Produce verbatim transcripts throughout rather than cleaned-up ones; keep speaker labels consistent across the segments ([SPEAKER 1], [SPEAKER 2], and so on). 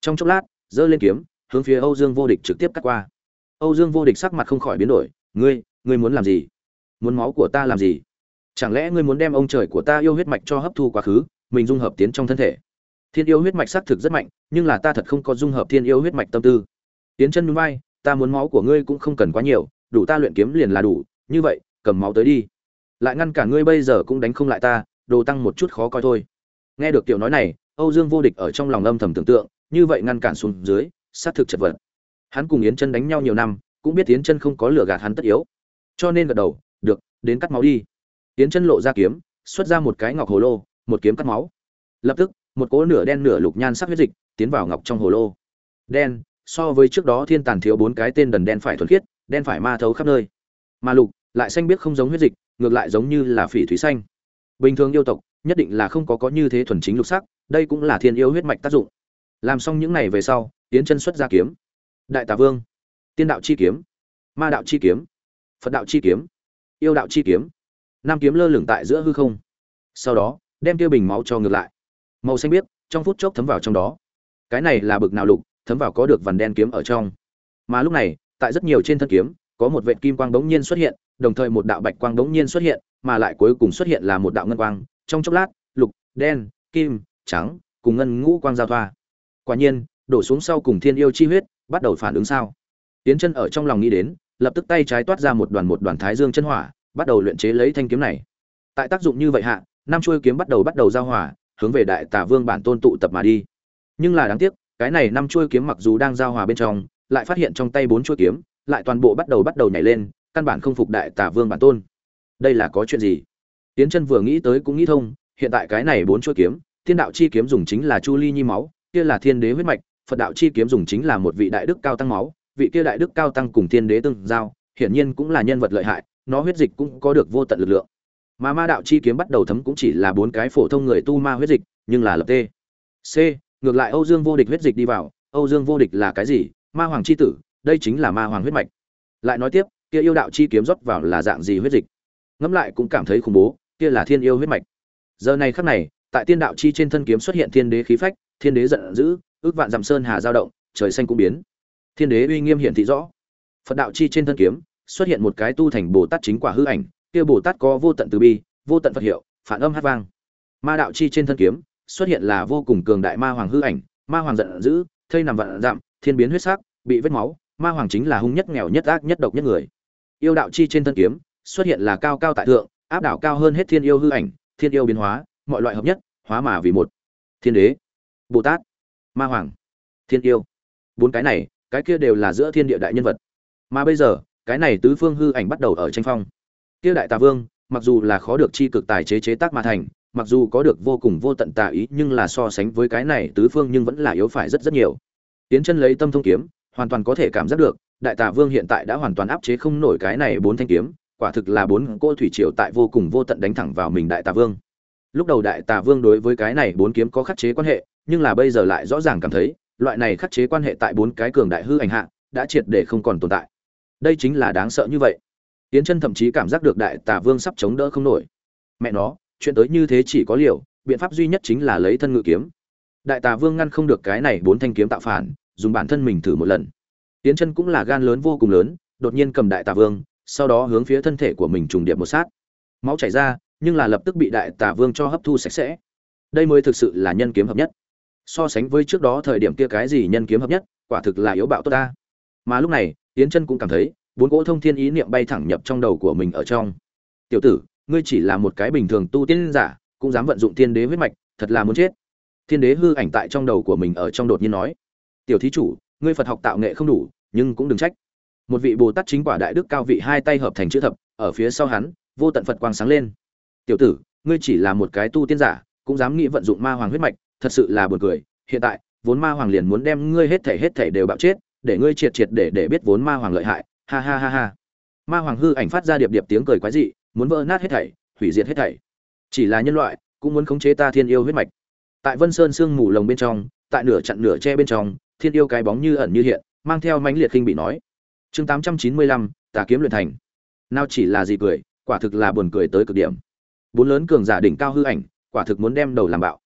[SPEAKER 1] Trong chốc lát, giơ lên kiếm, hướng phía Âu Dương Vô Địch trực tiếp cắt qua. Âu Dương Vô Địch sắc mặt không khỏi biến đổi, "Ngươi, ngươi muốn làm gì? Muốn máu của ta làm gì? Chẳng lẽ ngươi muốn đem ông trời của ta yêu huyết mạch cho hấp thu quá khứ, mình dung hợp tiến trong thân thể?" Thiên yêu huyết mạch xác thực rất mạnh, nhưng là ta thật không có dung hợp thiên yêu huyết mạch tâm tư. Tiến Chân nhún vai, "Ta muốn máu của ngươi cũng không cần quá nhiều, đủ ta luyện kiếm liền là đủ, như vậy, cầm máu tới đi. Lại ngăn cả ngươi bây giờ cũng đánh không lại ta, đồ tăng một chút khó coi thôi." Nghe được tiểu nói này, Âu Dương Vô Địch ở trong lòng âm thầm tưởng tượng, như vậy ngăn cản xuống dưới, sát thực chật vật. Hắn cùng Yến Chân đánh nhau nhiều năm, cũng biết Yến Chân không có lừa gạt hắn tất yếu, cho nên gật đầu, "Được, đến cắt máu đi." Yến Chân lộ ra kiếm, xuất ra một cái ngọc hồ lô, một kiếm cắt máu. Lập tức, một cỗ nửa đen nửa lục nhan sắc huyết dịch tiến vào ngọc trong hồ lô. Đen, so với trước đó thiên tàn thiếu bốn cái tên đần đen phải thuần khiết, đen phải ma thấu khắp nơi. Mà lục, lại xanh biếc không giống huyết dịch, ngược lại giống như là phỉ thúy xanh. Bình thường yêu tộc, nhất định là không có có như thế thuần chính lục sắc, đây cũng là thiên yêu huyết mạch tác dụng. Làm xong những này về sau, Yến Chân xuất ra kiếm. Đại Tà Vương, Tiên đạo chi kiếm, Ma đạo chi kiếm, Phật đạo chi kiếm, Yêu đạo chi kiếm. Năm kiếm lơ lửng tại giữa hư không. Sau đó, đem kia bình máu cho ngược lại. Màu xanh biếc, trong phút chốc thấm vào trong đó. Cái này là bực nào lục, thấm vào có được vằn đen kiếm ở trong. Mà lúc này, tại rất nhiều trên thân kiếm, có một vệt kim quang bỗng nhiên xuất hiện, đồng thời một đạo bạch quang bỗng nhiên xuất hiện, mà lại cuối cùng xuất hiện là một đạo ngân quang. Trong chốc lát, lục, đen, kim, trắng, cùng ngân ngũ quang giao thoa. Quả nhiên, đổ xuống sau cùng thiên yêu chi huyết, bắt đầu phản ứng sao? Tiến Chân ở trong lòng nghĩ đến, lập tức tay trái toát ra một đoàn một đoàn thái dương chân hỏa, bắt đầu luyện chế lấy thanh kiếm này. Tại tác dụng như vậy hạ, năm chuôi kiếm bắt đầu bắt đầu giao hòa, hướng về Đại Tà Vương bản tôn tụ tập mà đi. Nhưng là đáng tiếc, cái này năm chuôi kiếm mặc dù đang giao hòa bên trong, lại phát hiện trong tay bốn chuôi kiếm, lại toàn bộ bắt đầu bắt đầu nhảy lên, căn bản không phục Đại Tà Vương bản tôn. Đây là có chuyện gì? Tiến Chân vừa nghĩ tới cũng nghĩ thông, hiện tại cái này bốn chuôi kiếm, Thiên đạo chi kiếm dùng chính là Chu Ly Nhi máu, kia là Thiên Đế huyết mạch, Phật đạo chi kiếm dùng chính là một vị đại đức cao tăng máu, vị kia đại đức cao tăng cùng Thiên Đế tương giao, hiển nhiên cũng là nhân vật lợi hại, nó huyết dịch cũng có được vô tận lực lượng. Mà Ma đạo chi kiếm bắt đầu thấm cũng chỉ là bốn cái phổ thông người tu ma huyết dịch, nhưng là lập T. C, ngược lại Âu Dương Vô Địch huyết dịch đi vào, Âu Dương Vô Địch là cái gì? Ma hoàng chi tử, đây chính là ma hoàng huyết mạch. Lại nói tiếp, kia yêu đạo chi kiếm rót vào là dạng gì huyết dịch? Ngẫm lại cũng cảm thấy khủng bố, kia là thiên yêu huyết mạch. Giờ này khắc này, tại tiên đạo chi trên thân kiếm xuất hiện thiên đế khí phách, thiên đế giận dữ, ước vạn dặm sơn hà dao động, trời xanh cũng biến. Thiên đế uy nghiêm hiển thị rõ. Phật đạo chi trên thân kiếm xuất hiện một cái tu thành Bồ Tát chính quả hư ảnh, kia Bồ Tát có vô tận từ bi, vô tận Phật hiệu, phản âm hát vang. Ma đạo chi trên thân kiếm xuất hiện là vô cùng cường đại ma hoàng hư ảnh, ma hoàng giận dữ, thây nằm vạn dặm, thiên biến huyết sắc, bị vết máu, ma hoàng chính là hung nhất nghèo nhất ác nhất độc nhất người. Yêu đạo chi trên thân kiếm xuất hiện là cao cao tại thượng, áp đảo cao hơn hết thiên yêu hư ảnh, thiên yêu biến hóa, mọi loại hợp nhất, hóa mà vì một. Thiên đế, Bồ Tát, ma hoàng, thiên yêu. Bốn cái này, cái kia đều là giữa thiên địa đại nhân vật. Mà bây giờ, cái này tứ phương hư ảnh bắt đầu ở tranh phong. Kia Đại Tà Vương, mặc dù là khó được chi cực tài chế chế tác mà thành, mặc dù có được vô cùng vô tận tà ý, nhưng là so sánh với cái này tứ phương nhưng vẫn là yếu phải rất rất nhiều. Tiến Chân lấy tâm thông kiếm, hoàn toàn có thể cảm giác được, Đại Tà Vương hiện tại đã hoàn toàn áp chế không nổi cái này bốn thanh kiếm, quả thực là bốn cỗ thủy triều tại vô cùng vô tận đánh thẳng vào mình Đại Tà Vương. Lúc đầu Đại Tà Vương đối với cái này bốn kiếm có khắc chế quan hệ, nhưng là bây giờ lại rõ ràng cảm thấy, loại này khắc chế quan hệ tại bốn cái cường đại hư ảnh hạ, đã triệt để không còn tồn tại. Đây chính là đáng sợ như vậy. Tiến Chân thậm chí cảm giác được Đại Tà Vương sắp chống đỡ không nổi. Mẹ nó, chuyện tới như thế chỉ có liều, biện pháp duy nhất chính là lấy thân ngự kiếm. Đại Tà Vương ngăn không được cái này bốn thanh kiếm tạo phản, dùng bản thân mình thử một lần. Tiến Chân cũng là gan lớn vô cùng lớn, đột nhiên cầm Đại Tà Vương, sau đó hướng phía thân thể của mình trùng điệp một sát. Máu chảy ra, nhưng là lập tức bị Đại Tà Vương cho hấp thu sạch sẽ. Đây mới thực sự là nhân kiếm hợp nhất. So sánh với trước đó thời điểm kia cái gì nhân kiếm hợp nhất, quả thực là yếu bạo tốt ta. Mà lúc này, Tiến Chân cũng cảm thấy, bốn cỗ thông thiên ý niệm bay thẳng nhập trong đầu của mình ở trong. Tiểu tử, ngươi chỉ là một cái bình thường tu tiên giả, cũng dám vận dụng thiên đế huyết mạch, thật là muốn chết. Thiên đế hư ảnh tại trong đầu của mình ở trong đột nhiên nói, tiểu thí chủ, ngươi Phật học tạo nghệ không đủ, nhưng cũng đừng trách. Một vị Bồ Tát chính quả đại đức cao vị hai tay hợp thành chữ thập, ở phía sau hắn, vô tận Phật quang sáng lên. Tiểu tử, ngươi chỉ là một cái tu tiên giả, cũng dám nghĩ vận dụng ma hoàng huyết mạch, thật sự là buồn cười. Hiện tại, vốn ma hoàng liền muốn đem ngươi hết thảy hết thảy đều bạo chết, để ngươi triệt triệt để để biết vốn ma hoàng lợi hại. Ha ha ha ha. Ma hoàng hư ảnh phát ra điệp điệp tiếng cười quái dị, muốn vỡ nát hết thảy, hủy diệt hết thảy. Chỉ là nhân loại, cũng muốn khống chế ta thiên yêu huyết mạch. Tại Vân Sơn sương mù lồng bên trong, tại nửa chặn nửa che bên trong, thiên yêu cái bóng như ẩn như hiện, mang theo mãnh liệt khinh bị nói. Chương tám trăm chín mươi lăm, Tà kiếm luyện thành. Nào chỉ là gì cười, quả thực là buồn cười tới cực điểm. Bốn lớn cường giả đỉnh cao hư ảnh, quả thực muốn đem đầu làm bạo.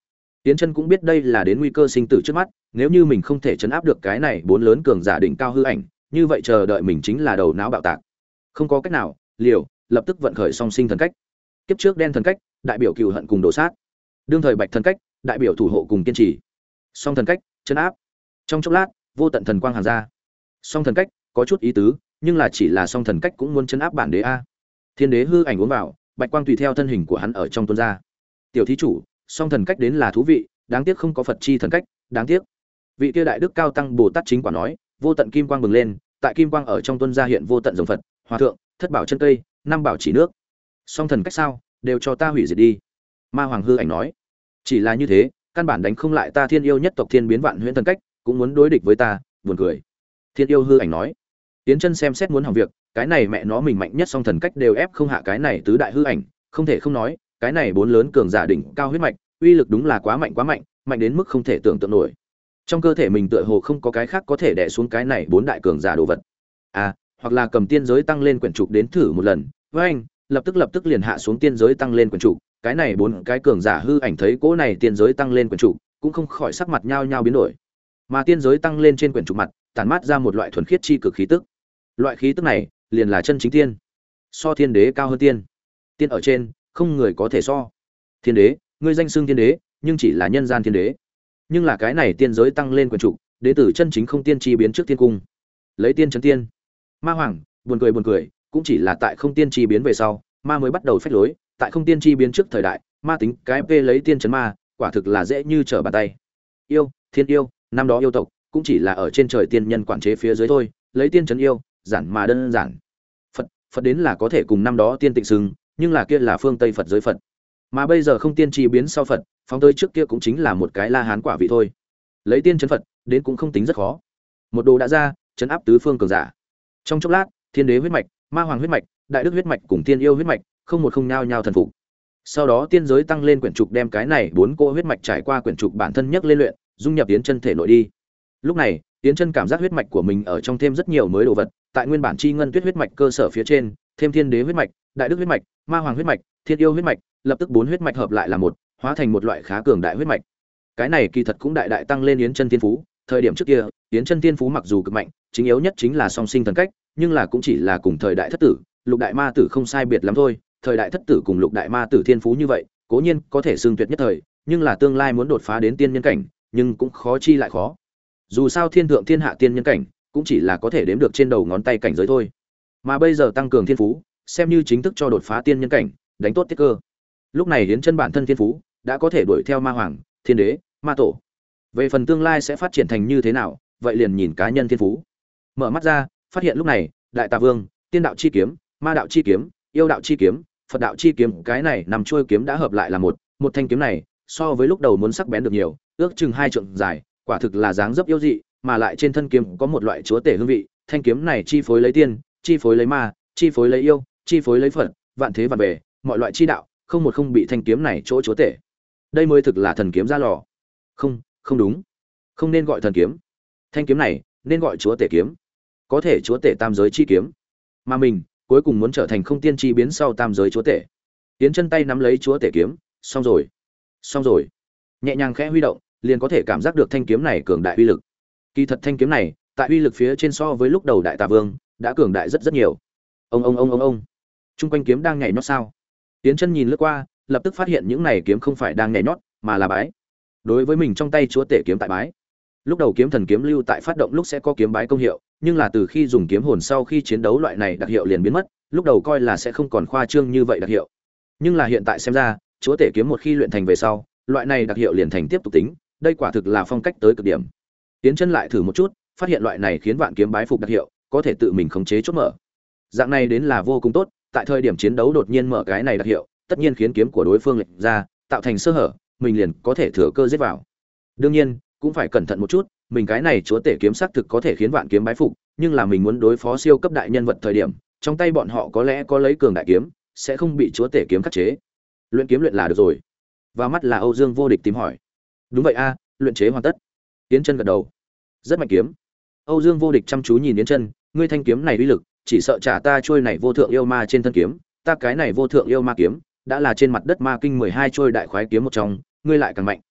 [SPEAKER 1] Yến Chân cũng biết đây là đến nguy cơ sinh tử trước mắt, nếu như mình không thể chấn áp được cái này bốn lớn cường giả đỉnh cao hư ảnh, như vậy chờ đợi mình chính là đầu não bạo tạc. Không có cách nào, liều, lập tức vận khởi song sinh thần cách. Kiếp trước đen thần cách, đại biểu cừu hận cùng đổ sát. Đương thời bạch thần cách, đại biểu thủ hộ cùng kiên trì. Song thần cách, chấn áp. Trong chốc lát, vô tận thần quang hàng ra. Song thần cách, có chút ý tứ, nhưng là chỉ là song thần cách cũng muốn chấn áp bản đế a. Thiên đế hư ảnh uốn vào, bạch quang tùy theo thân hình của hắn ở trong tuôn ra. Tiểu thí chủ, song thần cách đến là thú vị, đáng tiếc không có Phật chi thần cách, đáng tiếc. Vị kia đại đức cao tăng Bồ Tát chính quả nói, vô tận kim quang bừng lên, tại kim quang ở trong tuôn ra hiện vô tận rồng Phật, hòa thượng, thất bảo chân cây, năm bảo chỉ nước. Song thần cách sao, đều cho ta hủy diệt đi. Ma Hoàng hư ảnh nói, chỉ là như thế, căn bản đánh không lại ta Thiên Yêu nhất tộc Thiên biến vạn huyễn thần cách, cũng muốn đối địch với ta, buồn cười. Thiên Yêu hư ảnh nói, Tiến Chân xem xét muốn hỏng việc, cái này mẹ nó mình mạnh nhất song thần cách đều ép không hạ cái này tứ đại hư ảnh, không thể không nói, cái này bốn lớn cường giả đỉnh cao huyết mạch, uy lực đúng là quá mạnh quá mạnh, mạnh đến mức không thể tưởng tượng nổi. Trong cơ thể mình tựa hồ không có cái khác có thể đè xuống cái này bốn đại cường giả đồ vật. À, hoặc là cầm tiên giới tăng lên quyển trục đến thử một lần. Với anh, lập tức lập tức liền hạ xuống tiên giới tăng lên quyển trục, cái này bốn cái cường giả hư ảnh thấy cỗ này tiên giới tăng lên quyển trục, cũng không khỏi sắc mặt nhao nhao biến đổi. Mà tiên giới tăng lên trên quyển trục mặt, tản mát ra một loại thuần khiết chi cực khí tức. Loại khí tức này, liền là chân chính tiên. So thiên đế cao hơn tiên. Tiên ở trên, không người có thể so. Thiên đế, ngươi danh xưng thiên đế, nhưng chỉ là nhân gian thiên đế. Nhưng là cái này tiên giới tăng lên quyền trụ, đế tử chân chính không tiên chi biến trước tiên cung. Lấy tiên chấn tiên. Ma Hoàng, buồn cười buồn cười, cũng chỉ là tại không tiên chi biến về sau, ma mới bắt đầu phách lối, tại không tiên chi biến trước thời đại, ma tính cái p lấy tiên chấn ma, quả thực là dễ như trở bàn tay. Yêu, thiên yêu, năm đó yêu tộc, cũng chỉ là ở trên trời tiên nhân quản chế phía dưới thôi, lấy tiên chấn yêu, giản mà đơn giản. Phật, Phật đến là có thể cùng năm đó tiên tịnh xưng, nhưng là kia là phương Tây Phật giới Phật. Mà bây giờ không tiên chi biến sau Phật, phóng tới trước kia cũng chính là một cái La Hán quả vị thôi. Lấy tiên chấn Phật, đến cũng không tính rất khó. Một đồ đã ra, chấn áp tứ phương cường giả. Trong chốc lát, thiên đế huyết mạch, ma hoàng huyết mạch, đại đức huyết mạch cùng tiên yêu huyết mạch, không một không nhao nhao thần phục. Sau đó tiên giới tăng lên quyển trục đem cái này bốn cỗ huyết mạch trải qua quyển trục bản thân nhất lên luyện, dung nhập tiến chân thể nội đi. Lúc này, tiến chân cảm giác huyết mạch của mình ở trong thêm rất nhiều mới đồ vật, tại nguyên bản chi ngân tuyết huyết mạch cơ sở phía trên, thêm thiên đế huyết mạch, đại đức huyết mạch, ma hoàng huyết mạch, thiên yêu huyết mạch, lập tức bốn huyết mạch hợp lại là một, hóa thành một loại khá cường đại huyết mạch. Cái này kỳ thật cũng đại đại tăng lên yến chân tiên phú, thời điểm trước kia, yến chân tiên phú mặc dù cực mạnh, chính yếu nhất chính là song sinh thần cách, nhưng là cũng chỉ là cùng thời đại thất tử, lục đại ma tử không sai biệt lắm thôi, thời đại thất tử cùng lục đại ma tử thiên phú như vậy, cố nhiên có thể xưng tuyệt nhất thời, nhưng là tương lai muốn đột phá đến tiên nhân cảnh, nhưng cũng khó chi lại khó. Dù sao thiên thượng thiên hạ tiên nhân cảnh, cũng chỉ là có thể đếm được trên đầu ngón tay cảnh giới thôi. Mà bây giờ tăng cường thiên phú, xem như chính thức cho đột phá tiên nhân cảnh, đánh tốt tiết cơ. Lúc này Yến Chân bản thân thiên phú đã có thể đuổi theo ma hoàng, thiên đế, ma tổ. Về phần tương lai sẽ phát triển thành như thế nào, vậy liền nhìn cá nhân thiên phú. Mở mắt ra, phát hiện lúc này, Đại Tà Vương, Tiên đạo chi kiếm, Ma đạo chi kiếm, Yêu đạo chi kiếm, Phật đạo chi kiếm, cái này nằm trôi kiếm đã hợp lại là một, một thanh kiếm này, so với lúc đầu muốn sắc bén được nhiều, ước chừng hai trượng dài, quả thực là dáng dấp yêu dị, mà lại trên thân kiếm có một loại chúa tể hương vị, thanh kiếm này chi phối lấy tiên, chi phối lấy ma, chi phối lấy yêu, chi phối lấy Phật, vạn thế vạn bề, mọi loại chi đạo, không một không bị thanh kiếm này chỗ chúa tể. Đây mới thực là thần kiếm ra lò. Không, không đúng. Không nên gọi thần kiếm. Thanh kiếm này nên gọi chúa tể kiếm. Có thể chúa tể tam giới chi kiếm. Mà mình, cuối cùng muốn trở thành không tiên chi biến sau tam giới chúa tể. Tiến Chân tay nắm lấy chúa tể kiếm, xong rồi. Xong rồi. Nhẹ nhàng khẽ huy động, liền có thể cảm giác được thanh kiếm này cường đại uy lực. Kỳ thật thanh kiếm này, tại uy lực phía trên so với lúc đầu Đại Tà Vương, đã cường đại rất rất nhiều. Ông ông ông ông ông. Trung quanh kiếm đang nhảy nhót sao? Tiến Chân nhìn lướt qua, lập tức phát hiện những này kiếm không phải đang nhảy nhót, mà là bái. Đối với mình trong tay chúa tể kiếm tại bái. Lúc đầu kiếm thần kiếm lưu tại phát động lúc sẽ có kiếm bái công hiệu, nhưng là từ khi dùng kiếm hồn sau khi chiến đấu loại này đặc hiệu liền biến mất, lúc đầu coi là sẽ không còn khoa trương như vậy đặc hiệu. Nhưng là hiện tại xem ra, chúa tể kiếm một khi luyện thành về sau, loại này đặc hiệu liền thành tiếp tục tính, đây quả thực là phong cách tới cực điểm. Tiến Chân lại thử một chút, phát hiện loại này khiến vạn kiếm bái phục đặc hiệu, có thể tự mình khống chế chốt mở. Dạng này đến là vô cùng tốt, tại thời điểm chiến đấu đột nhiên mở cái này đặc hiệu, tất nhiên khiến kiếm của đối phương lệch ra, tạo thành sơ hở, mình liền có thể thừa cơ giết vào. Đương nhiên, cũng phải cẩn thận một chút, mình cái này chúa tể kiếm xác thực có thể khiến vạn kiếm bái phục, nhưng là mình muốn đối phó siêu cấp đại nhân vật thời điểm, trong tay bọn họ có lẽ có lấy cường đại kiếm, sẽ không bị chúa tể kiếm khắc chế. Luyện kiếm luyện là được rồi. Vào mắt là Âu Dương Vô Địch tìm hỏi. Đúng vậy a, luyện chế hoàn tất. Yến Chân gật đầu. Rất mạnh kiếm. Âu Dương Vô Địch chăm chú nhìn Yến Chân, ngươi thanh kiếm này uy lực, chỉ sợ trả ta trôi này vô thượng yêu ma trên thân kiếm, ta cái này vô thượng yêu ma kiếm, đã là trên mặt đất ma kinh mười hai trôi đại khoái kiếm một trong, ngươi lại càng mạnh.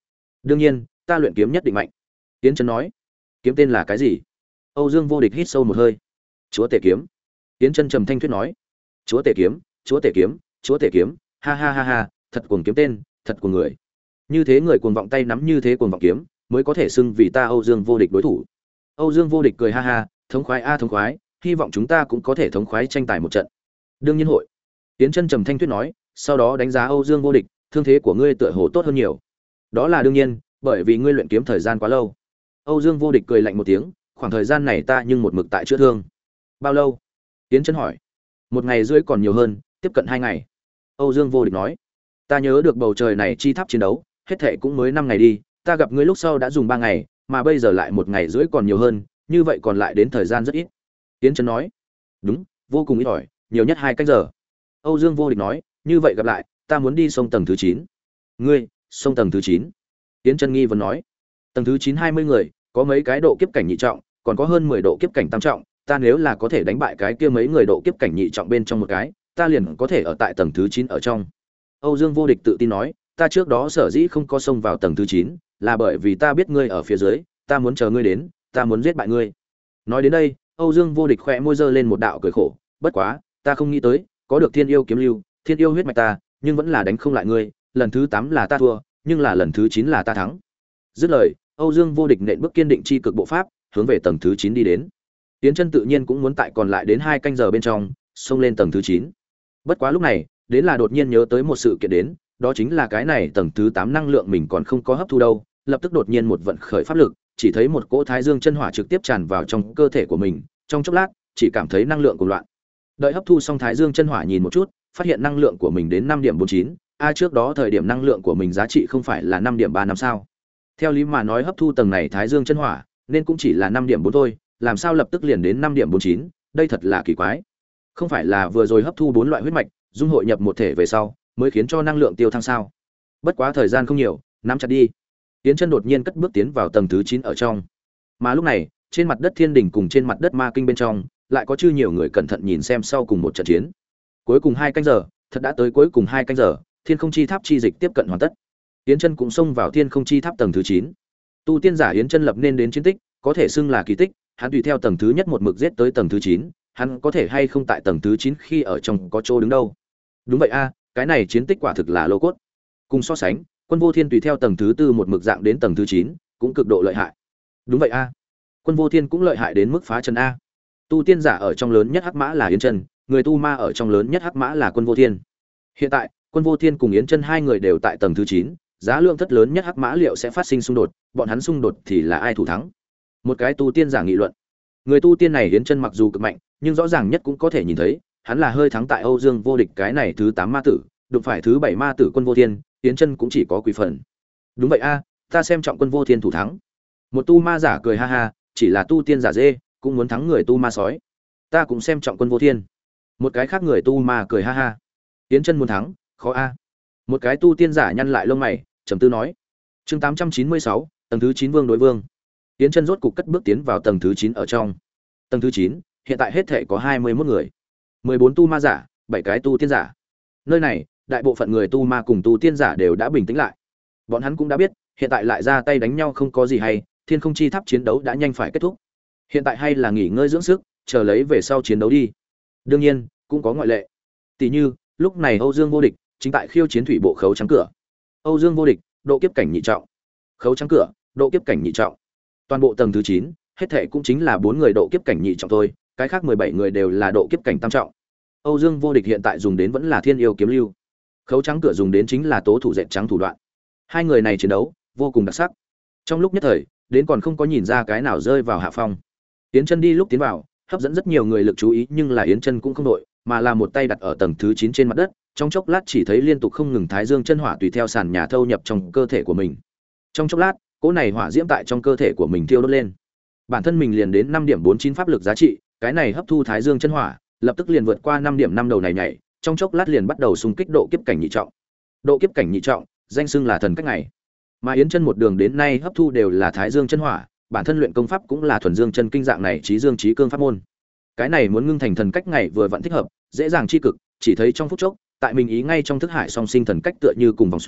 [SPEAKER 1] Đương nhiên, ta luyện kiếm nhất định mạnh. Yến Chân nói. Kiếm tên là cái gì? Âu Dương Vô Địch hít sâu một hơi. Chúa Tể kiếm. Yến Chân trầm thanh thuyết nói. Chúa Tể kiếm, Chúa Tể kiếm, Chúa Tể kiếm, ha ha ha ha, thật cuồng kiếm tên, thật cuồng người. Như thế người cuồng vọng tay nắm như thế cuồng vọng kiếm, mới có thể xưng vì ta Âu Dương Vô Địch đối thủ. Âu Dương Vô Địch cười ha ha, thống khoái a thống khoái, hy vọng chúng ta cũng có thể thống khoái tranh tài một trận. Đương nhiên hội. Yến Chân trầm thanh thuyết nói, sau đó đánh giá Âu Dương Vô Địch, thương thế của ngươi tựa hồ tốt hơn nhiều. Đó là đương nhiên, bởi vì ngươi luyện kiếm thời gian quá lâu. Âu Dương Vô Địch cười lạnh một tiếng, khoảng thời gian này ta nhưng một mực tại chữa thương. Bao lâu? Yến Chân hỏi. Một ngày rưỡi còn nhiều hơn, tiếp cận hai ngày. Âu Dương Vô Địch nói. Ta nhớ được bầu trời này chi tháp chiến đấu, hết thệ cũng mới năm ngày đi, ta gặp ngươi lúc sau đã dùng ba ngày, mà bây giờ lại một ngày rưỡi còn nhiều hơn, như vậy còn lại đến thời gian rất ít. Yến Chân nói. Đúng, vô cùng ít ỏi, nhiều nhất hai canh giờ. Âu Dương Vô Địch nói, như vậy gặp lại, ta muốn đi sông tầng thứ chín. Ngươi, sông tầng thứ chín? Yến Chân nghi vấn nói. Tầng thứ chín hai mươi người, có mấy cái độ kiếp cảnh nhị trọng, còn có hơn mười độ kiếp cảnh tam trọng, ta nếu là có thể đánh bại cái kia mấy người độ kiếp cảnh nhị trọng bên trong một cái, ta liền có thể ở tại tầng thứ chín ở trong. Âu Dương Vô Địch tự tin nói, ta trước đó sở dĩ không có xông vào tầng thứ chín, là bởi vì ta biết ngươi ở phía dưới, ta muốn chờ ngươi đến, ta muốn giết bại ngươi. Nói đến đây, Âu Dương Vô Địch khẽ môi giơ lên một đạo cười khổ, bất quá, ta không nghĩ tới, có được Thiên Yêu kiếm lưu, Thiên Yêu huyết mạch ta, nhưng vẫn là đánh không lại ngươi, lần thứ tám là ta thua, nhưng là lần thứ chín là ta thắng. Dứt lời, Âu Dương Vô Địch nện bước kiên định chi cực bộ pháp, hướng về tầng thứ chín đi đến. Yến Chân tự nhiên cũng muốn tại còn lại đến hai canh giờ bên trong, xông lên tầng thứ chín. Bất quá lúc này, đến là đột nhiên nhớ tới một sự kiện đến, đó chính là cái này tầng thứ tám năng lượng mình còn không có hấp thu đâu, lập tức đột nhiên một vận khởi pháp lực, chỉ thấy một cỗ Thái Dương chân hỏa trực tiếp tràn vào trong cơ thể của mình, trong chốc lát, chỉ cảm thấy năng lượng cuồng loạn. Đợi hấp thu xong Thái Dương chân hỏa nhìn một chút, phát hiện năng lượng của mình đến năm điểm bốn chín, a trước đó thời điểm năng lượng của mình giá trị không phải là năm điểm ba năm sao? Theo lý mà nói hấp thu tầng này Thái Dương chân hỏa, nên cũng chỉ là năm điểm bốn thôi, làm sao lập tức liền đến năm điểm bốn chín, đây thật là kỳ quái. Không phải là vừa rồi hấp thu bốn loại huyết mạch, dung hội nhập một thể về sau, mới khiến cho năng lượng tiêu thăng sao? Bất quá thời gian không nhiều, nắm chặt đi. Yến Chân đột nhiên cất bước tiến vào tầng thứ chín ở trong. Mà lúc này, trên mặt đất Thiên Đình cùng trên mặt đất Ma Kinh bên trong, lại có chư nhiều người cẩn thận nhìn xem sau cùng một trận chiến. Cuối cùng hai canh giờ, thật đã tới cuối cùng hai canh giờ, Thiên Không Chi Tháp chi dịch tiếp cận hoàn tất. Yến Chân cũng xông vào Thiên Không Chi Tháp tầng thứ chín. Tu tiên giả Yến Chân lập nên đến chiến tích, có thể xưng là kỳ tích, hắn tùy theo tầng thứ nhất một mực giết tới tầng thứ chín, hắn có thể hay không tại tầng thứ chín khi ở trong có chỗ đứng đâu. Đúng vậy a, cái này chiến tích quả thực là lô cốt. Cùng so sánh, Quân Vô Thiên tùy theo tầng thứ tư một mực dạng đến tầng thứ chín, cũng cực độ lợi hại. Đúng vậy a, Quân Vô Thiên cũng lợi hại đến mức phá chân a. Tu tiên giả ở trong lớn nhất hắc mã là Yến Chân, người tu ma ở trong lớn nhất hắc mã là Quân Vô Thiên. Hiện tại, Quân Vô Thiên cùng Yến Chân hai người đều tại tầng thứ chín, giá lượng thất lớn nhất hắc mã liệu sẽ phát sinh xung đột, bọn hắn xung đột thì là ai thủ thắng? Một cái tu tiên giả nghị luận. Người tu tiên này Yến Chân mặc dù cực mạnh, nhưng rõ ràng nhất cũng có thể nhìn thấy, hắn là hơi thắng tại Âu Dương Vô Địch cái này thứ tám ma tử, đụng phải thứ bảy ma tử Quân Vô Thiên, Yến Chân cũng chỉ có quỷ phần. Đúng vậy a, ta xem trọng Quân Vô Thiên thủ thắng. Một tu ma giả cười ha ha, chỉ là tu tiên giả dê, cũng muốn thắng người tu ma sói. Ta cũng xem trọng Quân Vô Thiên. Một cái khác người tu ma cười ha ha. Yến Chân muốn thắng, khó a. Một cái tu tiên giả nhăn lại lông mày, trầm tư nói. Chương tám trăm chín mươi sáu, tầng thứ chín vương đối vương. Yến Chân rốt cục cất bước tiến vào tầng thứ chín ở trong. Tầng thứ chín, hiện tại hết thể có hai mươi mốt người. mười bốn tu ma giả, bảy cái tu tiên giả. Nơi này, đại bộ phận người tu ma cùng tu tiên giả đều đã bình tĩnh lại. Bọn hắn cũng đã biết, hiện tại lại ra tay đánh nhau không có gì hay, Thiên Không Chi Tháp chiến đấu đã nhanh phải kết thúc. Hiện tại hay là nghỉ ngơi dưỡng sức, chờ lấy về sau chiến đấu đi. Đương nhiên, cũng có ngoại lệ. Tỷ như, lúc này Âu Dương Vô Địch chính tại khiêu chiến thủy bộ khấu trắng cửa. Âu Dương Vô Địch, độ kiếp cảnh nhị trọng. Khấu trắng cửa, độ kiếp cảnh nhị trọng. Toàn bộ tầng thứ chín, hết thảy cũng chính là bốn người độ kiếp cảnh nhị trọng thôi, cái khác mười bảy người đều là độ kiếp cảnh tam trọng. Âu Dương Vô Địch hiện tại dùng đến vẫn là Thiên Yêu kiếm lưu. Khấu trắng cửa dùng đến chính là tố thủ dệt trắng thủ đoạn. Hai người này chiến đấu vô cùng đặc sắc. Trong lúc nhất thời, đến còn không có nhìn ra cái nào rơi vào hạ phong. Yến Chân đi lúc tiến vào, hấp dẫn rất nhiều người lực chú ý, nhưng là Yến Chân cũng không đội, mà là một tay đặt ở tầng thứ chín trên mặt đất, trong chốc lát chỉ thấy liên tục không ngừng Thái Dương chân hỏa tùy theo sàn nhà thâu nhập trong cơ thể của mình. Trong chốc lát, cỗ này hỏa diễm tại trong cơ thể của mình thiêu đốt lên. Bản thân mình liền đến năm điểm bốn chín pháp lực giá trị, cái này hấp thu Thái Dương chân hỏa, lập tức liền vượt qua năm điểm năm đầu này nhảy, trong chốc lát liền bắt đầu xung kích độ kiếp cảnh nhị trọng. Độ kiếp cảnh nhị trọng, danh xưng là thần cách ngày. Mà Yến Chân một đường đến nay hấp thu đều là Thái Dương chân hỏa, bản thân luyện công pháp cũng là thuần dương chân kinh dạng này trí dương trí cương pháp môn. Cái này muốn ngưng thành thần cách ngày vừa vặn thích hợp, dễ dàng chi cực, chỉ thấy trong phút chốc, tại mình ý ngay trong thức hải song sinh thần cách tựa như cùng vòng xoáy,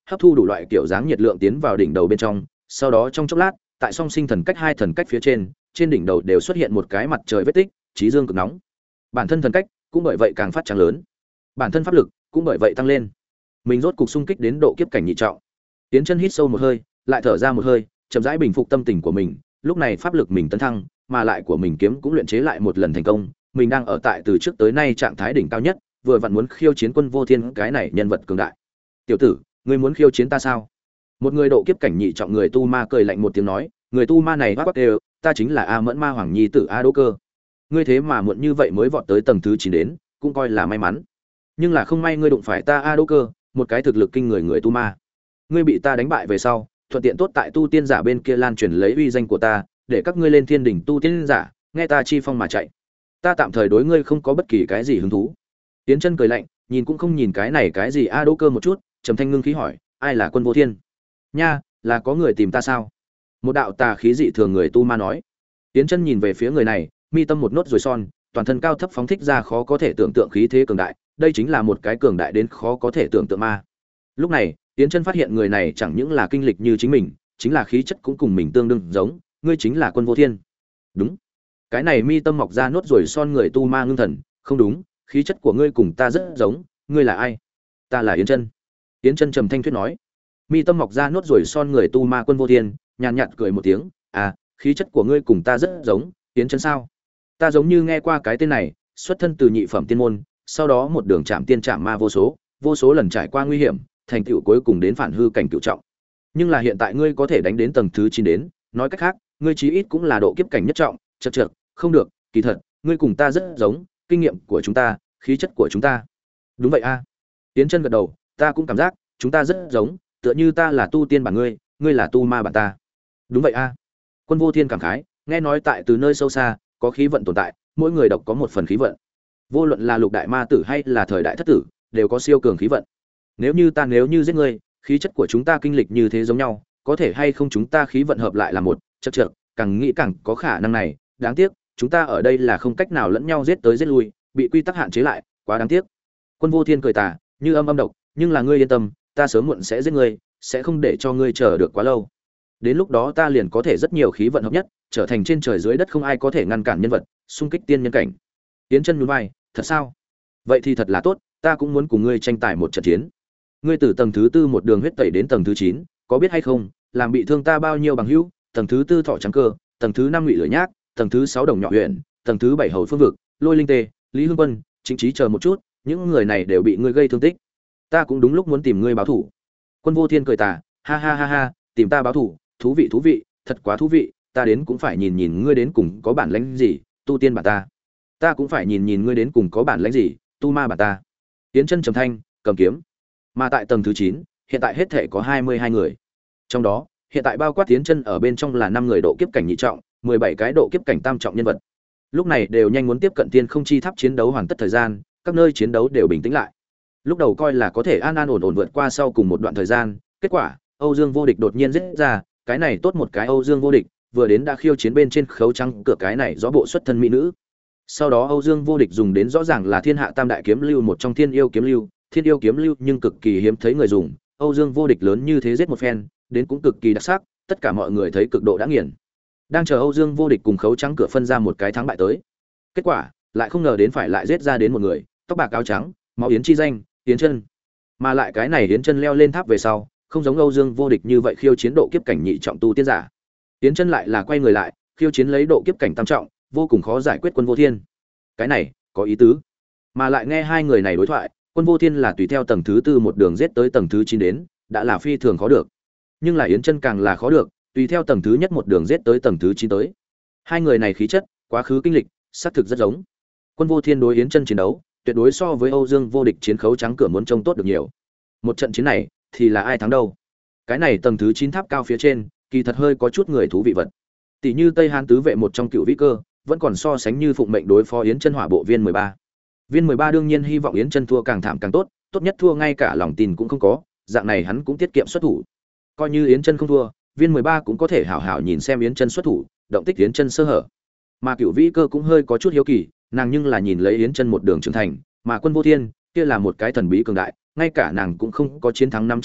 [SPEAKER 1] hấp thu đủ loại kiểu dáng nhiệt lượng tiến vào đỉnh đầu bên trong, sau đó trong chốc lát, tại song sinh thần cách hai thần cách phía trên, trên đỉnh đầu đều xuất hiện một cái mặt trời vết tích, trí dương cực nóng. Bản thân thần cách cũng bởi vậy càng phát trắng lớn, bản thân pháp lực cũng bởi vậy tăng lên. Mình rốt cục xung kích đến độ kiếp cảnh nhị trọng. Tiến Chân hít sâu một hơi, lại thở ra một hơi, chậm rãi bình phục tâm tình của mình, lúc này pháp lực mình tấn thăng, mà lại của mình kiếm cũng luyện chế lại một lần thành công, mình đang ở tại từ trước tới nay trạng thái đỉnh cao nhất, vừa vặn muốn khiêu chiến Quân Vô Thiên cái này nhân vật cường đại. "Tiểu tử, ngươi muốn khiêu chiến ta sao?" Một người độ kiếp cảnh nhị trọng người tu ma cười lạnh một tiếng nói, người tu ma này quát đều, "Ta chính là A Mẫn Ma Hoàng nhi tử A Đỗ Cơ. Ngươi thế mà muộn như vậy mới vọt tới tầng thứ chín đến, cũng coi là may mắn. Nhưng là không may ngươi đụng phải ta A Đỗ Cơ, một cái thực lực kinh người người tu ma. Ngươi bị ta đánh bại về sau, thuận tiện tốt tại tu tiên giả bên kia lan truyền lấy uy danh của ta, để các ngươi lên thiên đỉnh tu tiên giả, nghe ta chi phong mà chạy. Ta tạm thời đối ngươi không có bất kỳ cái gì hứng thú." Tiến Chân cười lạnh, nhìn cũng không nhìn cái này cái gì A Đỗ Cơ một chút, trầm thanh ngưng khí hỏi, "Ai là Quân Vô Thiên?" "Nha, là có người tìm ta sao?" Một đạo tà khí dị thường người tu ma nói. Tiến Chân nhìn về phía người này, mi tâm một nốt rồi son, toàn thân cao thấp phóng thích ra khó có thể tưởng tượng khí thế cường đại, đây chính là một cái cường đại đến khó có thể tưởng tượng ma. Lúc này, Tiến Chân phát hiện người này chẳng những là kinh lịch như chính mình, chính là khí chất cũng cùng mình tương đương giống, ngươi chính là Quân Vô Thiên. Đúng. Cái này mi tâm mọc ra nốt rồi son người tu ma ngưng thần, không đúng, khí chất của ngươi cùng ta rất giống, ngươi là ai? Ta là Yến Chân. Yến Chân trầm thanh thuyết nói. Mi tâm mọc ra nốt rồi son người tu ma Quân Vô Thiên, nhàn nhạt cười một tiếng, "À, khí chất của ngươi cùng ta rất giống, Yến Chân sao? Ta giống như nghe qua cái tên này, xuất thân từ nhị phẩm tiên môn, sau đó một đường chạm tiên chạm ma vô số, vô số lần trải qua nguy hiểm, thành tựu cuối cùng đến phản hư cảnh cửu trọng. Nhưng là hiện tại ngươi có thể đánh đến tầng thứ chín đến, nói cách khác, ngươi chí ít cũng là độ kiếp cảnh nhất trọng, chậc chậc, không được, kỳ thật, ngươi cùng ta rất giống, kinh nghiệm của chúng ta, khí chất của chúng ta." "Đúng vậy a." À. Tiến Chân gật đầu, "Ta cũng cảm giác, chúng ta rất giống, tựa như ta là tu tiên bản ngươi, ngươi là tu ma bản ta." "Đúng vậy a." À. Quân Vô Thiên cảm khái, nghe nói tại từ nơi sâu xa, có khí vận tồn tại, mỗi người độc có một phần khí vận. Vô luận là lục đại ma tử hay là thời đại thất tử, đều có siêu cường khí vận. Nếu như ta nếu như giết ngươi, khí chất của chúng ta kinh lịch như thế giống nhau, có thể hay không chúng ta khí vận hợp lại là một, chậc chậc, càng nghĩ càng có khả năng này, đáng tiếc, chúng ta ở đây là không cách nào lẫn nhau giết tới giết lui, bị quy tắc hạn chế lại, quá đáng tiếc. Quân Vô Thiên cười tà, như âm âm độc, nhưng là ngươi yên tâm, ta sớm muộn sẽ giết ngươi, sẽ không để cho ngươi chờ được quá lâu. Đến lúc đó ta liền có thể rất nhiều khí vận hợp nhất, trở thành trên trời dưới đất không ai có thể ngăn cản nhân vật, xung kích tiên nhân cảnh. Tiến Chân nhún vai, thật sao? Vậy thì thật là tốt, ta cũng muốn cùng ngươi tranh tài một trận chiến. Ngươi từ tầng thứ tư một đường huyết tẩy đến tầng thứ chín, có biết hay không, làm bị thương ta bao nhiêu bằng hữu, tầng thứ tư thọ trắng cơ, tầng thứ năm ngụy lửa nhác, tầng thứ sáu đồng nhỏ huyện, tầng thứ bảy hầu phương vực, lôi linh tê, lý hương quân, chính trí chờ một chút, những người này đều bị ngươi gây thương tích. Ta cũng đúng lúc muốn tìm ngươi báo thù. Quân Vô Thiên cười tà, ha ha ha ha, tìm ta báo thù, thú vị thú vị, thật quá thú vị, ta đến cũng phải nhìn nhìn ngươi đến cùng có bản lĩnh gì, tu tiên bản ta. Ta cũng phải nhìn nhìn ngươi đến cùng có bản lĩnh gì, tu ma bản ta. Tiến Chân trầm thanh, cầm kiếm. Mà tại tầng thứ chín, hiện tại hết thể có hai mươi hai người. Trong đó, hiện tại bao quát Tiến Chân ở bên trong là năm người độ kiếp cảnh nhị trọng, mười bảy cái độ kiếp cảnh tam trọng nhân vật. Lúc này đều nhanh muốn tiếp cận tiên không chi tháp chiến đấu hoàn tất thời gian, các nơi chiến đấu đều bình tĩnh lại. Lúc đầu coi là có thể an an ổn ổn vượt qua sau cùng một đoạn thời gian, kết quả, Âu Dương Vô Địch đột nhiên giết ra, cái này tốt một cái Âu Dương Vô Địch, vừa đến đã khiêu chiến bên trên khấu trắng cửa cái này rõ bộ xuất thân mỹ nữ. Sau đó Âu Dương Vô Địch dùng đến rõ ràng là thiên hạ tam đại kiếm lưu một trong thiên yêu kiếm lưu, thiên yêu kiếm lưu nhưng cực kỳ hiếm thấy người dùng, Âu Dương Vô Địch lớn như thế giết một phen, đến cũng cực kỳ đặc sắc, tất cả mọi người thấy cực độ đã nghiền. Đang chờ Âu Dương Vô Địch cùng khấu trắng cửa phân ra một cái thắng bại tới. Kết quả, lại không ngờ đến phải lại giết ra đến một người, tóc bạc áo trắng, máu yến chi danh, Yến Chân. Mà lại cái này Yến Chân leo lên tháp về sau, không giống Âu Dương Vô Địch như vậy khiêu chiến độ kiếp cảnh nhị trọng tu tiên giả. Yến Chân lại là quay người lại, khiêu chiến lấy độ kiếp cảnh tam trọng, vô cùng khó giải quyết Quân Vô Thiên. Cái này, có ý tứ. Mà lại nghe hai người này đối thoại, Quân Vô Thiên là tùy theo tầng thứ tư một đường giết tới tầng thứ chín đến, đã là phi thường khó được. Nhưng là Yến Chân càng là khó được, tùy theo tầng thứ nhất một đường giết tới tầng thứ chín tới. Hai người này khí chất, quá khứ kinh lịch, xác thực rất giống. Quân Vô Thiên đối Yến Chân chiến đấu, tuyệt đối so với Âu Dương Vô Địch chiến khấu trắng cửa muốn trông tốt được nhiều. Một trận chiến này, thì là ai thắng đâu? Cái này tầng thứ chín tháp cao phía trên, kỳ thật hơi có chút người thú vị vật. Tỷ như Tây Hán tứ vệ một trong cựu vĩ cơ, vẫn còn so sánh như phụng mệnh đối phó Yến Chân hỏa bộ viên mười ba. Viên mười ba đương nhiên hy vọng Yến Chân thua càng thảm càng tốt, tốt nhất thua ngay cả lòng tin cũng không có, dạng này hắn cũng tiết kiệm xuất thủ. Coi như Yến Chân không thua, Viên mười ba cũng có thể hảo hảo nhìn xem Yến Chân xuất thủ, động tích Yến Chân sơ hở. Mà Cửu Vĩ Cơ cũng hơi có chút hiếu kỳ, nàng nhưng là nhìn lấy Yến Chân một đường trưởng thành, mà Quân Vô Thiên, kia là một cái thần bí cường đại, ngay cả nàng cũng không có chiến thắng năm chắc người,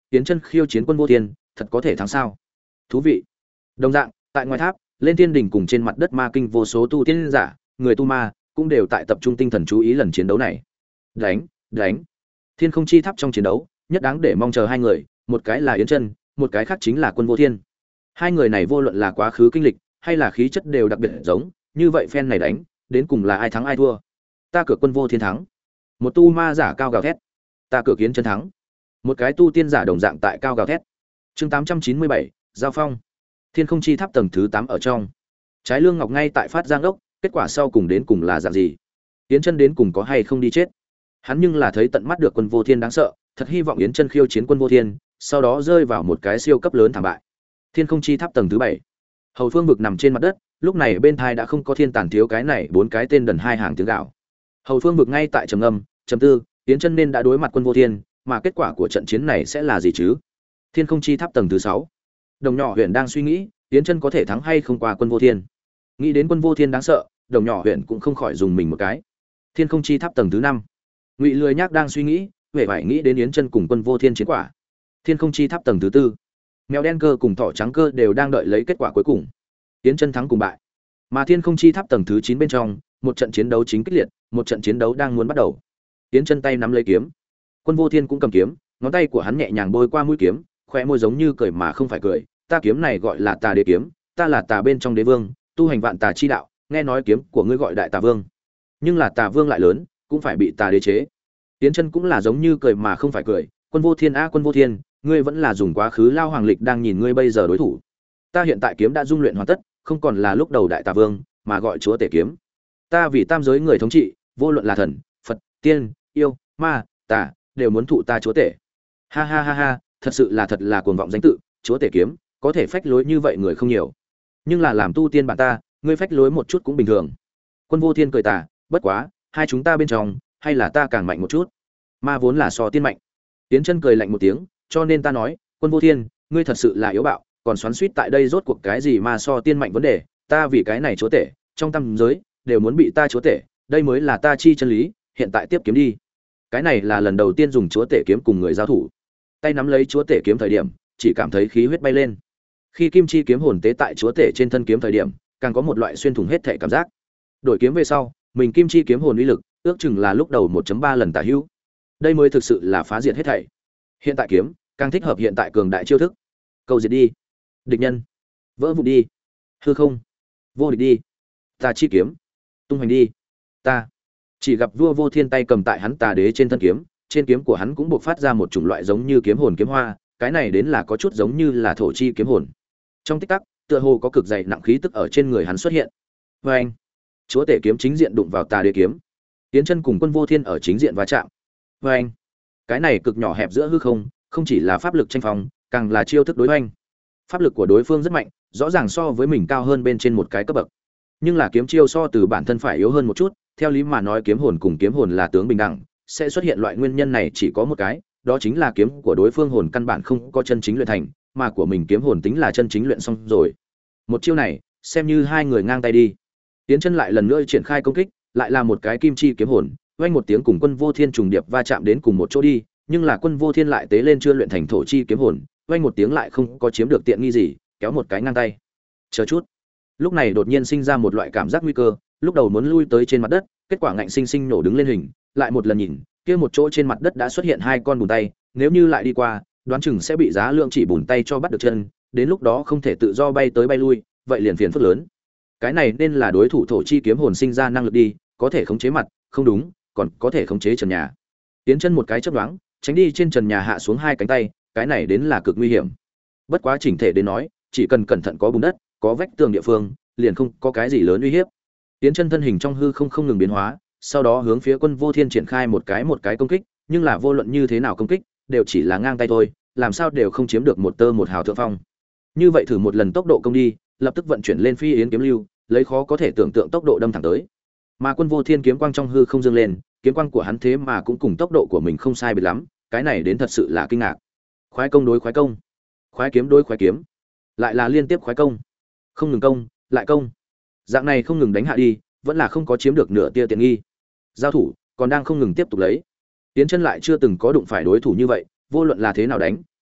[SPEAKER 1] Yến Chân khiêu chiến Quân Vô Thiên, thật có thể thắng sao? Thú vị. Đồng dạng, tại ngoài tháp, lên thiên đỉnh cùng trên mặt đất ma kinh vô số tu tiên giả, người tu ma cũng đều tại tập trung tinh thần chú ý lần chiến đấu này. Đánh, đánh. Thiên Không Chi Tháp trong chiến đấu, nhất đáng để mong chờ hai người, một cái là Yến Chân, một cái khác chính là Quân Vô Thiên. Hai người này vô luận là quá khứ kinh lịch hay là khí chất đều đặc biệt giống, như vậy phen này đánh, đến cùng là ai thắng ai thua? Ta cửa Quân Vô Thiên thắng. Một tu ma giả cao gào thét. Ta cửa Yến Chân thắng. Một cái tu tiên giả đồng dạng tại cao gào thét. Chương tám trăm chín mươi bảy, giao phong. Thiên Không Chi Tháp tầng thứ tám ở trong. Trái Lương Ngọc ngay tại phát giang đốc, kết quả sau cùng đến cùng là dạng gì? Yến Chân đến cùng có hay không đi chết? Hắn nhưng là thấy tận mắt được Quân Vô Thiên đáng sợ, thật hy vọng Yến Chân khiêu chiến Quân Vô Thiên, sau đó rơi vào một cái siêu cấp lớn thảm bại. Thiên Không Chi Tháp tầng thứ bảy. Hầu Phương vực nằm trên mặt đất, lúc này bên thai đã không có thiên tàn thiếu cái này bốn cái tên đần hai hàng tiếng gạo. Hầu Phương vực ngay tại trầm ngâm, trầm tư, Yến Chân nên đã đối mặt Quân Vô Thiên, mà kết quả của trận chiến này sẽ là gì chứ? Thiên Không Chi Tháp tầng thứ sáu. Đồng nhỏ huyện đang suy nghĩ, Yến Chân có thể thắng hay không qua Quân Vô Thiên. Nghĩ đến Quân Vô Thiên đáng sợ, đồng nhỏ huyện cũng không khỏi dùng mình một cái. Thiên Không Chi Tháp tầng thứ năm. Ngụy Lười Nhác đang suy nghĩ, vẻ vải nghĩ đến Yến Chân cùng Quân Vô Thiên chiến quả. Thiên Không Chi Tháp tầng thứ tư. Mèo đen cơ cùng thỏ trắng cơ đều đang đợi lấy kết quả cuối cùng. Yến Chân thắng cùng bại. Mà Thiên Không Chi Tháp tầng thứ chín bên trong, một trận chiến đấu chính kích liệt, một trận chiến đấu đang muốn bắt đầu. Yến Chân tay nắm lấy kiếm, Quân Vô Thiên cũng cầm kiếm, ngón tay của hắn nhẹ nhàng bôi qua mũi kiếm, khóe môi giống như cười mà không phải cười, ta kiếm này gọi là Tà Đế kiếm, ta là Tà bên trong Đế Vương, tu hành vạn tà chi đạo, nghe nói kiếm của ngươi gọi Đại Tà Vương. Nhưng là Tà Vương lại lớn, cũng phải bị Tà Đế chế. Yến Chân cũng là giống như cười mà không phải cười, Quân Vô Thiên a Quân Vô Thiên, ngươi vẫn là dùng quá khứ lao hoàng lịch đang nhìn ngươi bây giờ đối thủ. Ta hiện tại kiếm đã dung luyện hoàn tất, không còn là lúc đầu Đại Tà Vương, mà gọi Chúa Tể kiếm. Ta vì tam giới người thống trị, vô luận là thần, Phật, tiên, yêu, ma, tà, đều muốn thụ ta Chúa Tể. Ha ha ha ha, thật sự là thật là cuồng vọng danh tự, Chúa Tể kiếm, có thể phách lối như vậy người không nhiều. Nhưng là làm tu tiên bản ta, ngươi phách lối một chút cũng bình thường. Quân Vô Thiên cười tà, bất quá, hai chúng ta bên trong, hay là ta càng mạnh một chút. Ma vốn là so tiên mạnh. Tiến Chân cười lạnh một tiếng, cho nên ta nói, Quân Vô Thiên, ngươi thật sự là yếu bạo, còn xoắn xuýt tại đây rốt cuộc cái gì mà so tiên mạnh vấn đề, ta vì cái này Chúa Tể, trong tam giới đều muốn bị ta Chúa Tể, đây mới là ta chi chân lý, hiện tại tiếp kiếm đi. Cái này là lần đầu tiên dùng Chúa Tể kiếm cùng người giao thủ. Tay nắm lấy Chúa Tể kiếm thời điểm, chỉ cảm thấy khí huyết bay lên. Khi kim chi kiếm hồn tế tại Chúa Tể trên thân kiếm thời điểm, càng có một loại xuyên thủng hết thể cảm giác. Đổi kiếm về sau, mình kim chi kiếm hồn uy lực, ước chừng là lúc đầu một chấm ba lần tả hữu. Đây mới thực sự là phá diệt hết thảy. Hiện tại kiếm, càng thích hợp hiện tại cường đại chiêu thức. Câu diệt đi, địch nhân, vỡ vụn đi, hư không, vô địch đi, tà chi kiếm, tung hoành đi. Ta chỉ gặp vua Vô Thiên tay cầm tại hắn Tà Đế trên thân kiếm, trên kiếm của hắn cũng bộc phát ra một chủng loại giống như kiếm hồn kiếm hoa, cái này đến là có chút giống như là thổ chi kiếm hồn. Trong tích tắc, tựa hồ có cực dày nặng khí tức ở trên người hắn xuất hiện. Và anh, Chúa Tể kiếm chính diện đụng vào Tà Đế kiếm. Tiến Chân cùng Quân Vô Thiên ở chính diện va chạm. Và anh, cái này cực nhỏ hẹp giữa hư không, không chỉ là pháp lực tranh phong, càng là chiêu thức đối hoành. Pháp lực của đối phương rất mạnh, rõ ràng so với mình cao hơn bên trên một cái cấp bậc. Nhưng là kiếm chiêu so từ bản thân phải yếu hơn một chút, theo lý mà nói kiếm hồn cùng kiếm hồn là tướng bình đẳng, sẽ xuất hiện loại nguyên nhân này chỉ có một cái, đó chính là kiếm của đối phương hồn căn bản không có chân chính luyện thành, mà của mình kiếm hồn tính là chân chính luyện xong rồi. Một chiêu này, xem như hai người ngang tay đi. Tiến Chân lại lần nữa triển khai công kích, lại là một cái kim chi kiếm hồn, vang một tiếng cùng Quân Vô Thiên trùng điệp va chạm đến cùng một chỗ đi, nhưng là Quân Vô Thiên lại tế lên chưa luyện thành thổ chi kiếm hồn, vang một tiếng lại không có chiếm được tiện nghi gì, kéo một cái ngang tay. Chờ chút. Lúc này đột nhiên sinh ra một loại cảm giác nguy cơ, lúc đầu muốn lui tới trên mặt đất, kết quả ngạnh sinh sinh nổ đứng lên hình, lại một lần nhìn, kia một chỗ trên mặt đất đã xuất hiện hai con bùn tay, nếu như lại đi qua, đoán chừng sẽ bị giá lượng chỉ bùn tay cho bắt được chân, đến lúc đó không thể tự do bay tới bay lui, vậy liền phiền phức lớn. Cái này nên là đối thủ thổ chi kiếm hồn sinh ra năng lực đi, có thể khống chế mặt, không đúng, còn có thể khống chế trần nhà. Tiến Chân một cái chớp nhoáng, tránh đi trên trần nhà hạ xuống hai cánh tay, cái này đến là cực nguy hiểm. Bất quá chỉnh thể đến nói, chỉ cần cẩn thận có bùn đất, có vách tường địa phương, liền không có cái gì lớn uy hiếp. Tiến Chân thân hình trong hư không không ngừng biến hóa, sau đó hướng phía Quân Vô Thiên triển khai một cái một cái công kích, nhưng là vô luận như thế nào công kích, đều chỉ là ngang tay thôi, làm sao đều không chiếm được một tơ một hào thượng phong. Như vậy thử một lần tốc độ công đi, lập tức vận chuyển lên Phi Yến kiếm lưu, lấy khó có thể tưởng tượng tốc độ đâm thẳng tới. Mà Quân Vô Thiên kiếm quang trong hư không dương lên, kiếm quang của hắn thế mà cũng cùng tốc độ của mình không sai biệt lắm, cái này đến thật sự là kinh ngạc. Khoái công đối khoái công, khoái kiếm đối khoái kiếm, lại là liên tiếp khoái công, không ngừng công, lại công. Dạng này không ngừng đánh hạ đi, vẫn là không có chiếm được nửa tia tiện nghi. Giao thủ còn đang không ngừng tiếp tục lấy. Tiến Chân lại chưa từng có đụng phải đối thủ như vậy, vô luận là thế nào đánh,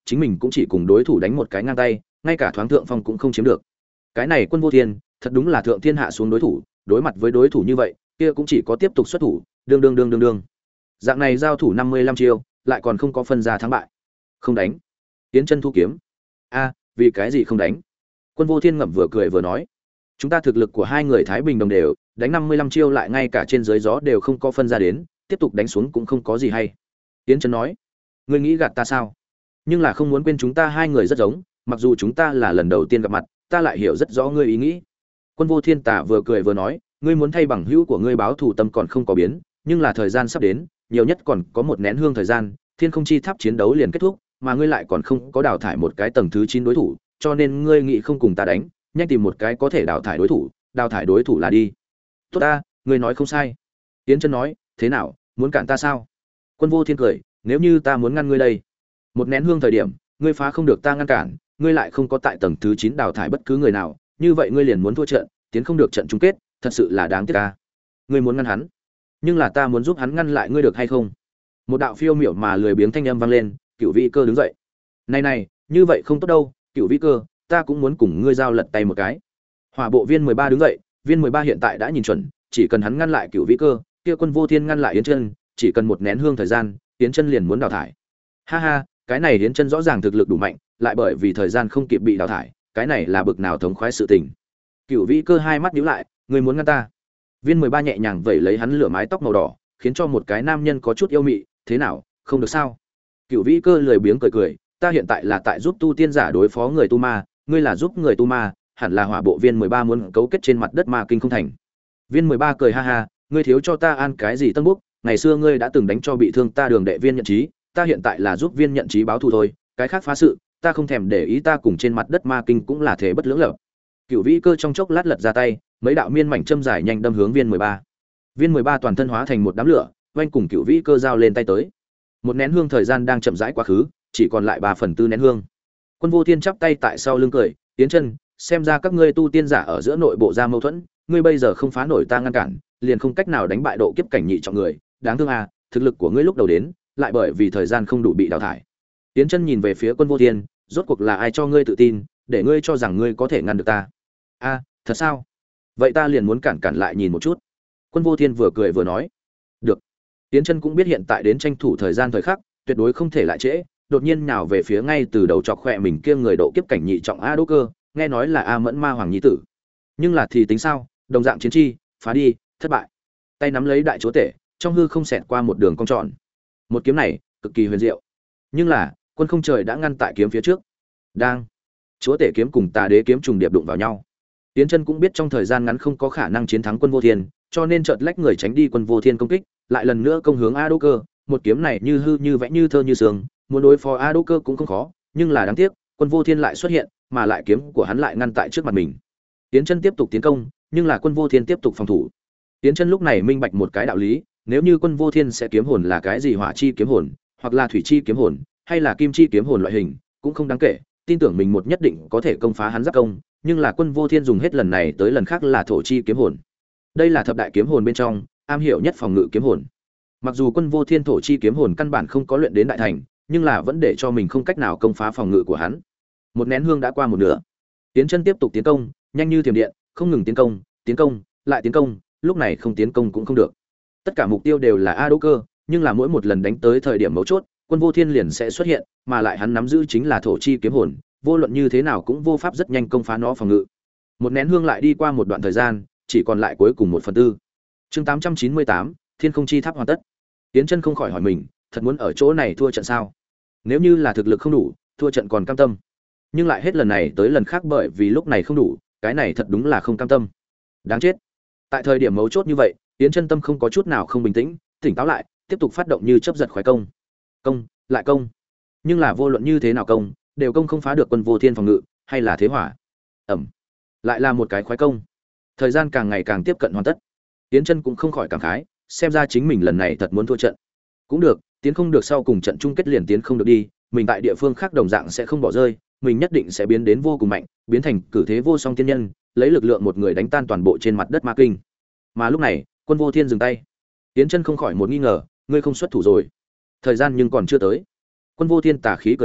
[SPEAKER 1] chính mình cũng chỉ cùng đối thủ đánh một cái ngang tay, ngay cả thoáng thượng phong cũng không chiếm được. Cái này Quân Vô Thiên, thật đúng là thượng thiên hạ xuống đối thủ, đối mặt với đối thủ như vậy, kia cũng chỉ có tiếp tục xuất thủ, đương đương đương đương đương. Dạng này giao thủ năm mươi lăm chiêu, lại còn không có phân ra thắng bại. Không đánh. Tiến chân thu kiếm. A, vì cái gì không đánh? Quân Vô Thiên ngậm vừa cười vừa nói, chúng ta thực lực của hai người thái bình đồng đều, đánh năm mươi lăm chiêu lại ngay cả trên dưới gió đều không có phân ra đến, tiếp tục đánh xuống cũng không có gì hay. Tiến chân nói, ngươi nghĩ gạt ta sao? Nhưng là không muốn quên chúng ta hai người rất giống, mặc dù chúng ta là lần đầu tiên gặp mặt, ta lại hiểu rất rõ ngươi ý nghĩ. Quân Vô Thiên tả vừa cười vừa nói, ngươi muốn thay bằng hữu của ngươi báo thù tâm còn không có biến, nhưng là thời gian sắp đến, nhiều nhất còn có một nén hương thời gian, Thiên Không Chi Tháp chiến đấu liền kết thúc, mà ngươi lại còn không có đào thải một cái tầng thứ chín đối thủ, cho nên ngươi nghĩ không cùng ta đánh, nhanh tìm một cái có thể đào thải đối thủ, đào thải đối thủ là đi. Tốt ta, ngươi nói không sai. Tiến Chân nói, thế nào, muốn cản ta sao? Quân Vô Thiên cười, nếu như ta muốn ngăn ngươi đây, một nén hương thời điểm, ngươi phá không được ta ngăn cản, ngươi lại không có tại tầng thứ chín đào thải bất cứ người nào, như vậy ngươi liền muốn thua trận, tiến không được trận chung kết, thật sự là đáng tiếc a. Ngươi muốn ngăn hắn, nhưng là ta muốn giúp hắn ngăn lại ngươi được hay không? Một đạo phiêu miểu mà lười biếng thanh âm vang lên, Cửu Vĩ Cơ đứng dậy. Này này, như vậy không tốt đâu, Cửu Vĩ Cơ, ta cũng muốn cùng ngươi giao lật tay một cái. Hỏa Bộ Viên mười ba đứng dậy, Viên mười ba hiện tại đã nhìn chuẩn, chỉ cần hắn ngăn lại Cửu Vĩ Cơ, kia Quân Vô Thiên ngăn lại Yến Chân, chỉ cần một nén hương thời gian, Yến Chân liền muốn đào thải. Ha ha, cái này Yến Chân rõ ràng thực lực đủ mạnh, lại bởi vì thời gian không kịp bị đào thải, cái này là bực nào thống khoái sự tình. Cửu Vĩ Cơ hai mắt nhíu lại, ngươi muốn ngăn ta? Viên mười ba nhẹ nhàng vẩy lấy hắn lửa mái tóc màu đỏ, khiến cho một cái nam nhân có chút yêu mị, thế nào, không được sao? Cửu Vĩ Cơ lười biếng cười cười, ta hiện tại là tại giúp tu tiên giả đối phó người tu ma, ngươi là giúp người tu ma, hẳn là Hỏa Bộ Viên mười ba muốn cấu kết trên mặt đất ma kinh không thành. Viên mười ba cười ha ha, ngươi thiếu cho ta ăn cái gì tân búc, ngày xưa ngươi đã từng đánh cho bị thương ta Đường đệ Viên nhận chí, ta hiện tại là giúp Viên nhận chí báo thù thôi, cái khác phá sự, ta không thèm để ý, ta cùng trên mặt đất ma kinh cũng là thể bất lưỡng lập. Cửu Vĩ Cơ trong chốc lát lật ra tay, mấy đạo miên mảnh châm dài nhanh đâm hướng Viên mười ba. Viên mười ba toàn thân hóa thành một đám lửa, oanh cùng Cửu Vĩ Cơ giao lên tay tới. Một nén hương thời gian đang chậm rãi quá khứ, chỉ còn lại ba phần tư nén hương. Quân Vô Thiên chắp tay tại sau lưng cười, Tiến Chân, xem ra các ngươi tu tiên giả ở giữa nội bộ ra mâu thuẫn, ngươi bây giờ không phá nổi ta ngăn cản, liền không cách nào đánh bại độ kiếp cảnh nhị trọng người, đáng thương à, thực lực của ngươi lúc đầu đến, lại bởi vì thời gian không đủ bị đào thải. Tiến Chân nhìn về phía Quân Vô Thiên, rốt cuộc là ai cho ngươi tự tin, để ngươi cho rằng ngươi có thể ngăn được ta? A, thật sao? Vậy ta liền muốn cản cản lại nhìn một chút. Quân Vô Thiên vừa cười vừa nói. Được. Tiến Chân cũng biết hiện tại đến tranh thủ thời gian thời khắc, tuyệt đối không thể lại trễ, đột nhiên nhào về phía ngay từ đầu chọc khỏe mình kia người độ kiếp cảnh nhị trọng A Đỗ Cơ, nghe nói là A Mẫn Ma Hoàng nhi tử. Nhưng là thì tính sao, đồng dạng chiến chi, phá đi, thất bại. Tay nắm lấy đại chúa tể, trong hư không xẹt qua một đường cong tròn. Một kiếm này, cực kỳ huyền diệu. Nhưng là, Quân Không Trời đã ngăn tại kiếm phía trước. Đang, chúa tể kiếm cùng Tà Đế kiếm trùng điệp đụng vào nhau. Tiến Chân cũng biết trong thời gian ngắn không có khả năng chiến thắng Quân Vô Thiên, cho nên chợt lách người tránh đi Quân Vô Thiên công kích, lại lần nữa công hướng A Đỗ Cơ, một kiếm này như hư như vẽ như thơ như sương, muốn đối phó A Đỗ Cơ cũng không khó, nhưng là đáng tiếc, Quân Vô Thiên lại xuất hiện, mà lại kiếm của hắn lại ngăn tại trước mặt mình. Tiến Chân tiếp tục tiến công, nhưng là Quân Vô Thiên tiếp tục phòng thủ. Tiến Chân lúc này minh bạch một cái đạo lý, nếu như Quân Vô Thiên sẽ kiếm hồn là cái gì hỏa chi kiếm hồn, hoặc là thủy chi kiếm hồn, hay là kim chi kiếm hồn loại hình, cũng không đáng kể, tin tưởng mình một nhất định có thể công phá hắn giáp công, nhưng là Quân Vô Thiên dùng hết lần này tới lần khác là thổ chi kiếm hồn. Đây là thập đại kiếm hồn bên trong, am hiểu nhất phòng ngự kiếm hồn. Mặc dù Quân Vô Thiên thổ chi kiếm hồn căn bản không có luyện đến đại thành, nhưng là vẫn để cho mình không cách nào công phá phòng ngự của hắn. Một nén hương đã qua một nửa. Tiến Chân tiếp tục tiến công, nhanh như thiểm điện, không ngừng tiến công, tiến công, lại tiến công, lúc này không tiến công cũng không được. Tất cả mục tiêu đều là A Đỗ Cơ, nhưng là mỗi một lần đánh tới thời điểm mấu chốt, Quân Vô Thiên liền sẽ xuất hiện, mà lại hắn nắm giữ chính là thổ chi kiếm hồn, vô luận như thế nào cũng vô pháp rất nhanh công phá nó phòng ngự. Một nén hương lại đi qua một đoạn thời gian, chỉ còn lại cuối cùng một phần tư. Chương tám trăm chín mươi tám, Thiên Không Chi Tháp hoàn tất. Tiến Chân không khỏi hỏi mình, thật muốn ở chỗ này thua trận sao? Nếu như là thực lực không đủ, thua trận còn cam tâm. Nhưng lại hết lần này tới lần khác bởi vì lúc này không đủ, cái này thật đúng là không cam tâm. Đáng chết. Tại thời điểm mấu chốt như vậy, Tiến Chân tâm không có chút nào không bình tĩnh, tỉnh táo lại, tiếp tục phát động như chớp giật khoái công. Công, lại công. Nhưng là vô luận như thế nào công, đều công không phá được Quân Vô Thiên phòng ngự, hay là thế hỏa. Ầm. Lại là một cái khoái công. Thời gian càng ngày càng tiếp cận hoàn tất. Tiến Chân cũng không khỏi cảm khái, xem ra chính mình lần này thật muốn thua trận. Cũng được, tiến không được sau cùng trận chung kết liền tiến không được đi, mình tại địa phương khác đồng dạng sẽ không bỏ rơi, mình nhất định sẽ biến đến vô cùng mạnh, biến thành cử thế vô song tiên nhân, lấy lực lượng một người đánh tan toàn bộ trên mặt đất ma kinh. Mà lúc này, Quân Vô Thiên dừng tay. Tiến Chân không khỏi một nghi ngờ, ngươi không xuất thủ rồi? Thời gian nhưng còn chưa tới. Quân Vô Thiên tà khí cười cười,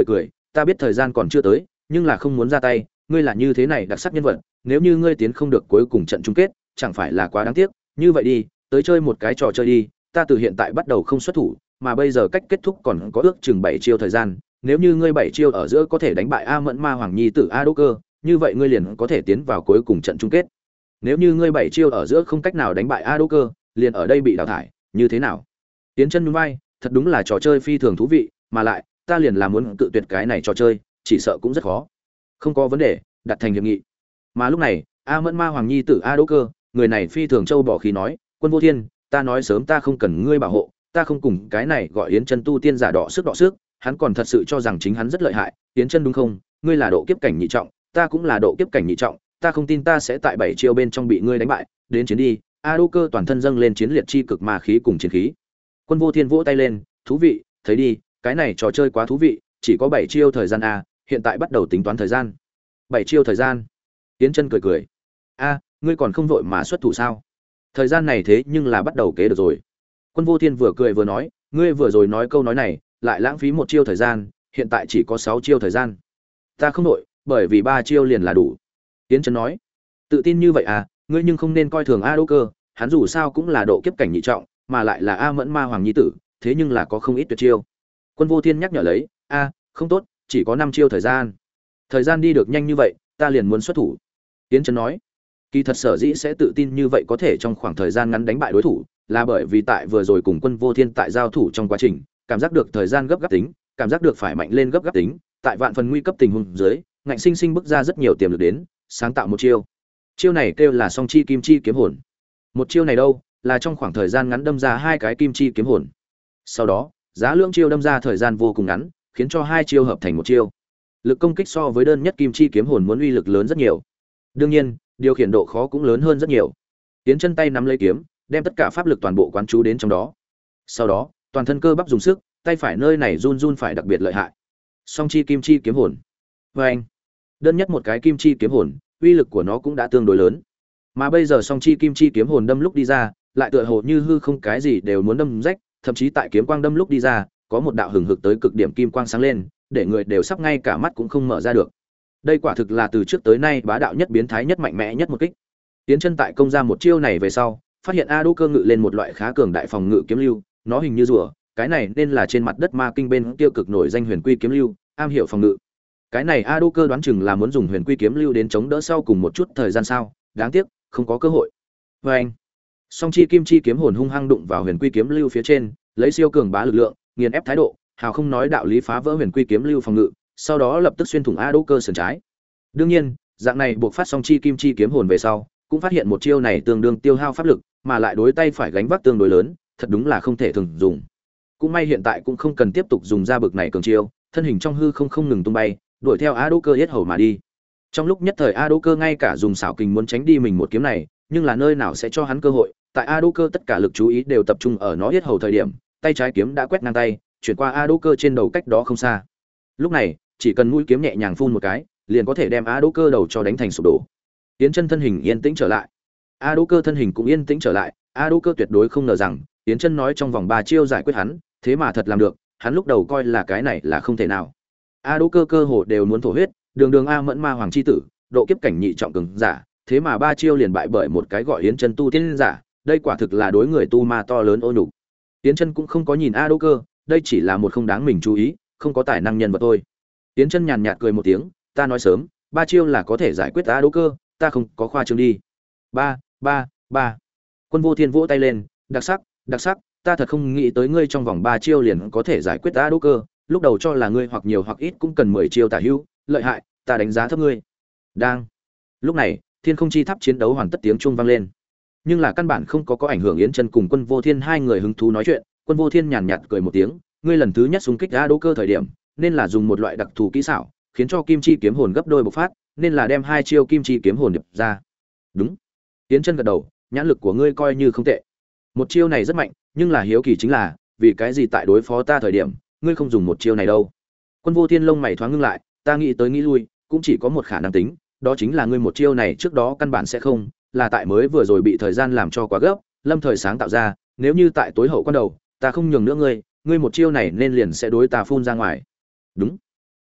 [SPEAKER 1] ta biết thời gian còn chưa tới, nhưng là không muốn ra tay, ngươi là như thế này đặc sắc nhân vật, nếu như ngươi tiến không được cuối cùng trận chung kết, chẳng phải là quá đáng tiếc, như vậy đi, tới chơi một cái trò chơi đi, ta từ hiện tại bắt đầu không xuất thủ, mà bây giờ cách kết thúc còn có ước chừng bảy chiêu thời gian, nếu như ngươi bảy chiêu ở giữa có thể đánh bại A Mẫn Ma Hoàng Nhi tử A Đỗ Cơ, như vậy ngươi liền có thể tiến vào cuối cùng trận chung kết. Nếu như ngươi bảy chiêu ở giữa không cách nào đánh bại A Đỗ Cơ, liền ở đây bị đào thải, như thế nào? Tiến Chân nhún vai, thật đúng là trò chơi phi thường thú vị, mà lại, ta liền là muốn cự tuyệt cái này trò chơi, chỉ sợ cũng rất khó. Không có vấn đề, đặt thành hiệp nghị. Mà lúc này, A Mẫn Ma Hoàng Nhi tử A Đỗ Cơ, người này phi thường châu bỏ khí nói, Quân Vô Thiên, ta nói sớm ta không cần ngươi bảo hộ, ta không cùng cái này gọi Yến Chân tu tiên giả đọ sức đọ sức, hắn còn thật sự cho rằng chính hắn rất lợi hại, Yến Chân đúng không? Ngươi là độ kiếp cảnh nhị trọng, ta cũng là độ kiếp cảnh nhị trọng, ta không tin ta sẽ tại bảy chiêu bên trong bị ngươi đánh bại, đến chiến đi. A Đỗ Cơ toàn thân dâng lên chiến liệt chi cực ma khí cùng chiến khí. Quân Vô Thiên vỗ tay lên, thú vị, thấy đi, cái này trò chơi quá thú vị, chỉ có bảy chiêu thời gian a, hiện tại bắt đầu tính toán thời gian. bảy chiêu thời gian. Yến Chân cười cười. A, ngươi còn không vội mà xuất thủ sao? Thời gian này thế nhưng là bắt đầu kế được rồi. Quân Vô Thiên vừa cười vừa nói, ngươi vừa rồi nói câu nói này, lại lãng phí một chiêu thời gian, hiện tại chỉ có sáu chiêu thời gian. Ta không vội, bởi vì ba chiêu liền là đủ. Yến Chân nói. Tự tin như vậy à, ngươi nhưng không nên coi thường A Đỗ Cơ, hắn dù sao cũng là độ kiếp cảnh nhị trọng, mà lại là A Mẫn Ma Hoàng Nhi tử, thế nhưng là có không ít tuyệt chiêu. Quân Vô Thiên nhắc nhở lấy, a, không tốt, chỉ có năm chiêu thời gian. Thời gian đi được nhanh như vậy, ta liền muốn xuất thủ. Yến Chân nói. Kỳ thật sở dĩ sẽ tự tin như vậy có thể trong khoảng thời gian ngắn đánh bại đối thủ, là bởi vì tại vừa rồi cùng Quân Vô Thiên tại giao thủ trong quá trình, cảm giác được thời gian gấp gáp tính, cảm giác được phải mạnh lên gấp gáp tính, tại vạn phần nguy cấp tình huống dưới, ngạnh sinh sinh bức ra rất nhiều tiềm lực đến, sáng tạo một chiêu. Chiêu này kêu là Song Chi Kim Chi Kiếm Hồn. Một chiêu này đâu, là trong khoảng thời gian ngắn đâm ra hai cái kim chi kiếm hồn. Sau đó, giá lượng chiêu đâm ra thời gian vô cùng ngắn, khiến cho hai chiêu hợp thành một chiêu. Lực công kích so với đơn nhất kim chi kiếm hồn muốn uy lực lớn rất nhiều. Đương nhiên, điều khiển độ khó cũng lớn hơn rất nhiều. Tiến Chân tay nắm lấy kiếm, đem tất cả pháp lực toàn bộ quán chú đến trong đó. Sau đó, toàn thân cơ bắp dùng sức, tay phải nơi này run run phải đặc biệt lợi hại. Song chi kim chi kiếm hồn. Và anh, đơn nhất một cái kim chi kiếm hồn, uy lực của nó cũng đã tương đối lớn. Mà bây giờ song chi kim chi kiếm hồn đâm lúc đi ra, lại tựa hồ như hư không cái gì đều muốn đâm rách, thậm chí tại kiếm quang đâm lúc đi ra, có một đạo hừng hực tới cực điểm kim quang sáng lên, để người đều sắp ngay cả mắt cũng không mở ra được. Đây quả thực là từ trước tới nay bá đạo nhất, biến thái nhất, mạnh mẽ nhất một kích. Tiến Chân tại công ra một chiêu này về sau, phát hiện A Đỗ Cơ ngự lên một loại khá cường đại phòng ngự kiếm lưu, nó hình như rùa, cái này nên là trên mặt đất ma kinh bên tiêu cực nổi danh Huyền Quy kiếm lưu, am hiểu phòng ngự. Cái này A Đỗ Cơ đoán chừng là muốn dùng Huyền Quy kiếm lưu đến chống đỡ sau cùng một chút thời gian sao, đáng tiếc, không có cơ hội. Và anh, song chi kim chi kiếm hồn hung hăng đụng vào Huyền Quy kiếm lưu phía trên, lấy siêu cường bá lực lượng, nghiền ép thái độ, hào không nói đạo lý phá vỡ Huyền Quy kiếm lưu phòng ngự, sau đó lập tức xuyên thủng A Đỗ Cơ sườn trái. Đương nhiên, dạng này buộc phát song chi kim chi kiếm hồn về sau, cũng phát hiện một chiêu này tương đương tiêu hao pháp lực, mà lại đối tay phải gánh vác tương đối lớn, thật đúng là không thể thường dùng. Cũng may hiện tại cũng không cần tiếp tục dùng ra bực này cường chiêu, thân hình trong hư không không ngừng tung bay, đuổi theo A Đỗ Cơ yết hầu mà đi. Trong lúc nhất thời A Đỗ Cơ ngay cả dùng xảo kình muốn tránh đi mình một kiếm này, nhưng là nơi nào sẽ cho hắn cơ hội, tại A Đỗ Cơ tất cả lực chú ý đều tập trung ở nó yết hầu thời điểm, tay trái kiếm đã quét ngang tay, chuyển qua A Đỗ Cơ trên đầu cách đó không xa. Lúc này, chỉ cần mũi kiếm nhẹ nhàng phun một cái, liền có thể đem A Đỗ Cơ đầu cho đánh thành sụp đổ. Tiến Chân thân hình yên tĩnh trở lại, A Đỗ Cơ thân hình cũng yên tĩnh trở lại. A Đỗ Cơ tuyệt đối không ngờ rằng Tiến Chân nói trong vòng ba chiêu giải quyết hắn, thế mà thật làm được. Hắn lúc đầu coi là cái này là không thể nào. A Đỗ Cơ cơ hồ đều muốn thổ huyết, đường đường A Mẫn Ma Hoàng chi tử, độ kiếp cảnh nhị trọng cường giả, thế mà ba chiêu liền bại bởi một cái gọi Yến Chân tu tiên giả, đây quả thực là đối người tu ma to lớn ô nhục. Yến Chân cũng không có nhìn A Đỗ Cơ, đây chỉ là một không đáng mình chú ý, không có tài năng nhân vật thôi. Yến Chân nhàn nhạt cười một tiếng, ta nói sớm, ba chiêu là có thể giải quyết A Đỗ Cơ, ta không có khoa trương đi. Ba, ba, ba. Quân Vô Thiên vỗ tay lên, đặc sắc, đặc sắc, ta thật không nghĩ tới ngươi trong vòng ba chiêu liền có thể giải quyết A Đỗ Cơ, lúc đầu cho là ngươi hoặc nhiều hoặc ít cũng cần mười chiêu tả hữu, lợi hại, ta đánh giá thấp ngươi. Đang. Lúc này, Thiên Không Chi Tháp chiến đấu hoàn tất, tiếng chuông vang lên. Nhưng là căn bản không có có ảnh hưởng Yến Chân cùng Quân Vô Thiên hai người hứng thú nói chuyện, Quân Vô Thiên nhàn nhạt cười một tiếng, ngươi lần thứ nhất xung kích A Đỗ Cơ thời điểm, nên là dùng một loại đặc thù kỹ xảo, khiến cho kim chi kiếm hồn gấp đôi bộc phát, nên là đem hai chiêu kim chi kiếm hồn điệp ra. Đúng. Yến Chân gật đầu, nhãn lực của ngươi coi như không tệ. Một chiêu này rất mạnh, nhưng là hiếu kỳ chính là, vì cái gì tại đối phó ta thời điểm, ngươi không dùng một chiêu này đâu? Quân Vô Thiên lông mày thoáng ngưng lại, ta nghĩ tới nghĩ lui, cũng chỉ có một khả năng tính, đó chính là ngươi một chiêu này trước đó căn bản sẽ không, là tại mới vừa rồi bị thời gian làm cho quá gấp, lâm thời sáng tạo ra, nếu như tại tối hậu quan đầu, ta không nhường nữa ngươi, ngươi một chiêu này nên liền sẽ đối ta phun ra ngoài. Đúng.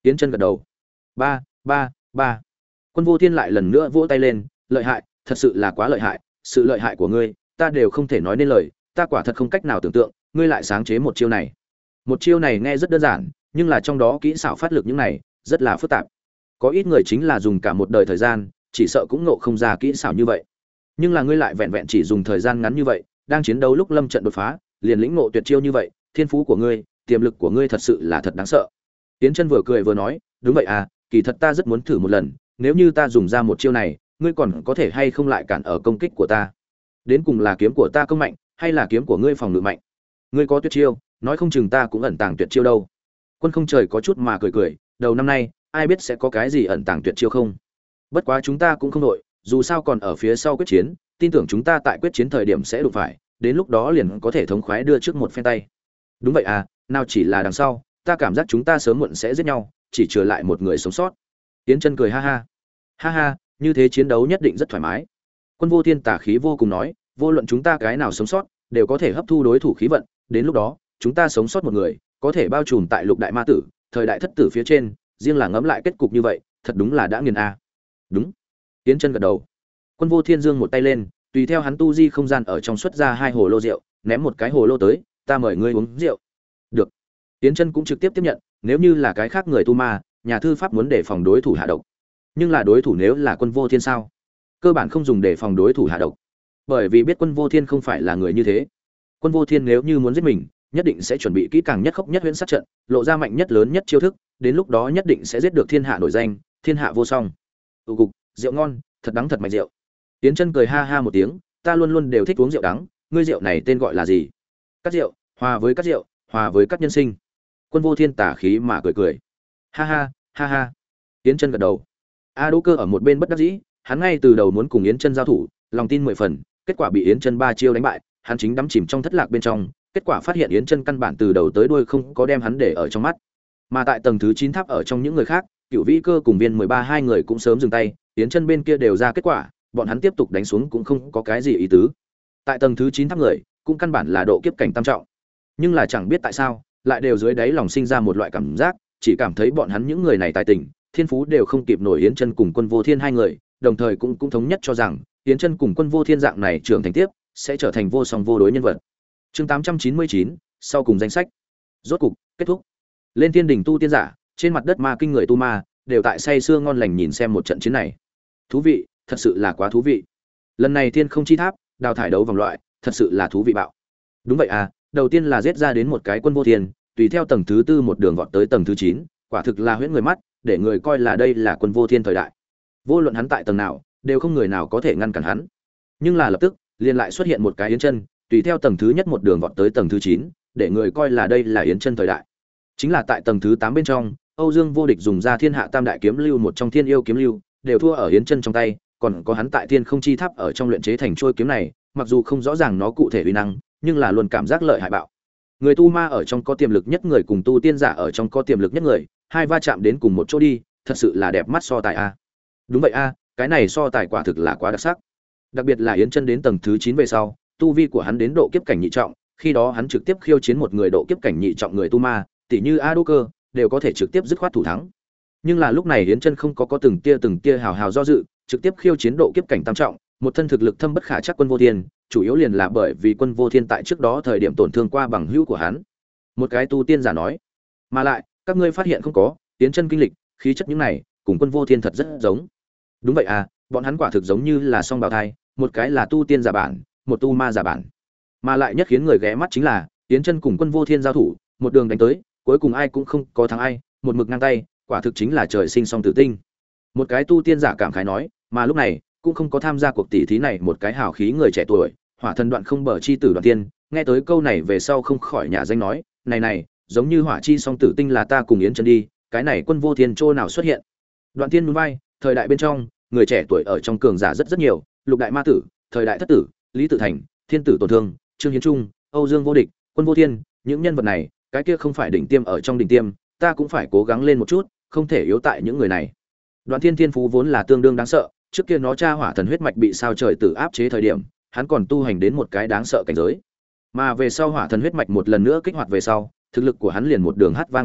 [SPEAKER 1] Yến Chân gật đầu. Ba, ba, ba. Quân Vô Thiên lại lần nữa vỗ tay lên, lợi hại, thật sự là quá lợi hại, sự lợi hại của ngươi, ta đều không thể nói nên lời, ta quả thật không cách nào tưởng tượng, ngươi lại sáng chế một chiêu này. Một chiêu này nghe rất đơn giản, nhưng là trong đó kỹ xảo phát lực những này, rất là phức tạp. Có ít người chính là dùng cả một đời thời gian, chỉ sợ cũng ngộ không ra kỹ xảo như vậy. Nhưng là ngươi lại vẹn vẹn chỉ dùng thời gian ngắn như vậy, đang chiến đấu lúc lâm trận đột phá, liền lĩnh ngộ tuyệt chiêu như vậy, thiên phú của ngươi, tiềm lực của ngươi thật sự là thật đáng sợ. Tiến Chân vừa cười vừa nói, đúng vậy à, kỳ thật ta rất muốn thử một lần, nếu như ta dùng ra một chiêu này, ngươi còn có thể hay không lại cản ở công kích của ta? Đến cùng là kiếm của ta công mạnh, hay là kiếm của ngươi phòng ngự mạnh? Ngươi có tuyệt chiêu, nói không chừng ta cũng ẩn tàng tuyệt chiêu đâu. Quân Không Trời có chút mà cười cười, đầu năm nay, ai biết sẽ có cái gì ẩn tàng tuyệt chiêu không? Bất quá chúng ta cũng không đội, dù sao còn ở phía sau quyết chiến, tin tưởng chúng ta tại quyết chiến thời điểm sẽ đụng phải, đến lúc đó liền có thể thống khoái đưa trước một phen tay. Đúng vậy à, nào chỉ là đằng sau, ta cảm giác chúng ta sớm muộn sẽ giết nhau, chỉ trừ lại một người sống sót. Tiến Chân cười ha ha. Ha ha, như thế chiến đấu nhất định rất thoải mái. Quân Vô Thiên tà khí vô cùng nói, vô luận chúng ta cái nào sống sót, đều có thể hấp thu đối thủ khí vận, đến lúc đó, chúng ta sống sót một người, có thể bao trùm tại lục đại ma tử, thời đại thất tử phía trên, riêng là ngẫm lại kết cục như vậy, thật đúng là đã nghiền a. Đúng. Tiến Chân gật đầu. Quân Vô Thiên giương một tay lên, tùy theo hắn tu di không gian ở trong xuất ra hai hồ lô rượu, ném một cái hồ lô tới, ta mời ngươi uống rượu. Được. Tiến Chân cũng trực tiếp tiếp nhận, nếu như là cái khác người tu ma, nhà thư pháp muốn đề phòng đối thủ hạ độc. Nhưng là đối thủ nếu là Quân Vô Thiên sao? Cơ bản không dùng để phòng đối thủ hạ độc. Bởi vì biết Quân Vô Thiên không phải là người như thế. Quân Vô Thiên nếu như muốn giết mình, nhất định sẽ chuẩn bị kỹ càng nhất khốc nhất huyễn sát trận, lộ ra mạnh nhất lớn nhất chiêu thức, đến lúc đó nhất định sẽ giết được thiên hạ nổi danh, thiên hạ vô song. Tụ cục, rượu ngon, thật đắng thật mạnh rượu. Tiến Chân cười ha ha một tiếng, ta luôn luôn đều thích uống rượu đắng, ngươi rượu này tên gọi là gì? Cát rượu, hòa với cát rượu, hòa với cát nhân sinh. Quân Vô Thiên tà khí mà cười cười. Ha ha, ha ha. Tiến Chân gật đầu. A Đỗ Cơ ở một bên bất đắc dĩ, hắn ngay từ đầu muốn cùng Yến Chân giao thủ, lòng tin mười phần, kết quả bị Yến Chân ba chiêu đánh bại, hắn chính đắm chìm trong thất lạc bên trong, kết quả phát hiện Yến Chân căn bản từ đầu tới đuôi không có đem hắn để ở trong mắt. Mà tại tầng thứ chín tháp ở trong những người khác, Cựu Vĩ Cơ cùng Viên mười ba hai người cũng sớm dừng tay, Yến Chân bên kia đều ra kết quả, bọn hắn tiếp tục đánh xuống cũng không có cái gì ý tứ. Tại tầng thứ chín tháp người, cũng căn bản là độ kiếp cảnh tam trọng. Nhưng là chẳng biết tại sao, lại đều dưới đáy lòng sinh ra một loại cảm giác, chỉ cảm thấy bọn hắn những người này tài tình, thiên phú đều không kịp nổi Yến Chân cùng Quân Vô Thiên hai người, đồng thời cũng cũng thống nhất cho rằng, Yến Chân cùng Quân Vô Thiên dạng này trưởng thành tiếp, sẽ trở thành vô song vô đối nhân vật. Chương tám trăm chín mươi chín, sau cùng danh sách. Rốt cục kết thúc. Lên Thiên đỉnh tu tiên giả, trên mặt đất ma kinh người tu ma, đều tại say sưa ngon lành nhìn xem một trận chiến này. Thú vị, thật sự là quá thú vị. Lần này Thiên Không Chi Tháp, đào thải đấu vòng loại, thật sự là thú vị bạo. Đúng vậy à, đầu tiên là giết ra đến một cái Quân Vô Thiên, tùy theo tầng thứ tư một đường vọt tới tầng thứ chín, quả thực là huyễn người mắt, để người coi là đây là Quân Vô Thiên thời đại. Vô luận hắn tại tầng nào, đều không người nào có thể ngăn cản hắn. Nhưng là lập tức, liền lại xuất hiện một cái Yến Chân, tùy theo tầng thứ nhất một đường vọt tới tầng thứ chín, để người coi là đây là Yến Chân thời đại. Chính là tại tầng thứ tám bên trong, Âu Dương Vô Địch dùng ra Thiên Hạ Tam Đại Kiếm Lưu một trong Thiên Yêu Kiếm Lưu, đều thua ở Yến Chân trong tay, còn có hắn tại Thiên Không Chi Tháp ở trong luyện chế thành trôi kiếm này, mặc dù không rõ ràng nó cụ thể uy năng, nhưng là luôn cảm giác lợi hại bạo. Người tu ma ở trong có tiềm lực nhất người cùng tu tiên giả ở trong có tiềm lực nhất người, hai va chạm đến cùng một chỗ đi, thật sự là đẹp mắt so tài a. Đúng vậy a, cái này so tài quả thực là quá đặc sắc. Đặc biệt là Yến Chân đến tầng thứ chín về sau, tu vi của hắn đến độ kiếp cảnh nhị trọng, khi đó hắn trực tiếp khiêu chiến một người độ kiếp cảnh nhị trọng người tu ma, tỉ như A Đỗ Cơ, đều có thể trực tiếp dứt khoát thủ thắng. Nhưng là lúc này Yến Chân không có có từng tia từng tia hào hào do dự, trực tiếp khiêu chiến độ kiếp cảnh tam trọng, một thân thực lực thâm bất khả trắc Quân Vô Thiên, chủ yếu liền là bởi vì Quân Vô Thiên tại trước đó thời điểm tổn thương qua bằng hữu của hắn. Một cái tu tiên giả nói, mà lại, các ngươi phát hiện không có, Yến Chân kinh lịch, khí chất những này, cùng Quân Vô Thiên thật rất giống. Đúng vậy à, bọn hắn quả thực giống như là song bào thai, một cái là tu tiên giả bản, một tu ma giả bản. Mà lại nhất khiến người ghé mắt chính là, Yến Chân cùng Quân Vô Thiên giao thủ, một đường đánh tới, cuối cùng ai cũng không có thắng ai, một mực ngang tay, quả thực chính là trời sinh song tử tinh. Một cái tu tiên giả cảm khái nói, mà lúc này, cũng không có tham gia cuộc tỷ thí này một cái hào khí người trẻ tuổi, Hỏa Thần Đoạn không bờ chi tử Đoạn Tiên, nghe tới câu này về sau không khỏi nhả danh nói, này này, giống như Hỏa chi song tử tinh là ta cùng Yến Chân đi, cái này Quân Vô Thiên chỗ nào xuất hiện? Đoạn Tiên nhún vai, thời đại bên trong, người trẻ tuổi ở trong cường giả rất rất nhiều, Lục đại ma tử, thời đại thất tử, Lý Tự Thành, Thiên tử Tổn Thương, Trương Hiến Trung, Âu Dương Vô Địch, Quân Vô Thiên, những nhân vật này, cái kia không phải đỉnh tiêm ở trong đỉnh tiêm, ta cũng phải cố gắng lên một chút, không thể yếu tại những người này. Đoạn Thiên Thiên phú vốn là tương đương đáng sợ, trước kia nó cha Hỏa Thần huyết mạch bị sao trời tử áp chế thời điểm, hắn còn tu hành đến một cái đáng sợ cảnh giới. Mà về sau Hỏa Thần huyết mạch một lần nữa kích hoạt về sau, thực lực của hắn liền một đường hát vang tiến mạnh,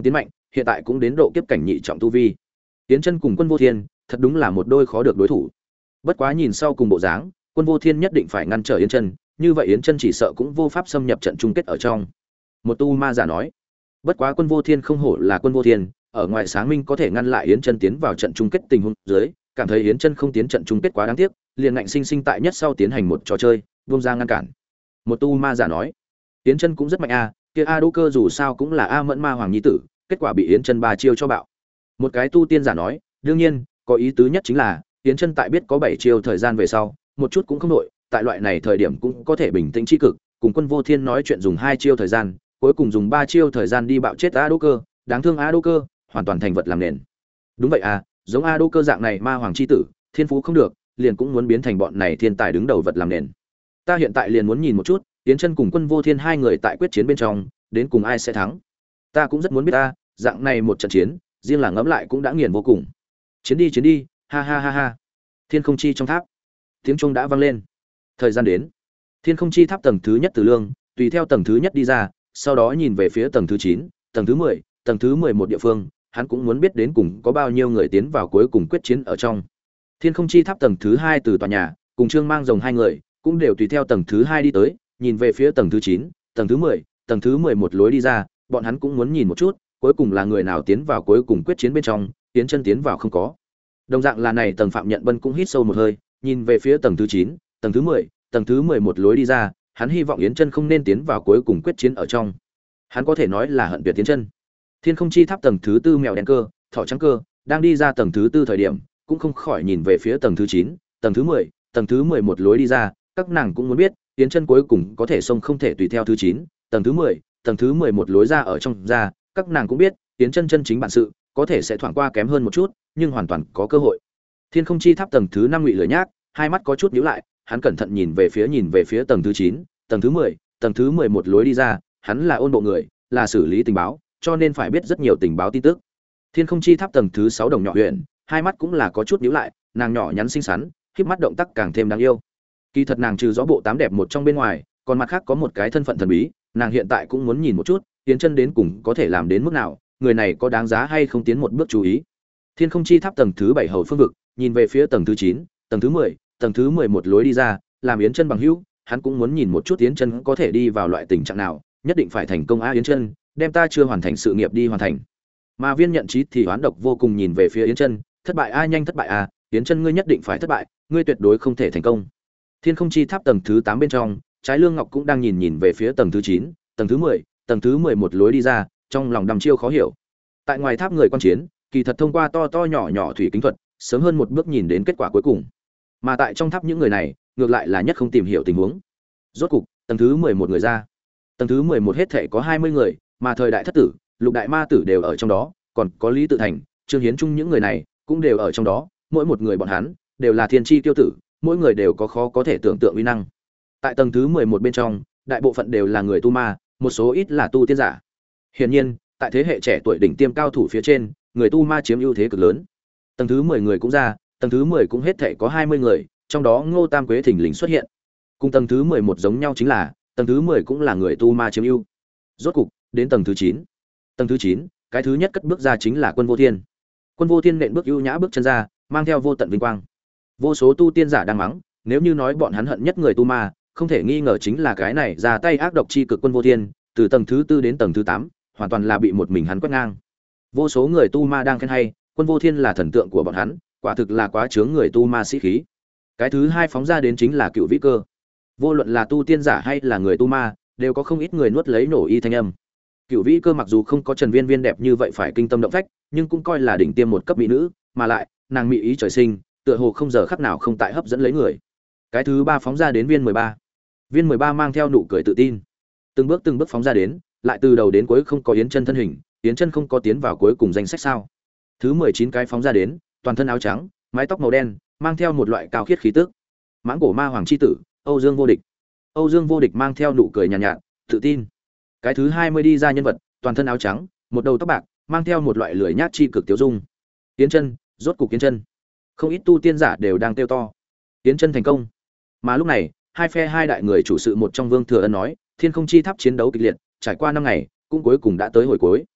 [SPEAKER 1] hiện tại cũng đến độ kiếp cảnh nhị trọng tu vi. Yến Chân cùng Quân Vô Thiên, thật đúng là một đôi khó được đối thủ. Bất quá nhìn sau cùng bộ dáng, Quân Vô Thiên nhất định phải ngăn trở Yến Chân, như vậy Yến Chân chỉ sợ cũng vô pháp xâm nhập trận chung kết ở trong. Một tu ma giả nói. Bất quá Quân Vô Thiên không hổ là Quân Vô Thiên, ở ngoài sáng minh có thể ngăn lại Yến Chân tiến vào trận chung kết tình huống dưới, cảm thấy Yến Chân không tiến trận chung kết quá đáng tiếc, liền ngạnh sinh sinh tại nhất sau tiến hành một trò chơi, buông ra ngăn cản. Một tu ma giả nói, Yến Chân cũng rất mạnh a, kia A Đỗ Cơ dù sao cũng là A Mẫn Ma Hoàng nhi tử, kết quả bị Yến Chân ba chiêu cho bạo. Một cái tu tiên giả nói, đương nhiên, có ý tứ nhất chính là, Yến Chân tại biết có bảy chiêu thời gian về sau, một chút cũng không nổi, tại loại này thời điểm cũng có thể bình tĩnh chi cực, cùng Quân Vô Thiên nói chuyện dùng hai chiêu thời gian, cuối cùng dùng ba chiêu thời gian đi bạo chết A Đỗ Cơ, đáng thương A Đỗ Cơ, hoàn toàn thành vật làm nền. Đúng vậy à, giống A Đỗ Cơ dạng này ma hoàng chi tử, thiên phú không được, liền cũng muốn biến thành bọn này thiên tài đứng đầu vật làm nền. Ta hiện tại liền muốn nhìn một chút, Yến Chân cùng Quân Vô Thiên hai người tại quyết chiến bên trong, đến cùng ai sẽ thắng. Ta cũng rất muốn biết ta, dạng này một trận chiến, riêng là ngẫm lại cũng đã nghiền vô cùng. Chiến đi chiến đi, ha ha ha ha. Thiên Không Chi trong tháp, tiếng chuông đã vang lên. Thời gian đến. Thiên Không Chi tháp tầng thứ nhất Từ Lương, tùy theo tầng thứ nhất đi ra, sau đó nhìn về phía tầng thứ chín, tầng thứ mười, tầng thứ mười một địa phương, hắn cũng muốn biết đến cùng có bao nhiêu người tiến vào cuối cùng quyết chiến ở trong. Thiên Không Chi tháp tầng thứ hai từ tòa nhà, cùng Trương Mang Rồng hai người, cũng đều tùy theo tầng thứ hai đi tới, nhìn về phía tầng thứ chín, tầng thứ mười, tầng thứ mười một lối đi ra, bọn hắn cũng muốn nhìn một chút, cuối cùng là người nào tiến vào cuối cùng quyết chiến bên trong, Yến Chân tiến vào không có. Đồng dạng là này tầng Phạm Nhận Bân cũng hít sâu một hơi, nhìn về phía tầng thứ chín, tầng thứ mười, tầng thứ mười một lối đi ra, hắn hy vọng Yến Chân không nên tiến vào cuối cùng quyết chiến ở trong. Hắn có thể nói là hận tuyệt Yến Chân. Thiên Không Chi tháp tầng thứ tư mèo đen cơ, thỏ trắng cơ, đang đi ra tầng thứ tư thời điểm, cũng không khỏi nhìn về phía tầng thứ chín, tầng thứ mười, tầng thứ mười một lối đi ra, các nàng cũng muốn biết, Yến Chân cuối cùng có thể xông không thể tùy theo thứ chín, tầng thứ mười, tầng thứ mười một lối ra ở trong ra, các nàng cũng biết, Yến Chân chân chính bản sự, có thể sẽ thoảng qua kém hơn một chút, nhưng hoàn toàn có cơ hội. Thiên Không Chi tháp tầng thứ năm Ngụy Lửa Nhác, hai mắt có chút nhíu lại, hắn cẩn thận nhìn về phía nhìn về phía tầng thứ chín, tầng thứ mười, tầng thứ mười một lối đi ra, hắn là ôn bộ người, là xử lý tình báo, cho nên phải biết rất nhiều tình báo tin tức. Thiên Không Chi tháp tầng thứ sáu Đồng Nhỏ Huyền, hai mắt cũng là có chút nhíu lại, nàng nhỏ nhắn xinh xắn, khép mắt động tác càng thêm đáng yêu. Kỳ thật nàng trừ rõ bộ tám đẹp một trong bên ngoài, còn mặt khác có một cái thân phận thần bí, nàng hiện tại cũng muốn nhìn một chút, Yến Chân đến cùng có thể làm đến mức nào, người này có đáng giá hay không tiến một bước chú ý. Thiên Không Chi tháp tầng thứ bảy Hầu Phương vực, nhìn về phía tầng thứ chín, tầng thứ mười, tầng thứ mười một lối đi ra, làm Yến Chân bằng hữu, hắn cũng muốn nhìn một chút Yến Chân có thể đi vào loại tình trạng nào, nhất định phải thành công a Yến Chân, đem ta chưa hoàn thành sự nghiệp đi hoàn thành. Mà Viên Nhận Chí thì oán độc vô cùng nhìn về phía Yến Chân, thất bại a nhanh thất bại a, Yến Chân ngươi nhất định phải thất bại, ngươi tuyệt đối không thể thành công. Thiên Không Chi tháp tầng thứ tám bên trong, Trái Lương Ngọc cũng đang nhìn nhìn về phía tầng thứ chín, tầng thứ mười, tầng thứ mười một lối đi ra, trong lòng đăm chiêu khó hiểu. Tại ngoài tháp người quan chiến, kỳ thật thông qua to to nhỏ nhỏ thủy kính thuật, sớm hơn một bước nhìn đến kết quả cuối cùng. Mà tại trong tháp những người này, ngược lại là nhất không tìm hiểu tình huống. Rốt cục, tầng thứ mười một người ra. Tầng thứ mười một hết thảy có hai mươi người, mà thời đại thất tử, lục đại ma tử đều ở trong đó, còn có Lý Tự Thành, Trương Hiến Trung những người này cũng đều ở trong đó, mỗi một người bọn hắn đều là thiên chi tiêu tử, mỗi người đều có khó có thể tưởng tượng uy năng. Tại tầng thứ mười một bên trong, đại bộ phận đều là người tu ma, một số ít là tu tiên giả. Hiển nhiên, tại thế hệ trẻ tuổi đỉnh tiêm cao thủ phía trên, người tu ma chiếm ưu thế cực lớn. Tầng thứ mười người cũng ra, tầng thứ mười cũng hết thảy có hai mươi người, trong đó Ngô Tam Quế thỉnh lình xuất hiện. Cùng tầng thứ mười một giống nhau chính là, tầng thứ mười cũng là người tu ma chiếm ưu. Rốt cục, đến tầng thứ chín. Tầng thứ chín, cái thứ nhất cất bước ra chính là Quân Vô Thiên. Quân Vô Thiên nện bước ưu nhã bước chân ra, mang theo vô tận vinh quang. Vô số tu tiên giả đang mắng, nếu như nói bọn hắn hận nhất người tu ma, không thể nghi ngờ chính là cái này ra tay ác độc chi cực Quân Vô Thiên, từ tầng thứ tư đến tầng thứ tám, hoàn toàn là bị một mình hắn quét ngang. Vô số người tu ma đang khen hay, Quân Vô Thiên là thần tượng của bọn hắn, quả thực là quá chướng người tu ma sĩ khí. Cái thứ hai phóng ra đến chính là Cựu Vĩ Cơ. Vô luận là tu tiên giả hay là người tu ma, đều có không ít người nuốt lấy nổ y thanh âm. Cựu Vĩ Cơ mặc dù không có Trần Viên Viên đẹp như vậy phải kinh tâm động phách, nhưng cũng coi là đỉnh tiêm một cấp mỹ nữ, mà lại, nàng mỹ ý trời sinh, tựa hồ không giờ khắc nào không tại hấp dẫn lấy người. Cái thứ ba phóng ra đến Viên mười ba. Viên mười ba mang theo nụ cười tự tin, từng bước từng bước phóng ra đến, lại từ đầu đến cuối không có Yến Chân thân hình, Yến Chân không có tiến vào cuối cùng danh sách sao? Thứ mười chín cái phóng ra đến, toàn thân áo trắng, mái tóc màu đen, mang theo một loại cao khiết khí tức. Mãng cổ ma hoàng chi tử, Âu Dương Vô Địch. Âu Dương Vô Địch mang theo nụ cười nhàn nhạt, nhạt, tự tin. Cái thứ hai mươi đi ra nhân vật, toàn thân áo trắng, một đầu tóc bạc, mang theo một loại lười nhát chi cực tiêu dung. Yến Chân, rốt cục Yến Chân. Không ít tu tiên giả đều đang kêu to. Yến Chân thành công. Mà lúc này, hai phe hai đại người chủ sự một trong Vương Thừa Ân nói, Thiên Không Chi tháp chiến đấu kịch liệt, trải qua năm ngày, cũng cuối cùng đã tới hồi cuối.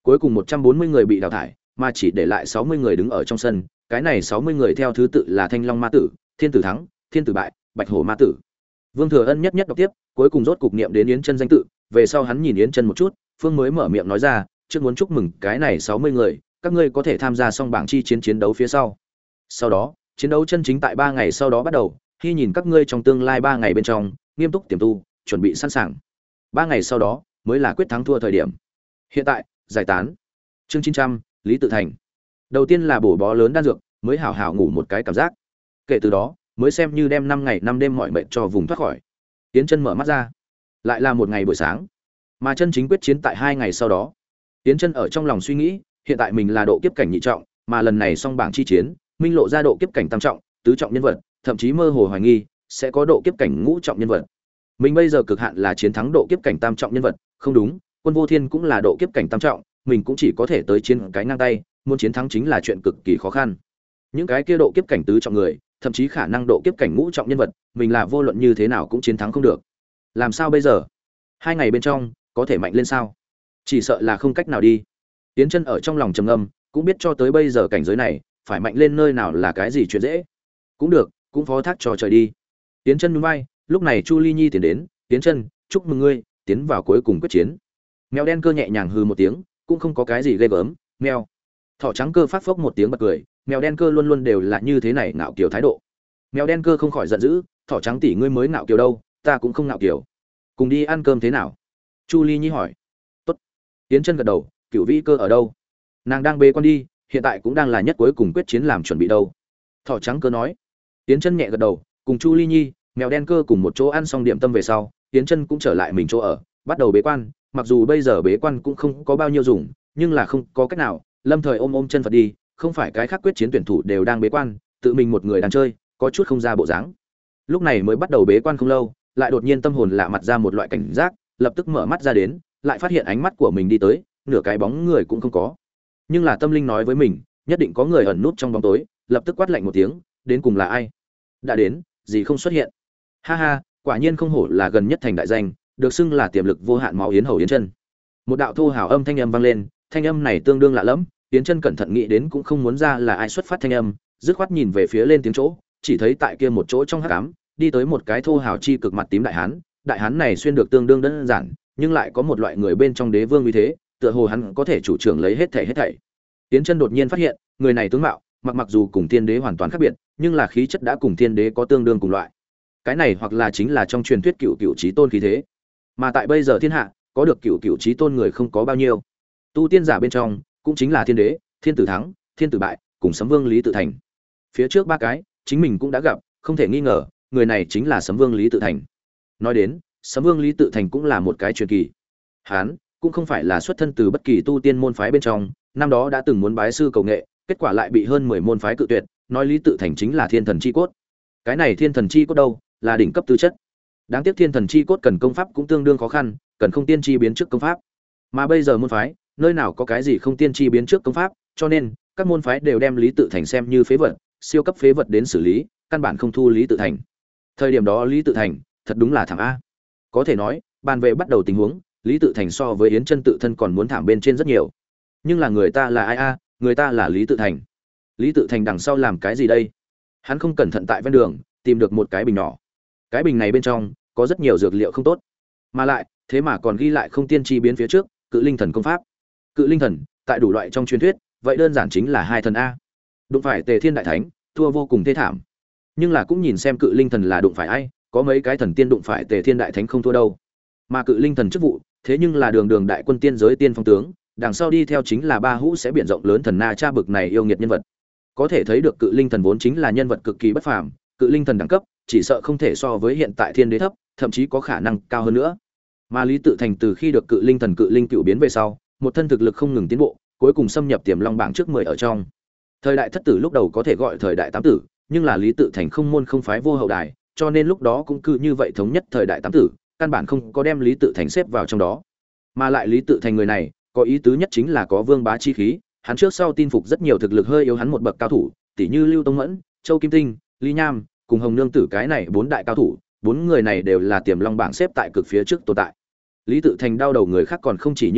[SPEAKER 1] Cuối cùng một trăm bốn mươi người bị đào thải, mà chỉ để lại sáu mươi người đứng ở trong sân, cái này sáu mươi người theo thứ tự là Thanh Long Ma Tử, Thiên Tử Thắng, Thiên Tử Bại, Bạch Hổ Ma Tử. Vương Thừa Ân nhất nhất đọc tiếp, cuối cùng rốt cục niệm đến Yến Chân danh tự, về sau hắn nhìn Yến Chân một chút, Phương mới mở miệng nói ra, trước muốn chúc mừng cái này sáu mươi người, các ngươi có thể tham gia xong bảng chi chiến chiến đấu phía sau. Sau đó, chiến đấu chân chính tại ba ngày sau đó bắt đầu, khi nhìn các ngươi trong tương lai ba ngày bên trong, nghiêm túc tiềm tu, chuẩn bị sẵn sàng. ba ngày sau đó mới là quyết thắng thua thời điểm. Hiện tại, giải tán. Chương chín trăm, Lý Tự Thành. Đầu tiên là bổ bó lớn đan dược, mới hảo hảo ngủ một cái cảm giác. Kể từ đó, mới xem như đem năm ngày năm đêm mọi mệt cho vùng thoát khỏi. Tiến Chân mở mắt ra, lại là một ngày buổi sáng, mà chân chính quyết chiến tại hai ngày sau đó. Tiến Chân ở trong lòng suy nghĩ, hiện tại mình là độ kiếp cảnh nhị trọng, mà lần này xong bảng chi chiến, minh lộ ra độ kiếp cảnh tam trọng, tứ trọng nhân vật, thậm chí mơ hồ hoài nghi sẽ có độ kiếp cảnh ngũ trọng nhân vật. Mình bây giờ cực hạn là chiến thắng độ kiếp cảnh tam trọng nhân vật, không đúng, Quân Vô Thiên cũng là độ kiếp cảnh tam trọng, mình cũng chỉ có thể tới chiến cái ngang tay, muốn chiến thắng chính là chuyện cực kỳ khó khăn. Những cái kia độ kiếp cảnh tứ trọng người, thậm chí khả năng độ kiếp cảnh ngũ trọng nhân vật, mình là vô luận như thế nào cũng chiến thắng không được. Làm sao bây giờ? Hai ngày bên trong, có thể mạnh lên sao? Chỉ sợ là không cách nào đi. Tiến Chân ở trong lòng trầm ngâm, cũng biết cho tới bây giờ cảnh giới này, phải mạnh lên nơi nào là cái gì chuyện dễ. Cũng được, cũng phó thác cho trời đi. Tiến Chân nhún vai, lúc này Chu Ly Nhi tiến đến, "Tiến Chân, chúc mừng ngươi, tiến vào cuối cùng quyết chiến." Mèo đen cơ nhẹ nhàng hừ một tiếng, cũng không có cái gì ghê gớm, mèo. Thỏ trắng cơ phát phốc một tiếng bật cười, mèo đen cơ luôn luôn đều là như thế này ngạo kiều thái độ. Mèo đen cơ không khỏi giận dữ, "Thỏ trắng tỷ ngươi mới ngạo kiều đâu, ta cũng không ngạo kiều. Cùng đi ăn cơm thế nào?" Chu Ly Nhi hỏi. "Tốt." Tiến Chân gật đầu, "Cửu Vĩ cơ ở đâu?" "Nàng đang bế quan đi, hiện tại cũng đang là nhất cuối cùng quyết chiến làm chuẩn bị đâu." Thỏ trắng cơ nói. Tiến Chân nhẹ gật đầu, cùng Chu Ly Nhi, mèo đen cơ cùng một chỗ ăn xong điểm tâm về sau, Tiến Chân cũng trở lại mình chỗ ở, bắt đầu bế quan, mặc dù bây giờ bế quan cũng không có bao nhiêu dùng, nhưng là không có cách nào, lâm thời ôm ôm chân Phật đi, không phải cái khác quyết chiến tuyển thủ đều đang bế quan, tự mình một người đang chơi, có chút không ra bộ dáng. Lúc này mới bắt đầu bế quan không lâu, lại đột nhiên tâm hồn lạ mặt ra một loại cảnh giác, lập tức mở mắt ra đến, lại phát hiện ánh mắt của mình đi tới, nửa cái bóng người cũng không có. Nhưng là tâm linh nói với mình, nhất định có người ẩn nút trong bóng tối, lập tức quát lạnh một tiếng, đến cùng là ai? Đã đến, gì không xuất hiện. Ha ha, quả nhiên không hổ là gần nhất thành đại danh, được xưng là tiềm lực vô hạn máu Yến Hầu Yến Chân. Một đạo thô hào âm thanh âm vang lên, thanh âm này tương đương lạ lẫm, Yến Chân cẩn thận nghĩ đến cũng không muốn ra là ai xuất phát thanh âm, dứt khoát nhìn về phía lên tiếng chỗ, chỉ thấy tại kia một chỗ trong hắc ám, đi tới một cái thô hào chi cực mặt tím đại hán, đại hán này xuyên được tương đương đơn giản, nhưng lại có một loại người bên trong đế vương uy thế, tựa hồ hắn có thể chủ trưởng lấy hết thảy hết thảy. Yến Chân đột nhiên phát hiện, người này tướng mạo, mặc mặc dù cùng tiên đế hoàn toàn khác biệt, nhưng là khí chất đã cùng tiên đế có tương đương cùng loại. Cái này hoặc là chính là trong truyền thuyết cựu cựu chí tôn khí thế. Mà tại bây giờ thiên hạ, có được cựu cựu chí tôn người không có bao nhiêu. Tu tiên giả bên trong, cũng chính là thiên đế, thiên tử thắng, thiên tử bại, cùng Sấm Vương Lý Tự Thành. Phía trước ba cái, chính mình cũng đã gặp, không thể nghi ngờ, người này chính là Sấm Vương Lý Tự Thành. Nói đến, Sấm Vương Lý Tự Thành cũng là một cái truyền kỳ. Hán cũng không phải là xuất thân từ bất kỳ tu tiên môn phái bên trong, năm đó đã từng muốn bái sư cầu nghệ, kết quả lại bị hơn mười môn phái cự tuyệt, nói Lý Tự Thành chính là thiên thần chi cốt. Cái này thiên thần chi cốt đâu, là đỉnh cấp tư chất. Đáng tiếc thiên thần chi cốt cần công pháp cũng tương đương khó khăn, cần không tiên chi biến trước công pháp. Mà bây giờ môn phái, nơi nào có cái gì không tiên chi biến trước công pháp, cho nên các môn phái đều đem Lý Tự Thành xem như phế vật, siêu cấp phế vật đến xử lý, căn bản không thu Lý Tự Thành. Thời điểm đó Lý Tự Thành, thật đúng là thảm a. Có thể nói, bàn về bắt đầu tình huống, Lý Tự Thành so với Yến Chân tự thân còn muốn thảm bên trên rất nhiều. Nhưng là người ta là ai a? Người ta là Lý Tự Thành. Lý Tự Thành đằng sau làm cái gì đây? Hắn không cẩn thận tại ven đường tìm được một cái bình nhỏ. Cái bình này bên trong có rất nhiều dược liệu không tốt, mà lại thế mà còn ghi lại không tiên chi biến phía trước, Cự Linh Thần công pháp. Cự Linh Thần, tại đủ loại trong truyền thuyết, vậy đơn giản chính là hai thần a. Đụng phải Tề Thiên đại thánh, thua vô cùng thê thảm. Nhưng là cũng nhìn xem Cự Linh Thần là đụng phải ai, có mấy cái thần tiên đụng phải Tề Thiên đại thánh không thua đâu. Mà Cự Linh Thần chức vụ, thế nhưng là đường đường đại quân tiên giới tiên phong tướng, đằng sau đi theo chính là ba hũ sẽ biển rộng lớn thần na cha bực này yêu nghiệt nhân vật. Có thể thấy được Cự Linh Thần vốn chính là nhân vật cực kỳ bất phàm, Cự Linh Thần đẳng cấp chỉ sợ không thể so với hiện tại Thiên Đế thấp, thậm chí có khả năng cao hơn nữa. Mà Lý Tự Thành từ khi được Cự Linh Thần Cự Linh cựu biến về sau, một thân thực lực không ngừng tiến bộ, cuối cùng xâm nhập Tiềm Long bảng trước mười ở trong. Thời đại thất tử lúc đầu có thể gọi thời đại tám tử, nhưng là Lý Tự Thành không môn không phái vô hậu đài, cho nên lúc đó cũng cứ như vậy thống nhất thời đại tám tử, căn bản không có đem Lý Tự Thành xếp vào trong đó. Mà lại Lý Tự Thành người này, có ý tứ nhất chính là có vương bá chi khí, hắn trước sau tin phục rất nhiều thực lực hơi yếu hắn một bậc cao thủ, tỷ như Lưu Tông Mẫn, Châu Kim Tinh, Lý Nham, cùng Hồng Nương Tử cái này bốn đại cao thủ, bốn người này đều là Tiềm Long bảng xếp tại cực phía trước tồn tại. Lý Tự Thành đau đầu người khác còn không chỉ như thế,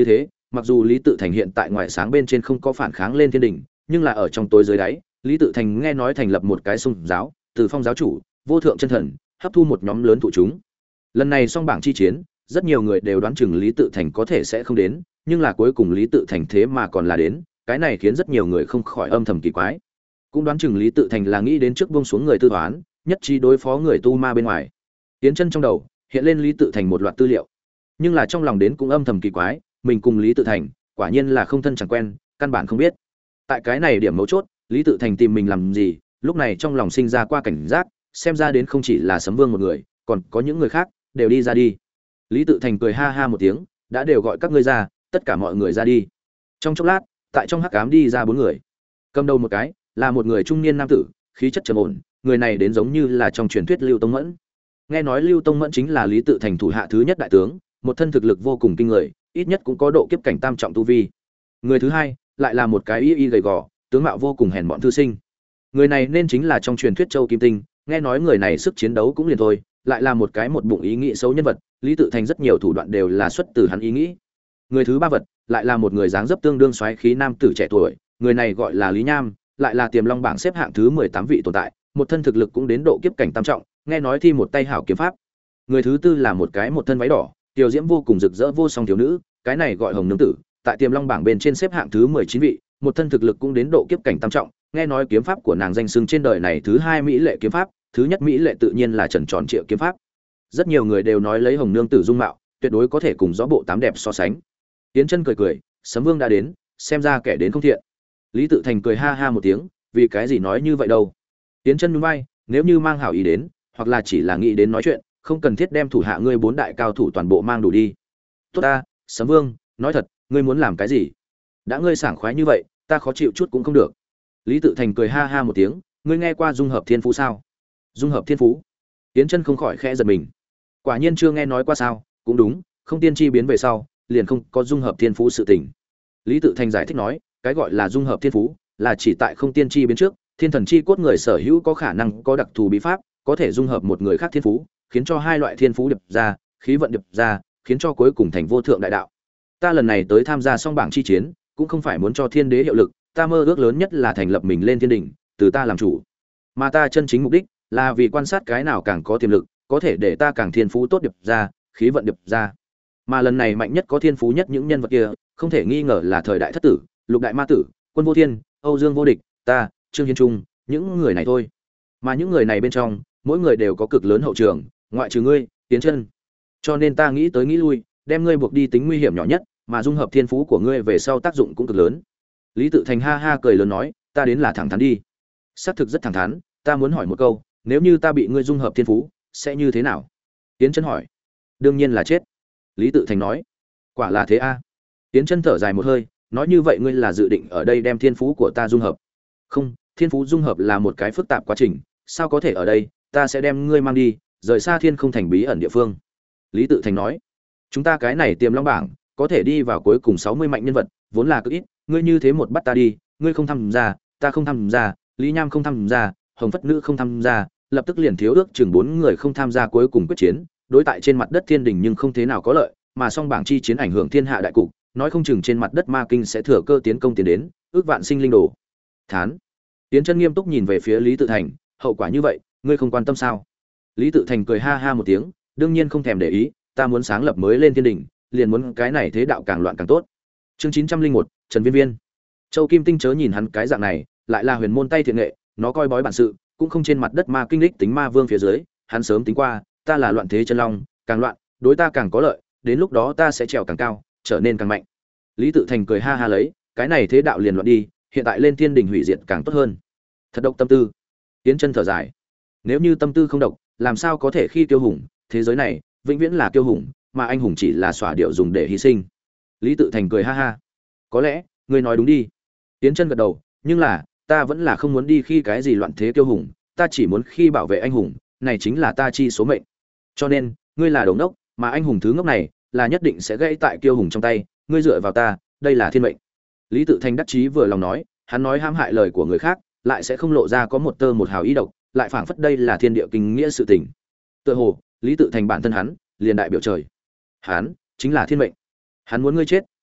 [SPEAKER 1] mặc dù Lý Tự Thành hiện tại ngoài sáng bên trên không có phản kháng lên thiên đình, nhưng là ở trong tối dưới đáy, Lý Tự Thành nghe nói thành lập một cái sung giáo, Từ Phong giáo chủ, vô thượng chân thần, hấp thu một nhóm lớn thụ chúng. Lần này song bảng chi chiến, rất nhiều người đều đoán chừng Lý Tự Thành có thể sẽ không đến, nhưng là cuối cùng Lý Tự Thành thế mà còn là đến, cái này khiến rất nhiều người không khỏi âm thầm kỳ quái. Cũng đoán chừng Lý Tự Thành là nghĩ đến trước buông xuống người tư toán, nhất trí đối phó người tu ma bên ngoài. Tiến chân trong đầu hiện lên Lý Tự Thành một loạt tư liệu, nhưng là trong lòng đến cũng âm thầm kỳ quái, mình cùng Lý Tự Thành quả nhiên là không thân chẳng quen, căn bản không biết. Tại cái này điểm mấu chốt, Lý Tự Thành tìm mình làm gì, lúc này trong lòng sinh ra qua cảnh giác, xem ra đến không chỉ là Sấm Vương một người, còn có những người khác, đều đi ra đi. Lý Tự Thành cười ha ha một tiếng, đã đều gọi các ngươi ra, tất cả mọi người ra đi. Trong chốc lát, tại trong hắc ám đi ra bốn người. Cầm đầu một cái là một người trung niên nam tử, khí chất trầm ổn, người này đến giống như là trong truyền thuyết Lưu Tông Mẫn. Nghe nói Lưu Tông Mẫn chính là Lý Tự Thành thủ hạ thứ nhất đại tướng, một thân thực lực vô cùng kinh người, ít nhất cũng có độ kiếp cảnh tam trọng tu vi. Người thứ hai lại là một cái y y gầy gò, tướng mạo vô cùng hèn mọn thư sinh. Người này nên chính là trong truyền thuyết Châu Kim Tinh, nghe nói người này sức chiến đấu cũng liền thôi, lại là một cái một bụng ý nghĩ xấu nhân vật, Lý Tự Thành rất nhiều thủ đoạn đều là xuất từ hắn ý nghĩ. Người thứ ba vật lại là một người dáng dấp tương đương xoáy khí nam tử trẻ tuổi, người này gọi là Lý Nham, lại là Tiềm Long bảng xếp hạng thứ mười tám vị tồn tại, một thân thực lực cũng đến độ kiếp cảnh tam trọng, nghe nói thi một tay hảo kiếm pháp. Người thứ tư là một cái một thân váy đỏ, tiểu diễm vô cùng rực rỡ vô song thiếu nữ, cái này gọi Hồng Nương tử, tại Tiềm Long bảng bên trên xếp hạng thứ mười chín vị, một thân thực lực cũng đến độ kiếp cảnh tam trọng, nghe nói kiếm pháp của nàng danh xưng trên đời này thứ hai mỹ lệ kiếm pháp, thứ nhất mỹ lệ tự nhiên là Trần Tròn Triệu kiếm pháp. Rất nhiều người đều nói lấy Hồng Nương tử dung mạo, tuyệt đối có thể cùng Gió Bộ tám đẹp so sánh. Tiến Chân cười cười, Sấm Vương đã đến, xem ra kẻ đến không thiện. Lý Tự Thành cười ha ha một tiếng, vì cái gì nói như vậy đâu? Tiến Chân nhún vai, nếu như mang hảo ý đến, hoặc là chỉ là nghĩ đến nói chuyện, không cần thiết đem thủ hạ ngươi bốn đại cao thủ toàn bộ mang đủ đi. Tốt ta, Sấm Vương, nói thật, ngươi muốn làm cái gì? Đã ngươi sảng khoái như vậy, ta khó chịu chút cũng không được. Lý Tự Thành cười ha ha một tiếng, ngươi nghe qua dung hợp thiên phú sao? Dung hợp thiên phú? Tiến Chân không khỏi khẽ giật mình. Quả nhiên chưa nghe nói qua sao? Cũng đúng, không tiên chi biến về sau, liền không có dung hợp thiên phú sự tình. Lý Tự Thành giải thích nói, cái gọi là dung hợp thiên phú, là chỉ tại không tiên chi biến trước, thiên thần chi cốt người sở hữu có khả năng có đặc thù bí pháp, có thể dung hợp một người khác thiên phú, khiến cho hai loại thiên phú điệp ra, khí vận điệp ra, khiến cho cuối cùng thành vô thượng đại đạo. Ta lần này tới tham gia song bảng chi chiến, cũng không phải muốn cho thiên đế hiệu lực, ta mơ ước lớn nhất là thành lập mình lên thiên đỉnh, từ ta làm chủ. Mà ta chân chính mục đích là vì quan sát cái nào càng có tiềm lực, có thể để ta càng thiên phú tốt điệp ra, khí vận điệp ra. Mà lần này mạnh nhất có thiên phú nhất những nhân vật kia, không thể nghi ngờ là thời đại thất tử, lục đại ma tử, quân vô thiên, Âu Dương vô địch, ta, Trương Hiên Trung, những người này thôi. Mà những người này bên trong, mỗi người đều có cực lớn hậu trường, ngoại trừ ngươi, Tiến Chân. Cho nên ta nghĩ tới nghĩ lui, đem ngươi buộc đi tính nguy hiểm nhỏ nhất, mà dung hợp thiên phú của ngươi về sau tác dụng cũng cực lớn. Lý Tự Thành ha ha cười lớn nói, ta đến là thẳng thắn đi. Xác thực rất thẳng thắn, ta muốn hỏi một câu, nếu như ta bị ngươi dung hợp thiên phú, sẽ như thế nào? Tiến Chân hỏi. Đương nhiên là chết. Lý Tự Thành nói. Quả là thế a. À? Tiến Chân thở dài một hơi, nói như vậy ngươi là dự định ở đây đem thiên phú của ta dung hợp? Không, thiên phú dung hợp là một cái phức tạp quá trình, sao có thể ở đây, ta sẽ đem ngươi mang đi, rời xa Thiên Không Thành bí ẩn địa phương. Lý Tự Thành nói. Chúng ta cái này Tiềm Long bảng, có thể đi vào cuối cùng sáu mươi mạnh nhân vật, vốn là cực ít, ngươi như thế một bắt ta đi, ngươi không tham gia, ta không tham gia, Lý Nham không tham gia, Hồng Phất Nữ không tham gia, lập tức liền thiếu ước chừng bốn người không tham gia cuối cùng quyết chiến, đối tại trên mặt đất thiên đình nhưng không thế nào có lợi, mà song bảng chi chiến ảnh hưởng thiên hạ đại cục, nói không chừng trên mặt đất ma kinh sẽ thừa cơ tiến công tiến đến, ước vạn sinh linh đồ. Thán. Tiến Chân nghiêm túc nhìn về phía Lý Tự Thành, hậu quả như vậy, ngươi không quan tâm sao? Lý Tự Thành cười ha ha một tiếng, đương nhiên không thèm để ý, ta muốn sáng lập mới lên thiên đình, liền muốn cái này thế đạo càng loạn càng tốt. Chương chín trăm linh một, Trần Viên Viên. Châu Kim Tinh chớ nhìn hắn cái dạng này, lại là huyền môn tay thiện nghệ, nó coi bói bản sự, cũng không trên mặt đất ma kinh lịch tính ma vương phía dưới, hắn sớm tính qua, ta là loạn thế chân long, càng loạn, đối ta càng có lợi, đến lúc đó ta sẽ trèo càng cao, trở nên càng mạnh. Lý Tự Thành cười ha ha lấy, cái này thế đạo liền loạn đi, hiện tại lên thiên đình hủy diệt càng tốt hơn. Thật độc tâm tư. Tiến Chân thở dài. Nếu như tâm tư không độc, làm sao có thể khi kiêu hùng, thế giới này vĩnh viễn là kiêu hùng, mà anh hùng chỉ là xỏa điệu dùng để hy sinh. Lý Tự Thành cười ha ha. Có lẽ, ngươi nói đúng đi. Tiến Chân gật đầu, nhưng là, ta vẫn là không muốn đi khi cái gì loạn thế kiêu hùng, ta chỉ muốn khi bảo vệ anh hùng, này chính là ta chi số mệnh. Cho nên, ngươi là đồ ngốc, mà anh hùng thứ ngốc này là nhất định sẽ gãy tại kiêu hùng trong tay, ngươi dựa vào ta, đây là thiên mệnh. Lý Tự Thành đắc chí vừa lòng nói, hắn nói hãm hại lời của người khác, lại sẽ không lộ ra có một tơ một hào ý độc, lại phảng phất đây là thiên địa kinh nghĩa sự tình. Tựa hồ, Lý Tự Thành bản thân hắn, liền đại biểu trời. Hắn chính là thiên mệnh. Hắn muốn ngươi chết,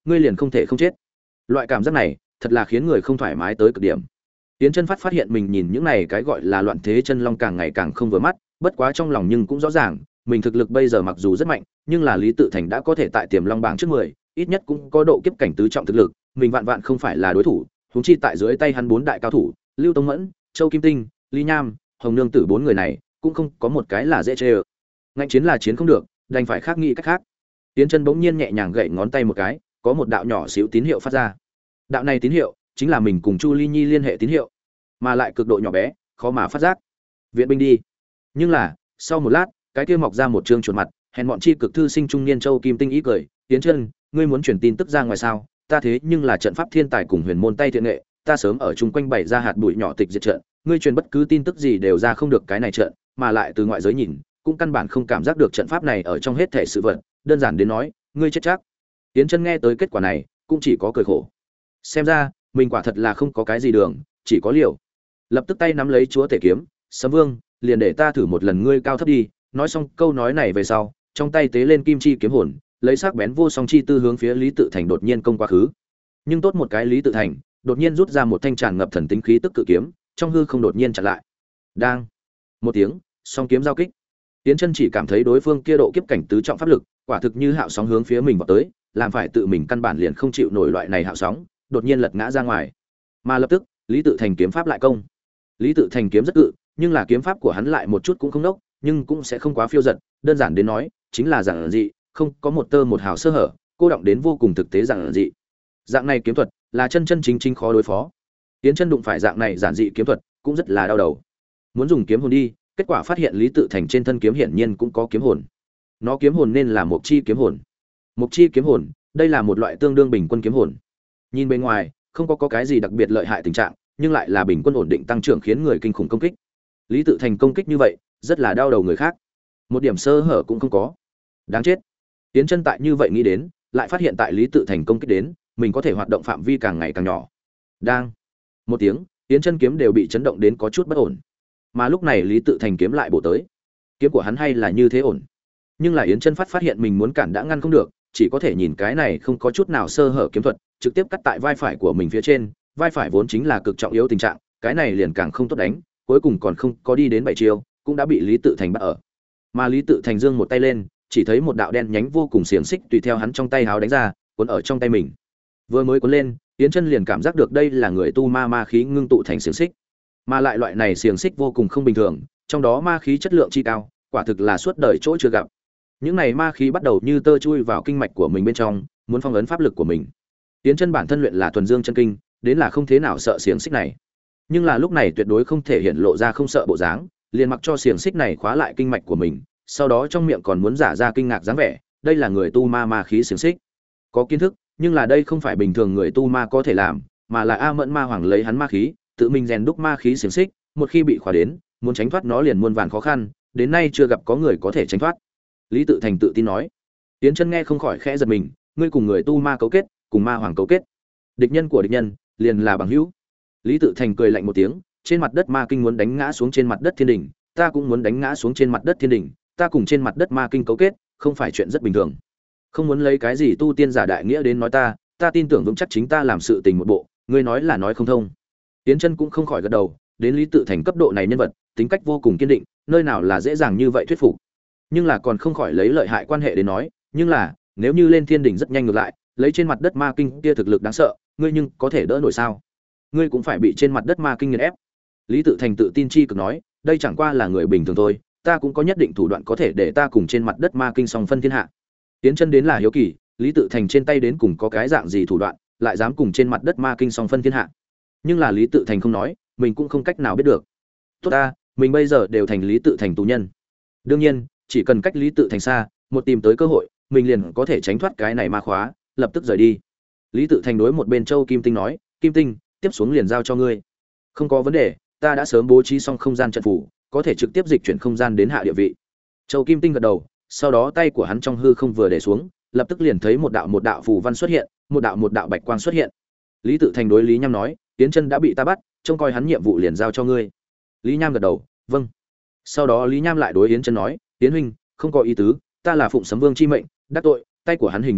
[SPEAKER 1] ngươi liền không thể không chết. Loại cảm giác này thật là khiến người không thoải mái tới cực điểm. Tiến Chân phát phát hiện mình nhìn những này cái gọi là loạn thế chân long càng ngày càng không vừa mắt, bất quá trong lòng nhưng cũng rõ ràng, mình thực lực bây giờ mặc dù rất mạnh, nhưng là Lý Tự Thành đã có thể tại Tiềm Long bảng trước mười, ít nhất cũng có độ kiếp cảnh tứ trọng thực lực, mình vạn vạn không phải là đối thủ, huống chi tại dưới tay hắn bốn đại cao thủ, Lưu Tông Mẫn, Châu Kim Tinh, Lý Nham, Hồng Nương Tử bốn người này, cũng không có một cái là dễ chơi. Ngạnh chiến là chiến không được, đành phải khác nghĩ cách khác. Tiến Chân bỗng nhiên nhẹ nhàng gậy ngón tay một cái, có một đạo nhỏ xíu tín hiệu phát ra. Đạo này tín hiệu chính là mình cùng Chu Ly Nhi liên hệ tín hiệu, mà lại cực độ nhỏ bé, khó mà phát giác. Viện binh đi. Nhưng là, sau một lát, cái kia mọc ra một trương chuột mặt, hèn bọn chi cực thư sinh trung niên Châu Kim Tinh ý cười, "Tiến Chân, ngươi muốn truyền tin tức ra ngoài sao? Ta thế nhưng là trận pháp thiên tài cùng huyền môn tay thiện nghệ, ta sớm ở chung quanh bày ra hạt bụi nhỏ tịch diệt trận, ngươi truyền bất cứ tin tức gì đều ra không được cái này trận, mà lại từ ngoại giới nhìn, cũng căn bản không cảm giác được trận pháp này ở trong hết thể sự vật, đơn giản đến nói, ngươi chết chắc." Tiến Chân nghe tới kết quả này, cũng chỉ có cười khổ. Xem ra, mình quả thật là không có cái gì đường, chỉ có liều. Lập tức tay nắm lấy chúa tể kiếm, "Sấm Vương, liền để ta thử một lần ngươi cao thấp đi." Nói xong câu nói này về sau, trong tay tế lên kim chi kiếm hồn, lấy sắc bén vô song chi tư hướng phía Lý Tự Thành đột nhiên công quá khứ. Nhưng tốt một cái Lý Tự Thành, đột nhiên rút ra một thanh tràn ngập thần tính khí tức cự kiếm, trong hư không đột nhiên chặn lại. Đang một tiếng, song kiếm giao kích. Tiến Chân chỉ cảm thấy đối phương kia độ kiếp cảnh tứ trọng pháp lực, quả thực như hạo sóng hướng phía mình vọt tới, làm phải tự mình căn bản liền không chịu nổi loại này hạo sóng, đột nhiên lật ngã ra ngoài. Mà lập tức, Lý Tự Thành kiếm pháp lại công. Lý Tự Thành kiếm rất cự, nhưng là kiếm pháp của hắn lại một chút cũng không đốc, nhưng cũng sẽ không quá phiêu dật, đơn giản đến nói, chính là giản dị, không có một tơ một hào sơ hở, cô động đến vô cùng thực tế giản dị. Dạng này kiếm thuật là chân chân chính chính khó đối phó. Tiến Chân đụng phải dạng này giản dị kiếm thuật, cũng rất là đau đầu. Muốn dùng kiếm hồn đi, kết quả phát hiện Lý Tự Thành trên thân kiếm hiển nhiên cũng có kiếm hồn. Nó kiếm hồn nên là một chi kiếm hồn. Một chi kiếm hồn, đây là một loại tương đương bình quân kiếm hồn. Nhìn bên ngoài, không có, có cái gì đặc biệt lợi hại tình trạng, nhưng lại là bình quân ổn định tăng trưởng khiến người kinh khủng công kích. Lý Tự Thành công kích như vậy, rất là đau đầu người khác. Một điểm sơ hở cũng không có. Đáng chết. Tiến Chân tại như vậy nghĩ đến, lại phát hiện tại Lý Tự Thành công kích đến, mình có thể hoạt động phạm vi càng ngày càng nhỏ. Đang một tiếng, Tiến Chân kiếm đều bị chấn động đến có chút bất ổn. Mà lúc này Lý Tự Thành kiếm lại bổ tới. Kiếm của hắn hay là như thế ổn. Nhưng là Yến Chân phát phát hiện mình muốn cản đã ngăn không được, chỉ có thể nhìn cái này không có chút nào sơ hở kiếm thuật, trực tiếp cắt tại vai phải của mình phía trên, vai phải vốn chính là cực trọng yếu tình trạng, cái này liền càng không tốt đánh, cuối cùng còn không có đi đến bảy chiêu, cũng đã bị Lý Tự Thành bắt ở. Mà Lý Tự Thành giương một tay lên, chỉ thấy một đạo đen nhánh vô cùng xiềng xích tùy theo hắn trong tay háo đánh ra, cuốn ở trong tay mình. Vừa mới cuốn lên, Yến Chân liền cảm giác được đây là người tu ma ma khí ngưng tụ thành xiềng xích. Mà lại loại này xiềng xích vô cùng không bình thường, trong đó ma khí chất lượng chi cao, quả thực là suốt đời chỗ chưa gặp. Những này ma khí bắt đầu như tơ chui vào kinh mạch của mình bên trong, muốn phong ấn pháp lực của mình. Yến Chân bản thân luyện là thuần dương chân kinh, đến là không thế nào sợ xiềng xích này. Nhưng là lúc này tuyệt đối không thể hiện lộ ra không sợ bộ dáng, liền mặc cho xiềng xích này khóa lại kinh mạch của mình, sau đó trong miệng còn muốn giả ra kinh ngạc dáng vẻ, đây là người tu ma ma khí xiềng xích. Có kiến thức, nhưng là đây không phải bình thường người tu ma có thể làm, mà là A Mẫn Ma Hoàng lấy hắn ma khí, tự mình rèn đúc ma khí xiềng xích, một khi bị khóa đến, muốn tránh thoát nó liền muôn vàn khó khăn, đến nay chưa gặp có người có thể tránh thoát. Lý Tự Thành tự tin nói. Tiến Chân nghe không khỏi khẽ giật mình, ngươi cùng người tu ma cấu kết, cùng ma hoàng cấu kết. Địch nhân của địch nhân, liền là bằng hữu. Lý Tự Thành cười lạnh một tiếng, trên mặt đất ma kinh muốn đánh ngã xuống trên mặt đất thiên đỉnh, ta cũng muốn đánh ngã xuống trên mặt đất thiên đỉnh, ta cùng trên mặt đất ma kinh cấu kết, không phải chuyện rất bình thường. Không muốn lấy cái gì tu tiên giả đại nghĩa đến nói ta, ta tin tưởng vững chắc chính ta làm sự tình một bộ, ngươi nói là nói không thông. Tiến Chân cũng không khỏi gật đầu, đến Lý Tự Thành cấp độ này nhân vật, tính cách vô cùng kiên định, nơi nào là dễ dàng như vậy thuyết phục. Nhưng là còn không khỏi lấy lợi hại quan hệ đến nói, nhưng là, nếu như lên thiên đỉnh rất nhanh ngược lại, lấy trên mặt đất ma kinh kia thực lực đáng sợ, ngươi nhưng có thể đỡ nổi sao? Ngươi cũng phải bị trên mặt đất ma kinh nghiền ép. Lý Tự Thành tự tin chi cực nói, đây chẳng qua là người bình thường thôi, ta cũng có nhất định thủ đoạn có thể để ta cùng trên mặt đất ma kinh song phân thiên hạ. Tiến Chân đến là hiếu kỳ, Lý Tự Thành trên tay đến cùng có cái dạng gì thủ đoạn, lại dám cùng trên mặt đất ma kinh song phân thiên hạ. Nhưng là Lý Tự Thành không nói, mình cũng không cách nào biết được. Tốt ta, mình bây giờ đều thành Lý Tự Thành tù nhân. Đương nhiên, chỉ cần cách Lý Tự Thành xa, một tìm tới cơ hội, mình liền có thể tránh thoát cái này ma khóa, lập tức rời đi. Lý Tự Thành đối một bên Châu Kim Tinh nói, Kim Tinh, tiếp xuống liền giao cho ngươi. Không có vấn đề, ta đã sớm bố trí xong không gian trận phủ, có thể trực tiếp dịch chuyển không gian đến hạ địa vị. Châu Kim Tinh gật đầu, sau đó tay của hắn trong hư không vừa để xuống, lập tức liền thấy một đạo một đạo phù văn xuất hiện, một đạo một đạo bạch quang xuất hiện. Lý Tự Thành đối Lý Nham nói, Tiến Chân đã bị ta bắt, trông coi hắn nhiệm vụ liền giao cho ngươi. Lý Nham gật đầu, vâng. Sau đó Lý Nham lại đối Yến Chân nói, Tiến huynh, không có ý tứ, ta là phụng Sấm Vương chi mệnh, đắc tội, tay của hắn hình như điện,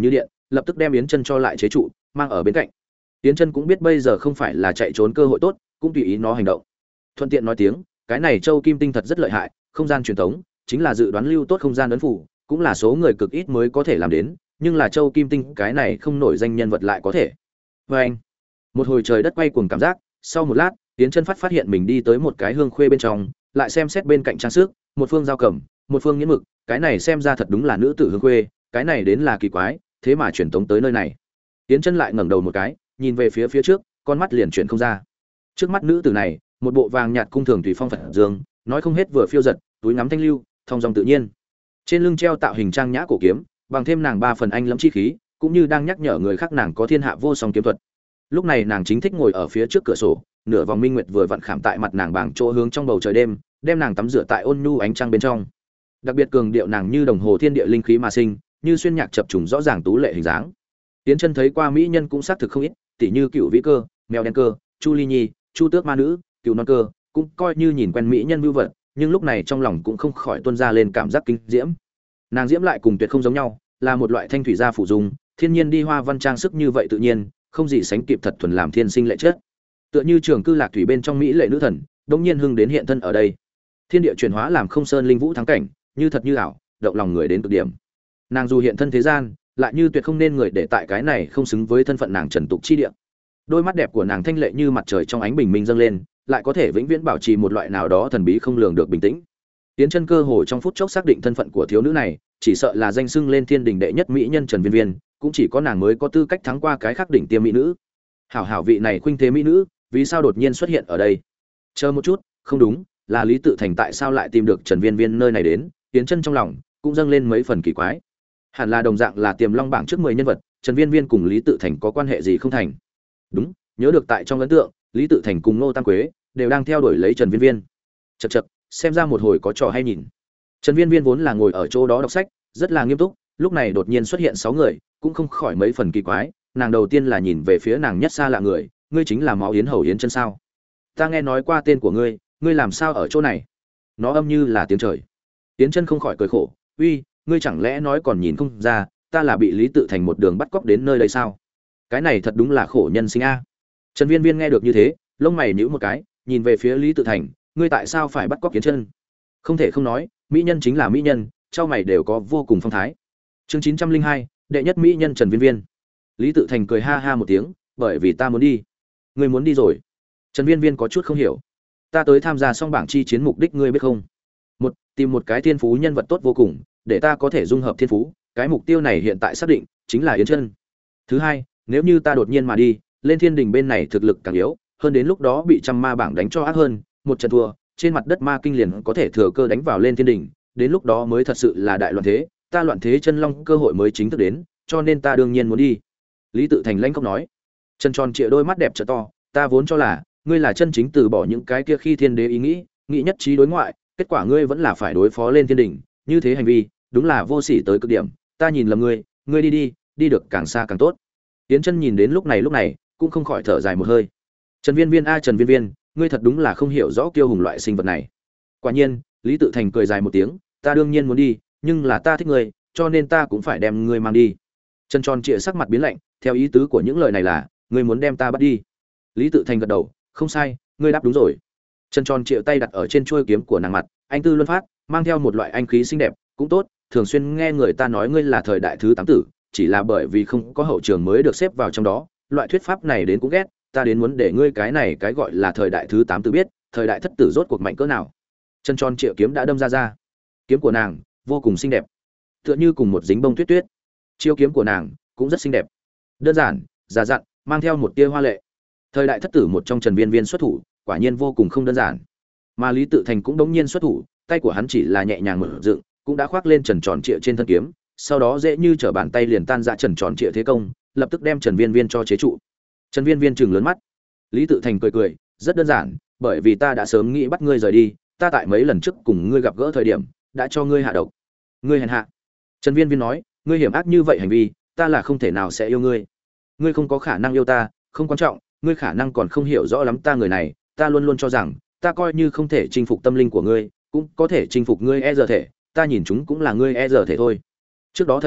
[SPEAKER 1] lập tức đem Yến Chân cho lại chế trụ, mang ở bên cạnh. Yến Chân cũng biết bây giờ không phải là chạy trốn cơ hội tốt, cũng tùy ý nó hành động. Thuận tiện nói tiếng, cái này Châu Kim Tinh thật rất lợi hại, không gian truyền thống, chính là dự đoán lưu tốt không gian ấn phủ, cũng là số người cực ít mới có thể làm đến, nhưng là Châu Kim Tinh cái này không nổi danh nhân vật lại có thể. Và anh, một hồi trời đất quay cuồng cảm giác, sau một lát, Yến Chân phát phát hiện mình đi tới một cái hương khuê bên trong, lại xem xét bên cạnh trang sức, một phương dao cầm, một phương nghiến mực, cái này xem ra thật đúng là nữ tử hương khuê, cái này đến là kỳ quái, thế mà truyền tống tới nơi này. Yến Chân lại ngẩng đầu một cái, nhìn về phía phía trước, con mắt liền chuyển không ra. Trước mắt nữ tử này, một bộ vàng nhạt cung thường tùy phong phật dương, nói không hết vừa phiêu giật, túi ngắm thanh lưu, thong dong tự nhiên. Trên lưng treo tạo hình trang nhã cổ kiếm, bằng thêm nàng ba phần anh lẫm chi khí, cũng như đang nhắc nhở người khác nàng có thiên hạ vô song kiếm thuật. Lúc này nàng chính thích ngồi ở phía trước cửa sổ, nửa vòng minh nguyệt vừa vặn khảm tại mặt nàng bảng chỗ hướng trong bầu trời đêm, đem nàng tắm rửa tại ôn nhu ánh trăng bên trong. Đặc biệt cường điệu nàng như đồng hồ thiên địa linh khí mà sinh, như xuyên nhạc chập trùng rõ ràng tú lệ hình dáng. Tiến Chân thấy qua mỹ nhân cũng xác thực không ít, tỷ như Cựu Vĩ Cơ, Mèo Đen Cơ, Chu Ly Nhi, Chu Tước Ma Nữ, Cựu Non Cơ, cũng coi như nhìn quen mỹ nhân vưu vật, nhưng lúc này trong lòng cũng không khỏi tuôn ra lên cảm giác kinh diễm. Nàng diễm lại cùng tuyệt không giống nhau, là một loại thanh thủy gia phụ dung, thiên nhiên đi hoa văn trang sức như vậy tự nhiên, không gì sánh kịp thật thuần làm thiên sinh lệ chất. Tựa như trường cư lạc thủy bên trong mỹ lệ nữ thần, đột nhiên hưng đến hiện thân ở đây. Thiên địa chuyển hóa làm không sơn linh vũ thắng cảnh, như thật như ảo, động lòng người đến cực điểm. Nàng dù hiện thân thế gian, lại như tuyệt không nên người để tại cái này không xứng với thân phận nàng trần tục chi địa. Đôi mắt đẹp của nàng thanh lệ như mặt trời trong ánh bình minh dâng lên, lại có thể vĩnh viễn bảo trì một loại nào đó thần bí không lường được bình tĩnh. Tiến Chân cơ hồ trong phút chốc xác định thân phận của thiếu nữ này, chỉ sợ là danh xưng lên thiên đình đệ nhất mỹ nhân Trần Viên Viên, cũng chỉ có nàng mới có tư cách thắng qua cái khác đỉnh tiêm mỹ nữ. Hảo hảo vị này khuynh thế mỹ nữ, vì sao đột nhiên xuất hiện ở đây? Chờ một chút, không đúng, là Lý Tự Thành tại sao lại tìm được Trần Viên Viên nơi này đến? Tiến Chân trong lòng cũng dâng lên mấy phần kỳ quái. Hẳn là đồng dạng là Tiềm Long bảng trước mười nhân vật, Trần Viên Viên cùng Lý Tự Thành có quan hệ gì không thành? Đúng, nhớ được tại trong ấn tượng, Lý Tự Thành cùng Ngô Tam Quế đều đang theo đuổi lấy Trần Viên Viên. Chậc chậc, xem ra một hồi có trò hay nhìn. Trần Viên Viên vốn là ngồi ở chỗ đó đọc sách, rất là nghiêm túc, lúc này đột nhiên xuất hiện sáu người, cũng không khỏi mấy phần kỳ quái, nàng đầu tiên là nhìn về phía nàng nhất xa lạ người, ngươi chính là Máu Yến Hầu Yến Chân sao? Ta nghe nói qua tên của ngươi, ngươi làm sao ở chỗ này? Nó âm như là tiếng trời. Yến Chân không khỏi cười khổ, uy, ngươi chẳng lẽ nói còn nhìn không ra, ta là bị Lý Tự Thành một đường bắt cóc đến nơi đây sao? Cái này thật đúng là khổ nhân sinh a. Trần Viên Viên nghe được như thế, lông mày nhíu một cái, nhìn về phía Lý Tự Thành, ngươi tại sao phải bắt cóc Yến Chân? Không thể không nói, mỹ nhân chính là mỹ nhân, trao mày đều có vô cùng phong thái. Chương chín trăm linh hai, đệ nhất mỹ nhân Trần Viên Viên. Lý Tự Thành cười ha ha một tiếng, bởi vì ta muốn đi. Ngươi muốn đi rồi? Trần Viên Viên có chút không hiểu. Ta tới tham gia song bảng chi chiến mục đích ngươi biết không? Một, tìm một cái thiên phú nhân vật tốt vô cùng, để ta có thể dung hợp thiên phú, cái mục tiêu này hiện tại xác định chính là Yến Chân. Thứ hai, nếu như ta đột nhiên mà đi, lên thiên đình bên này thực lực càng yếu, hơn đến lúc đó bị trăm ma bảng đánh cho ác hơn, một trận thua, trên mặt đất ma kinh liền có thể thừa cơ đánh vào lên thiên đình, đến lúc đó mới thật sự là đại loạn thế, ta loạn thế chân long cơ hội mới chính thức đến, cho nên ta đương nhiên muốn đi. Lý Tự Thành lãnh khóc nói. Trần tròn trịa đôi mắt đẹp trợ to, ta vốn cho là ngươi là chân chính từ bỏ những cái kia khi thiên đế ý nghĩ, nghĩ nhất trí đối ngoại, kết quả ngươi vẫn là phải đối phó lên thiên đình, như thế hành vi, đúng là vô sỉ tới cực điểm, ta nhìn lầm ngươi, ngươi đi đi, đi được càng xa càng tốt. Tiến Chân nhìn đến lúc này lúc này, cũng không khỏi thở dài một hơi. Trần Viên Viên a Trần Viên Viên, ngươi thật đúng là không hiểu rõ kiêu hùng loại sinh vật này. Quả nhiên, Lý Tự Thành cười dài một tiếng, ta đương nhiên muốn đi, nhưng là ta thích ngươi, cho nên ta cũng phải đem ngươi mang đi. Trần tròn trịa sắc mặt biến lạnh, theo ý tứ của những lời này là, ngươi muốn đem ta bắt đi. Lý Tự Thành gật đầu, không sai, ngươi đáp đúng rồi. Trần tròn trịa tay đặt ở trên chuôi kiếm của nàng mặt, anh tư luân phát, mang theo một loại anh khí xinh đẹp, cũng tốt, thường xuyên nghe người ta nói ngươi là thời đại thứ tám tử, chỉ là bởi vì không có hậu trường mới được xếp vào trong đó, loại thuyết pháp này đến cũng ghét, ta đến muốn để ngươi cái này cái gọi là thời đại thứ tám tử biết, thời đại thất tử rốt cuộc mạnh cỡ nào. Chân tròn triệu kiếm đã đâm ra ra. Kiếm của nàng vô cùng xinh đẹp, tựa như cùng một dính bông tuyết tuyết. Chiêu kiếm của nàng cũng rất xinh đẹp, đơn giản, già dặn, mang theo một tia hoa lệ. Thời đại thất tử một trong Trần Viên Viên xuất thủ, quả nhiên vô cùng không đơn giản. Mà Lý Tự Thành cũng đống nhiên xuất thủ, tay của hắn chỉ là nhẹ nhàng mở dựng, cũng đã khoác lên Trần tròn triệu trên thân kiếm, sau đó dễ như trở bàn tay liền tan ra Trần tròn triệu thế công, lập tức đem Trần Viên Viên cho chế trụ. Trần Viên Viên trừng lớn mắt. Lý Tự Thành cười cười, rất đơn giản, bởi vì ta đã sớm nghĩ bắt ngươi rời đi, ta tại mấy lần trước cùng ngươi gặp gỡ thời điểm, đã cho ngươi hạ độc. Ngươi hèn hạ. Trần Viên Viên nói, ngươi hiểm ác như vậy hành vi, ta là không thể nào sẽ yêu ngươi. Ngươi không có khả năng yêu ta, không quan trọng, ngươi khả năng còn không hiểu rõ lắm ta người này, ta luôn luôn cho rằng, ta coi như không thể chinh phục tâm linh của ngươi, cũng có thể chinh phục ngươi e giờ thể, ta nhìn chúng cũng là ngươi e giờ thể thôi. Trước đó thời điểm,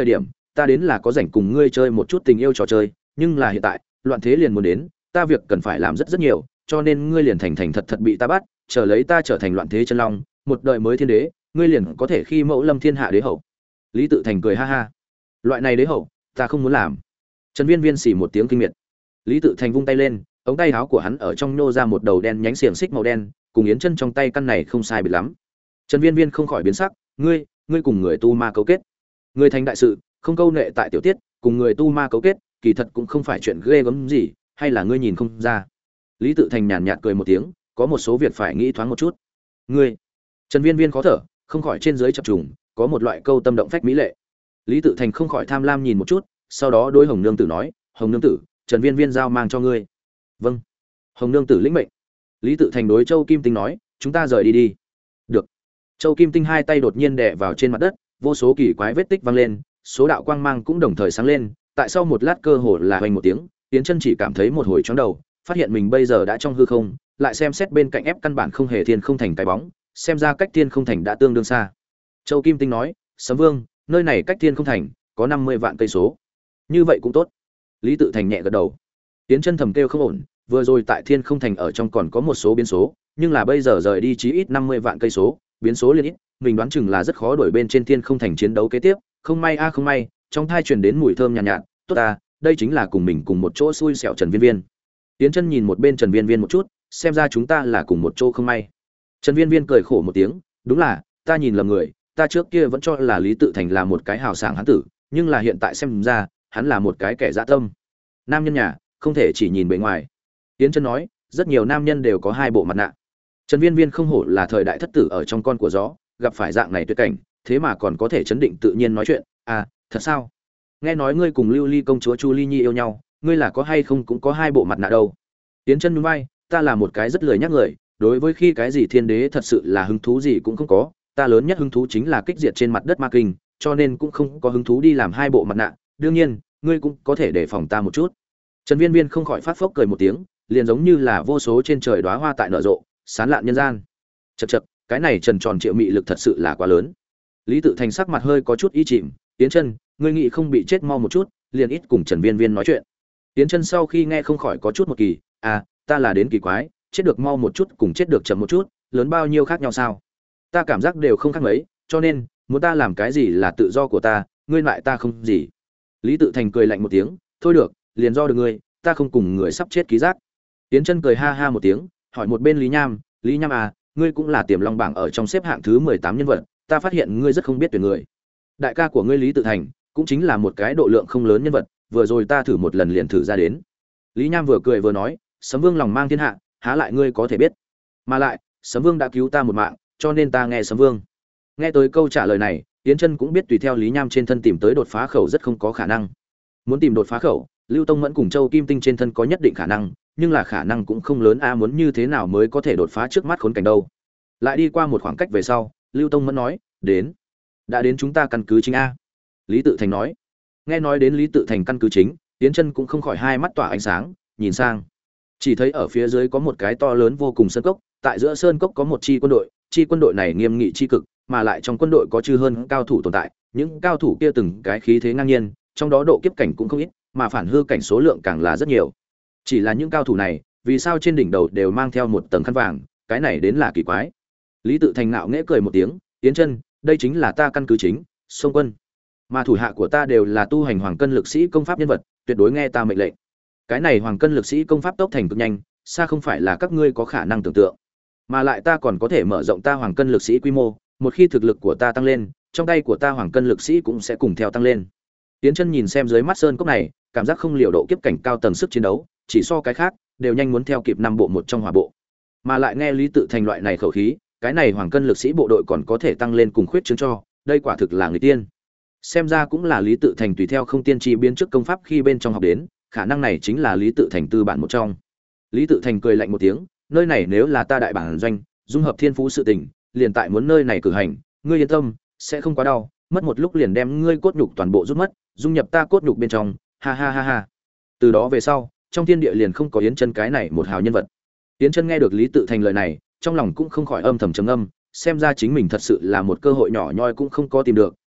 [SPEAKER 1] ta đến là có rảnh cùng ngươi chơi một chút tình yêu trò chơi, nhưng là hiện tại loạn thế liền muốn đến, ta việc cần phải làm rất rất nhiều, cho nên ngươi liền thành thành thật thật bị ta bắt, chờ lấy ta trở thành loạn thế chân long, một đời mới thiên đế, ngươi liền có thể khi mẫu lâm thiên hạ đế hậu. Lý Tự Thành cười ha ha, loại này đế hậu ta không muốn làm. Trần Viên Viên xì một tiếng kinh miệt. Lý Tự Thành vung tay lên, ống tay áo của hắn ở trong nhô ra một đầu đen nhánh xiềng xích màu đen, cùng Yến Chân trong tay căn này không sai biệt lắm. Trần Viên Viên không khỏi biến sắc, ngươi, ngươi cùng người tu ma cấu kết. Ngươi thành đại sự, không câu nệ tại tiểu tiết, cùng người tu ma cấu kết, kỳ thật cũng không phải chuyện ghê gớm gì, hay là ngươi nhìn không ra. Lý Tự Thành nhàn nhạt cười một tiếng, có một số việc phải nghĩ thoáng một chút. Ngươi. Trần Viên Viên khó thở, không khỏi trên dưới chập trùng, có một loại câu tâm động phách mỹ lệ. Lý Tự Thành không khỏi tham lam nhìn một chút, sau đó đối Hồng Nương Tử nói, Hồng Nương Tử, Trần Viên Viên giao mang cho ngươi. Vâng. Hồng Nương Tử lĩnh mệnh. Lý Tự Thành đối Châu Kim Tinh nói, chúng ta rời đi đi. Được. Châu Kim Tinh hai tay đột nhiên đè vào trên mặt đất, vô số kỳ quái vết tích văng lên, số đạo quang mang cũng đồng thời sáng lên, tại sau một lát cơ hồ là hoành một tiếng, Yến Chân chỉ cảm thấy một hồi chóng đầu, phát hiện mình bây giờ đã trong hư không, lại xem xét bên cạnh ép căn bản không hề thiên không thành cái bóng, xem ra cách thiên không thành đã tương đương xa. Châu Kim Tinh nói, Sấm Vương, nơi này cách thiên không thành có năm mươi vạn cây số. Như vậy cũng tốt. Lý Tự Thành nhẹ gật đầu. Yến Chân thầm kêu không ổn, vừa rồi tại thiên không thành ở trong còn có một số biến số, nhưng là bây giờ rời đi chí ít năm mươi vạn cây số, biến số liên ít, mình đoán chừng là rất khó đuổi bên trên thiên không thành chiến đấu kế tiếp, không may a không may, trong thai truyền đến mùi thơm nhàn nhạt, nhạt, tốt ta, đây chính là cùng mình cùng một chỗ xui xẻo Trần Viên Viên. Yến Chân nhìn một bên Trần Viên Viên một chút, xem ra chúng ta là cùng một chỗ không may. Trần Viên Viên cười khổ một tiếng, đúng là, ta nhìn lầm người, ta trước kia vẫn cho là Lý Tự Thành là một cái hào sảng hán tử, nhưng là hiện tại xem ra, hắn là một cái kẻ dã tâm. Nam nhân nhà, không thể chỉ nhìn bề ngoài. Yến Chân nói, rất nhiều nam nhân đều có hai bộ mặt nạ. Trần Viên Viên không hổ là thời đại thất tử ở trong con của gió, gặp phải dạng này tuyệt cảnh, thế mà còn có thể chấn định tự nhiên nói chuyện, à, thật sao? Nghe nói ngươi cùng Lưu Ly công chúa Chu Ly Nhi yêu nhau, ngươi là có hay không cũng có hai bộ mặt nạ đâu. Yến Chân nhún vai, ta là một cái rất lười nhắc người, đối với khi cái gì thiên đế thật sự là hứng thú gì cũng không có, ta lớn nhất hứng thú chính là kích diệt trên mặt đất ma kinh, cho nên cũng không có hứng thú đi làm hai bộ mặt nạ, đương nhiên, ngươi cũng có thể đề phòng ta một chút. Trần Viên Viên không khỏi phát phốc cười một tiếng, liền giống như là vô số trên trời đóa hoa tại nở rộ, sán lạn nhân gian. Chậc chậc, cái này Trần Tròn Triệu mị lực thật sự là quá lớn. Lý Tự Thành sắc mặt hơi có chút y chìm, Yến Chân, ngươi nghĩ không bị chết mau một chút, liền ít cùng Trần Viên Viên nói chuyện. Yến Chân sau khi nghe không khỏi có chút một kỳ, à, ta là đến kỳ quái, chết được mau một chút cùng chết được chậm một chút, lớn bao nhiêu khác nhau sao? Ta cảm giác đều không khác mấy, cho nên, muốn ta làm cái gì là tự do của ta, ngươi lại ta không gì. Lý Tự Thành cười lạnh một tiếng, thôi được, liền do được ngươi, ta không cùng người sắp chết ký giác. Yến Chân cười ha ha một tiếng, hỏi một bên Lý Nham, Lý Nham à, ngươi cũng là tiềm long bảng ở trong xếp hạng thứ mười tám nhân vật, ta phát hiện ngươi rất không biết tuyển người. Đại ca của ngươi Lý Tự Thành, cũng chính là một cái độ lượng không lớn nhân vật, vừa rồi ta thử một lần liền thử ra đến. Lý Nham vừa cười vừa nói, Sấm Vương lòng mang thiên hạ, há lại ngươi có thể biết. Mà lại, Sấm Vương đã cứu ta một mạng, cho nên ta nghe Sấm Vương. Nghe tới câu trả lời này, Yến Chân cũng biết tùy theo Lý Nham trên thân tìm tới đột phá khẩu rất không có khả năng. Muốn tìm đột phá khẩu, Lưu Tông Mẫn cùng Châu Kim Tinh trên thân có nhất định khả năng, nhưng là khả năng cũng không lớn a, muốn như thế nào mới có thể đột phá trước mắt khốn cảnh đâu. Lại đi qua một khoảng cách về sau, Lưu Tông Mẫn nói, đến. Đã đến chúng ta căn cứ chính a. Lý Tự Thành nói. Nghe nói đến Lý Tự Thành căn cứ chính, Yến Chân cũng không khỏi hai mắt tỏa ánh sáng, nhìn sang. Chỉ thấy ở phía dưới có một cái to lớn vô cùng sơn cốc, tại giữa sơn cốc có một chi quân đội, chi quân đội này nghiêm nghị chi cực, mà lại trong quân đội có chư hơn cao thủ tồn tại, những cao thủ kia từng cái khí thế ngang nhiên, trong đó độ kiếp cảnh cũng không ít, mà phản hư cảnh số lượng càng là rất nhiều. Chỉ là những cao thủ này, vì sao trên đỉnh đầu đều mang theo một tầng khăn vàng, cái này đến là kỳ quái. Lý Tự Thành ngạo nghễ cười một tiếng, Yến Chân, đây chính là ta căn cứ chính, Sông Quân. Mà thủ hạ của ta đều là tu hành hoàng cân lực sĩ công pháp nhân vật, tuyệt đối nghe ta mệnh lệnh. Cái này hoàng cân lực sĩ công pháp tốc thành cực nhanh, xa không phải là các ngươi có khả năng tưởng tượng. Mà lại ta còn có thể mở rộng ta hoàng cân lực sĩ quy mô, một khi thực lực của ta tăng lên, trong tay của ta hoàng cân lực sĩ cũng sẽ cùng theo tăng lên. Yến Chân nhìn xem dưới mắt sơn cốc này, cảm giác không liều độ kiếp cảnh cao tầng sức chiến đấu, chỉ so cái khác, đều nhanh muốn theo kịp năm bộ một trong hỏa bộ. Mà lại nghe Lý Tự Thành loại này khẩu khí, cái này hoàng cân lực sĩ bộ đội còn có thể tăng lên cùng khuyết chứng cho, đây quả thực là người tiên. Xem ra cũng là Lý Tự Thành tùy theo không tiên tri biến trước công pháp khi bên trong học đến, khả năng này chính là Lý Tự Thành tư bản một trong. Lý Tự Thành cười lạnh một tiếng, nơi này nếu là ta đại bản doanh, dung hợp thiên phú sự tình, liền tại muốn nơi này cử hành, ngươi yên tâm, sẽ không quá đau, mất một lúc liền đem ngươi cốt nhục toàn bộ rút mất, dung nhập ta cốt nhục bên trong, ha ha ha ha. Từ đó về sau, trong thiên địa liền không có Yến Chân cái này một hào nhân vật. Yến Chân nghe được Lý Tự Thành lời này, trong lòng cũng không khỏi âm thầm trầm ngâm, xem ra chính mình thật sự là một cơ hội nhỏ nhoi cũng không có tìm được,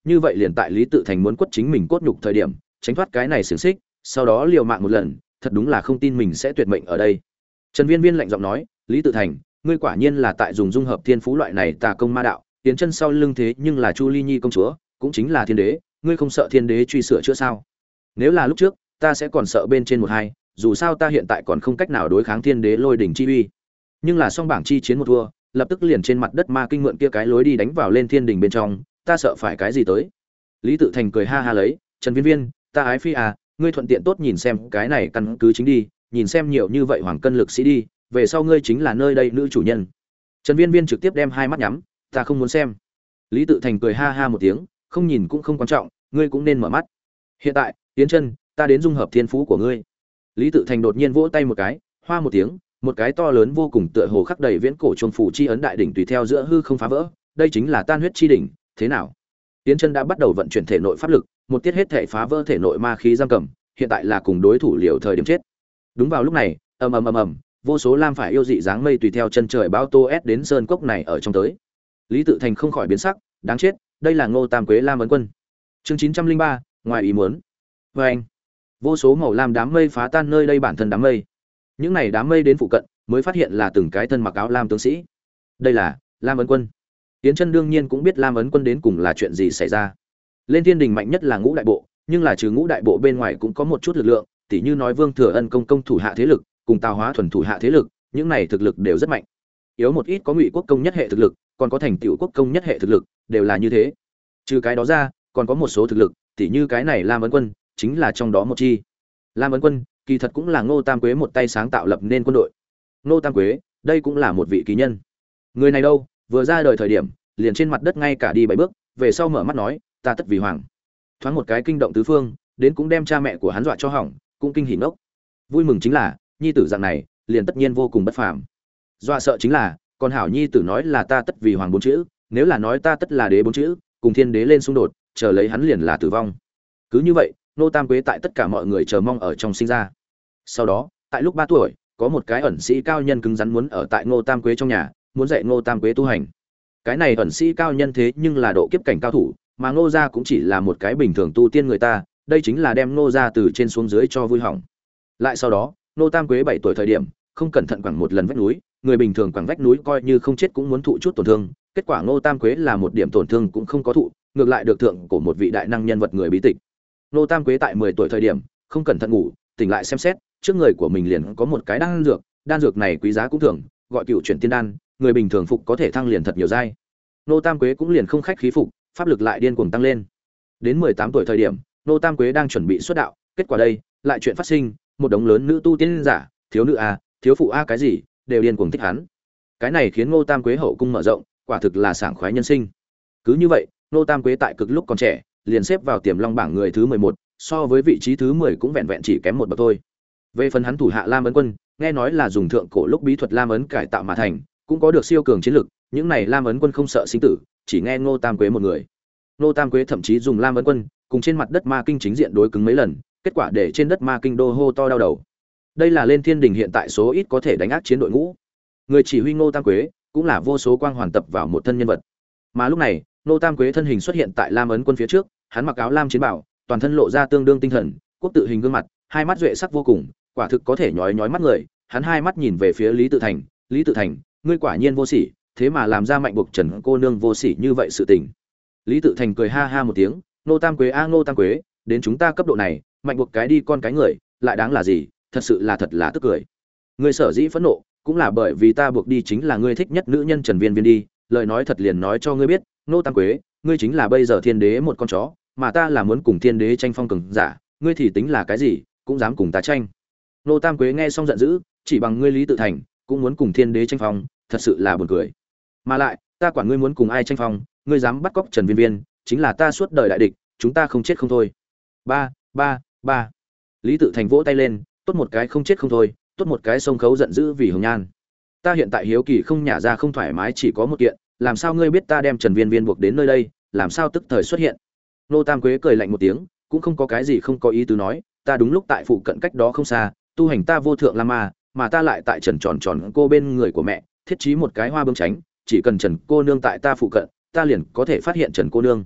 [SPEAKER 1] như vậy liền tại Lý Tự Thành muốn quất chính mình cốt nhục thời điểm, tránh thoát cái này xiềng xích, sau đó liều mạng một lần, thật đúng là không tin mình sẽ tuyệt mệnh ở đây. Trần Viên Viên lạnh giọng nói, Lý Tự Thành, ngươi quả nhiên là tại dùng dung hợp thiên phú loại này tà công ma đạo, tiến chân sau lưng thế nhưng là Chu Ly Nhi công chúa, cũng chính là thiên đế, ngươi không sợ thiên đế truy sửa chữa sao? Nếu là lúc trước, ta sẽ còn sợ bên trên một hai, dù sao ta hiện tại còn không cách nào đối kháng thiên đế lôi đỉnh chi uy. Nhưng là song bảng chi chiến một thua, lập tức liền trên mặt đất ma kinh mượn kia cái lối đi đánh vào lên thiên đình bên trong, ta sợ phải cái gì tới? Lý Tự Thành cười ha ha lấy, Trần Viên Viên, ta ái phi à, ngươi thuận tiện tốt nhìn xem cái này căn cứ chính đi, nhìn xem nhiều như vậy hoàng cân lực sĩ đi, về sau ngươi chính là nơi đây nữ chủ nhân. Trần Viên Viên trực tiếp đem hai mắt nhắm, ta không muốn xem. Lý Tự Thành cười ha ha một tiếng, không nhìn cũng không quan trọng, ngươi cũng nên mở mắt. Hiện tại, Tiến Chân, ta đến dung hợp thiên phú của ngươi. Lý Tự Thành đột nhiên vỗ tay một cái, hoa một tiếng, một cái to lớn vô cùng tựa hồ khắc đầy viễn cổ chuông phủ chi ấn đại đỉnh tùy theo giữa hư không phá vỡ, đây chính là tan huyết chi đỉnh, thế nào? Tiến Chân đã bắt đầu vận chuyển thể nội pháp lực, một tiết hết thể phá vỡ thể nội ma khí giam cầm, hiện tại là cùng đối thủ liều thời điểm chết. Đúng vào lúc này, ầm ầm ầm ầm, vô số lam phải yêu dị dáng mây tùy theo chân trời bao tô ép đến sơn cốc này ở trong tới. Lý Tự Thành không khỏi biến sắc, đáng chết, đây là Ngô Tam Quế Lam Ấn Quân. Chương chín trăm linh ba, ngoài ý muốn. Và anh, vô số màu lam đám mây phá tan nơi đây bản thân đám mây. Những này đám mây đến phụ cận, mới phát hiện là từng cái thân mặc áo lam tướng sĩ. Đây là Lam Ấn Quân. Tiến Chân đương nhiên cũng biết Lam Ấn Quân đến cùng là chuyện gì xảy ra. Lên Thiên Đình mạnh nhất là Ngũ Đại Bộ, nhưng là trừ Ngũ Đại Bộ bên ngoài cũng có một chút lực lượng, tỉ như nói Vương Thừa Ân công công thủ hạ thế lực, cùng Tào Hóa thuần thủ hạ thế lực, những này thực lực đều rất mạnh. Yếu một ít có Ngụy Quốc công nhất hệ thực lực, còn có Thành Tựu Quốc công nhất hệ thực lực, đều là như thế. Trừ cái đó ra, còn có một số thực lực, tỉ như cái này Lam Ấn Quân, chính là trong đó một chi. Lam Ấn Quân, kỳ thật cũng là Ngô Tam Quế một tay sáng tạo lập nên quân đội. Ngô Tam Quế, đây cũng là một vị kỳ nhân. Người này đâu, vừa ra đời thời điểm, liền trên mặt đất ngay cả đi bảy bước, về sau mở mắt nói, ta tất vì hoàng. Thoáng một cái kinh động tứ phương, đến cũng đem cha mẹ của hắn dọa cho hỏng, cũng kinh hỉ ngốc. Vui mừng chính là, nhi tử dạng này, liền tất nhiên vô cùng bất phàm. Dọa sợ chính là, còn hảo nhi tử nói là ta tất vì hoàng bốn chữ, nếu là nói ta tất là đế bốn chữ, cùng thiên đế lên xung đột, chờ lấy hắn liền là tử vong. Cứ như vậy, Ngô Tam Quế tại tất cả mọi người chờ mong ở trong sinh ra. Sau đó, tại lúc ba tuổi, có một cái ẩn sĩ cao nhân cứng rắn muốn ở tại Ngô Tam Quế trong nhà, muốn dạy Ngô Tam Quế tu hành. Cái này ẩn sĩ cao nhân thế nhưng là độ kiếp cảnh cao thủ, mà Ngô gia cũng chỉ là một cái bình thường tu tiên người ta, đây chính là đem Ngô gia từ trên xuống dưới cho vui hỏng. Lại sau đó, Ngô Tam Quế bảy tuổi thời điểm, không cẩn thận quẳng một lần vách núi, người bình thường quẳng vách núi coi như không chết cũng muốn thụ chút tổn thương, kết quả Ngô Tam Quế là một điểm tổn thương cũng không có thụ, ngược lại được thượng của một vị đại năng nhân vật người bí tịch. Ngô Tam Quế tại mười tuổi thời điểm, không cẩn thận ngủ, tỉnh lại xem xét, trước người của mình liền có một cái đan dược, đan dược này quý giá cũng thường, gọi Cựu Chuyển Tiên Đan, người bình thường phục có thể thăng liền thật nhiều giai. Ngô Tam Quế cũng liền không khách khí phục, pháp lực lại điên cuồng tăng lên. Đến mười tám tuổi thời điểm, Ngô Tam Quế đang chuẩn bị xuất đạo, kết quả đây, lại chuyện phát sinh, một đống lớn nữ tu tiên giả, thiếu nữ a, thiếu phụ a cái gì, đều điên cuồng thích hắn. Cái này khiến Ngô Tam Quế hậu cung mở rộng, quả thực là sảng khoái nhân sinh. Cứ như vậy, Ngô Tam Quế tại cực lúc còn trẻ, liền xếp vào Tiềm Long bảng người thứ mười một, so với vị trí thứ mười cũng vẹn vẹn chỉ kém một bậc thôi. Về phần hắn thủ hạ Lam Ấn Quân, nghe nói là dùng thượng cổ lúc bí thuật Lam Ấn cải tạo mà thành, cũng có được siêu cường chiến lực, những này Lam Ấn Quân không sợ sinh tử, chỉ nghe Ngô Tam Quế một người. Ngô Tam Quế thậm chí dùng Lam Ấn Quân cùng trên mặt đất ma kinh chính diện đối cứng mấy lần, kết quả để trên đất ma kinh đô hô to đau đầu. Đây là lên Thiên Đình hiện tại số ít có thể đánh ác chiến đội ngũ. Người chỉ huy Ngô Tam Quế cũng là vô số quang hoàn tập vào một thân nhân vật. Mà lúc này, Ngô Tam Quế thân hình xuất hiện tại Lam Ấn Quân phía trước, hắn mặc áo lam chiến bảo, toàn thân lộ ra tương đương tinh thần, quốc tự hình gương mặt, hai mắt duệ sắc vô cùng, quả thực có thể nhói nhói mắt người. Hắn hai mắt nhìn về phía Lý Tự Thành, "Lý Tự Thành, ngươi quả nhiên vô sỉ, thế mà làm ra Mạnh buộc Trần cô nương vô sỉ như vậy sự tình." Lý Tự Thành cười ha ha một tiếng, "Ngô Tam Quế a Ngô Tam Quế, đến chúng ta cấp độ này, Mạnh buộc cái đi con cái người, lại đáng là gì, thật sự là thật là tức cười. Ngươi sở dĩ phẫn nộ, cũng là bởi vì ta buộc đi chính là ngươi thích nhất nữ nhân Trần Viên Viên đi, lời nói thật liền nói cho ngươi biết, Ngô Tam Quế, ngươi chính là bây giờ thiên đế một con chó, mà ta là muốn cùng thiên đế tranh phong cường giả, ngươi thì tính là cái gì, cũng dám cùng ta tranh." Ngô Tam Quế nghe xong giận dữ, chỉ bằng ngươi Lý Tự Thành, cũng muốn cùng thiên đế tranh phong, thật sự là buồn cười. Mà lại, ta quản ngươi muốn cùng ai tranh phong, ngươi dám bắt cóc Trần Viên Viên, chính là ta suốt đời đại địch, chúng ta không chết không thôi. Ba, ba, ba. Lý Tự Thành vỗ tay lên, tốt một cái không chết không thôi, tốt một cái sông khấu giận dữ vì hồng nhan. Ta hiện tại hiếu kỳ không nhả ra không thoải mái chỉ có một kiện, làm sao ngươi biết ta đem Trần Viên Viên buộc đến nơi đây, làm sao tức thời xuất hiện? Ngô Tam Quế cười lạnh một tiếng, cũng không có cái gì không có ý tứ nói, ta đúng lúc tại phụ cận cách đó không xa, tu hành ta vô thượng lam ma, mà ta lại tại Trần tròn tròn cô bên người của mẹ, thiết trí một cái hoa bướm tránh, chỉ cần Trần cô nương tại ta phụ cận, ta liền có thể phát hiện Trần cô nương.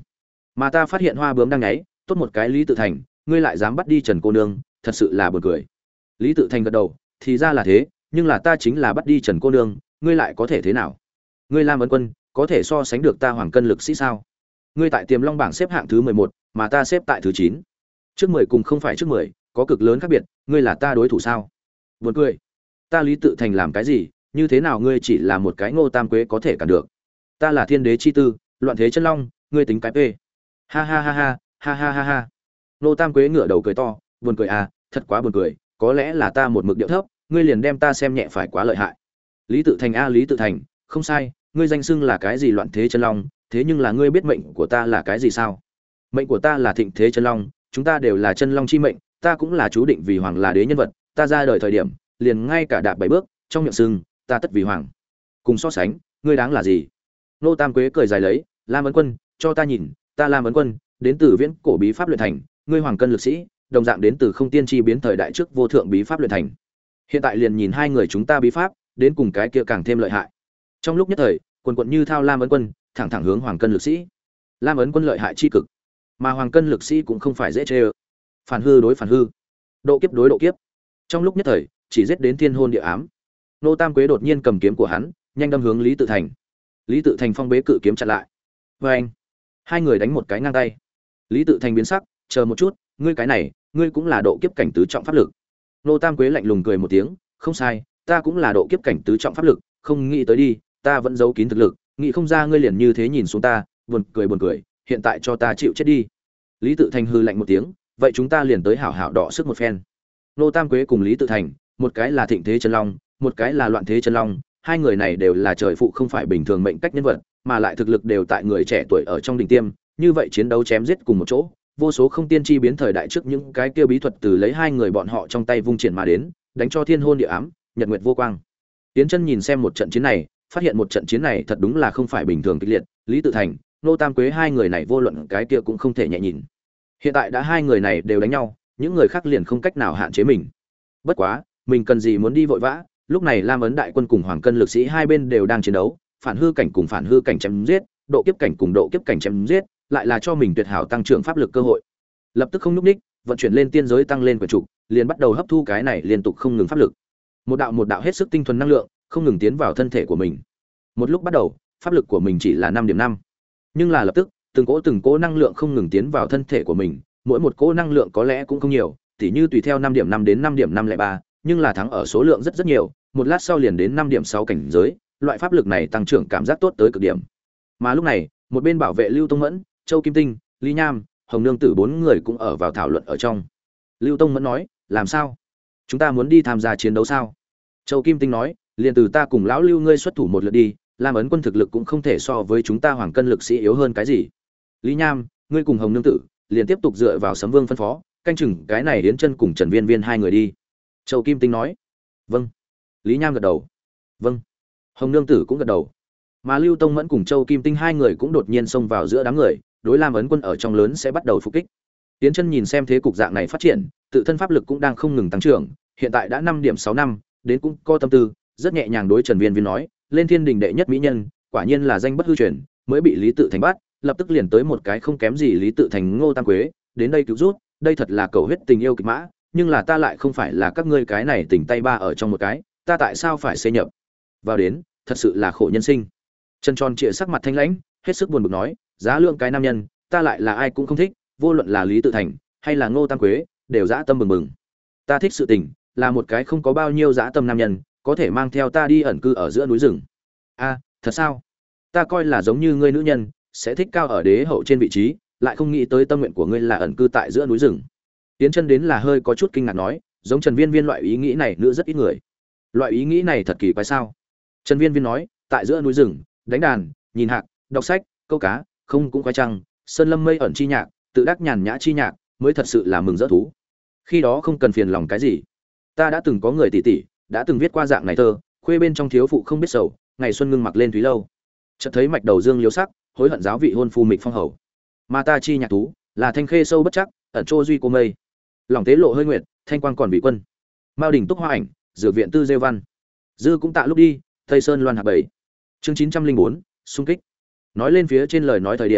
[SPEAKER 1] Mà ta phát hiện hoa bướm đang nháy, tốt một cái Lý Tự Thành, ngươi lại dám bắt đi Trần cô nương, thật sự là buồn cười. Lý Tự Thành gật đầu, thì ra là thế, nhưng là ta chính là bắt đi Trần cô nương, ngươi lại có thể thế nào? Ngươi Lam Ấn Quân, có thể so sánh được ta Hoàng Cân lực sĩ sao? Ngươi tại Tiềm Long bảng xếp hạng thứ mười một, mà ta xếp tại thứ chín. Trước mười cùng không phải trước mười, có cực lớn khác biệt, ngươi là ta đối thủ sao? Buồn cười. Ta Lý Tự Thành làm cái gì, như thế nào ngươi chỉ là một cái Ngô Tam Quế có thể cản được? Ta là Thiên Đế chi tư, loạn thế chân long, ngươi tính cái p. Ha ha ha ha, ha ha ha ha. Ngô Tam Quế ngửa đầu cười to, buồn cười à, thật quá buồn cười, có lẽ là ta một mực điệu thấp, ngươi liền đem ta xem nhẹ phải quá lợi hại. Lý Tự Thành a Lý Tự Thành, không sai, ngươi danh xưng là cái gì loạn thế chân long, thế nhưng là ngươi biết mệnh của ta là cái gì sao? Mệnh của ta là thịnh thế chân long, chúng ta đều là chân long chi mệnh, ta cũng là chú định vì hoàng là đế nhân vật, ta ra đời thời điểm, liền ngay cả đạp bảy bước, trong miệng xưng, ta tất vì hoàng. Cùng so sánh, ngươi đáng là gì? Nô Tam Quế cười dài lấy, Lam Ấn Quân, cho ta nhìn, ta Lam Ấn Quân, đến từ viễn cổ bí pháp luyện thành, ngươi hoàng cân lực sĩ, đồng dạng đến từ không tiên chi biến thời đại trước vô thượng bí pháp luyện thành. Hiện tại liền nhìn hai người chúng ta bí pháp, đến cùng cái kia càng thêm lợi hại. Trong lúc nhất thời, quần quần như thao Lam Ấn Quân, thẳng thẳng hướng hoàng cân lực sĩ. Lam Ấn Quân lợi hại chi cực, mà hoàng cân lực sĩ cũng không phải dễ chơi. Phản hư đối phản hư, độ kiếp đối độ kiếp. Trong lúc nhất thời, chỉ giết đến thiên hôn địa ám. Nô Tam Quế đột nhiên cầm kiếm của hắn, nhanh đâm hướng Lý Tự Thành. Lý Tự Thành phong bế cự kiếm chặn lại. Và anh, hai người đánh một cái ngang tay. Lý Tự Thành biến sắc, chờ một chút, ngươi cái này, ngươi cũng là độ kiếp cảnh tứ trọng pháp lực. Nô Tam Quế lạnh lùng cười một tiếng, không sai, ta cũng là độ kiếp cảnh tứ trọng pháp lực, không nghĩ tới đi, ta vẫn giấu kín thực lực, nghĩ không ra ngươi liền như thế nhìn xuống ta, buồn cười buồn cười, hiện tại cho ta chịu chết đi. Lý Tự Thành hừ lạnh một tiếng, vậy chúng ta liền tới hảo hảo đọ sức một phen. Nô Tam Quế cùng Lý Tự Thành, một cái là thịnh thế chân long, một cái là loạn thế chân long, hai người này đều là trời phụ không phải bình thường mệnh cách nhân vật, mà lại thực lực đều tại người trẻ tuổi ở trong đỉnh tiêm, như vậy chiến đấu chém giết cùng một chỗ, vô số không tiên chi biến thời đại trước những cái kia bí thuật từ lấy hai người bọn họ trong tay vung triển mà đến, đánh cho thiên hôn địa ám, nhật nguyệt vô quang. Tiến Chân nhìn xem một trận chiến này, phát hiện một trận chiến này thật đúng là không phải bình thường kịch liệt, Lý Tự Thành, Nô Tam Quế hai người này vô luận cái kia cũng không thể nhẹ nhìn. Hiện tại đã hai người này đều đánh nhau, những người khác liền không cách nào hạn chế mình. Bất quá, mình cần gì muốn đi vội vã, lúc này Lam Ấn đại quân cùng Hoàng Cân lực sĩ hai bên đều đang chiến đấu, phản hư cảnh cùng phản hư cảnh chém giết, độ kiếp cảnh cùng độ kiếp cảnh chém giết, lại là cho mình tuyệt hảo tăng trưởng pháp lực cơ hội. Lập tức không nhúc nhích, vận chuyển lên tiên giới tăng lên quyển trục, liền bắt đầu hấp thu cái này liên tục không ngừng pháp lực. Một đạo một đạo hết sức tinh thuần năng lượng, không ngừng tiến vào thân thể của mình. Một lúc bắt đầu, pháp lực của mình chỉ là năm điểm năm, nhưng là lập tức, từng cỗ từng cỗ năng lượng không ngừng tiến vào thân thể của mình, mỗi một cỗ năng lượng có lẽ cũng không nhiều, tỉ như tùy theo năm điểm năm đến năm điểm năm lẻ ba, nhưng là thắng ở số lượng rất rất nhiều, một lát sau liền đến năm điểm sáu cảnh giới, loại pháp lực này tăng trưởng cảm giác tốt tới cực điểm. Mà lúc này, một bên bảo vệ Lưu Tông Mẫn, Châu Kim Tinh, Lý Nham, Hồng Nương Tử bốn người cũng ở vào thảo luận ở trong. Lưu Tông Mẫn nói, làm sao? Chúng ta muốn đi tham gia chiến đấu sao? Châu Kim Tinh nói, liền từ ta cùng lão Lưu ngươi xuất thủ một lượt đi, Lam Ấn Quân thực lực cũng không thể so với chúng ta Hoàng Cân lực sĩ yếu hơn cái gì. Lý Nham, ngươi cùng Hồng Nương Tử, liền tiếp tục dựa vào Sấm Vương phân phó, canh chừng cái này Yến Chân cùng Trần Viên Viên hai người đi. Châu Kim Tinh nói, vâng. Lý Nham gật đầu, vâng. Hồng Nương Tử cũng gật đầu. Mà Lưu Tông Mẫn cùng Châu Kim Tinh hai người cũng đột nhiên xông vào giữa đám người, đối Lam Ấn Quân ở trong lớn sẽ bắt đầu phục kích. Yến Chân nhìn xem thế cục dạng này phát triển, tự thân pháp lực cũng đang không ngừng tăng trưởng, hiện tại đã năm điểm sáu năm, đến cũng có tâm tư, rất nhẹ nhàng đối Trần Viên Viên nói, lên thiên đình đệ nhất mỹ nhân, quả nhiên là danh bất hư truyền, mới bị Lý Tự Thành bắt, lập tức liền tới một cái không kém gì Lý Tự Thành Ngô Tam Quế, đến đây cứu rút, đây thật là cầu huyết tình yêu kịch mã, nhưng là ta lại không phải là các ngươi cái này tình tay ba ở trong một cái, ta tại sao phải xê nhập vào đến, thật sự là khổ nhân sinh. Trần Tròn trịa sắc mặt thanh lãnh, hết sức buồn bực nói, giá lượng cái nam nhân, ta lại là ai cũng không thích, vô luận là Lý Tự Thành hay là Ngô Tam Quế, đều dã tâm bừng bừng. Ta thích sự tình, là một cái không có bao nhiêu dã tâm nam nhân, có thể mang theo ta đi ẩn cư ở giữa núi rừng. A, thật sao? Ta coi là giống như ngươi nữ nhân, sẽ thích cao ở đế hậu trên vị trí, lại không nghĩ tới tâm nguyện của ngươi là ẩn cư tại giữa núi rừng. Tiến Chân đến là hơi có chút kinh ngạc nói, giống Trần Viên Viên loại ý nghĩ này nữa rất ít người. Loại ý nghĩ này thật kỳ quái sao? Trần Viên Viên nói, tại giữa núi rừng, đánh đàn, nhìn hạc, đọc sách, câu cá, không cũng khoái trăng, sơn lâm mây ẩn chi nhạc, tự đắc nhàn nhã chi nhạc, mới thật sự là mừng rỡ thú. Khi đó không cần phiền lòng cái gì. Ta đã từng có người tỷ tỷ, đã từng viết qua dạng này thơ, khuê bên trong thiếu phụ không biết sầu, ngày xuân ngưng mặc lên thúy lâu. Chợt thấy mạch đầu dương liếu sắc, hối hận giáo vị hôn phu mịch phong hầu. Mà ta chi nhạc thú, là thanh khê sâu bất chắc, ẩn trô duy cô mây. Lòng tế lộ hơi nguyệt, thanh quang còn vị quân. Mao đỉnh túc hoa ảnh, dược viện tư rêu văn. Dư cũng tạ lúc đi, Tây Sơn loan hạ bảy. Chương chín trăm linh bốn, xung kích. Nói lên phía trên lời nói thời điểm,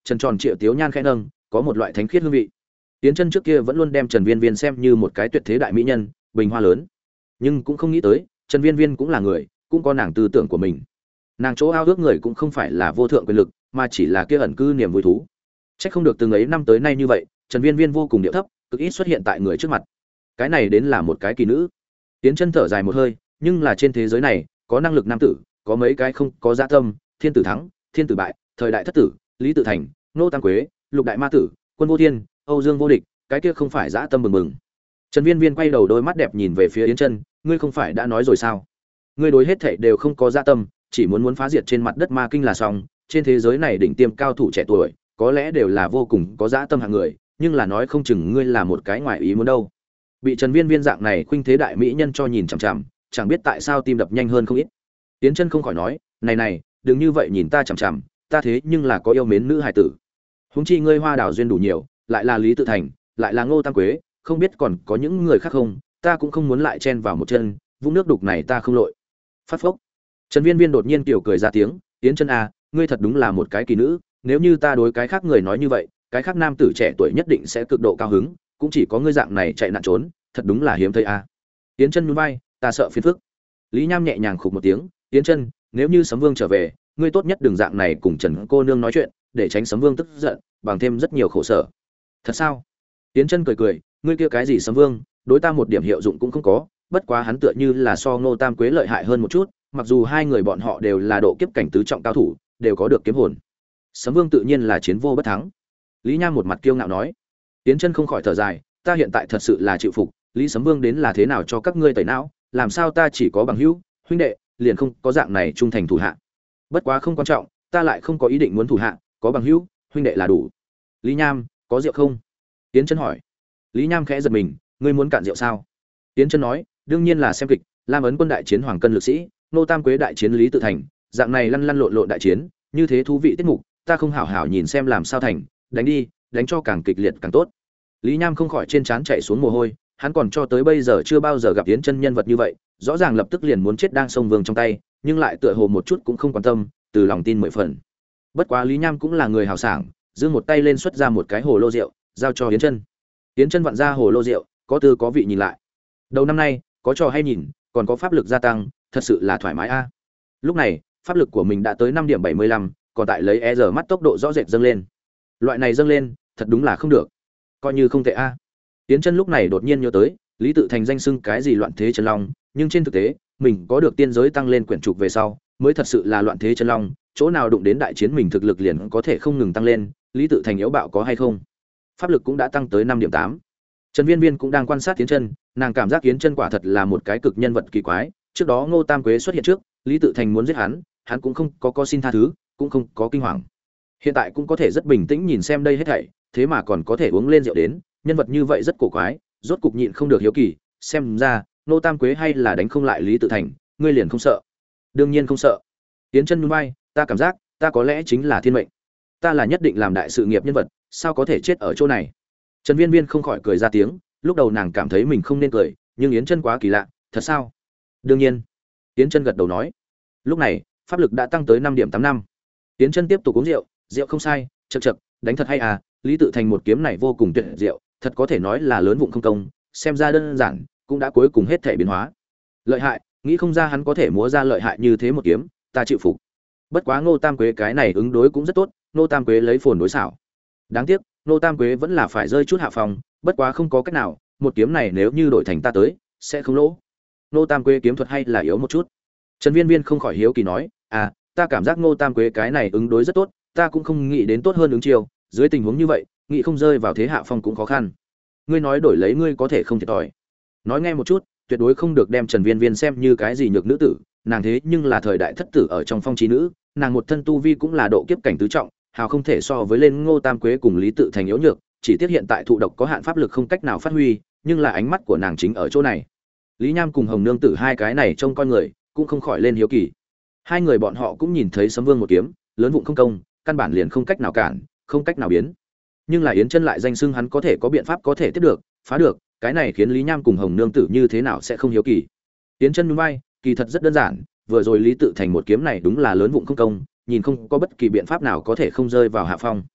[SPEAKER 1] Trần tròn triệu tiếu nhan khẽ nâng, có một loại thánh khiết hương vị. Yến Chân trước kia vẫn luôn đem Trần Viên Viên xem như một cái tuyệt thế đại mỹ nhân, bình hoa lớn, nhưng cũng không nghĩ tới, Trần Viên Viên cũng là người, cũng có nàng tư tưởng của mình. Nàng chỗ ao ước người cũng không phải là vô thượng quyền lực, mà chỉ là kia ẩn cư niềm vui thú. Chắc không được từng ấy năm tới nay như vậy, Trần Viên Viên vô cùng điệu thấp, cực ít xuất hiện tại người trước mặt. Cái này đến là một cái kỳ nữ. Yến Chân thở dài một hơi, nhưng là trên thế giới này, có năng lực nam tử, có mấy cái không có dạ tâm, thiên tử thắng, thiên tử bại, thời đại thất tử, lý tự thành, nô tam quế, lục đại ma tử, quân vô thiên, âu dương vô địch, cái kia không phải dạ tâm bừng bừng. Trần Viên Viên quay đầu đôi mắt đẹp nhìn về phía Yến Chân, ngươi không phải đã nói rồi sao? Ngươi đối hết thảy đều không có dạ tâm, chỉ muốn muốn phá diệt trên mặt đất ma kinh là xong, trên thế giới này đỉnh tiêm cao thủ trẻ tuổi, có lẽ đều là vô cùng có dạ tâm hạng người, nhưng là nói không chừng ngươi là một cái ngoài ý muốn đâu. Bị Trần Viên Viên dạng này khuynh thế đại mỹ nhân cho nhìn chằm chằm, chẳng biết tại sao tim đập nhanh hơn không ít. Yến Chân không khỏi nói, "Này này, đừng như vậy nhìn ta chằm chằm, ta thế nhưng là có yêu mến nữ hài tử. Huống chi ngươi hoa đào duyên đủ nhiều, lại là Lý Tự Thành, lại là Ngô Tam Quế, không biết còn có những người khác không, ta cũng không muốn lại chen vào một chân, vũng nước đục này ta không lội." Phát phốc. Trần Viên Viên đột nhiên tiểu cười ra tiếng, "Yến Chân à, ngươi thật đúng là một cái kỳ nữ, nếu như ta đối cái khác người nói như vậy, cái khác nam tử trẻ tuổi nhất định sẽ cực độ cao hứng, cũng chỉ có ngươi dạng này chạy nạn trốn, thật đúng là hiếm thấy a." À. Yến Chân nhún vai, "Ta sợ phiền phức." Lý Nham nhẹ nhàng khục một tiếng, "Yến Chân, nếu như Sấm Vương trở về, ngươi tốt nhất đừng dạng này cùng Trần cô nương nói chuyện, để tránh Sấm Vương tức giận, bằng thêm rất nhiều khổ sở." "Thật sao?" Yến Chân cười cười, "Ngươi kia cái gì Sấm Vương, đối ta một điểm hiệu dụng cũng không có, bất quá hắn tựa như là so Ngô Tam Quế lợi hại hơn một chút, mặc dù hai người bọn họ đều là độ kiếp cảnh tứ trọng cao thủ, đều có được kiếm hồn. Sấm Vương tự nhiên là chiến vô bất thắng." Lý Nham một mặt kiêu ngạo nói. Yến Chân không khỏi thở dài, "Ta hiện tại thật sự là chịu phục, Lý Sấm Vương đến là thế nào cho các ngươi tẩy não, làm sao ta chỉ có bằng hữu, huynh đệ, liền không có dạng này trung thành thủ hạ. Bất quá không quan trọng, ta lại không có ý định muốn thủ hạ, có bằng hữu, huynh đệ là đủ." "Lý Nham, có rượu không?" Yến Chân hỏi. Lý Nham khẽ giật mình, "Ngươi muốn cạn rượu sao?" Yến Chân nói, "Đương nhiên là xem kịch, Lam Ấn quân đại chiến Hoàng Cân lực sĩ, Nô Tam Quế đại chiến Lý Tự Thành, dạng này lăn lăn lộn lộn đại chiến, như thế thú vị tiết mục, ta không hảo hảo nhìn xem làm sao thành, đánh đi, đánh cho càng kịch liệt càng tốt." Lý Nham không khỏi trên trán chảy xuống mồ hôi, hắn còn cho tới bây giờ chưa bao giờ gặp Yến Chân nhân vật như vậy, rõ ràng lập tức liền muốn chết đang sông vương trong tay, nhưng lại tựa hồ một chút cũng không quan tâm, từ lòng tin mười phần. Bất quá Lý Nham cũng là người hào sảng, giương một tay lên xuất ra một cái hồ lô rượu, giao cho Yến Chân. Yến Chân vặn ra hồ lô rượu, có tư có vị nhìn lại. Đầu năm nay, có trò hay nhìn, còn có pháp lực gia tăng, thật sự là thoải mái a. Lúc này, pháp lực của mình đã tới năm điểm bảy mươi lăm, còn tại lấy e giờ mắt tốc độ rõ rệt dâng lên. Loại này dâng lên, thật đúng là không được. Coi như không tệ a. Yến Chân lúc này đột nhiên nhớ tới, Lý Tự Thành danh xưng cái gì loạn thế chân long, nhưng trên thực tế, mình có được tiên giới tăng lên quyển trục về sau, mới thật sự là loạn thế chân long, chỗ nào đụng đến đại chiến mình thực lực liền có thể không ngừng tăng lên, Lý Tự Thành yếu bạo có hay không? Pháp lực cũng đã tăng tới năm điểm tám. Trần Viên Viên cũng đang quan sát Yến Chân, nàng cảm giác Yến Chân quả thật là một cái cực nhân vật kỳ quái, trước đó Ngô Tam Quế xuất hiện trước, Lý Tự Thành muốn giết hắn, hắn cũng không có có xin tha thứ, cũng không có kinh hoàng. Hiện tại cũng có thể rất bình tĩnh nhìn xem đây hết thảy, thế mà còn có thể uống lên rượu đến, nhân vật như vậy rất cổ quái, rốt cục nhịn không được hiếu kỳ, xem ra, Ngô Tam Quế hay là đánh không lại Lý Tự Thành, ngươi liền không sợ? Đương nhiên không sợ. Yến Chân nhún vai, ta cảm giác, ta có lẽ chính là thiên mệnh. Ta là nhất định làm đại sự nghiệp nhân vật, sao có thể chết ở chỗ này? Trần Viên Viên không khỏi cười ra tiếng, lúc đầu nàng cảm thấy mình không nên cười, nhưng Yến Chân quá kỳ lạ, thật sao? Đương nhiên. Yến Chân gật đầu nói. Lúc này, pháp lực đã tăng tới năm điểm tám năm. Yến Chân tiếp tục uống rượu, rượu không sai, chậc chậc, đánh thật hay à, Lý Tự Thành một kiếm này vô cùng tuyệt diệu, thật có thể nói là lớn vụng không công, xem ra đơn giản, cũng đã cuối cùng hết thể biến hóa. Lợi hại, nghĩ không ra hắn có thể múa ra lợi hại như thế một kiếm, ta chịu phục. Bất quá Ngô Tam Quế cái này ứng đối cũng rất tốt, Ngô Tam Quế lấy phồn đối xảo. Đáng tiếc, Ngô Tam Quế vẫn là phải rơi chút hạ phòng, bất quá không có cách nào, một kiếm này nếu như đổi thành ta tới, sẽ không lỗ. Ngô Tam Quế kiếm thuật hay là yếu một chút. Trần Viên Viên không khỏi hiếu kỳ nói, à, ta cảm giác Ngô Tam Quế cái này ứng đối rất tốt, ta cũng không nghĩ đến tốt hơn ứng chiêu, dưới tình huống như vậy, nghĩ không rơi vào thế hạ phong cũng khó khăn. Ngươi nói đổi lấy ngươi có thể không thiệt thòi. Nói nghe một chút, tuyệt đối không được đem Trần Viên Viên xem như cái gì nhược nữ tử, nàng thế nhưng là thời đại thất tử ở trong phong trí nữ, nàng một thân tu vi cũng là độ kiếp cảnh tứ trọng, hào không thể so với lên Ngô Tam Quế cùng Lý Tự Thành yếu nhược, chỉ tiếc hiện tại thụ độc có hạn pháp lực không cách nào phát huy, nhưng là ánh mắt của nàng chính ở chỗ này. Lý Nham cùng Hồng Nương Tử hai cái này trông coi người, cũng không khỏi lên hiếu kỳ. Hai người bọn họ cũng nhìn thấy Sấm Vương một kiếm, lớn vụng không công, căn bản liền không cách nào cản, không cách nào biến. Nhưng là Yến Chân lại danh xưng hắn có thể có biện pháp có thể tiếp được, phá được, cái này khiến Lý Nham cùng Hồng Nương Tử như thế nào sẽ không hiếu kỳ. Yến Chân nhún vai, kỳ thật rất đơn giản, vừa rồi Lý Tự Thành một kiếm này đúng là lớn vụng không công, nhìn không có bất kỳ biện pháp nào có thể không rơi vào hạ phong.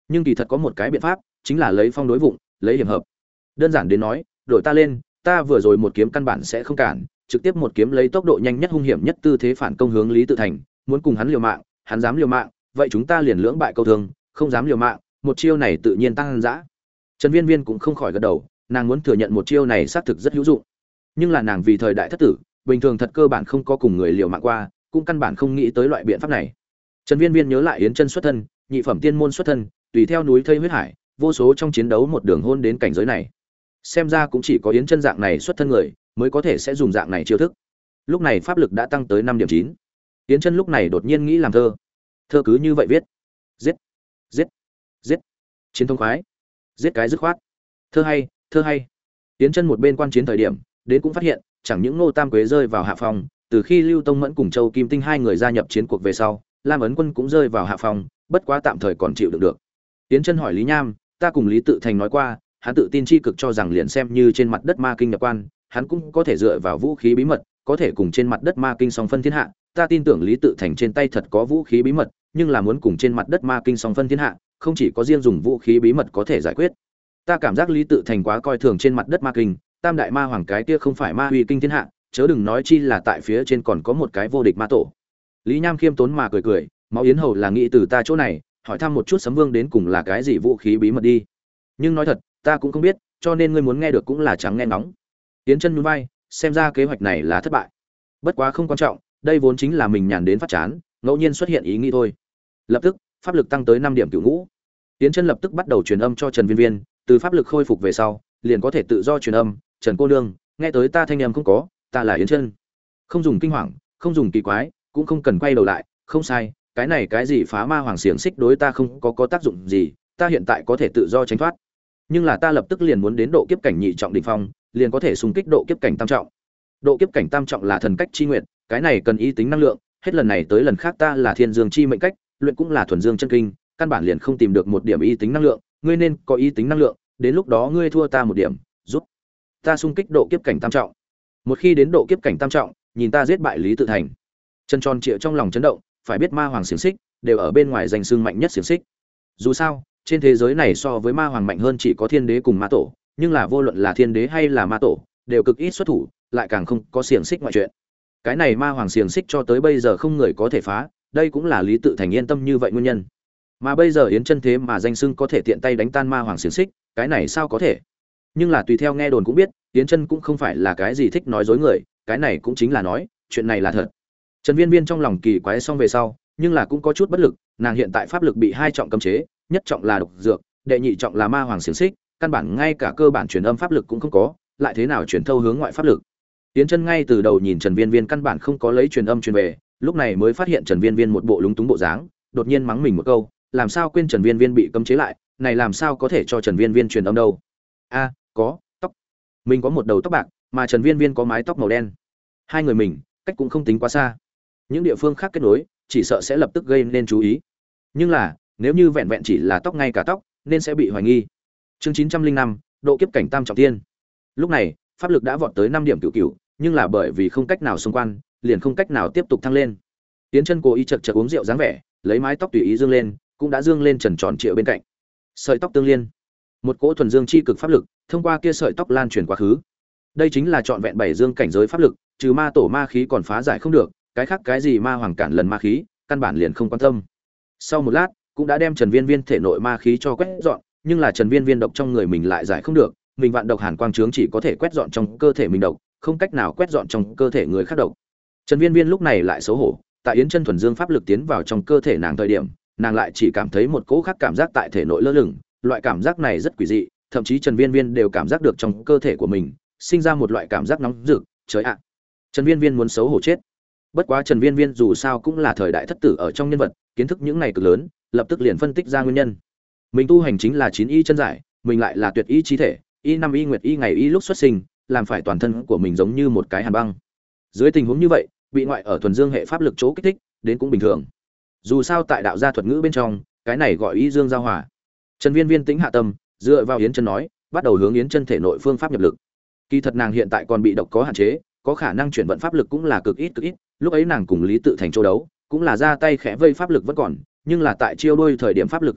[SPEAKER 1] Nhưng kỳ thật có một cái biện pháp, chính là lấy phong đối vụng, lấy hiểm hợp. Đơn giản đến nói, đội ta lên, ta vừa rồi một kiếm căn bản sẽ không cản, trực tiếp một kiếm lấy tốc độ nhanh nhất hung hiểm nhất tư thế phản công hướng Lý Tự Thành, muốn cùng hắn liều mạng, hắn dám liều mạng, vậy chúng ta liền lưỡng bại câu thương, không dám liều mạng, một chiêu này tự nhiên tăng dã. Trần Viên Viên cũng không khỏi gật đầu, nàng muốn thừa nhận một chiêu này xác thực rất hữu dụng. Nhưng là nàng vì thời đại thất tử, bình thường thật cơ bản không có cùng người liều mạng qua, cũng căn bản không nghĩ tới loại biện pháp này. Trần Viên Viên nhớ lại Yến Chân xuất thân, nhị phẩm tiên môn xuất thân, tùy theo núi thây huyết hải, vô số trong chiến đấu một đường hôn đến cảnh giới này. Xem ra cũng chỉ có Yến Chân dạng này xuất thân người mới có thể sẽ dùng dạng này chiêu thức. Lúc này pháp lực đã tăng tới năm điểm chín. Yến Chân lúc này đột nhiên nghĩ làm thơ. Thơ cứ như vậy viết: giết, giết, giết, chiến thông khoái, giết cái dứt khoát. Thơ hay, thơ hay. Yến Chân một bên quan chiến thời điểm, đến cũng phát hiện, chẳng những Ngô Tam Quế rơi vào hạ phòng, từ khi Lưu Tông Mẫn cùng Châu Kim Tinh hai người gia nhập chiến cuộc về sau, Lam Ấn Quân cũng rơi vào hạ phòng, bất quá tạm thời còn chịu đựng được. Yến Chân hỏi Lý Nham, ta cùng Lý Tự Thành nói qua, hắn tự tin chi cực cho rằng liền xem như trên mặt đất ma kinh nhập quan, hắn cũng có thể dựa vào vũ khí bí mật, có thể cùng trên mặt đất ma kinh song phân thiên hạ. Ta tin tưởng Lý Tự Thành trên tay thật có vũ khí bí mật, nhưng là muốn cùng trên mặt đất ma kinh song phân thiên hạ, không chỉ có riêng dùng vũ khí bí mật có thể giải quyết. Ta cảm giác Lý Tự Thành quá coi thường trên mặt đất ma kinh, tam đại ma hoàng cái kia không phải ma uy kinh thiên hạ, chớ đừng nói chi là tại phía trên còn có một cái vô địch ma tổ. Lý Nham khiêm tốn mà cười cười, máu yến hầu là nghĩ từ ta chỗ này, hỏi thăm một chút Sấm Vương đến cùng là cái gì vũ khí bí mật đi. Nhưng nói thật, ta cũng không biết, cho nên ngươi muốn nghe được cũng là chẳng nghe ngóng. Yến Chân nhún vai, xem ra kế hoạch này là thất bại. Bất quá không quan trọng, đây vốn chính là mình nhàn đến phát chán, ngẫu nhiên xuất hiện ý nghĩ thôi. Lập tức, pháp lực tăng tới năm điểm cửu ngũ. Yến Chân lập tức bắt đầu truyền âm cho Trần Viên Viên, từ pháp lực khôi phục về sau, liền có thể tự do truyền âm, "Trần cô nương, nghe tới ta thanh âm không có, ta là Yến Chân." Không dùng kinh hoàng, không dùng kỳ quái, cũng không cần quay đầu lại, không sai, cái này cái gì phá ma hoàng xiển xích đối ta không có có tác dụng gì, ta hiện tại có thể tự do tránh thoát. Nhưng là ta lập tức liền muốn đến độ kiếp cảnh nhị trọng đỉnh phong, liền có thể xung kích độ kiếp cảnh tam trọng. Độ kiếp cảnh tam trọng là thần cách chi nguyện, cái này cần ý tính năng lượng, hết lần này tới lần khác ta là thiên dương chi mệnh cách, luyện cũng là thuần dương chân kinh, căn bản liền không tìm được một điểm ý tính năng lượng, ngươi nên có ý tính năng lượng, đến lúc đó ngươi thua ta một điểm, giúp ta xung kích độ kiếp cảnh tam trọng. Một khi đến độ kiếp cảnh tam trọng, nhìn ta giết bại Lý Tự Thành. Chân tròn trịa trong lòng chấn động, phải biết ma hoàng xiển xích đều ở bên ngoài danh xưng mạnh nhất xiển xích. Dù sao, trên thế giới này so với ma hoàng mạnh hơn chỉ có thiên đế cùng ma tổ, nhưng là vô luận là thiên đế hay là ma tổ, đều cực ít xuất thủ, lại càng không có xiển xích ngoại chuyện. Cái này ma hoàng xiển xích cho tới bây giờ không người có thể phá, đây cũng là Lý Tự Thành yên tâm như vậy nguyên nhân. Mà bây giờ Yến Chân thế mà danh xưng có thể tiện tay đánh tan ma hoàng xiển xích, cái này sao có thể? Nhưng là tùy theo nghe đồn cũng biết, Yến Chân cũng không phải là cái gì thích nói dối người, cái này cũng chính là nói, chuyện này là thật. Trần Viên Viên trong lòng kỳ quái xong về sau, nhưng là cũng có chút bất lực, nàng hiện tại pháp lực bị hai trọng cấm chế, nhất trọng là độc dược, đệ nhị trọng là ma hoàng xiển xích, căn bản ngay cả cơ bản truyền âm pháp lực cũng không có, lại thế nào truyền thâu hướng ngoại pháp lực. Yến Chân ngay từ đầu nhìn Trần Viên Viên căn bản không có lấy truyền âm truyền về, lúc này mới phát hiện Trần Viên Viên một bộ lúng túng bộ dáng, đột nhiên mắng mình một câu, làm sao quên Trần Viên Viên bị cấm chế lại, này làm sao có thể cho Trần Viên Viên truyền âm đâu? A, có, tóc. Mình có một đầu tóc bạc, mà Trần Viên Viên có mái tóc màu đen. Hai người mình, cách cũng không tính quá xa. Những địa phương khác kết nối, chỉ sợ sẽ lập tức gây nên chú ý. Nhưng là, nếu như vẹn vẹn chỉ là tóc ngay cả tóc, nên sẽ bị hoài nghi. Chương chín trăm linh năm, độ kiếp cảnh tam trọng thiên. Lúc này, pháp lực đã vọt tới năm điểm cửu cửu, nhưng là bởi vì không cách nào xung quan, liền không cách nào tiếp tục thăng lên. Tiến Chân cố ý chật chật uống rượu dáng vẻ, lấy mái tóc tùy ý dương lên, cũng đã dương lên trần tròn trịa bên cạnh. Sợi tóc tương liên, một cỗ thuần dương chi cực pháp lực, thông qua kia sợi tóc lan truyền quá khứ. Đây chính là trọn vẹn bảy dương cảnh giới pháp lực, trừ ma tổ ma khí còn phá giải không được, cái khác cái gì ma hoàng cản lần ma khí, căn bản liền không quan tâm. Sau một lát, cũng đã đem Trần Viên Viên thể nội ma khí cho quét dọn, nhưng là Trần Viên Viên độc trong người mình lại giải không được, mình vạn độc hàn quang chướng chỉ có thể quét dọn trong cơ thể mình độc, không cách nào quét dọn trong cơ thể người khác độc. Trần Viên Viên lúc này lại xấu hổ, tại Yến Chân thuần dương pháp lực tiến vào trong cơ thể nàng thời điểm, nàng lại chỉ cảm thấy một cỗ khác cảm giác tại thể nội lơ lửng, loại cảm giác này rất quỷ dị, thậm chí Trần Viên Viên đều cảm giác được trong cơ thể của mình sinh ra một loại cảm giác nóng rực, trời ạ. Trần Viên Viên muốn xấu hổ chết. Bất quá Trần Viên Viên dù sao cũng là thời đại thất tử ở trong nhân vật, kiến thức những này cực lớn, lập tức liền phân tích ra nguyên nhân. Mình tu hành chính là chín y chân giải, mình lại là tuyệt y chi thể, y năm y nguyệt y ngày y lúc xuất sinh, làm phải toàn thân của mình giống như một cái hàn băng. Dưới tình huống như vậy, bị ngoại ở thuần dương hệ pháp lực chỗ kích thích, đến cũng bình thường. Dù sao tại đạo gia thuật ngữ bên trong, cái này gọi y dương giao hòa. Trần Viên Viên tĩnh hạ tâm, dựa vào Yến Chân nói, bắt đầu hướng Yến Chân thể nội phương pháp nhập lực. Kỳ thật nàng hiện tại còn bị độc có hạn chế, có khả năng chuyển vận pháp lực cũng là cực ít cực ít, lúc ấy nàng cùng Lý Tự Thành châu đấu, cũng là ra tay khẽ vây pháp lực vẫn còn, nhưng là tại chiêu đôi thời điểm pháp lực khô cạn,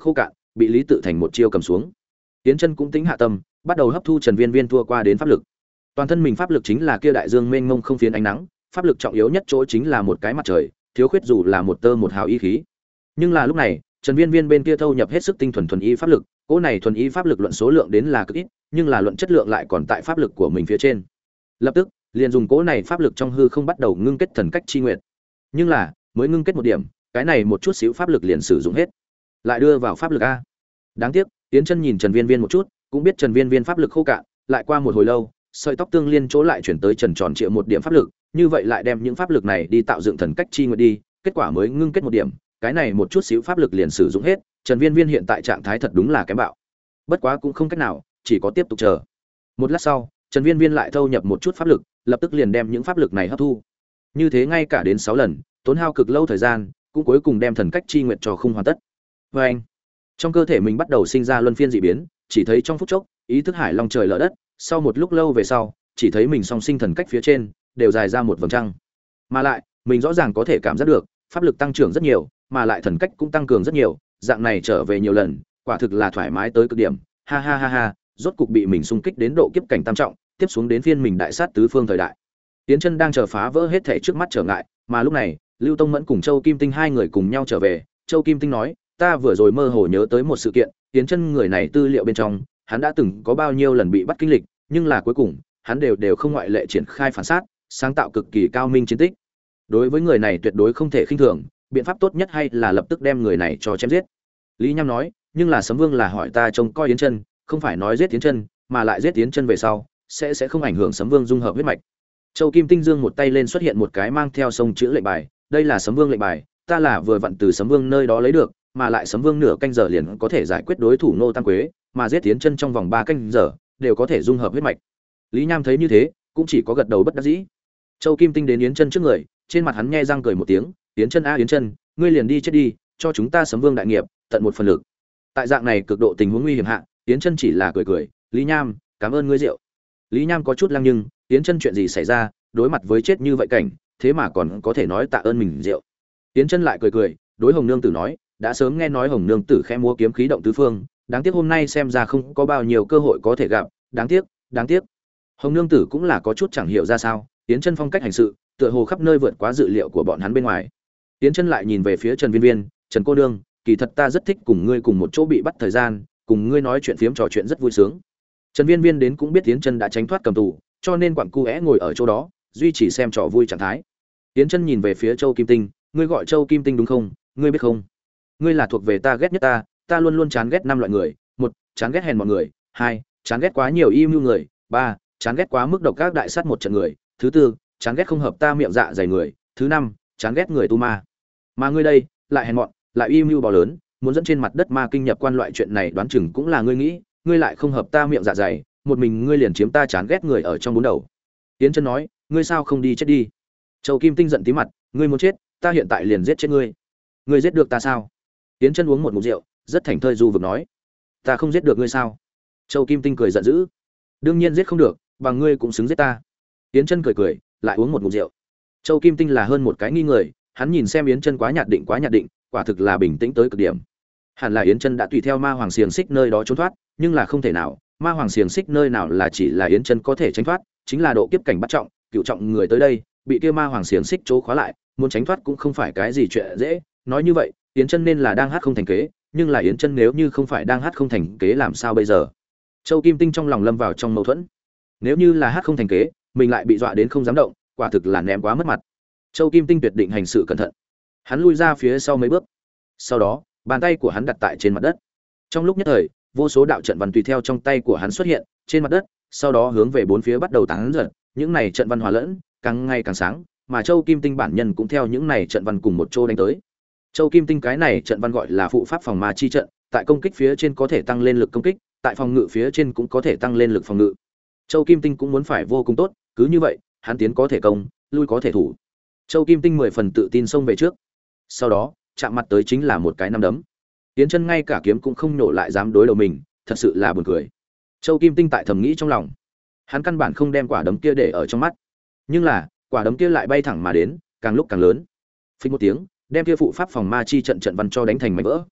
[SPEAKER 1] bị Lý Tự Thành một chiêu cầm xuống. Yến Chân cũng tính hạ tâm, bắt đầu hấp thu Trần Viên Viên thua qua đến pháp lực. Toàn thân mình pháp lực chính là kia đại dương mênh mông không phiến ánh nắng, pháp lực trọng yếu nhất chỗ chính là một cái mặt trời, thiếu khuyết dù là một tơ một hào y khí. Nhưng là lúc này, Trần Viên Viên bên kia thâu nhập hết sức tinh thuần thuần y pháp lực, cỗ này thuần y pháp lực luận số lượng đến là cực ít, nhưng là luận chất lượng lại còn tại pháp lực của mình phía trên. Lập tức, liền dùng cỗ này pháp lực trong hư không bắt đầu ngưng kết thần cách chi nguyệt. Nhưng là, mới ngưng kết một điểm, cái này một chút xíu pháp lực liền sử dụng hết. Lại đưa vào pháp lực a. Đáng tiếc, Yến Chân nhìn Trần Viên Viên một chút, cũng biết Trần Viên Viên pháp lực khô cạn, lại qua một hồi lâu, sợi tóc tương liên chỗ lại chuyển tới Trần Tròn Triệu một điểm pháp lực, như vậy lại đem những pháp lực này đi tạo dựng thần cách chi nguyệt đi, kết quả mới ngưng kết một điểm, cái này một chút xíu pháp lực liền sử dụng hết, Trần Viên Viên hiện tại trạng thái thật đúng là kém bạo. Bất quá cũng không cách nào, chỉ có tiếp tục chờ. Một lát sau, Trần Viên Viên lại thâu nhập một chút pháp lực, lập tức liền đem những pháp lực này hấp thu. Như thế ngay cả đến sáu lần, tốn hao cực lâu thời gian, cũng cuối cùng đem thần cách chi nguyệt cho không hoàn tất. Và anh, trong cơ thể mình bắt đầu sinh ra luân phiên dị biến, chỉ thấy trong phút chốc, ý thức hải long trời lở đất, sau một lúc lâu về sau, chỉ thấy mình song sinh thần cách phía trên đều dài ra một vầng trăng. Mà lại, mình rõ ràng có thể cảm giác được, pháp lực tăng trưởng rất nhiều, mà lại thần cách cũng tăng cường rất nhiều, dạng này trở về nhiều lần, quả thực là thoải mái tới cực điểm. Ha ha ha ha, rốt cục bị mình xung kích đến độ kiếp cảnh tam trọng, tiếp xuống đến phiên mình đại sát tứ phương thời đại. Tiến Chân đang chờ phá vỡ hết thảy trước mắt trở ngại, mà lúc này, Lưu Tông Mẫn cùng Châu Kim Tinh hai người cùng nhau trở về. Châu Kim Tinh nói, ta vừa rồi mơ hồ nhớ tới một sự kiện, Tiến Chân người này tư liệu bên trong, hắn đã từng có bao nhiêu lần bị bắt kinh lịch, nhưng là cuối cùng, hắn đều đều không ngoại lệ triển khai phản sát, sáng tạo cực kỳ cao minh chiến tích. Đối với người này tuyệt đối không thể khinh thường, biện pháp tốt nhất hay là lập tức đem người này cho chém giết. Lý Nham nói, nhưng là Sấm Vương là hỏi ta trông coi Yến Chân, không phải nói giết Yến Chân, mà lại giết Yến Chân về sau, sẽ sẽ không ảnh hưởng Sấm Vương dung hợp huyết mạch. Châu Kim Tinh Dương một tay lên xuất hiện một cái mang theo sông chữ lệnh bài, đây là Sấm Vương lệnh bài, ta là vừa vặn từ Sấm Vương nơi đó lấy được, mà lại Sấm Vương nửa canh giờ liền có thể giải quyết đối thủ Nô Tam Quế, mà giết Yến Chân trong vòng ba canh giờ đều có thể dung hợp huyết mạch. Lý Nham thấy như thế, cũng chỉ có gật đầu bất đắc dĩ. Châu Kim Tinh đến Yến Chân trước người, trên mặt hắn nhe răng cười một tiếng, "Yến Chân a Yến Chân, ngươi liền đi chết đi, cho chúng ta Sấm Vương đại nghiệp tận một phần lực." Tại dạng này cực độ tình huống nguy hiểm hạ, Yến Chân chỉ là cười cười, "Lý Nham, cảm ơn ngươi rượu." Lý Nham có chút lăng nhưng, Yến Chân chuyện gì xảy ra, đối mặt với chết như vậy cảnh, thế mà còn có thể nói tạ ơn mình rượu. Yến Chân lại cười cười, đối Hồng Nương Tử nói, đã sớm nghe nói Hồng Nương Tử khẽ múa kiếm khí động tứ phương, đáng tiếc hôm nay xem ra không có bao nhiêu cơ hội có thể gặp, đáng tiếc, đáng tiếc. Hồng Nương Tử cũng là có chút chẳng hiểu ra sao, Yến Chân phong cách hành sự, tựa hồ khắp nơi vượt quá dự liệu của bọn hắn bên ngoài. Yến Chân lại nhìn về phía Trần Viên Viên, "Trần cô nương, kỳ thật ta rất thích cùng ngươi cùng một chỗ bị bắt thời gian, cùng ngươi nói chuyện phiếm trò chuyện rất vui sướng." Trần Viên Viên đến cũng biết Yến Chân đã tránh thoát cầm tù, cho nên quặn cu é ngồi ở chỗ đó, duy trì xem trò vui trạng thái. Yến Chân nhìn về phía Châu Kim Tinh, "Ngươi gọi Châu Kim Tinh đúng không? Ngươi biết không? Ngươi là thuộc về ta ghét nhất ta, ta luôn luôn chán ghét năm loại người, một, chán ghét hèn mọi người, hai, chán ghét quá nhiều y mưu người, ba, chán ghét quá mức độc các đại sát một trận người, thứ tư, chán ghét không hợp ta miệng dạ dày người, thứ năm, chán ghét người tu ma. Mà ngươi đây, lại hèn mọn, lại y mưu bò lớn, muốn dẫn trên mặt đất ma kinh nhập quan loại chuyện này đoán chừng cũng là ngươi nghĩ, ngươi lại không hợp ta miệng dạ dày, một mình ngươi liền chiếm ta chán ghét người ở trong bốn đầu." Yến Chân nói, "Ngươi sao không đi chết đi?" Châu Kim Tinh giận tí mặt, "Ngươi muốn chết, ta hiện tại liền giết chết ngươi." "Ngươi giết được ta sao?" Yến Chân uống một ngụm rượu, rất thành thơi du vực nói, "Ta không giết được ngươi sao?" Châu Kim Tinh cười giận dữ, "Đương nhiên giết không được, bằng ngươi cũng xứng giết ta." Yến Chân cười cười, lại uống một ngụm rượu. Châu Kim Tinh là hơn một cái nghi người, hắn nhìn xem Yến Chân quá nhạt định quá nhạt định, quả thực là bình tĩnh tới cực điểm. Hẳn là Yến Chân đã tùy theo Ma Hoàng xiềng xích nơi đó trốn thoát, nhưng là không thể nào, Ma Hoàng xiềng xích nơi nào là chỉ là Yến Chân có thể tránh thoát, chính là độ kiếp cảnh bắt trọng, cựu trọng người tới đây, bị kia Ma Hoàng xiềng xích chỗ khóa lại, muốn tránh thoát cũng không phải cái gì chuyện dễ. Nói như vậy, Yến Chân nên là đang hát không thành kế, nhưng là Yến Chân nếu như không phải đang hát không thành kế làm sao bây giờ? Châu Kim Tinh trong lòng lâm vào trong mâu thuẫn. Nếu như là hát không thành kế, mình lại bị dọa đến không dám động, quả thực là ném quá mất mặt. Châu Kim Tinh tuyệt định hành sự cẩn thận. Hắn lui ra phía sau mấy bước. Sau đó, bàn tay của hắn đặt tại trên mặt đất. Trong lúc nhất thời, vô số đạo trận văn tùy theo trong tay của hắn xuất hiện trên mặt đất, sau đó hướng về bốn phía bắt đầu tán dần, những này trận văn hòa lẫn, càng ngày càng sáng, mà Châu Kim Tinh bản nhân cũng theo những này trận văn cùng một chỗ đánh tới. Châu Kim Tinh cái này trận văn gọi là phụ pháp phòng ma chi trận, tại công kích phía trên có thể tăng lên lực công kích, tại phòng ngự phía trên cũng có thể tăng lên lực phòng ngự. Châu Kim Tinh cũng muốn phải vô cùng tốt, cứ như vậy, hắn tiến có thể công, lui có thể thủ. Châu Kim Tinh mười phần tự tin xông về trước. Sau đó, chạm mặt tới chính là một cái nắm đấm. Yến Chân ngay cả kiếm cũng không nổ lại dám đối đầu mình, thật sự là buồn cười. Châu Kim Tinh tại thầm nghĩ trong lòng, hắn căn bản không đem quả đấm kia để ở trong mắt, nhưng là quả đấm kia lại bay thẳng mà đến, càng lúc càng lớn. Phình một tiếng, đem kia phụ pháp phòng ma chi trận trận văn cho đánh thành mảnh vỡ.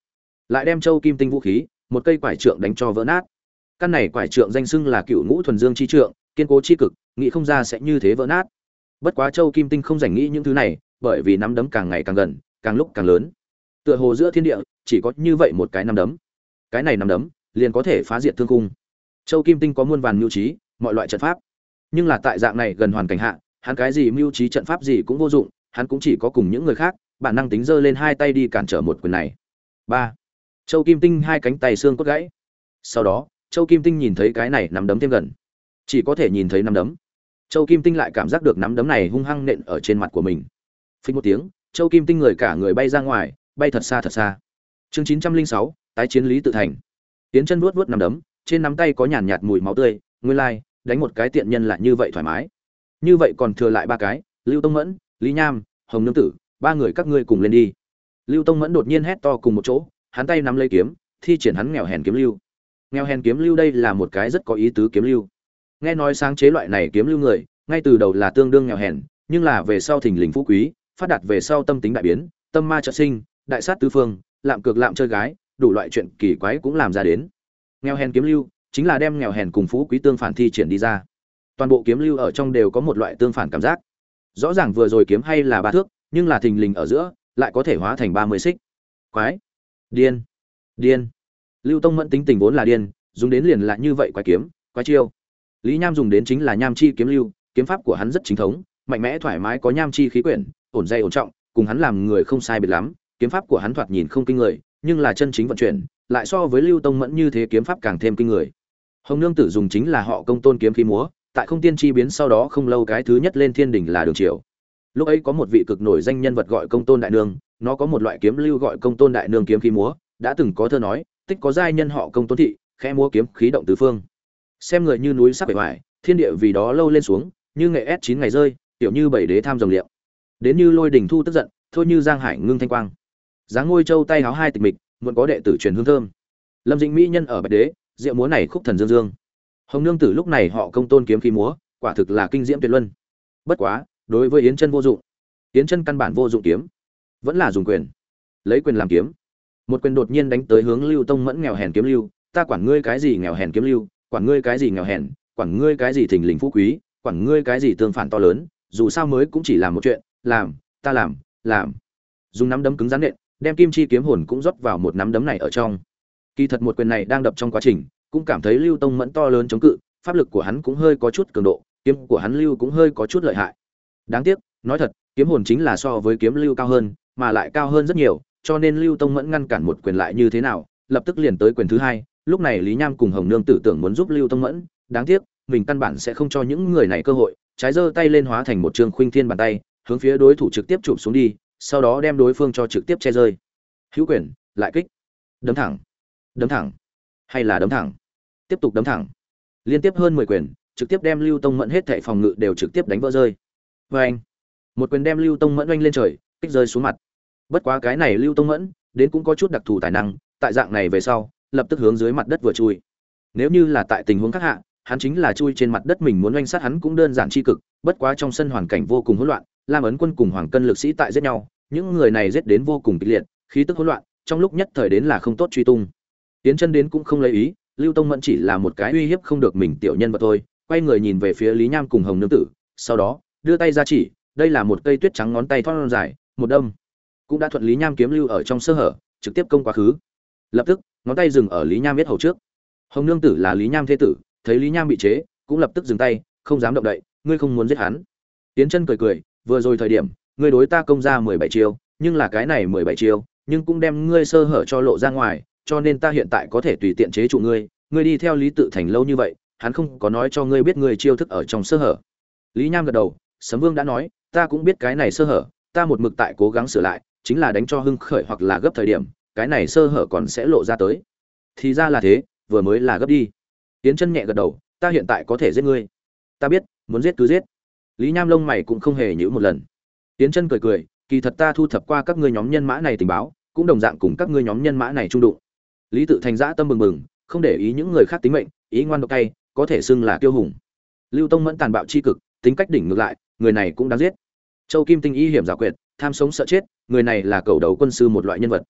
[SPEAKER 1] lại đem Châu Kim Tinh vũ khí, một cây quải trượng đánh cho vỡ nát. Căn này quải trượng danh xưng là Cựu Ngũ Thuần Dương chi trượng, kiên cố chi cực, nghĩ không ra sẽ như thế vỡ nát. Bất quá Châu Kim Tinh không rảnh nghĩ những thứ này, bởi vì nắm đấm càng ngày càng gần, càng lúc càng lớn. Tựa hồ giữa thiên địa chỉ có như vậy một cái nắm đấm. Cái này nắm đấm liền có thể phá diệt thương cung. Châu Kim Tinh có muôn vàn mưu trí, mọi loại trận pháp. Nhưng là tại dạng này gần hoàn cảnh hạ, hắn cái gì mưu trí trận pháp gì cũng vô dụng, hắn cũng chỉ có cùng những người khác, bản năng tính giơ lên hai tay đi cản trở một quyền này. Ba. Châu Kim Tinh hai cánh tay xương cốt gãy. Sau đó, Châu Kim Tinh nhìn thấy cái này nắm đấm thêm gần, chỉ có thể nhìn thấy nắm đấm. Châu Kim Tinh lại cảm giác được nắm đấm này hung hăng nện ở trên mặt của mình. Phình một tiếng, Châu Kim Tinh người cả người bay ra ngoài, bay thật xa thật xa. Chương chín trăm linh sáu, tái chiến Lý Tự Thành. Tiến chân vuốt vuốt nắm đấm, trên nắm tay có nhàn nhạt mùi máu tươi, nguyên lai, like, đánh một cái tiện nhân lại như vậy thoải mái. Như vậy còn thừa lại ba cái, Lưu Tông Mẫn, Lý Nham, Hồng Nương Tử, ba người các ngươi cùng lên đi. Lưu Tông Mẫn đột nhiên hét to cùng một chỗ, hắn tay nắm lấy kiếm, thi triển hắn nghèo hèn kiếm lưu. Nghèo hèn kiếm lưu đây là một cái rất có ý tứ kiếm lưu. Nghe nói sáng chế loại này kiếm lưu người, ngay từ đầu là tương đương nghèo hèn, nhưng là về sau thình lình phú quý, phát đạt về sau tâm tính đại biến, tâm ma trợ sinh, đại sát tứ phương, lạm cược lạm chơi gái, đủ loại chuyện kỳ quái cũng làm ra đến. Nghèo hèn kiếm lưu chính là đem nghèo hèn cùng phú quý tương phản thi triển đi ra. Toàn bộ kiếm lưu ở trong đều có một loại tương phản cảm giác. Rõ ràng vừa rồi kiếm hay là ba thước, nhưng là thình lình ở giữa lại có thể hóa thành ba mươi xích. Quái, điên, điên. Lưu Tông Mẫn tính tình vốn là điên, dùng đến liền là như vậy quái kiếm, quái chiêu. Lý Nham dùng đến chính là nham chi kiếm lưu, kiếm pháp của hắn rất chính thống, mạnh mẽ thoải mái có nham chi khí quyển, ổn dày ổn trọng, cùng hắn làm người không sai biệt lắm, kiếm pháp của hắn thoạt nhìn không kinh người, nhưng là chân chính vận chuyển, lại so với Lưu Tông Mẫn như thế kiếm pháp càng thêm kinh người. Hồng Nương Tử dùng chính là họ Công Tôn kiếm khí múa, tại không tiên chi biến sau đó không lâu cái thứ nhất lên thiên đỉnh là Đường Triều. Lúc ấy có một vị cực nổi danh nhân vật gọi Công Tôn đại nương, nó có một loại kiếm lưu gọi Công Tôn đại nương kiếm khí múa, đã từng có thơ nói, tích có giai nhân họ Công Tôn thị, khẽ múa kiếm khí động tứ phương. Xem người như núi sắc bể hoài, thiên địa vì đó lâu lên xuống, như nghệ ép chín ngày rơi, tiểu như bảy đế tham rồng liệm. Đến như lôi đỉnh thu tức giận, thôi như giang hải ngưng thanh quang. Dáng ngôi châu tay háo hai tịch mịch, muộn có đệ tử truyền hương thơm. Lâm Dĩnh mỹ nhân ở bạch đế, diệu múa này khúc thần dương dương. Hồng Nương Tử lúc này họ Công Tôn kiếm khí múa, quả thực là kinh diễm tuyệt luân. Bất quá, đối với Yến Chân vô dụng. Yến Chân căn bản vô dụng kiếm, vẫn là dùng quyền. Lấy quyền làm kiếm. Một quyền đột nhiên đánh tới hướng Lưu Tông Mẫn nghèo hèn kiếm lưu, ta quản ngươi cái gì nghèo hèn kiếm lưu, quản ngươi cái gì nghèo hèn, quản ngươi cái gì thình lình phú quý, quản ngươi cái gì tương phản to lớn, dù sao mới cũng chỉ làm một chuyện, làm, ta làm, làm. Dùng nắm đấm cứng rắn nện, đem kim chi kiếm hồn cũng rót vào một nắm đấm này ở trong. Kỳ thật một quyền này đang đập trong quá trình, cũng cảm thấy Lưu Tông Mẫn to lớn chống cự, pháp lực của hắn cũng hơi có chút cường độ, kiếm của hắn lưu cũng hơi có chút lợi hại. Đáng tiếc, nói thật, kiếm hồn chính là so với kiếm lưu cao hơn, mà lại cao hơn rất nhiều, cho nên Lưu Tông Mẫn ngăn cản một quyền lại như thế nào, lập tức liền tới quyền thứ hai. Lúc này Lý Nham cùng Hồng Nương Tử tưởng muốn giúp Lưu Tông Mẫn, đáng tiếc, mình căn bản sẽ không cho những người này cơ hội, trái giơ tay lên hóa thành một trường khuynh thiên bàn tay, hướng phía đối thủ trực tiếp chụp xuống đi, sau đó đem đối phương cho trực tiếp che rơi. Hữu quyền, lại kích, đấm thẳng, đấm thẳng, hay là đấm thẳng, tiếp tục đấm thẳng, liên tiếp hơn mười quyền, trực tiếp đem Lưu Tông Mẫn hết thảy phòng ngự đều trực tiếp đánh vỡ rơi. Và anh, một quyền đem Lưu Tông Mẫn oanh lên trời, kích rơi xuống mặt. Bất quá cái này Lưu Tông Mẫn đến cũng có chút đặc thù tài năng, tại dạng này về sau, lập tức hướng dưới mặt đất vừa chui. Nếu như là tại tình huống khác hạ, hắn chính là chui trên mặt đất mình muốn oanh sát hắn cũng đơn giản chi cực, bất quá trong sân hoàn cảnh vô cùng hỗn loạn, Lam Ấn Quân cùng Hoàng Cân lực sĩ tại giết nhau, những người này giết đến vô cùng kịch liệt, khí tức hỗn loạn, trong lúc nhất thời đến là không tốt truy tung. Tiến Chân đến cũng không lấy ý, Lưu Tông Mẫn chỉ là một cái uy hiếp không được mình tiểu nhân vật thôi, quay người nhìn về phía Lý Nham cùng Hồng Nương Tử, sau đó đưa tay ra chỉ, đây là một cây tuyết trắng ngón tay thon dài, một đâm, cũng đã thuận Lý Nham kiếm lưu ở trong sơ hở, trực tiếp công quá khứ. Lập tức, ngón tay dừng ở Lý Nham biết hầu trước. Hồng Nương Tử là Lý Nham thế tử, thấy Lý Nham bị chế, cũng lập tức dừng tay, không dám động đậy, ngươi không muốn giết hắn. Tiến Chân cười cười, vừa rồi thời điểm, ngươi đối ta công ra mười bảy chiêu, nhưng là cái này mười bảy chiêu, nhưng cũng đem ngươi sơ hở cho lộ ra ngoài, cho nên ta hiện tại có thể tùy tiện chế trụ ngươi, ngươi đi theo Lý Tự Thành lâu như vậy, hắn không có nói cho ngươi biết ngươi chiêu thức ở trong sơ hở. Lý Nham gật đầu, Sấm Vương đã nói, ta cũng biết cái này sơ hở, ta một mực tại cố gắng sửa lại, chính là đánh cho hưng khởi hoặc là gấp thời điểm, cái này sơ hở còn sẽ lộ ra tới. Thì ra là thế, vừa mới là gấp đi. Tiến Chân nhẹ gật đầu, ta hiện tại có thể giết ngươi. Ta biết, muốn giết cứ giết. Lý Nham lông mày cũng không hề nhíu một lần. Tiến Chân cười cười, kỳ thật ta thu thập qua các ngươi nhóm nhân mã này tình báo, cũng đồng dạng cùng các ngươi nhóm nhân mã này chung đụng. Lý Tự Thành dã tâm bừng bừng, không để ý những người khác tính mệnh, ý ngoan độc tay, có thể xưng là kiêu hùng. Lưu Tông Mẫn tàn bạo chi cực, tính cách đỉnh ngược lại, người này cũng đáng giết. Châu Kim Tinh y hiểm giả quyệt, tham sống sợ chết, người này là cầu đầu quân sư một loại nhân vật.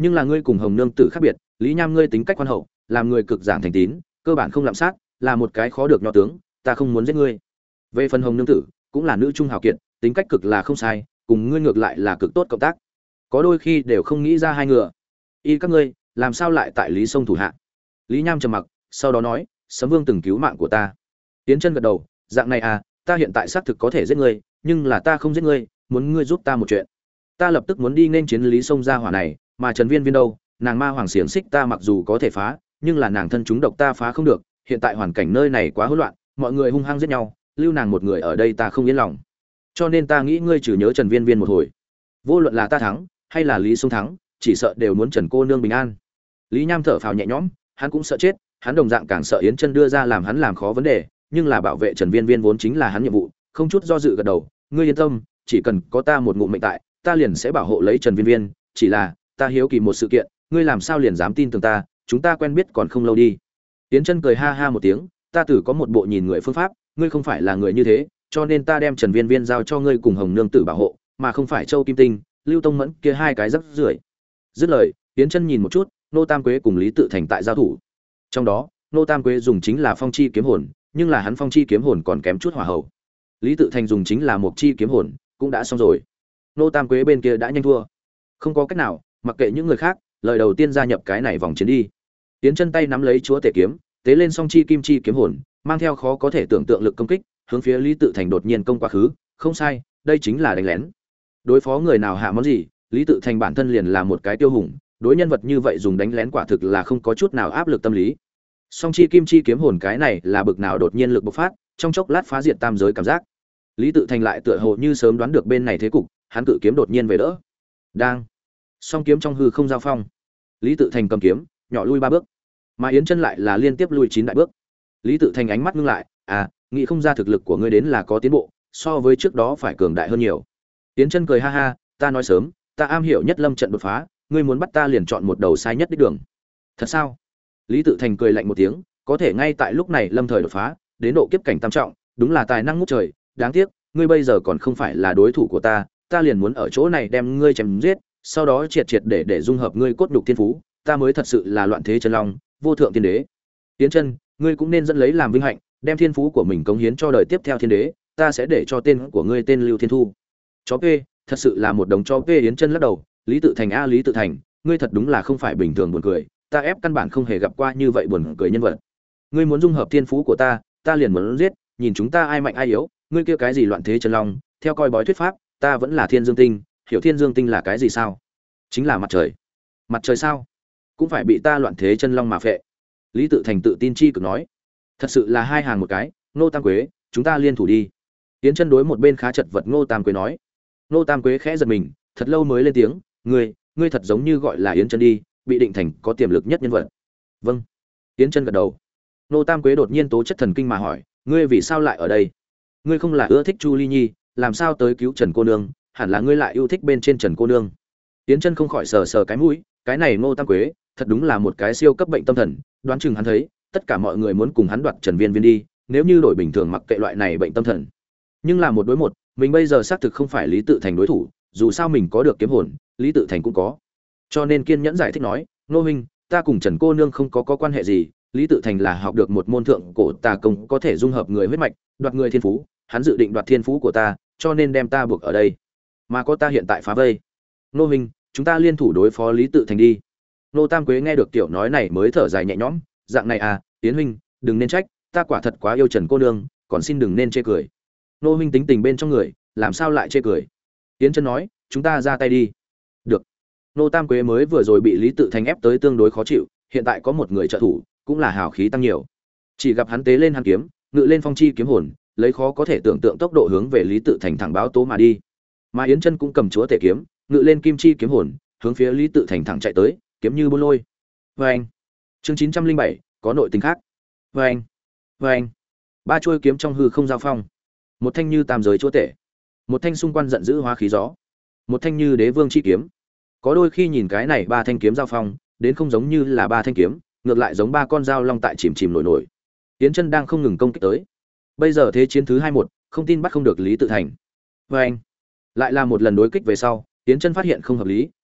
[SPEAKER 1] nhưng là ngươi cùng Hồng nương tử khác biệt, Lý Nham ngươi tính cách quan hậu, làm người cực giảng thành tín, cơ bản không lạm sát, là một cái khó được nho tướng, ta không muốn giết ngươi. Về phần Hồng nương tử, cũng là nữ trung hào kiệt, tính cách cực là không sai, cùng ngươi ngược lại là cực tốt cộng tác. Có đôi khi đều không nghĩ ra hai ngựa. Y các ngươi, làm sao lại tại Lý Sông thủ hạ? Lý Nham trầm mặc, sau đó nói, Sấm Vương từng cứu mạng của ta. Tiến Chân gật đầu, dạng này à, ta hiện tại xác thực có thể giết ngươi, nhưng là ta không giết ngươi, muốn ngươi giúp ta một chuyện. Ta lập tức muốn đi nên chiến Lý Sông gia hỏa này, mà Trần Viên Viên đâu, nàng ma hoàng xiển xích ta mặc dù có thể phá, nhưng là nàng thân chúng độc ta phá không được, hiện tại hoàn cảnh nơi này quá hỗn loạn, mọi người hung hăng giết nhau, lưu nàng một người ở đây ta không yên lòng. Cho nên ta nghĩ ngươi trừ nhớ Trần Viên Viên một hồi. Vô luận là ta thắng, hay là Lý Sông thắng, chỉ sợ đều muốn Trần cô nương bình an. Lý Nham thở phào nhẹ nhõm, hắn cũng sợ chết, hắn đồng dạng càng sợ Yến Chân đưa ra làm hắn làm khó vấn đề, nhưng là bảo vệ Trần Viên Viên vốn chính là hắn nhiệm vụ, không chút do dự gật đầu, ngươi yên tâm, chỉ cần có ta một ngụm mệnh tại, ta liền sẽ bảo hộ lấy Trần Viên Viên, chỉ là, ta hiếu kỳ một sự kiện, ngươi làm sao liền dám tin tưởng ta, chúng ta quen biết còn không lâu đi. Yến Chân cười ha ha một tiếng, ta tử có một bộ nhìn người phương pháp, ngươi không phải là người như thế, cho nên ta đem Trần Viên Viên giao cho ngươi cùng Hồng nương tử bảo hộ, mà không phải Châu Kim Tinh, Lưu Tông Mẫn kia hai cái rắc rưởi. Dứt lời, Yến Chân nhìn một chút, Nô Tam Quế cùng Lý Tự Thành tại giao thủ. Trong đó, Nô Tam Quế dùng chính là Phong Chi kiếm hồn, nhưng là hắn Phong Chi kiếm hồn còn kém chút hỏa hậu. Lý Tự Thành dùng chính là Mộc Chi kiếm hồn, cũng đã xong rồi. Nô Tam Quế bên kia đã nhanh thua. Không có cách nào, mặc kệ những người khác, lời đầu tiên gia nhập cái này vòng chiến đi. Yến Chân tay nắm lấy chúa tể kiếm, tế lên Song Chi Kim Chi kiếm hồn, mang theo khó có thể tưởng tượng lực công kích, hướng phía Lý Tự Thành đột nhiên công quá khứ, không sai, đây chính là đánh lén. Đối phó người nào hạ món gì, Lý Tự Thành bản thân liền là một cái tiêu hùng, đối nhân vật như vậy dùng đánh lén quả thực là không có chút nào áp lực tâm lý. Song Chi Kim Chi kiếm hồn cái này là bực nào đột nhiên lực bộc phát, trong chốc lát phá diệt tam giới cảm giác. Lý Tự Thành lại tựa hồ như sớm đoán được bên này thế cục, hắn cự kiếm đột nhiên về đỡ. Đang, song kiếm trong hư không giao phong. Lý Tự Thành cầm kiếm, nhỏ lui ba bước, mà Yến Chân lại là liên tiếp lui chín đại bước. Lý Tự Thành ánh mắt ngưng lại, à, nghĩ không ra thực lực của ngươi đến là có tiến bộ, so với trước đó phải cường đại hơn nhiều. Yến Chân cười ha ha, ta nói sớm, ta am hiểu nhất lâm trận đột phá, ngươi muốn bắt ta liền chọn một đầu sai nhất đích đường. Thật sao? Lý Tự Thành cười lạnh một tiếng, có thể ngay tại lúc này lâm thời đột phá, đến độ kiếp cảnh tam trọng, đúng là tài năng ngút trời, đáng tiếc, ngươi bây giờ còn không phải là đối thủ của ta, ta liền muốn ở chỗ này đem ngươi chém giết, sau đó triệt triệt để để dung hợp ngươi cốt nhục thiên phú, ta mới thật sự là loạn thế chân long, vô thượng tiên đế. Tiến Chân, ngươi cũng nên dẫn lấy làm vinh hạnh, đem thiên phú của mình cống hiến cho đời tiếp theo thiên đế, ta sẽ để cho tên của ngươi tên Lưu Thiên Thu. Chó P, thật sự là một đống chó P. Yến Chân lắc đầu, Lý Tự Thành a Lý Tự Thành, ngươi thật đúng là không phải bình thường buồn cười, ta ép căn bản không hề gặp qua như vậy buồn cười nhân vật. Ngươi muốn dung hợp thiên phú của ta, ta liền muốn giết, nhìn chúng ta ai mạnh ai yếu, ngươi kia cái gì loạn thế chân long, theo coi bói thuyết pháp, ta vẫn là Thiên Dương Tinh, hiểu Thiên Dương Tinh là cái gì sao? Chính là mặt trời. Mặt trời sao? Cũng phải bị ta loạn thế chân long mà phệ. Lý Tự Thành tự tin chi cực nói, thật sự là hai hàng một cái, Ngô Tam Quế, chúng ta liên thủ đi. Yến Chân đối một bên khá chật vật Ngô Tam Quế nói. Ngô Tam Quế khẽ giật mình, thật lâu mới lên tiếng, ngươi, ngươi thật giống như gọi là Yến Chân đi, bị định thành có tiềm lực nhất nhân vật. Vâng. Yến Chân gật đầu. Ngô Tam Quế đột nhiên tố chất thần kinh mà hỏi, ngươi vì sao lại ở đây? Ngươi không là ưa thích Chu Ly Nhi, làm sao tới cứu Trần cô nương, hẳn là ngươi lại yêu thích bên trên Trần cô nương. Yến Chân không khỏi sờ sờ cái mũi, cái này Ngô Tam Quế, thật đúng là một cái siêu cấp bệnh tâm thần, đoán chừng hắn thấy, tất cả mọi người muốn cùng hắn đoạt Trần Viên Viên đi, nếu như đổi bình thường mặc kệ loại này bệnh tâm thần. Nhưng là một đối một, mình bây giờ xác thực không phải Lý Tự Thành đối thủ, dù sao mình có được kiếm hồn, Lý Tự Thành cũng có. Cho nên kiên nhẫn giải thích nói, Ngô huynh, ta cùng Trần cô nương không có có quan hệ gì, Lý Tự Thành là học được một môn thượng cổ tà công có thể dung hợp người huyết mạch, đoạt người thiên phú, hắn dự định đoạt thiên phú của ta, cho nên đem ta buộc ở đây. Mà có ta hiện tại phá vây. Ngô huynh, chúng ta liên thủ đối phó Lý Tự Thành đi. Ngô Tam Quế nghe được tiểu nói này mới thở dài nhẹ nhõm, dạng này à, Tiến huynh, đừng nên trách, ta quả thật quá yêu Trần cô nương, còn xin đừng nên chê cười. Ngô huynh tính tình bên trong người, làm sao lại chê cười? Tiến Chân nói, chúng ta ra tay đi. Được. Ngô Tam Quế mới vừa rồi bị Lý Tự Thành ép tới tương đối khó chịu, hiện tại có một người trợ thủ, cũng là hào khí tăng nhiều. Chỉ gặp hắn tế lên hàn kiếm, ngự lên phong chi kiếm hồn, lấy khó có thể tưởng tượng tốc độ hướng về Lý Tự Thành thẳng báo tố mà đi. Mà Yến Chân cũng cầm chúa tể kiếm, ngự lên kim chi kiếm hồn, hướng phía Lý Tự Thành thẳng chạy tới, kiếm như buôn lôi. Oeng. Chương chín trăm linh bảy, có nội tình khác. Oeng. Oeng. Ba chuôi kiếm trong hư không giao phong. Một thanh như tam giới chúa tể, một thanh xung quanh giận dữ hóa khí gió, một thanh như đế vương chi kiếm. Có đôi khi nhìn cái này ba thanh kiếm giao phong, đến không giống như là ba thanh kiếm, ngược lại giống ba con dao long tại chìm chìm nổi nổi. Yến Chân đang không ngừng công kích tới. Bây giờ thế chiến thứ hai một, không tin bắt không được Lý Tự Thành. Và anh lại là một lần đối kích về sau, Yến Chân phát hiện không hợp lý,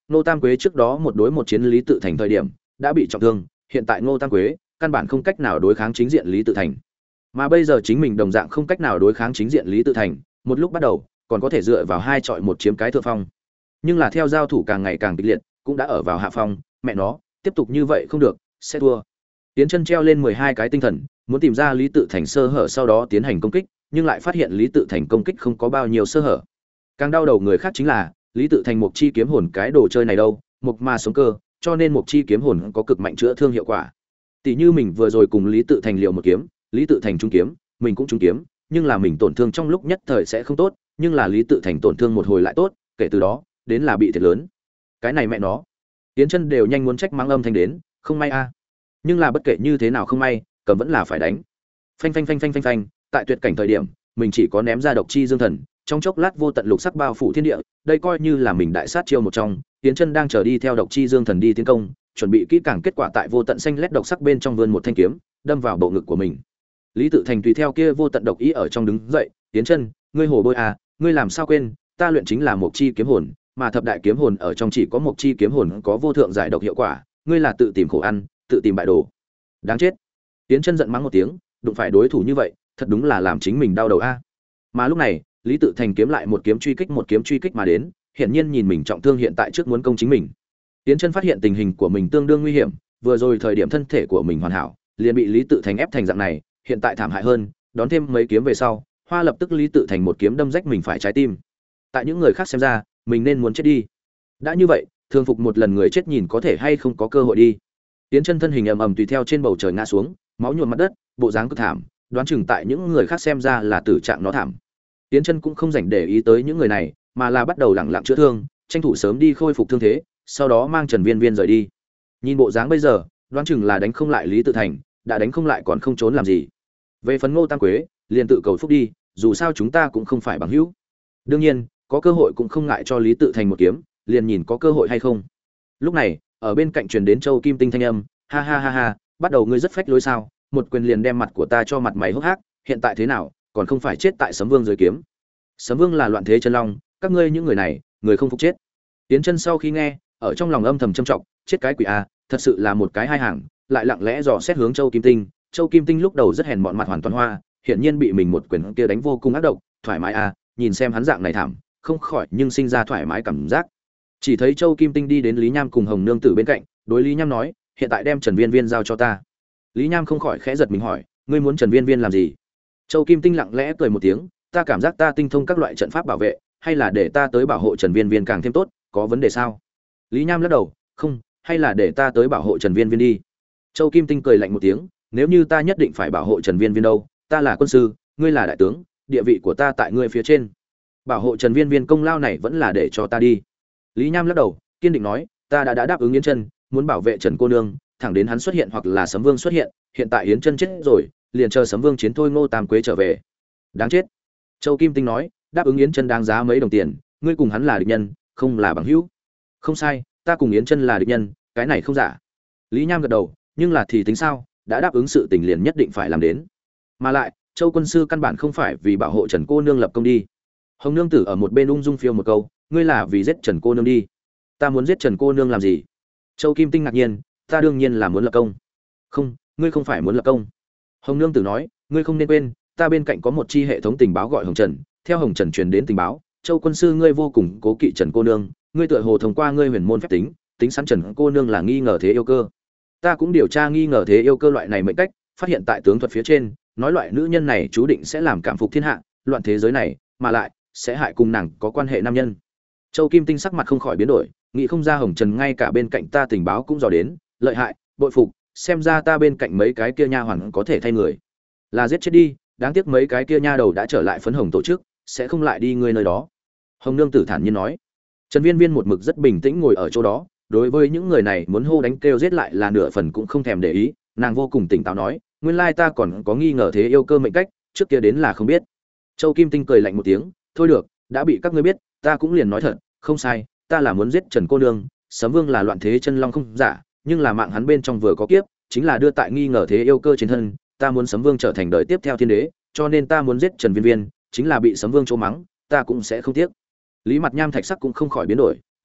[SPEAKER 1] Ngô Tam Quế trước đó một đối một chiến Lý Tự Thành thời điểm đã bị trọng thương, hiện tại Ngô Tam Quế căn bản không cách nào đối kháng chính diện Lý Tự Thành. Mà bây giờ chính mình đồng dạng không cách nào đối kháng chính diện Lý Tự Thành, một lúc bắt đầu còn có thể dựa vào hai chọi một chiếm cái thượng phong. Nhưng là theo giao thủ càng ngày càng kịch liệt, cũng đã ở vào hạ phong, mẹ nó, tiếp tục như vậy không được, sẽ thua. Tiến Chân treo lên mười hai cái tinh thần, muốn tìm ra Lý Tự Thành sơ hở sau đó tiến hành công kích, nhưng lại phát hiện Lý Tự Thành công kích không có bao nhiêu sơ hở. Càng đau đầu người khác chính là Lý Tự Thành mục chi kiếm hồn cái đồ chơi này đâu, mục ma sống cơ, cho nên mục chi kiếm hồn có cực mạnh chữa thương hiệu quả. Tỷ như mình vừa rồi cùng Lý Tự Thành liều một kiếm, Lý Tự Thành trúng kiếm, mình cũng trúng kiếm, nhưng là mình tổn thương trong lúc nhất thời sẽ không tốt, nhưng là Lý Tự Thành tổn thương một hồi lại tốt, kể từ đó, đến là bị thiệt lớn. Cái này mẹ nó. Tiến Chân đều nhanh muốn trách mắng âm thanh đến, không may a. Nhưng là bất kể như thế nào không may, cầm vẫn là phải đánh. Phanh phanh phanh phanh phanh phanh, tại tuyệt cảnh thời điểm, mình chỉ có ném ra độc chi dương thần, trong chốc lát vô tận lục sắc bao phủ thiên địa, đây coi như là mình đại sát chiêu một trong. Tiến Chân đang chờ đi theo độc chi dương thần đi tiến công, chuẩn bị kỹ càng kết quả tại vô tận xanh lét độc sắc bên trong vươn một thanh kiếm, đâm vào bộ ngực của mình. Lý Tự Thành tùy theo kia vô tận độc ý ở trong đứng dậy, Tiến Chân, ngươi hồ bôi à, ngươi làm sao quên, ta luyện chính là một chi kiếm hồn, mà thập đại kiếm hồn ở trong chỉ có một chi kiếm hồn có vô thượng giải độc hiệu quả, ngươi là tự tìm khổ ăn, tự tìm bại đồ. Đáng chết. Tiến Chân giận mắng một tiếng, đụng phải đối thủ như vậy, thật đúng là làm chính mình đau đầu a. Mà lúc này, Lý Tự Thành kiếm lại một kiếm truy kích một kiếm truy kích mà đến, hiển nhiên nhìn mình trọng thương hiện tại trước muốn công chính mình. Tiến Chân phát hiện tình hình của mình tương đương nguy hiểm, vừa rồi thời điểm thân thể của mình hoàn hảo, liền bị Lý Tự Thành ép thành dạng này, hiện tại thảm hại hơn, đón thêm mấy kiếm về sau, Hoa lập tức Lý Tự Thành một kiếm đâm rách mình phải trái tim. Tại những người khác xem ra, mình nên muốn chết đi. Đã như vậy, thường phục một lần người chết nhìn có thể hay không có cơ hội đi. Tiến Chân thân hình ầm ầm tùy theo trên bầu trời ngã xuống, máu nhuộm mặt đất, bộ dáng cực thảm, đoán chừng tại những người khác xem ra là tử trạng nó thảm. Tiến Chân cũng không rảnh để ý tới những người này, mà là bắt đầu lặng lặng chữa thương, tranh thủ sớm đi khôi phục thương thế, sau đó mang Trần Viên Viên rời đi. Nhìn bộ dáng bây giờ, đoán chừng là đánh không lại Lý Tự Thành, đã đánh không lại còn không trốn làm gì. Về phần Ngô Tam Quế, liền tự cầu phúc đi, dù sao chúng ta cũng không phải bằng hữu. Đương nhiên, có cơ hội cũng không ngại cho Lý Tự Thành một kiếm, liền nhìn có cơ hội hay không. Lúc này, ở bên cạnh truyền đến Châu Kim Tinh thanh âm, ha ha ha ha, bắt đầu ngươi rất phách lối sao, một quyền liền đem mặt của ta cho mặt mày hốc hác, hiện tại thế nào, còn không phải chết tại Sấm Vương dưới kiếm. Sấm Vương là loạn thế chân long, các ngươi những người này, người không phục chết. Tiến Chân sau khi nghe, ở trong lòng âm thầm trầm trọng, chết cái quỷ a, thật sự là một cái hai hàng, lại lặng lẽ dò xét hướng Châu Kim Tinh, Châu Kim Tinh lúc đầu rất hèn mọn mặt hoàn toàn hoa, hiện nhiên bị mình một quyền kia đánh vô cùng ác độc, thoải mái a, nhìn xem hắn dạng này thảm, không khỏi nhưng sinh ra thoải mái cảm giác. Chỉ thấy Châu Kim Tinh đi đến Lý Nham cùng Hồng Nương Tử bên cạnh, đối Lý Nham nói, hiện tại đem Trần Viên Viên giao cho ta. Lý Nham không khỏi khẽ giật mình hỏi, ngươi muốn Trần Viên Viên làm gì? Châu Kim Tinh lặng lẽ cười một tiếng, ta cảm giác ta tinh thông các loại trận pháp bảo vệ, hay là để ta tới bảo hộ Trần Viên Viên càng thêm tốt, có vấn đề sao? Lý Nham lắc đầu, không, hay là để ta tới bảo hộ Trần Viên Viên đi. Châu Kim Tinh cười lạnh một tiếng, nếu như ta nhất định phải bảo hộ Trần Viên Viên đâu, ta là quân sư, ngươi là đại tướng, địa vị của ta tại ngươi phía trên. Bảo hộ Trần Viên Viên công lao này vẫn là để cho ta đi. Lý Nham lắc đầu, kiên định nói, ta đã đã đáp ứng Yến Chân, muốn bảo vệ Trần cô nương, thẳng đến hắn xuất hiện hoặc là Sấm Vương xuất hiện, hiện tại Yến Chân chết rồi, liền chờ Sấm Vương chiến thôi Ngô Tam Quế trở về. Đáng chết. Châu Kim Tinh nói, đáp ứng Yến Chân đáng giá mấy đồng tiền, ngươi cùng hắn là địch nhân, không là bằng hữu. Không sai, ta cùng Yến Chân là địch nhân, cái này không giả. Lý Nham gật đầu, nhưng là thì tính sao, đã đáp ứng sự tình liền nhất định phải làm đến. Mà lại, Châu quân sư căn bản không phải vì bảo hộ Trần cô nương lập công đi. Hồng Nương Tử ở một bên ung dung phiêu một câu, ngươi là vì giết Trần cô nương đi. Ta muốn giết Trần cô nương làm gì? Châu Kim Tinh ngạc nhiên, ta đương nhiên là muốn lập công. Không, ngươi không phải muốn lập công. Hồng Nương Tử nói, ngươi không nên quên, ta bên cạnh có một chi hệ thống tình báo gọi Hồng Trần, theo Hồng Trần truyền đến tình báo, Châu quân sư ngươi vô cùng cố kỵ Trần cô nương, ngươi tựa hồ thông qua ngươi huyền môn phép tính, tính sẵn Trần cô nương là nghi ngờ thế yêu cơ. Ta cũng điều tra nghi ngờ thế yêu cơ loại này mệnh cách, phát hiện tại tướng thuật phía trên, nói loại nữ nhân này chú định sẽ làm cảm phục thiên hạ, loạn thế giới này, mà lại sẽ hại cùng nàng có quan hệ nam nhân. Châu Kim Tinh sắc mặt không khỏi biến đổi, nghĩ không ra Hồng Trần ngay cả bên cạnh ta tình báo cũng dò đến, lợi hại, bội phục, xem ra ta bên cạnh mấy cái kia nha hoàn có thể thay người. Là giết chết đi, đáng tiếc mấy cái kia nha đầu đã trở lại phấn hồng tổ chức, sẽ không lại đi ngươi nơi đó. Hồng Nương Tử thản nhiên nói. Trần Viên Viên một mực rất bình tĩnh ngồi ở chỗ đó, đối với những người này muốn hô đánh kêu giết lại là nửa phần cũng không thèm để ý, nàng vô cùng tỉnh táo nói, nguyên lai ta còn có nghi ngờ thế yêu cơ mệnh cách, trước kia đến là không biết. Châu Kim Tinh cười lạnh một tiếng, thôi được, đã bị các ngươi biết, ta cũng liền nói thật, không sai, ta là muốn giết Trần cô nương, Sấm Vương là loạn thế chân long không giả, nhưng là mạng hắn bên trong vừa có kiếp, chính là đưa tại nghi ngờ thế yêu cơ trên thân, ta muốn Sấm Vương trở thành đời tiếp theo thiên đế, cho nên ta muốn giết Trần Viên Viên, chính là bị Sấm Vương trô mắng, ta cũng sẽ không tiếc. Lý Mặt Nham thạch sắc cũng không khỏi biến đổi,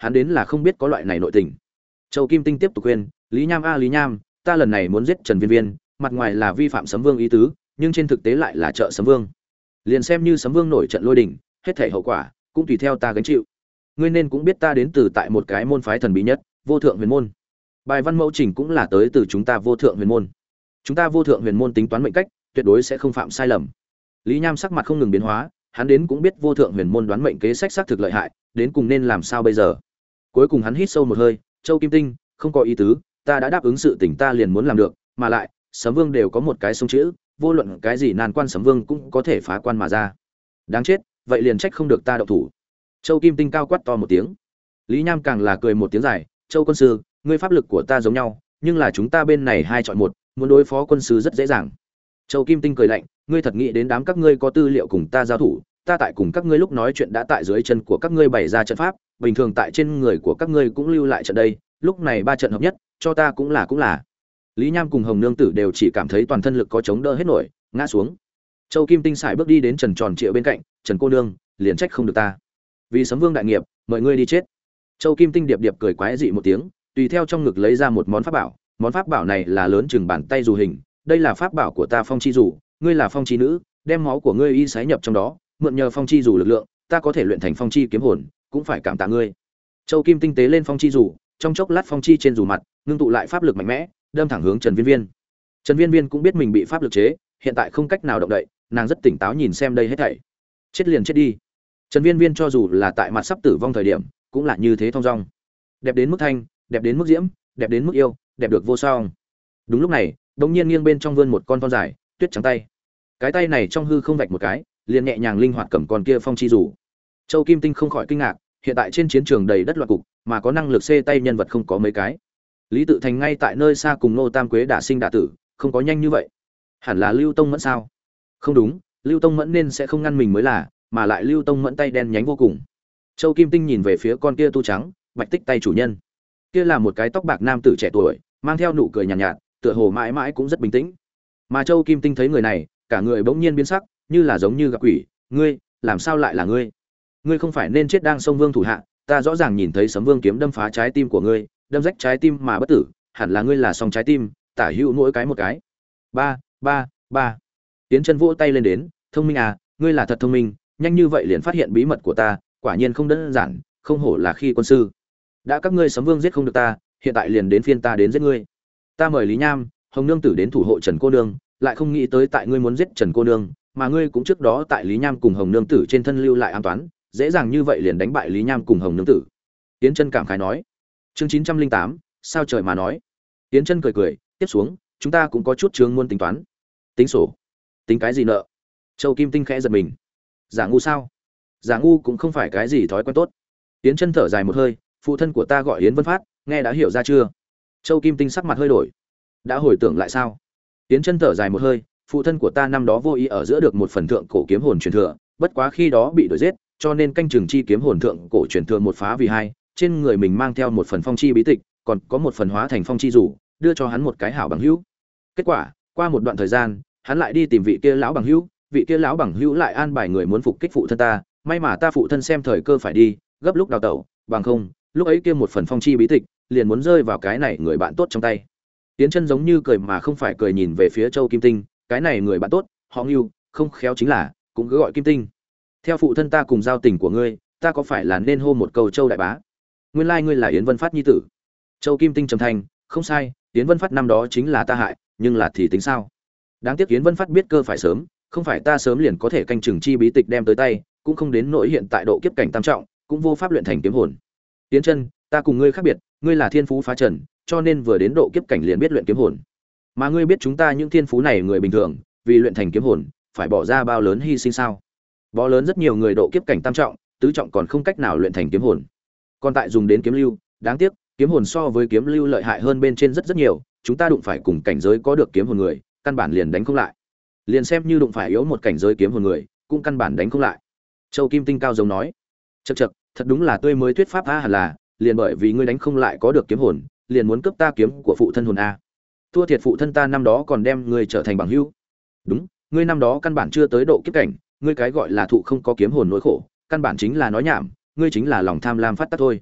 [SPEAKER 1] hắn đến là không biết có loại này nội tình. Châu Kim Tinh tiếp tục khuyên, Lý Nham a Lý Nham, ta lần này muốn giết Trần Viên Viên, mặt ngoài là vi phạm Sấm Vương ý tứ, nhưng trên thực tế lại là trợ Sấm Vương. Liền xem như Sấm Vương nổi trận lôi đình, hết thảy hậu quả cũng tùy theo ta gánh chịu. Ngươi nên cũng biết ta đến từ tại một cái môn phái thần bí nhất, Vô Thượng Huyền môn. Bài văn mẫu trình cũng là tới từ chúng ta Vô Thượng Huyền môn. Chúng ta Vô Thượng Huyền môn tính toán mệnh cách, tuyệt đối sẽ không phạm sai lầm. Lý Nham sắc mặt không ngừng biến hóa, hắn đến cũng biết Vô Thượng Huyền môn đoán mệnh kế sách xác thực lợi hại, đến cùng nên làm sao bây giờ. Cuối cùng hắn hít sâu một hơi, Châu Kim Tinh, không có ý tứ, ta đã đáp ứng sự tình ta liền muốn làm được, mà lại, Sấm Vương đều có một cái sông chữ, vô luận cái gì nan quan Sấm Vương cũng có thể phá quan mà ra. Đáng chết, vậy liền trách không được ta động thủ. Châu Kim Tinh cao quát to một tiếng. Lý Nham càng là cười một tiếng dài, Châu quân sư, ngươi pháp lực của ta giống nhau, nhưng là chúng ta bên này hai chọn một, muốn đối phó quân sư rất dễ dàng. Châu Kim Tinh cười lạnh, ngươi thật nghĩ đến đám các ngươi có tư liệu cùng ta giao thủ, ta tại cùng các ngươi lúc nói chuyện đã tại dưới chân của các ngươi bày ra trận pháp, bình thường tại trên người của các ngươi cũng lưu lại trận đây, lúc này ba trận hợp nhất, cho ta cũng là cũng là. Lý Nham cùng Hồng Nương Tử đều chỉ cảm thấy toàn thân lực có chống đỡ hết nổi, ngã xuống. Châu Kim Tinh xài bước đi đến Trần Tròn Triệu bên cạnh, "Trần cô nương, liền trách không được ta. Vì Sấm Vương đại nghiệp, mời ngươi đi chết." Châu Kim Tinh điệp điệp cười quái dị một tiếng, tùy theo trong ngực lấy ra một món pháp bảo, món pháp bảo này là lớn chừng bàn tay dù hình, đây là pháp bảo của ta Phong Chi dù, ngươi là Phong Chi nữ, đem máu của ngươi y sái nhập trong đó, mượn nhờ Phong Chi dù lực lượng, ta có thể luyện thành Phong Chi kiếm hồn, cũng phải cảm tạ ngươi. Châu Kim Tinh tế lên Phong Chi dù, trong chốc lát Phong Chi trên dù mặt, ngưng tụ lại pháp lực mạnh mẽ, đâm thẳng hướng Trần Viên Viên. Trần Viên Viên cũng biết mình bị pháp lực chế, hiện tại không cách nào động đậy, nàng rất tỉnh táo nhìn xem đây hết thảy. Chết liền chết đi. Trần Viên Viên cho dù là tại mặt sắp tử vong thời điểm, cũng là như thế thong dong. Đẹp đến mức thanh, đẹp đến mức diễm, đẹp đến mức yêu, đẹp được vô song. Đúng lúc này, đống nhiên nghiêng bên trong vươn một con thon dài, tuyết trắng tay. Cái tay này trong hư không vạch một cái, liền nhẹ nhàng linh hoạt cầm con kia Phong Chi dù. Châu Kim Tinh không khỏi kinh ngạc, hiện tại trên chiến trường đầy đất loạn cục, mà có năng lực xê tay nhân vật không có mấy cái. Lý Tự Thành ngay tại nơi xa cùng Nô Tam Quế đả sinh đả tử, không có nhanh như vậy. Hẳn là Lưu Tông Mẫn sao? Không đúng, Lưu Tông Mẫn nên sẽ không ngăn mình mới là, mà lại Lưu Tông Mẫn tay đen nhánh vô cùng. Châu Kim Tinh nhìn về phía con kia tu trắng, bạch tích tay chủ nhân. Kia là một cái tóc bạc nam tử trẻ tuổi, mang theo nụ cười nhàn nhạt, nhạt, tựa hồ mãi mãi cũng rất bình tĩnh. Mà Châu Kim Tinh thấy người này, cả người bỗng nhiên biến sắc, như là giống như gặp quỷ, "Ngươi, làm sao lại là ngươi? Ngươi không phải nên chết đang sông Vương thủ hạ, ta rõ ràng nhìn thấy Sấm Vương kiếm đâm phá trái tim của ngươi, đâm rách trái tim mà bất tử, hẳn là ngươi là song trái tim, tả hữu mỗi cái một cái." Ba, ba, ba. Tiến Chân vỗ tay lên đến, "Thông minh à, ngươi là thật thông minh, nhanh như vậy liền phát hiện bí mật của ta, quả nhiên không đơn giản, không hổ là khi quân sư. Đã các ngươi Sấm Vương giết không được ta, hiện tại liền đến phiên ta đến giết ngươi. Ta mời Lý Nham, Hồng Nương Tử đến thủ hộ Trần cô nương, lại không nghĩ tới tại ngươi muốn giết Trần cô nương, mà ngươi cũng trước đó tại Lý Nham cùng Hồng Nương Tử trên thân lưu lại an toán, dễ dàng như vậy liền đánh bại Lý Nham cùng Hồng Nương Tử." Tiến Chân cảm khái nói. Chương chín trăm linh tám, sao trời mà nói. Tiến Chân cười cười, tiếp xuống, chúng ta cũng có chút chướng muốn tính toán. Tính sổ? Tính cái gì nợ? Châu Kim Tinh khẽ giật mình. Giả ngu sao? Giả ngu cũng không phải cái gì thói quen tốt. Tiến Chân thở dài một hơi, phụ thân của ta gọi Yến Vân Phát, nghe đã hiểu ra chưa? Châu Kim Tinh sắc mặt hơi đổi. Đã hồi tưởng lại sao? Tiến Chân thở dài một hơi, phụ thân của ta năm đó vô ý ở giữa được một phần thượng cổ kiếm hồn truyền thừa, bất quá khi đó bị đuổi giết, cho nên canh chừng chi kiếm hồn thượng cổ truyền thừa một phá vì hai, trên người mình mang theo một phần phong chi bí tịch, còn có một phần hóa thành phong chi rủ, đưa cho hắn một cái hảo bằng hữu. Kết quả, qua một đoạn thời gian, hắn lại đi tìm vị kia lão bằng hữu, vị kia lão bằng hữu lại an bài người muốn phục kích phụ thân ta, may mà ta phụ thân xem thời cơ phải đi, gấp lúc đào tẩu, bằng không, lúc ấy kia một phần phong chi bí tịch, liền muốn rơi vào cái này người bạn tốt trong tay. Tiến Chân giống như cười mà không phải cười nhìn về phía Châu Kim Tinh, cái này người bạn tốt, họ Ngưu, không khéo chính là, cũng cứ gọi Kim Tinh. Theo phụ thân ta cùng giao tình của ngươi, ta có phải là nên hô một câu Châu đại bá? Nguyên lai ngươi là Yến Vân Phát nhi tử. Châu Kim Tinh trầm thanh, không sai, Yến Vân Phát năm đó chính là ta hại, nhưng là thì tính sao? Đáng tiếc Yến Vân Phát biết cơ phải sớm, không phải ta sớm liền có thể canh chừng chi bí tịch đem tới tay, cũng không đến nỗi hiện tại độ kiếp cảnh tam trọng, cũng vô pháp luyện thành kiếm hồn. Tiến Chân, ta cùng ngươi khác biệt, ngươi là thiên phú phá trần, cho nên vừa đến độ kiếp cảnh liền biết luyện kiếm hồn. Mà ngươi biết chúng ta những thiên phú này người bình thường, vì luyện thành kiếm hồn, phải bỏ ra bao lớn hy sinh sao? Bó lớn rất nhiều người độ kiếp cảnh tam trọng, tứ trọng còn không cách nào luyện thành kiếm hồn. Còn tại dùng đến kiếm lưu, đáng tiếc, kiếm hồn so với kiếm lưu lợi hại hơn bên trên rất rất nhiều, chúng ta đụng phải cùng cảnh giới có được kiếm hồn người, căn bản liền đánh không lại. Liền xem như đụng phải yếu một cảnh giới kiếm hồn người, cũng căn bản đánh không lại. Châu Kim Tinh cao giống nói, chậc chậc, thật đúng là tươi mới thuyết pháp a, hẳn là, liền bởi vì ngươi đánh không lại có được kiếm hồn, liền muốn cướp ta kiếm của phụ thân hồn a. Thua thiệt phụ thân ta năm đó còn đem ngươi trở thành bằng hữu. Đúng, ngươi năm đó căn bản chưa tới độ kiếp cảnh, ngươi cái gọi là thụ không có kiếm hồn nỗi khổ, căn bản chính là nói nhảm, ngươi chính là lòng tham lam phát tác thôi.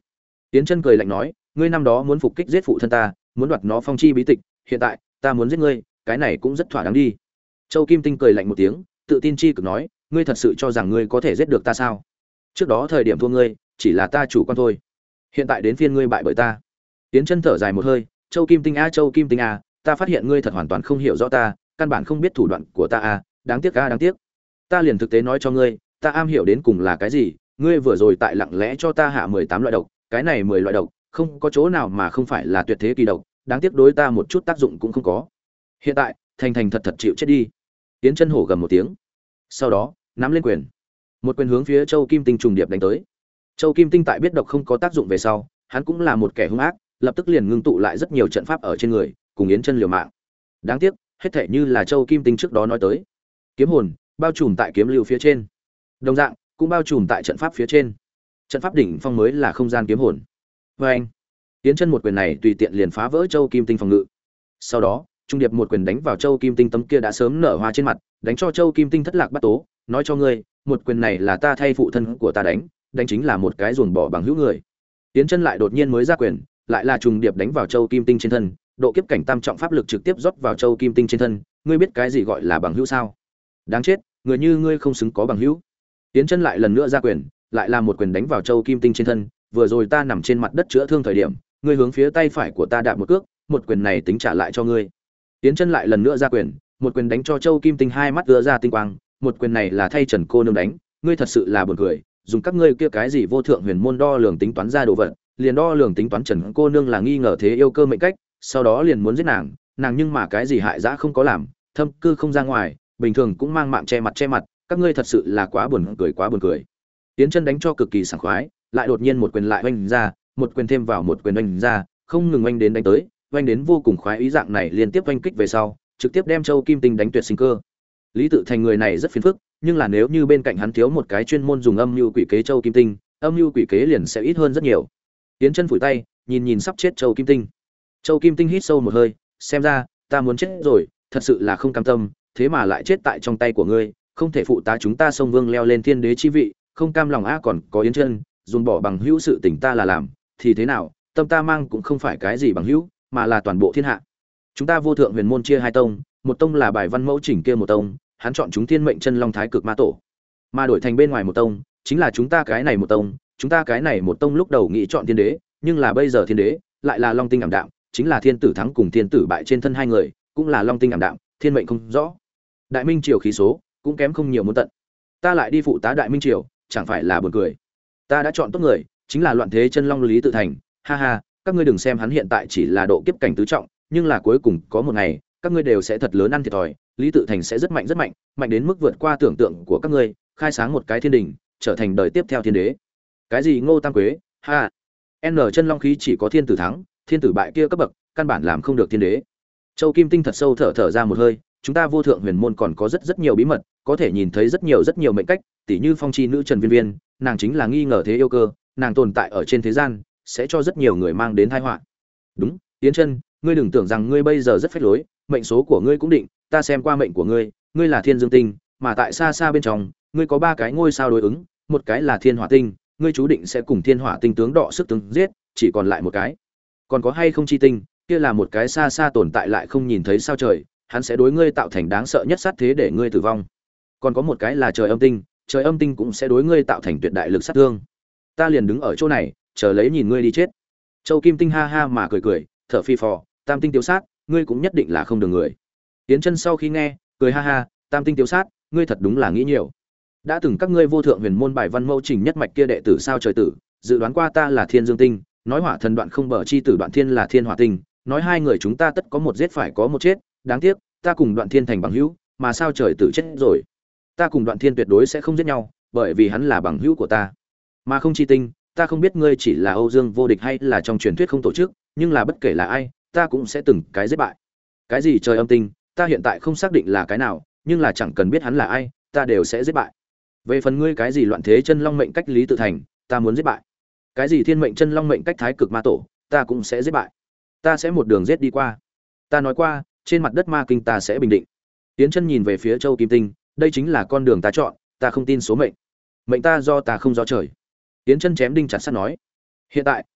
[SPEAKER 1] Tiến Chân cười lạnh nói, ngươi năm đó muốn phục kích giết phụ thân ta, muốn đoạt nó phong chi bí tịch, hiện tại ta muốn giết ngươi, cái này cũng rất thỏa đáng đi. Châu Kim Tinh cười lạnh một tiếng, tự tin chi cực nói, ngươi thật sự cho rằng ngươi có thể giết được ta sao? Trước đó thời điểm thua ngươi, chỉ là ta chủ quan thôi. Hiện tại đến phiên ngươi bại bởi ta. Tiến Chân thở dài một hơi, Châu Kim Tinh a Châu Kim Tinh a, ta phát hiện ngươi thật hoàn toàn không hiểu rõ ta, căn bản không biết thủ đoạn của ta a, đáng tiếc a đáng tiếc. Ta liền thực tế nói cho ngươi, ta am hiểu đến cùng là cái gì, ngươi vừa rồi tại lặng lẽ cho ta hạ mười tám loại độc, cái này mười loại độc, không có chỗ nào mà không phải là tuyệt thế kỳ độc, đáng tiếc đối ta một chút tác dụng cũng không có. Hiện tại, thành thành thật thật chịu chết đi. Tiến Chân hổ gầm một tiếng. Sau đó, nắm lên quyền. Một quyền hướng phía Châu Kim Tinh trùng điệp đánh tới. Châu Kim Tinh tại biết độc không có tác dụng về sau, hắn cũng là một kẻ hung ác, lập tức liền ngưng tụ lại rất nhiều trận pháp ở trên người, cùng Yến Chân liều mạng. Đáng tiếc, hết thảy như là Châu Kim Tinh trước đó nói tới. Kiếm hồn bao trùm tại kiếm lưu phía trên. Đồng dạng, cũng bao trùm tại trận pháp phía trên. Trận pháp đỉnh phong mới là không gian kiếm hồn. Và anh, Yến Chân một quyền này tùy tiện liền phá vỡ Châu Kim Tinh phòng ngự. Sau đó, trung điệp một quyền đánh vào Châu Kim Tinh tấm kia đã sớm nở hoa trên mặt, đánh cho Châu Kim Tinh thất lạc bắt tố, nói cho ngươi, một quyền này là ta thay phụ thân của ta đánh, đánh chính là một cái ruồng bỏ bằng hữu người. Yến Chân lại đột nhiên mới ra quyền, lại là trùng điệp đánh vào Châu Kim Tinh trên thân, độ kiếp cảnh tam trọng pháp lực trực tiếp rót vào Châu Kim Tinh trên thân, ngươi biết cái gì gọi là bằng hữu sao? Đáng chết, người như ngươi không xứng có bằng hữu. Yến Chân lại lần nữa ra quyền, lại là một quyền đánh vào Châu Kim Tinh trên thân, vừa rồi ta nằm trên mặt đất chữa thương thời điểm, ngươi hướng phía tay phải của ta đạp một cước, một quyền này tính trả lại cho ngươi. Yến Chân lại lần nữa ra quyền, một quyền đánh cho Châu Kim Tinh hai mắt ứa ra tinh quang, một quyền này là thay Trần cô nương đánh, ngươi thật sự là buồn cười, dùng các ngươi kia cái gì vô thượng huyền môn đo lường tính toán ra đồ vật, liền đo lường tính toán Trần cô nương là nghi ngờ thế yêu cơ mệnh cách, sau đó liền muốn giết nàng, nàng nhưng mà cái gì hại dã không có làm, thâm cư không ra ngoài, bình thường cũng mang mạng che mặt che mặt, các ngươi thật sự là quá buồn cười quá buồn cười. Yến Chân đánh cho cực kỳ sảng khoái, lại đột nhiên một quyền lại oanh ra, một quyền thêm vào một quyền oanh ra, không ngừng oanh đến đánh tới, oanh đến vô cùng khoái ý dạng này liên tiếp oanh kích về sau, trực tiếp đem Châu Kim Tinh đánh tuyệt sinh cơ. Lý Tự Thành người này rất phiền phức, nhưng là nếu như bên cạnh hắn thiếu một cái chuyên môn dùng âm nhu quỷ kế Châu Kim Tinh, âm nhu quỷ kế liền sẽ ít hơn rất nhiều. Yến Chân phủi tay, nhìn nhìn sắp chết Châu Kim Tinh. Châu Kim Tinh hít sâu một hơi, xem ra ta muốn chết rồi, thật sự là không cam tâm, thế mà lại chết tại trong tay của ngươi, không thể phụ tá chúng ta Sông Vương leo lên thiên đế chi vị, không cam lòng a còn có Yến Chân, dùng bỏ bằng hữu sự tình ta là làm, thì thế nào, tâm ta mang cũng không phải cái gì bằng hữu, mà là toàn bộ thiên hạ. Chúng ta vô thượng huyền môn chia hai tông, một tông là bài văn mẫu chỉnh kia một tông, hắn chọn chúng thiên mệnh chân long thái cực ma tổ, mà đổi thành bên ngoài một tông, chính là chúng ta cái này một tông, chúng ta cái này một tông lúc đầu nghĩ chọn thiên đế, nhưng là bây giờ thiên đế lại là long tinh ảm đạm, chính là thiên tử thắng cùng thiên tử bại trên thân hai người, cũng là long tinh ảm đạm, thiên mệnh không rõ. Đại minh triều khí số cũng kém không nhiều muốn tận, ta lại đi phụ tá đại minh triều, chẳng phải là buồn cười. Ta đã chọn tốt người, chính là loạn thế chân long Lý Tự Thành, ha ha, các ngươi đừng xem hắn hiện tại chỉ là độ kiếp cảnh tứ trọng, nhưng là cuối cùng có một ngày, các ngươi đều sẽ thật lớn ăn thiệt thòi, Lý Tự Thành sẽ rất mạnh rất mạnh, mạnh đến mức vượt qua tưởng tượng của các ngươi, khai sáng một cái thiên đình, trở thành đời tiếp theo thiên đế. Cái gì Ngô Tam Quế, ha, N chân long khí chỉ có thiên tử thắng, thiên tử bại kia cấp bậc, căn bản làm không được thiên đế. Châu Kim Tinh thật sâu thở thở ra một hơi, chúng ta vô thượng huyền môn còn có rất rất nhiều bí mật, có thể nhìn thấy rất nhiều rất nhiều mệnh cách, tỷ như phong chi nữ Trần Viên Viên, nàng chính là nghi ngờ thế yêu cơ, nàng tồn tại ở trên thế gian, sẽ cho rất nhiều người mang đến tai họa. Đúng, Yến Chân, ngươi đừng tưởng rằng ngươi bây giờ rất phách lối, mệnh số của ngươi cũng định, ta xem qua mệnh của ngươi, ngươi là Thiên Dương Tinh, mà tại xa xa bên trong, ngươi có ba cái ngôi sao đối ứng, một cái là Thiên Hỏa Tinh, ngươi chú định sẽ cùng Thiên Hỏa Tinh tướng đọ sức tướng giết, chỉ còn lại một cái. Còn có hay không Chi Tinh, kia là một cái xa xa tồn tại lại không nhìn thấy sao trời, hắn sẽ đối ngươi tạo thành đáng sợ nhất sát thế để ngươi tử vong. Còn có một cái là Trời Âm Tinh, Trời Âm Tinh cũng sẽ đối ngươi tạo thành tuyệt đại lực sát thương. Ta liền đứng ở chỗ này, chờ lấy nhìn ngươi đi chết. Châu Kim Tinh ha ha mà cười cười, thở phi phò, Tam Tinh tiêu sát, ngươi cũng nhất định là không được người. Tiến Chân sau khi nghe, cười ha ha, Tam Tinh tiêu sát, ngươi thật đúng là nghĩ nhiều. Đã từng các ngươi vô thượng huyền môn bài văn mẫu trình nhất mạch kia đệ tử sao trời tử, dự đoán qua ta là Thiên Dương Tinh, nói Hỏa Thần Đoạn không bờ chi tử Đoạn Thiên là Thiên Hỏa Tinh, nói hai người chúng ta tất có một giết phải có một chết, đáng tiếc, ta cùng Đoạn Thiên thành bằng hữu, mà sao trời tử chết rồi. Ta cùng Đoạn Thiên tuyệt đối sẽ không giết nhau, bởi vì hắn là bằng hữu của ta. Mà không Chi Tinh, ta không biết ngươi chỉ là Âu Dương vô địch hay là trong truyền thuyết không tổ chức, nhưng là bất kể là ai, ta cũng sẽ từng cái giết bại. Cái gì Trời Âm Tinh, ta hiện tại không xác định là cái nào, nhưng là chẳng cần biết hắn là ai, ta đều sẽ giết bại. Về phần ngươi cái gì loạn thế chân long mệnh cách Lý Tự Thành, ta muốn giết bại. Cái gì thiên mệnh chân long mệnh cách Thái Cực Ma Tổ, ta cũng sẽ giết bại. Ta sẽ một đường giết đi qua. Ta nói qua, trên mặt đất ma kinh ta sẽ bình định. Tiến Chân nhìn về phía Châu Kim Tinh, đây chính là con đường ta chọn, ta không tin số mệnh. Mệnh ta do ta không do trời. Tiến Chân chém đinh chặt sắt nói. Hiện tại,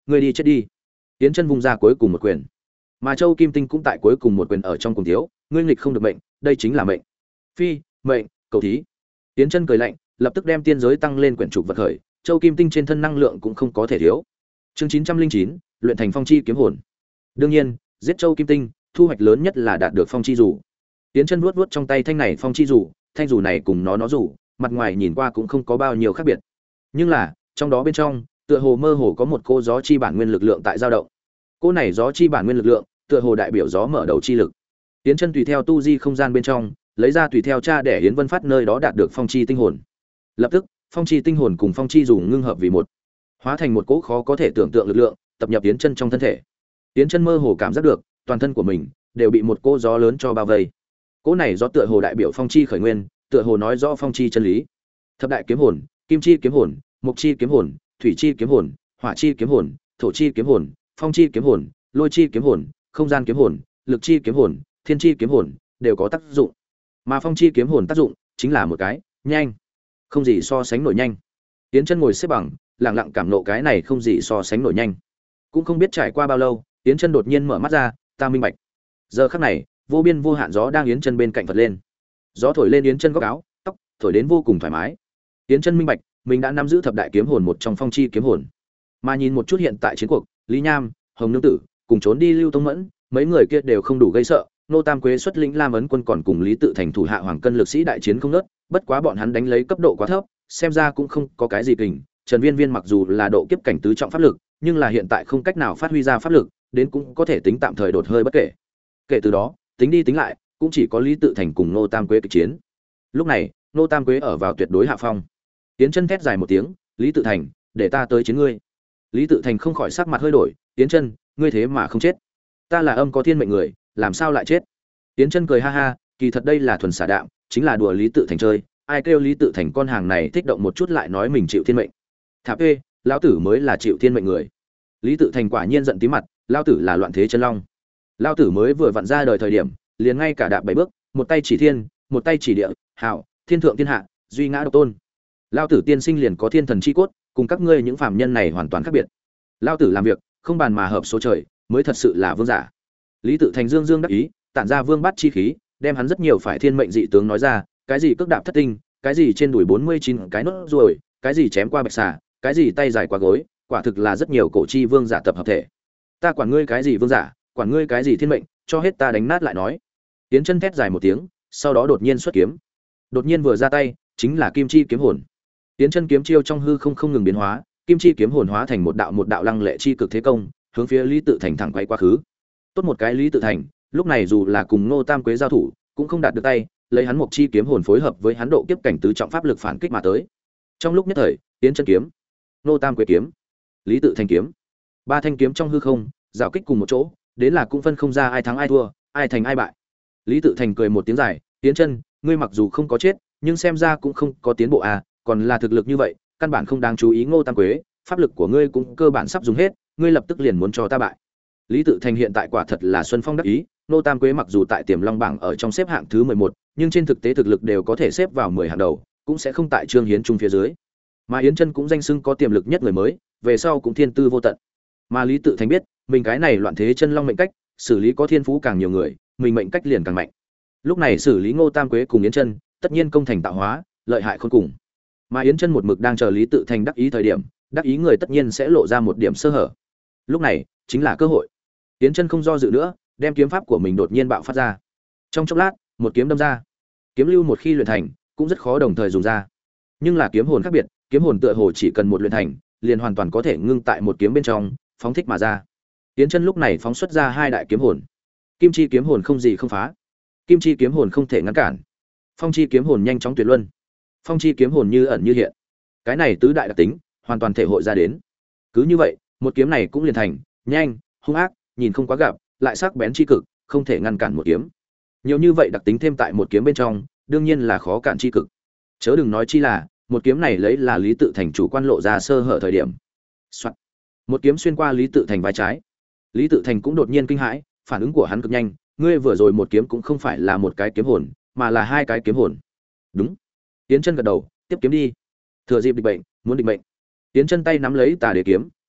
[SPEAKER 1] ngươi đi chết đi. Yến Chân vung ra cuối cùng một quyền, mà Châu Kim Tinh cũng tại cuối cùng một quyền ở trong cùng thiếu, ngươi nghịch không được mệnh, đây chính là mệnh. Phi, mệnh, cầu thí. Yến Chân cười lạnh, lập tức đem tiên giới tăng lên quyển trục vật khởi, Châu Kim Tinh trên thân năng lượng cũng không có thể thiếu. Chương chín trăm linh chín, luyện thành phong chi kiếm hồn. Đương nhiên, giết Châu Kim Tinh, thu hoạch lớn nhất là đạt được phong chi dù. Yến Chân vuốt vuốt trong tay thanh này phong chi dù, thanh dù này cùng nó nó dù, mặt ngoài nhìn qua cũng không có bao nhiêu khác biệt. Nhưng là, trong đó bên trong, tựa hồ mơ hồ có một cô gió chi bản nguyên lực lượng tại dao động. Cô này gió chi bản nguyên lực lượng, tựa hồ đại biểu gió mở đầu chi lực. Yến Chân tùy theo tu di không gian bên trong, lấy ra tùy theo cha để Yến Vân Phát nơi đó đạt được phong chi tinh hồn. Lập tức, phong chi tinh hồn cùng phong chi dù ngưng hợp vì một, hóa thành một cỗ khó có thể tưởng tượng lực lượng, tập nhập Yến Chân trong thân thể. Yến Chân mơ hồ cảm giác được, toàn thân của mình đều bị một cỗ gió lớn cho bao vây. Cỗ này gió tựa hồ đại biểu phong chi khởi nguyên, tựa hồ nói rõ phong chi chân lý. Thập đại kiếm hồn, kim chi kiếm hồn, mộc chi kiếm hồn, thủy chi kiếm hồn, hỏa chi kiếm hồn, thổ chi kiếm hồn, phong chi kiếm hồn, lôi chi kiếm hồn, không gian kiếm hồn, lực chi kiếm hồn, thiên chi kiếm hồn đều có tác dụng. Mà phong chi kiếm hồn tác dụng chính là một cái, nhanh. Không gì so sánh nổi nhanh. Yến Chân ngồi xếp bằng, lặng lặng cảm nộ cái này không gì so sánh nổi nhanh. Cũng không biết trải qua bao lâu, Yến Chân đột nhiên mở mắt ra, ta minh bạch. Giờ khắc này, vô biên vô hạn gió đang Yến Chân bên cạnh phật lên. Gió thổi lên Yến Chân góc áo, tóc, thổi đến vô cùng thoải mái. Yến Chân minh bạch, mình đã nắm giữ thập đại kiếm hồn một trong phong chi kiếm hồn. Mà nhìn một chút hiện tại chiến cuộc, Lý Nham, Hồng Nương Tử, cùng trốn đi Lưu Tông Mẫn, mấy người kia đều không đủ gây sợ. Nô Tam Quế xuất lĩnh Lam Ấn Quân còn cùng Lý Tự Thành thủ hạ Hoàng Cân lực sĩ đại chiến không ngớt, bất quá bọn hắn đánh lấy cấp độ quá thấp, xem ra cũng không có cái gì kình. Trần Viên Viên mặc dù là độ kiếp cảnh tứ trọng pháp lực, nhưng là hiện tại không cách nào phát huy ra pháp lực, đến cũng có thể tính tạm thời đột hơi bất kể. Kể từ đó, tính đi tính lại, cũng chỉ có Lý Tự Thành cùng Nô Tam Quế kịch chiến. Lúc này, Nô Tam Quế ở vào tuyệt đối hạ phong. Tiến Chân thét dài một tiếng, "Lý Tự Thành, để ta tới chiến ngươi." Lý Tự Thành không khỏi sắc mặt hơi đổi, "Tiến Chân, ngươi thế mà không chết? Ta là âm có thiên mệnh người, làm sao lại chết?" Tiến Chân cười ha ha, kỳ thật đây là thuần xả đạm, chính là đùa Lý Tự Thành chơi, ai kêu Lý Tự Thành con hàng này thích động một chút lại nói mình chịu thiên mệnh. Thạp ê, lão tử mới là chịu thiên mệnh người. Lý Tự Thành quả nhiên giận tí mặt, lão tử là loạn thế chân long. Lão tử mới vừa vặn ra đời thời điểm, liền ngay cả đạp bảy bước, một tay chỉ thiên, một tay chỉ địa, hảo, thiên thượng thiên hạ, duy ngã độc tôn. Lão tử tiên sinh liền có thiên thần chi cốt, cùng các ngươi những phàm nhân này hoàn toàn khác biệt. Lão tử làm việc, không bàn mà hợp số trời, mới thật sự là vương giả. Lý Tự Thành dương dương đắc ý, tản ra vương bát chi khí, đem hắn rất nhiều phải thiên mệnh dị tướng nói ra, cái gì cước đạp thất tinh, cái gì trên đùi bốn mươi chín cái nốt ruồi, cái gì chém qua bạch xà, cái gì tay dài qua gối, quả thực là rất nhiều cổ chi vương giả tập hợp thể. Ta quản ngươi cái gì vương giả, quản ngươi cái gì thiên mệnh, cho hết ta đánh nát lại nói. Tiến Chân thét dài một tiếng, sau đó đột nhiên xuất kiếm. Đột nhiên vừa ra tay, chính là kim chi kiếm hồn. Tiến Chân kiếm chiêu trong hư không không ngừng biến hóa, kim chi kiếm hồn hóa thành một đạo một đạo lăng lệ chi cực thế công, hướng phía Lý Tự Thành thẳng quay quá khứ. Tốt một cái Lý Tự Thành, lúc này dù là cùng Ngô Tam Quế giao thủ, cũng không đạt được tay, lấy hắn một chi kiếm hồn phối hợp với hắn độ kiếp cảnh tứ trọng pháp lực phản kích mà tới. Trong lúc nhất thời, Tiến Chân kiếm, Ngô Tam Quế kiếm, Lý Tự Thành kiếm, ba thanh kiếm trong hư không, giao kích cùng một chỗ, đến là cũng phân không ra ai thắng ai thua, ai thành ai bại. Lý Tự Thành cười một tiếng dài, "Tiến Chân, ngươi mặc dù không có chết, nhưng xem ra cũng không có tiến bộ à, còn là thực lực như vậy, căn bản không đáng chú ý Ngô Tam Quế, pháp lực của ngươi cũng cơ bản sắp dùng hết, ngươi lập tức liền muốn cho ta bại." Lý Tự Thành hiện tại quả thật là xuân phong đắc ý, Ngô Tam Quế mặc dù tại Tiềm Long bảng ở trong xếp hạng thứ mười một, nhưng trên thực tế thực lực đều có thể xếp vào mười hàng đầu, cũng sẽ không tại Trương Hiến trung phía dưới. Mà Yến Chân cũng danh xưng có tiềm lực nhất người mới, về sau cũng thiên tư vô tận. Mà Lý Tự Thành biết, mình cái này loạn thế chân long mệnh cách, xử lý có thiên phú càng nhiều người, mình mệnh cách liền càng mạnh. Lúc này xử lý Ngô Tam Quế cùng Yến Chân, tất nhiên công thành tạo hóa, lợi hại khôn cùng. Mà Yến Chân một mực đang chờ Lý Tự Thành đắc ý thời điểm, đắc ý người tất nhiên sẽ lộ ra một điểm sơ hở. Lúc này, chính là cơ hội. Yến Chân không do dự nữa, đem kiếm pháp của mình đột nhiên bạo phát ra. Trong chốc lát, một kiếm đâm ra. Kiếm lưu một khi luyện thành, cũng rất khó đồng thời dùng ra. Nhưng là kiếm hồn khác biệt, kiếm hồn tựa hồ chỉ cần một luyện thành, liền hoàn toàn có thể ngưng tại một kiếm bên trong, phóng thích mà ra. Yến Chân lúc này phóng xuất ra hai đại kiếm hồn. Kim chi kiếm hồn không gì không phá, kim chi kiếm hồn không thể ngăn cản. Phong chi kiếm hồn nhanh chóng tuyệt luân. Phong chi kiếm hồn như ẩn như hiện. Cái này tứ đại đặc tính, hoàn toàn thể hội ra đến. Cứ như vậy, một kiếm này cũng liền thành, nhanh, hung ác, nhìn không quá gặp, lại sắc bén chi cực, không thể ngăn cản một kiếm. Nhiều như vậy đặc tính thêm tại một kiếm bên trong, đương nhiên là khó cản chi cực. Chớ đừng nói chi là, một kiếm này lấy là Lý Tự Thành chủ quan lộ ra sơ hở thời điểm. Soạn. Một kiếm xuyên qua Lý Tự Thành vai trái. Lý Tự Thành cũng đột nhiên kinh hãi, phản ứng của hắn cực nhanh, ngươi vừa rồi một kiếm cũng không phải là một cái kiếm hồn, mà là hai cái kiếm hồn. Đúng. Tiến Chân gật đầu, tiếp kiếm đi. Thừa dịp địch bệnh, muốn địch bệnh. Tiến Chân tay nắm lấy Tà Đế kiếm,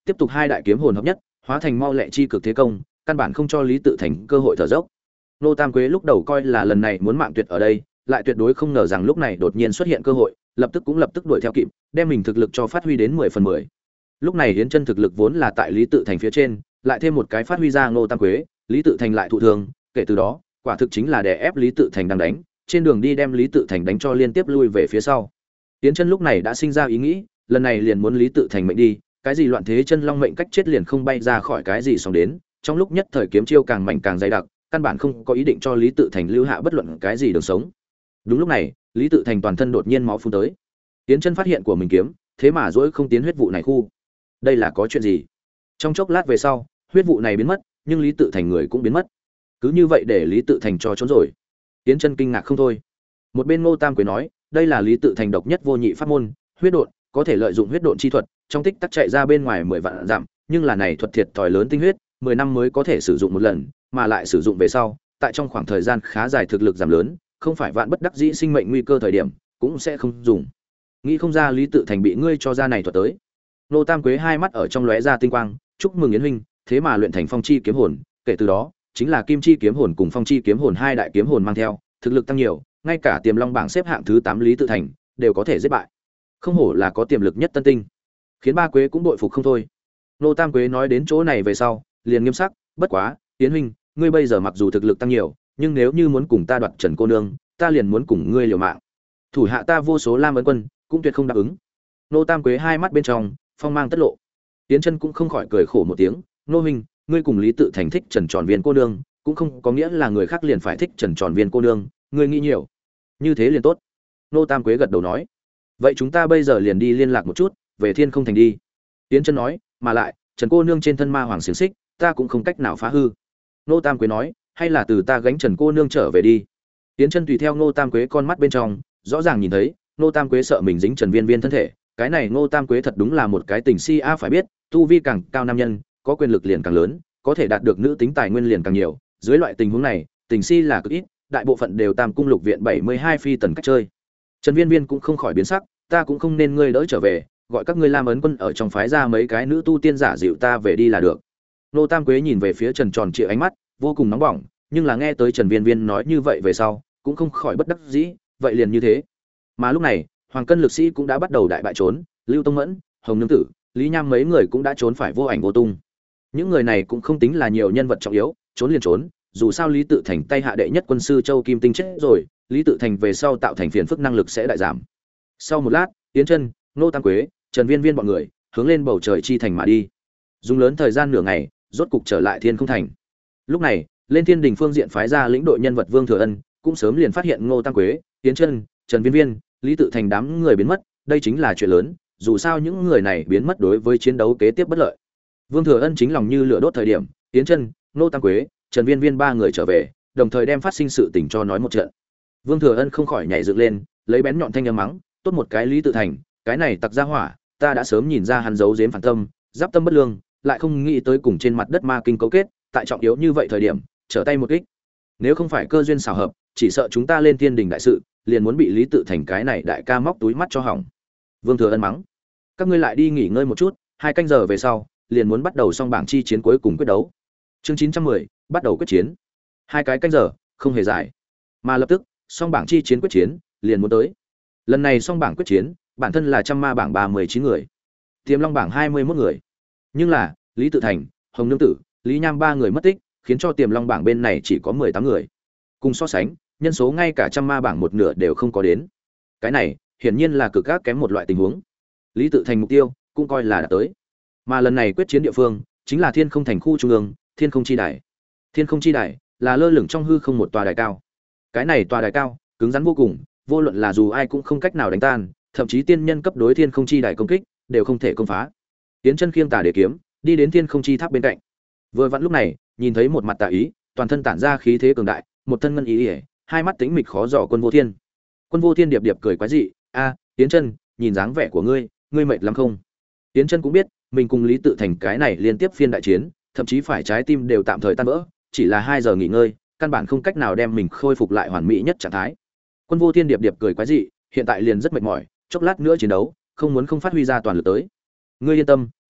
[SPEAKER 1] tiếp tục hai đại kiếm hồn hợp nhất, hóa thành mau lẹ chi cực thế công, căn bản không cho Lý Tự Thành cơ hội thở dốc. Nô Tam Quế lúc đầu coi là lần này muốn mạng tuyệt ở đây, lại tuyệt đối không ngờ rằng lúc này đột nhiên xuất hiện cơ hội, lập tức cũng lập tức đuổi theo kịp, đem mình thực lực cho phát huy đến mười phần mười. Lúc này Yến Chân thực lực vốn là tại Lý Tự Thành phía trên, lại thêm một cái phát huy ra Nô Tam Quế, Lý Tự Thành lại thụ thương, kể từ đó, quả thực chính là đè ép Lý Tự Thành đang đánh, trên đường đi đem Lý Tự Thành đánh cho liên tiếp lui về phía sau. Yến Chân lúc này đã sinh ra ý nghĩ, lần này liền muốn Lý Tự Thành mệnh đi, cái gì loạn thế chân long mệnh cách chết liền không bay ra khỏi cái gì xong đến, trong lúc nhất thời kiếm chiêu càng mạnh càng dày đặc, căn bản không có ý định cho Lý Tự Thành lưu hạ bất luận cái gì đường sống. Đúng lúc này, Lý Tự Thành toàn thân đột nhiên máu phun tới. Yến Chân phát hiện của mình kiếm, thế mà dỗi không tiến huyết vụ này khu. Đây là có chuyện gì? Trong chốc lát về sau, huyết vụ này biến mất, nhưng Lý Tự Thành người cũng biến mất. Cứ như vậy để Lý Tự Thành cho trốn rồi. Yến Chân kinh ngạc không thôi. Một bên Ngô Tam Quế nói, đây là Lý Tự Thành độc nhất vô nhị pháp môn, huyết độn, có thể lợi dụng huyết độn chi thuật, trong tích tắc chạy ra bên ngoài mười vạn dặm, nhưng là này thuật thiệt thòi lớn tinh huyết, mười năm mới có thể sử dụng một lần, mà lại sử dụng về sau, tại trong khoảng thời gian khá dài thực lực giảm lớn, không phải vạn bất đắc dĩ sinh mệnh nguy cơ thời điểm, cũng sẽ không dùng. Nghĩ không ra Lý Tự Thành bị ngươi cho ra này thuật tới. Nô Tam Quế hai mắt ở trong lóe ra tinh quang, chúc mừng Yến huynh, thế mà luyện thành Phong chi kiếm hồn, kể từ đó, chính là Kim chi kiếm hồn cùng Phong chi kiếm hồn hai đại kiếm hồn mang theo, thực lực tăng nhiều, ngay cả Tiềm Long bảng xếp hạng thứ tám Lý Tự Thành đều có thể giết bại. Không hổ là có tiềm lực nhất tân tinh, khiến Ba Quế cũng đội phục không thôi. Nô Tam Quế nói đến chỗ này về sau, liền nghiêm sắc, bất quá, Yến huynh, ngươi bây giờ mặc dù thực lực tăng nhiều, nhưng nếu như muốn cùng ta đoạt Trần cô nương, ta liền muốn cùng ngươi liều mạng. Thủ hạ ta vô số Lam Ấn quân, cũng tuyệt không đáp ứng. Nô Tam Quế hai mắt bên trong phong mang tất lộ. Yến Chân cũng không khỏi cười khổ một tiếng, "Nô huynh, ngươi cùng Lý Tự Thành thích Trần Tròn Viên cô nương, cũng không có nghĩa là người khác liền phải thích Trần Tròn Viên cô nương, ngươi nghĩ nhiều. Như thế liền tốt." Nô Tam Quế gật đầu nói, "Vậy chúng ta bây giờ liền đi liên lạc một chút, về Thiên Không Thành đi." Yến Chân nói, "Mà lại, Trần cô nương trên thân ma hoàng xiển xích, ta cũng không cách nào phá hư." Nô Tam Quế nói, "Hay là từ ta gánh Trần cô nương trở về đi." Yến Chân tùy theo Nô Tam Quế con mắt bên trong, rõ ràng nhìn thấy, Nô Tam Quế sợ mình dính Trần Viên Viên thân thể, cái này Nô Tam Quế thật đúng là một cái tình si a phải biết, tu vi càng cao nam nhân, có quyền lực liền càng lớn, có thể đạt được nữ tính tài nguyên liền càng nhiều, dưới loại tình huống này, tình si là cực ít, đại bộ phận đều Tam cung lục viện bảy mươi hai phi tần cách chơi. Trần Viên Viên cũng không khỏi biến sắc, ta cũng không nên ngươi đỡ trở về, gọi các ngươi Lam Ấn quân ở trong phái ra mấy cái nữ tu tiên giả dịu ta về đi là được. Nô Tam Quế nhìn về phía Trần Tròn Trịa ánh mắt vô cùng nóng bỏng, nhưng là nghe tới Trần Viên Viên nói như vậy về sau, cũng không khỏi bất đắc dĩ, vậy liền như thế. Mà lúc này, Hoàng Cân lực sĩ cũng đã bắt đầu đại bại trốn, Lưu Tông Mẫn, Hồng Nương Tử, Lý Nham mấy người cũng đã trốn phải vô ảnh vô tung. Những người này cũng không tính là nhiều nhân vật trọng yếu, trốn liền trốn, dù sao Lý Tự Thành tay hạ đệ nhất quân sư Châu Kim Tinh chết rồi, Lý Tự Thành về sau tạo thành phiền phức năng lực sẽ đại giảm. Sau một lát, Yến Chân, Nô Tam Quế, Trần Viên Viên bọn người hướng lên bầu trời chi thành mà đi. Dùng lớn thời gian nửa ngày, rốt cục trở lại Thiên Không Thành. Lúc này, lên Thiên Đình phương diện phái ra lĩnh đội nhân vật Vương Thừa Ân, cũng sớm liền phát hiện Ngô Tam Quế, Yến Chân, Trần Viên Viên, Lý Tự Thành đám người biến mất, đây chính là chuyện lớn, dù sao những người này biến mất đối với chiến đấu kế tiếp bất lợi. Vương Thừa Ân chính lòng như lửa đốt thời điểm, Yến Chân, Ngô Tam Quế, Trần Viên Viên ba người trở về, đồng thời đem phát sinh sự tình cho nói một trận. Vương Thừa Ân không khỏi nhảy dựng lên, lấy bén nhọn thanh âm mắng, tốt một cái Lý Tự Thành, cái này tặc ra hỏa, ta đã sớm nhìn ra hắn giấu giếm phản tâm, giáp tâm bất lương, lại không nghĩ tới cùng trên mặt đất ma kinh cấu kết, tại trọng yếu như vậy thời điểm, trở tay một kích. Nếu không phải cơ duyên xảo hợp, chỉ sợ chúng ta lên Thiên Đình đại sự, liền muốn bị Lý Tự Thành cái này đại ca móc túi mắt cho hỏng. Vương Thừa Ân mắng, các ngươi lại đi nghỉ ngơi một chút, hai canh giờ về sau, liền muốn bắt đầu xong bảng chi chiến cuối cùng quyết đấu. Chương chín trăm mười, bắt đầu quyết chiến. Hai cái canh giờ, không hề dài, mà lập tức, xong bảng chi chiến quyết chiến, liền muốn tới. Lần này xong bảng quyết chiến, bản thân là trăm ma bảng ba mươi chín người, Tiềm Long bảng hai mươi mốt người. Nhưng là, Lý Tự Thành, Hồng Nương Tử, Lý Nham ba người mất tích, khiến cho Tiềm Long bảng bên này chỉ có mười tám người. Cùng so sánh, nhân số ngay cả trăm ma bảng một nửa đều không có đến. Cái này, hiển nhiên là cực ác kém một loại tình huống. Lý Tự Thành mục tiêu cũng coi là đã tới. Mà lần này quyết chiến địa phương chính là Thiên Không Thành khu trung ương, Thiên Không chi đài. Thiên Không chi đài là lơ lửng trong hư không một tòa đài cao. Cái này tòa đài cao, cứng rắn vô cùng, vô luận là dù ai cũng không cách nào đánh tan, thậm chí tiên nhân cấp đối Thiên Không chi đài công kích, đều không thể công phá. Tiến chân khiêng tà để kiếm, đi đến Thiên Không chi tháp bên cạnh. Vừa vặn lúc này, nhìn thấy một mặt tà ý, toàn thân tản ra khí thế cường đại, một thân ngân ý, ý hai mắt tĩnh mịch khó dò Quân Vô Thiên. Quân Vô Thiên điệp điệp cười quái dị, "A, Tiến chân, nhìn dáng vẻ của ngươi, ngươi mệt lắm không?" Tiến chân cũng biết, mình cùng Lý Tự Thành cái này liên tiếp phiên đại chiến, thậm chí phải trái tim đều tạm thời tan vỡ, chỉ là hai giờ nghỉ ngơi, căn bản không cách nào đem mình khôi phục lại hoàn mỹ nhất trạng thái. Quân Vô Thiên điệp điệp cười quái dị, hiện tại liền rất mệt mỏi, chốc lát nữa chiến đấu, không muốn không phát huy ra toàn lực tới. Ngươi yên tâm,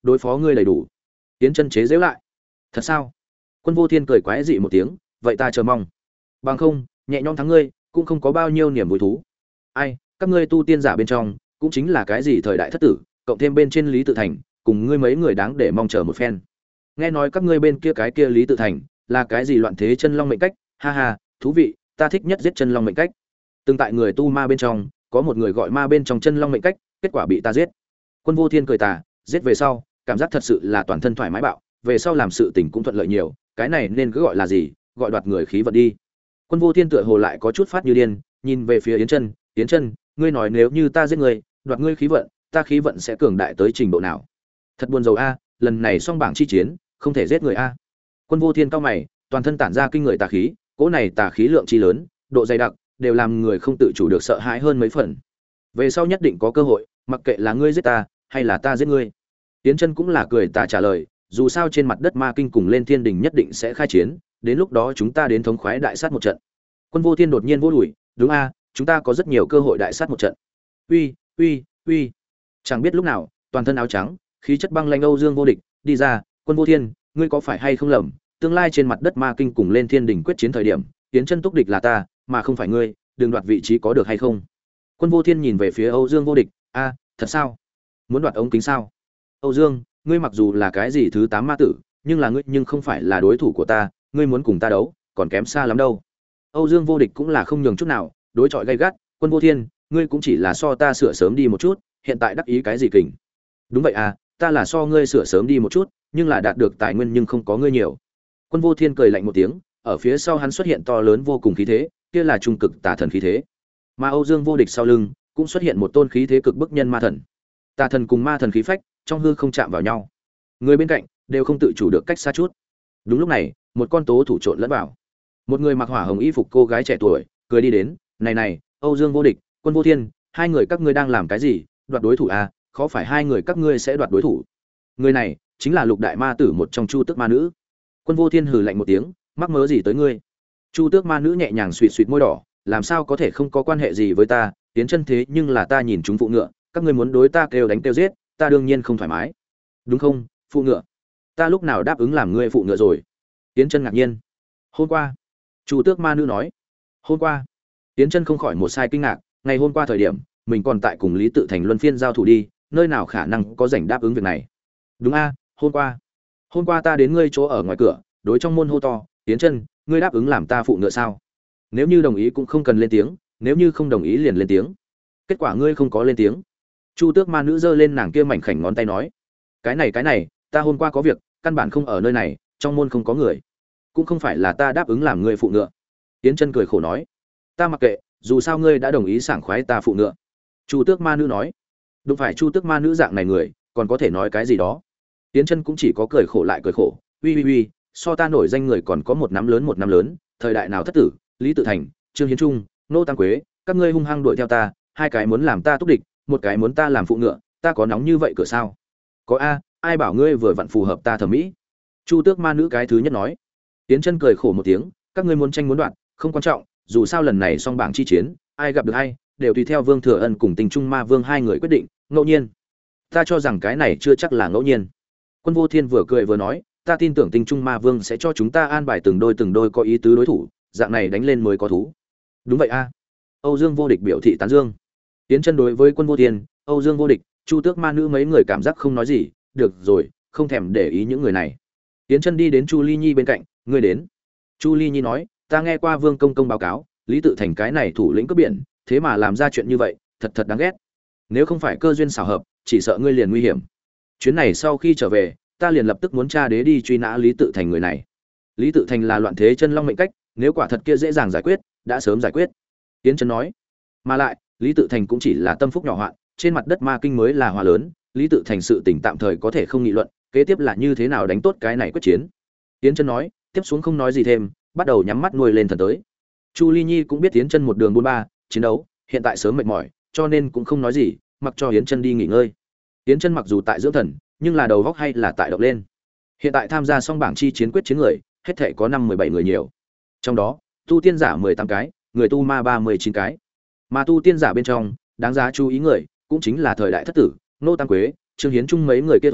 [SPEAKER 1] đối phó ngươi đầy đủ. Yến Chân chế giễu lại. Thật sao? Quân Vô Thiên cười quái dị một tiếng, vậy ta chờ mong. Bằng không, nhẹ nhõm thắng ngươi, cũng không có bao nhiêu niềm vui thú. Ai, các ngươi tu tiên giả bên trong, cũng chính là cái gì thời đại thất tử, cộng thêm bên trên Lý Tự Thành, cùng ngươi mấy người đáng để mong chờ một phen. Nghe nói các ngươi bên kia cái kia Lý Tự Thành, là cái gì loạn thế chân long mệnh cách, ha ha, thú vị, ta thích nhất giết chân long mệnh cách. Từng tại người tu ma bên trong, có một người gọi ma bên trong chân long mệnh cách, kết quả bị ta giết. Quân Vô Thiên cười tà, giết về sau, cảm giác thật sự là toàn thân thoải mái bạo, về sau làm sự tình cũng thuận lợi nhiều, cái này nên cứ gọi là gì, gọi đoạt người khí vận đi. Quân Vô Thiên tựa hồ lại có chút phát như điên, nhìn về phía Yến Chân, Yến Chân, ngươi nói nếu như ta giết ngươi, đoạt ngươi khí vận, ta khí vận sẽ cường đại tới trình độ nào? Thật buồn rầu a, lần này song bảng chi chiến, không thể giết người a. Quân Vô Thiên cao mày, toàn thân tản ra kinh người tà khí, cỗ này tà khí lượng chi lớn, độ dày đặc, đều làm người không tự chủ được sợ hãi hơn mấy phần. Về sau nhất định có cơ hội, mặc kệ là ngươi giết ta, hay là ta giết ngươi. Yến Chân cũng là cười tà trả lời, dù sao trên mặt đất ma kinh cùng lên thiên đình nhất định sẽ khai chiến, đến lúc đó chúng ta đến thống khoái đại sát một trận. Quân Vô Thiên đột nhiên vô đùi, đúng a, chúng ta có rất nhiều cơ hội đại sát một trận. Uy, uy, uy. Chẳng biết lúc nào, toàn thân áo trắng, khí chất băng lãnh Âu Dương Vô Địch đi ra, Quân Vô Thiên, ngươi có phải hay không lầm, tương lai trên mặt đất ma kinh cùng lên thiên đình quyết chiến thời điểm, Yến Chân túc địch là ta, mà không phải ngươi, đừng đoạt vị trí có được hay không? Quân Vô Thiên nhìn về phía Âu Dương Vô Địch, a, thật sao? Muốn đoạt ống kính sao? Âu Dương, ngươi mặc dù là cái gì thứ tám ma tử, nhưng là ngươi nhưng không phải là đối thủ của ta, ngươi muốn cùng ta đấu, còn kém xa lắm đâu. Âu Dương Vô Địch cũng là không nhường chút nào, đối chọi gay gắt, Quân Vô Thiên, ngươi cũng chỉ là so ta sửa sớm đi một chút, hiện tại đắc ý cái gì kình? Đúng vậy à, ta là so ngươi sửa sớm đi một chút, nhưng là đạt được tài nguyên nhưng không có ngươi nhiều. Quân Vô Thiên cười lạnh một tiếng, ở phía sau hắn xuất hiện to lớn vô cùng khí thế, kia là trung cực tà thần khí thế. Mà Âu Dương Vô Địch sau lưng cũng xuất hiện một tôn khí thế cực bức nhân ma thần. Tà thần cùng ma thần khí phách trong hư không chạm vào nhau, người bên cạnh đều không tự chủ được cách xa chút. Đúng lúc này, một con tố thủ trộn lẫn vào. Một người mặc hỏa hồng y phục cô gái trẻ tuổi cười đi đến, "Này này, Âu Dương Vô Địch, Quân Vô Thiên, hai người các ngươi đang làm cái gì? Đoạt đối thủ à? Khó phải hai người các ngươi sẽ đoạt đối thủ?" Người này chính là Lục Đại Ma Tử một trong Chu Tước Ma Nữ. Quân Vô Thiên hừ lạnh một tiếng, "Mắc mớ gì tới ngươi?" Chu Tước Ma Nữ nhẹ nhàng suýt suýt môi đỏ, "Làm sao có thể không có quan hệ gì với ta, Tiến Chân thế nhưng là ta nhìn chúng phụ ngựa, các ngươi muốn đối ta kêu đánh kêu giết, ta đương nhiên không thoải mái." "Đúng không, phụ ngựa? Ta lúc nào đáp ứng làm ngươi phụ ngựa rồi?" Tiến Chân ngạc nhiên. "Hôm qua." Chu Tước Ma Nữ nói. "Hôm qua?" Tiến Chân không khỏi một sai kinh ngạc, ngày hôm qua thời điểm, mình còn tại cùng Lý Tự Thành luân phiên giao thủ đi, nơi nào khả năng có rảnh đáp ứng việc này. "Đúng a, hôm qua. Hôm qua ta đến ngươi chỗ ở ngoài cửa, đối trong môn hô to, Tiến Chân, ngươi đáp ứng làm ta phụ ngựa sao? Nếu như đồng ý cũng không cần lên tiếng, nếu như không đồng ý liền lên tiếng." Kết quả ngươi không có lên tiếng. Chu Tước Ma Nữ giơ lên nàng kia mảnh khảnh ngón tay nói, "Cái này cái này, ta hôm qua có việc, căn bản không ở nơi này, trong môn không có người. Cũng không phải là ta đáp ứng làm ngươi phụ ngựa." Tiến Chân cười khổ nói, "Ta mặc kệ, dù sao ngươi đã đồng ý sảng khoái ta phụ ngựa." Chu Tước Ma Nữ nói, "Đúng phải Chu Tước Ma Nữ dạng này người, còn có thể nói cái gì đó." Tiến Chân cũng chỉ có cười khổ lại cười khổ, "Uy uy uy, so ta nổi danh người còn có một nắm lớn một nắm lớn, thời đại nào thất tử, Lý Tự Thành, Trương Hiến Trung, Nô Tăng Quế, các ngươi hung hăng đuổi theo ta, hai cái muốn làm ta túc địch, một cái muốn ta làm phụ ngựa, ta có nóng như vậy cửa sao?" "Có a, ai bảo ngươi vừa vặn phù hợp ta thẩm mỹ." Chu Tước Ma Nữ cái thứ nhất nói. Tiến Chân cười khổ một tiếng, "Các ngươi muốn tranh muốn đoạt, không quan trọng, dù sao lần này song bảng chi chiến, ai gặp được ai, đều tùy theo Vương Thừa Ân cùng Tình Trung Ma Vương hai người quyết định, ngẫu nhiên. Ta cho rằng cái này chưa chắc là ngẫu nhiên." Quân Vô Thiên vừa cười vừa nói, "Ta tin tưởng Tình Trung Ma Vương sẽ cho chúng ta an bài từng đôi từng đôi có ý tứ đối thủ, dạng này đánh lên mới có thú." "Đúng vậy a." Âu Dương Vô Địch biểu thị tán dương. Tiến Chân đối với Quân Vô Thiên, Âu Dương Vô Địch, Chu Tước Ma Nữ mấy người cảm giác không nói gì, được rồi, không thèm để ý những người này. Tiến Chân đi đến Chu Ly Nhi bên cạnh, "Ngươi đến." Chu Ly Nhi nói, "Ta nghe qua Vương công công báo cáo, Lý Tự Thành cái này thủ lĩnh cướp biển, thế mà làm ra chuyện như vậy, thật thật đáng ghét. Nếu không phải cơ duyên xảo hợp, chỉ sợ ngươi liền nguy hiểm. Chuyến này sau khi trở về, ta liền lập tức muốn tra đế đi truy nã Lý Tự Thành người này. Lý Tự Thành là loạn thế chân long mệnh cách, nếu quả thật kia dễ dàng giải quyết, đã sớm giải quyết." Tiến Chân nói, "Mà lại, Lý Tự Thành cũng chỉ là tâm phúc nhỏ hoạn, trên mặt đất ma kinh mới là hòa lớn, Lý Tự Thành sự tình tạm thời có thể không nghị luận, kế tiếp là như thế nào đánh tốt cái này quyết chiến." Tiến Chân nói, tiếp xuống không nói gì thêm, bắt đầu nhắm mắt nuôi lên thần tới. Chu Ly Nhi cũng biết Tiến Chân một đường buôn ba, chiến đấu, hiện tại sớm mệt mỏi, cho nên cũng không nói gì, mặc cho Yến Chân đi nghỉ ngơi. Yến Chân mặc dù tại dưỡng thần, nhưng là đầu óc hay là tại động lên. Hiện tại tham gia xong bảng chi chiến quyết chiến người, hết thảy có năm mười bảy người nhiều. Trong đó, tu tiên giả mười tám cái, người tu ma ba mươi chín cái. Mà tu tiên giả bên trong, đáng giá chú ý người, cũng chính là thời đại thất tử, Nô Tăng Quế, Trương Hiến Trung mấy người kia thôi,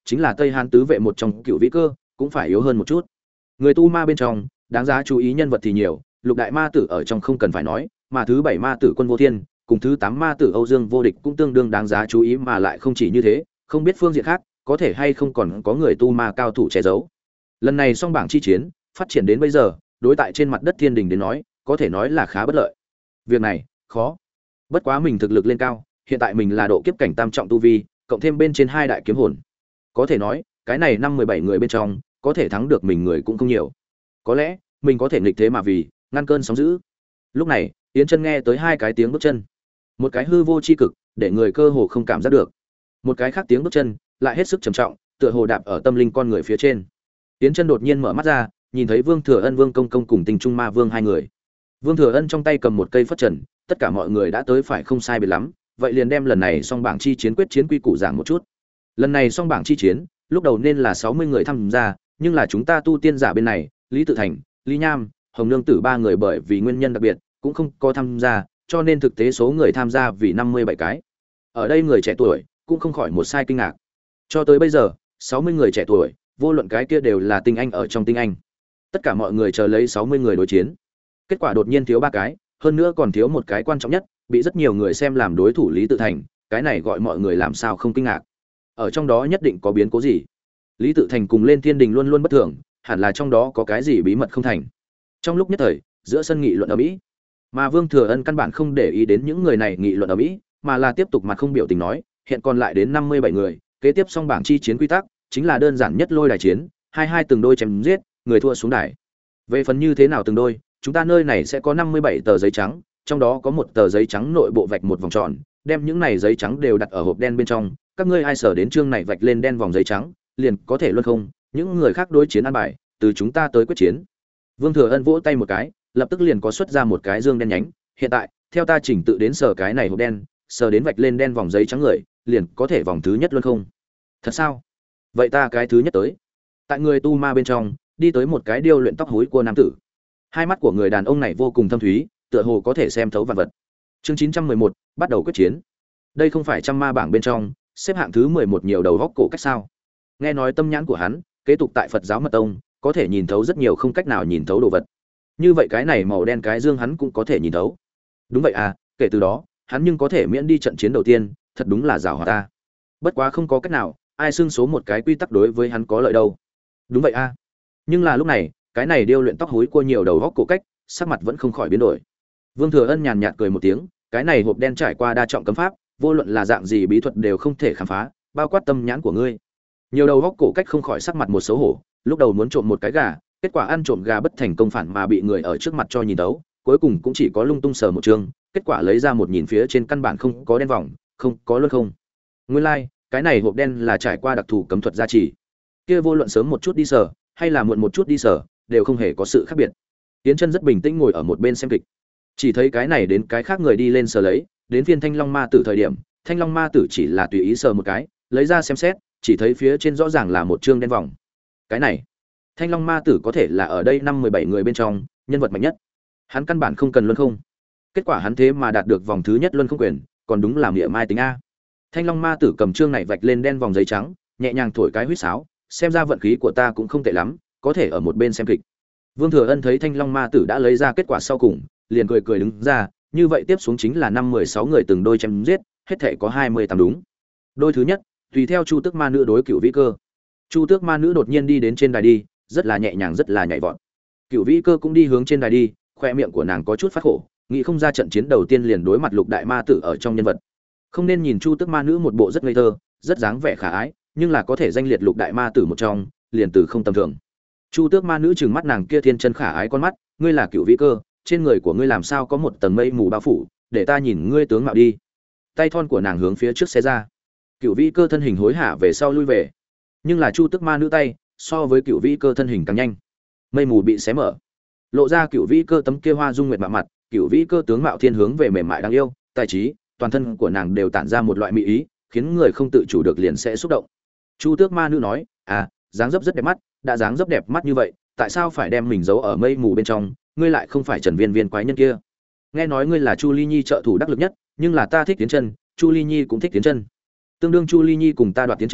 [SPEAKER 1] chính là Tây Hán tứ vệ một trong Cựu Vĩ Cơ, cũng phải yếu hơn một chút. Người tu ma bên trong, đáng giá chú ý nhân vật thì nhiều, lục đại ma tử ở trong không cần phải nói, mà thứ bảy ma tử Quân Vô Thiên, cùng thứ tám ma tử Âu Dương Vô Địch cũng tương đương đáng giá chú ý, mà lại không chỉ như thế, không biết phương diện khác, có thể hay không còn có người tu ma cao thủ che giấu. Lần này song bảng chi chiến, phát triển đến bây giờ, đối tại trên mặt đất thiên đình đến nói, có thể nói là khá bất lợi. Việc này, khó. Bất quá mình thực lực lên cao, hiện tại mình là độ kiếp cảnh tam trọng tu vi, cộng thêm bên trên hai đại kiếm hồn. Có thể nói, cái này năm mười bảy người bên trong, có thể thắng được mình người cũng không nhiều. Có lẽ, mình có thể nghịch thế mà vì, ngăn cơn sóng dữ. Lúc này, Yến Chân nghe tới hai cái tiếng bước chân. Một cái hư vô chi cực, để người cơ hồ không cảm giác được. Một cái khác tiếng bước chân, lại hết sức trầm trọng, tựa hồ đạp ở tâm linh con người phía trên. Yến Chân đột nhiên mở mắt ra, nhìn thấy Vương Thừa Ân Vương Công Công cùng Tình Trung Ma Vương hai người. Vương Thừa Ân trong tay cầm một cây phất trần, tất cả mọi người đã tới phải không sai biệt lắm, vậy liền đem lần này song bảng chi chiến quyết chiến quy củ giảng một chút. Lần này song bảng chi chiến, lúc đầu nên là sáu mươi người tham gia, nhưng là chúng ta tu tiên giả bên này, Lý Tự Thành, Lý Nham, Hồng Nương Tử ba người bởi vì nguyên nhân đặc biệt, cũng không có tham gia, cho nên thực tế số người tham gia vì năm mươi bảy cái. Ở đây người trẻ tuổi cũng không khỏi một sai kinh ngạc. Cho tới bây giờ, sáu mươi người trẻ tuổi, vô luận cái kia đều là tinh anh ở trong tinh anh. Tất cả mọi người chờ lấy sáu mươi người đối chiến. Kết quả đột nhiên thiếu ba cái, hơn nữa còn thiếu một cái quan trọng nhất, bị rất nhiều người xem làm đối thủ Lý Tự Thành, cái này gọi mọi người làm sao không kinh ngạc. Ở trong đó nhất định có biến cố gì. Lý Tự Thành cùng lên thiên đình luôn luôn bất thường, hẳn là trong đó có cái gì bí mật không thành. Trong lúc nhất thời, giữa sân nghị luận ở mỹ, mà Vương Thừa Ân căn bản không để ý đến những người này nghị luận ở mỹ, mà là tiếp tục mặt không biểu tình nói, hiện còn lại đến năm mươi bảy người, kế tiếp xong bảng chi chiến quy tắc, chính là đơn giản nhất lôi đài chiến, hai hai từng đôi chém giết, người thua xuống đài. Về phần như thế nào từng đôi, chúng ta nơi này sẽ có năm mươi bảy tờ giấy trắng, trong đó có một tờ giấy trắng nội bộ vạch một vòng tròn, đem những này giấy trắng đều đặt ở hộp đen bên trong, các ngươi ai sở đến chương này vạch lên đen vòng giấy trắng, liền có thể luân không, những người khác đối chiến ăn bài, từ chúng ta tới quyết chiến. Vương Thừa Ân vỗ tay một cái, lập tức liền có xuất ra một cái dương đen nhánh, hiện tại, theo ta chỉnh tự đến sở cái này hộp đen, sở đến vạch lên đen vòng giấy trắng người, liền có thể vòng thứ nhất luân không. Thật sao? Vậy ta cái thứ nhất tới. Tại người tu ma bên trong, đi tới một cái điêu luyện tóc hối của nam tử. Hai mắt của người đàn ông này vô cùng thâm thúy, tựa hồ có thể xem thấu vạn vật. Chương chín trăm mười một, bắt đầu quyết chiến. Đây không phải trăm ma bảng bên trong, xếp hạng thứ mười một nhiều đầu góc cổ cách sao? Nghe nói tâm nhãn của hắn, kế tục tại Phật giáo Mật Tông, có thể nhìn thấu rất nhiều không cách nào nhìn thấu đồ vật. Như vậy cái này màu đen cái dương hắn cũng có thể nhìn thấu. Đúng vậy à, kể từ đó, hắn nhưng có thể miễn đi trận chiến đầu tiên, thật đúng là giàu hòa ta. Bất quá không có cách nào, ai xưng số một cái quy tắc đối với hắn có lợi đâu. Đúng vậy à. Nhưng là lúc này, cái này điêu luyện tóc hối cua nhiều đầu góc cổ cách, sắc mặt vẫn không khỏi biến đổi. Vương Thừa Ân nhàn nhạt cười một tiếng, cái này hộp đen trải qua đa trọng cấm pháp, vô luận là dạng gì bí thuật đều không thể khám phá, bao quát tâm nhãn của ngươi. Nhiều đầu góc cổ cách không khỏi sắc mặt một xấu hổ, lúc đầu muốn trộm một cái gà, kết quả ăn trộm gà bất thành công phản mà bị người ở trước mặt cho nhìn tấu, cuối cùng cũng chỉ có lung tung sờ một chương, kết quả lấy ra một nhìn phía trên căn bản không có đen vòng, không có luân không. Nguyên lai, like, cái này hộp đen là trải qua đặc thù cấm thuật gia trì. Kia vô luận sớm một chút đi sờ, hay là muộn một chút đi sờ, đều không hề có sự khác biệt. Tiến Chân rất bình tĩnh ngồi ở một bên xem kịch. Chỉ thấy cái này đến cái khác người đi lên sờ lấy, đến phiên Thanh Long Ma Tử thời điểm, Thanh Long Ma Tử chỉ là tùy ý sờ một cái, lấy ra xem xét, chỉ thấy phía trên rõ ràng là một chương đen vòng. Cái này, Thanh Long Ma Tử có thể là ở đây năm mười bảy người bên trong, nhân vật mạnh nhất. Hắn căn bản không cần luân không. Kết quả hắn thế mà đạt được vòng thứ nhất luân không quyền, còn đúng là mỉa mai tính a. Thanh Long Ma Tử cầm chương này vạch lên đen vòng giấy trắng, nhẹ nhàng thổi cái huýt sáo, xem ra vận khí của ta cũng không tệ lắm, có thể ở một bên xem kịch. Vương Thừa Ân thấy Thanh Long Ma Tử đã lấy ra kết quả sau cùng, liền cười cười đứng ra, như vậy tiếp xuống chính là năm mười sáu người từng đôi chém giết, hết thảy có hai mươi tám đúng. Đôi thứ nhất, tùy theo Chu Tước Ma Nữ đối Cửu Vĩ Cơ. Chu Tước Ma Nữ đột nhiên đi đến trên đài đi, rất là nhẹ nhàng rất là nhảy vọt. Cửu Vĩ Cơ cũng đi hướng trên đài đi, khoe miệng của nàng có chút phát khổ, nghĩ không ra trận chiến đầu tiên liền đối mặt Lục Đại Ma Tử ở trong nhân vật. Không nên nhìn Chu Tước Ma Nữ một bộ rất ngây thơ, rất dáng vẻ khả ái, nhưng là có thể danh liệt Lục Đại Ma Tử một trong, liền từ không tầm thường. Chu Tước Ma Nữ trừng mắt nàng kia thiên chân khả ái con mắt, ngươi là Cửu Vĩ Cơ, trên người của ngươi làm sao có một tầng mây mù bao phủ, để ta nhìn ngươi tướng mạo đi. Tay thon của nàng hướng phía trước xé ra. Cửu Vĩ Cơ thân hình hối hả về sau lui về. Nhưng là Chu Tước Ma Nữ tay, so với Cửu Vĩ Cơ thân hình càng nhanh. Mây mù bị xé mở, lộ ra Cửu Vĩ Cơ tấm kia hoa dung nguyệt mạ mặt, Cửu Vĩ Cơ tướng mạo thiên hướng về mềm mại đáng yêu, tài trí, toàn thân của nàng đều tản ra một loại mỹ ý, khiến người không tự chủ được liền sẽ xúc động. Chu Tước Ma Nữ nói, "À, dáng dấp rất đẹp mắt, đã dáng dấp đẹp mắt như vậy, tại sao phải đem mình giấu ở mây mù bên trong, ngươi lại không phải Trần Viên Viên quái nhân kia. Nghe nói ngươi là Chu Ly Nhi trợ thủ đắc lực nhất, nhưng là ta thích Tiến Chân, Chu Ly Nhi cũng thích Tiến Chân. Tương đương Chu Ly Nhi cùng ta đoạt Tiến Chân,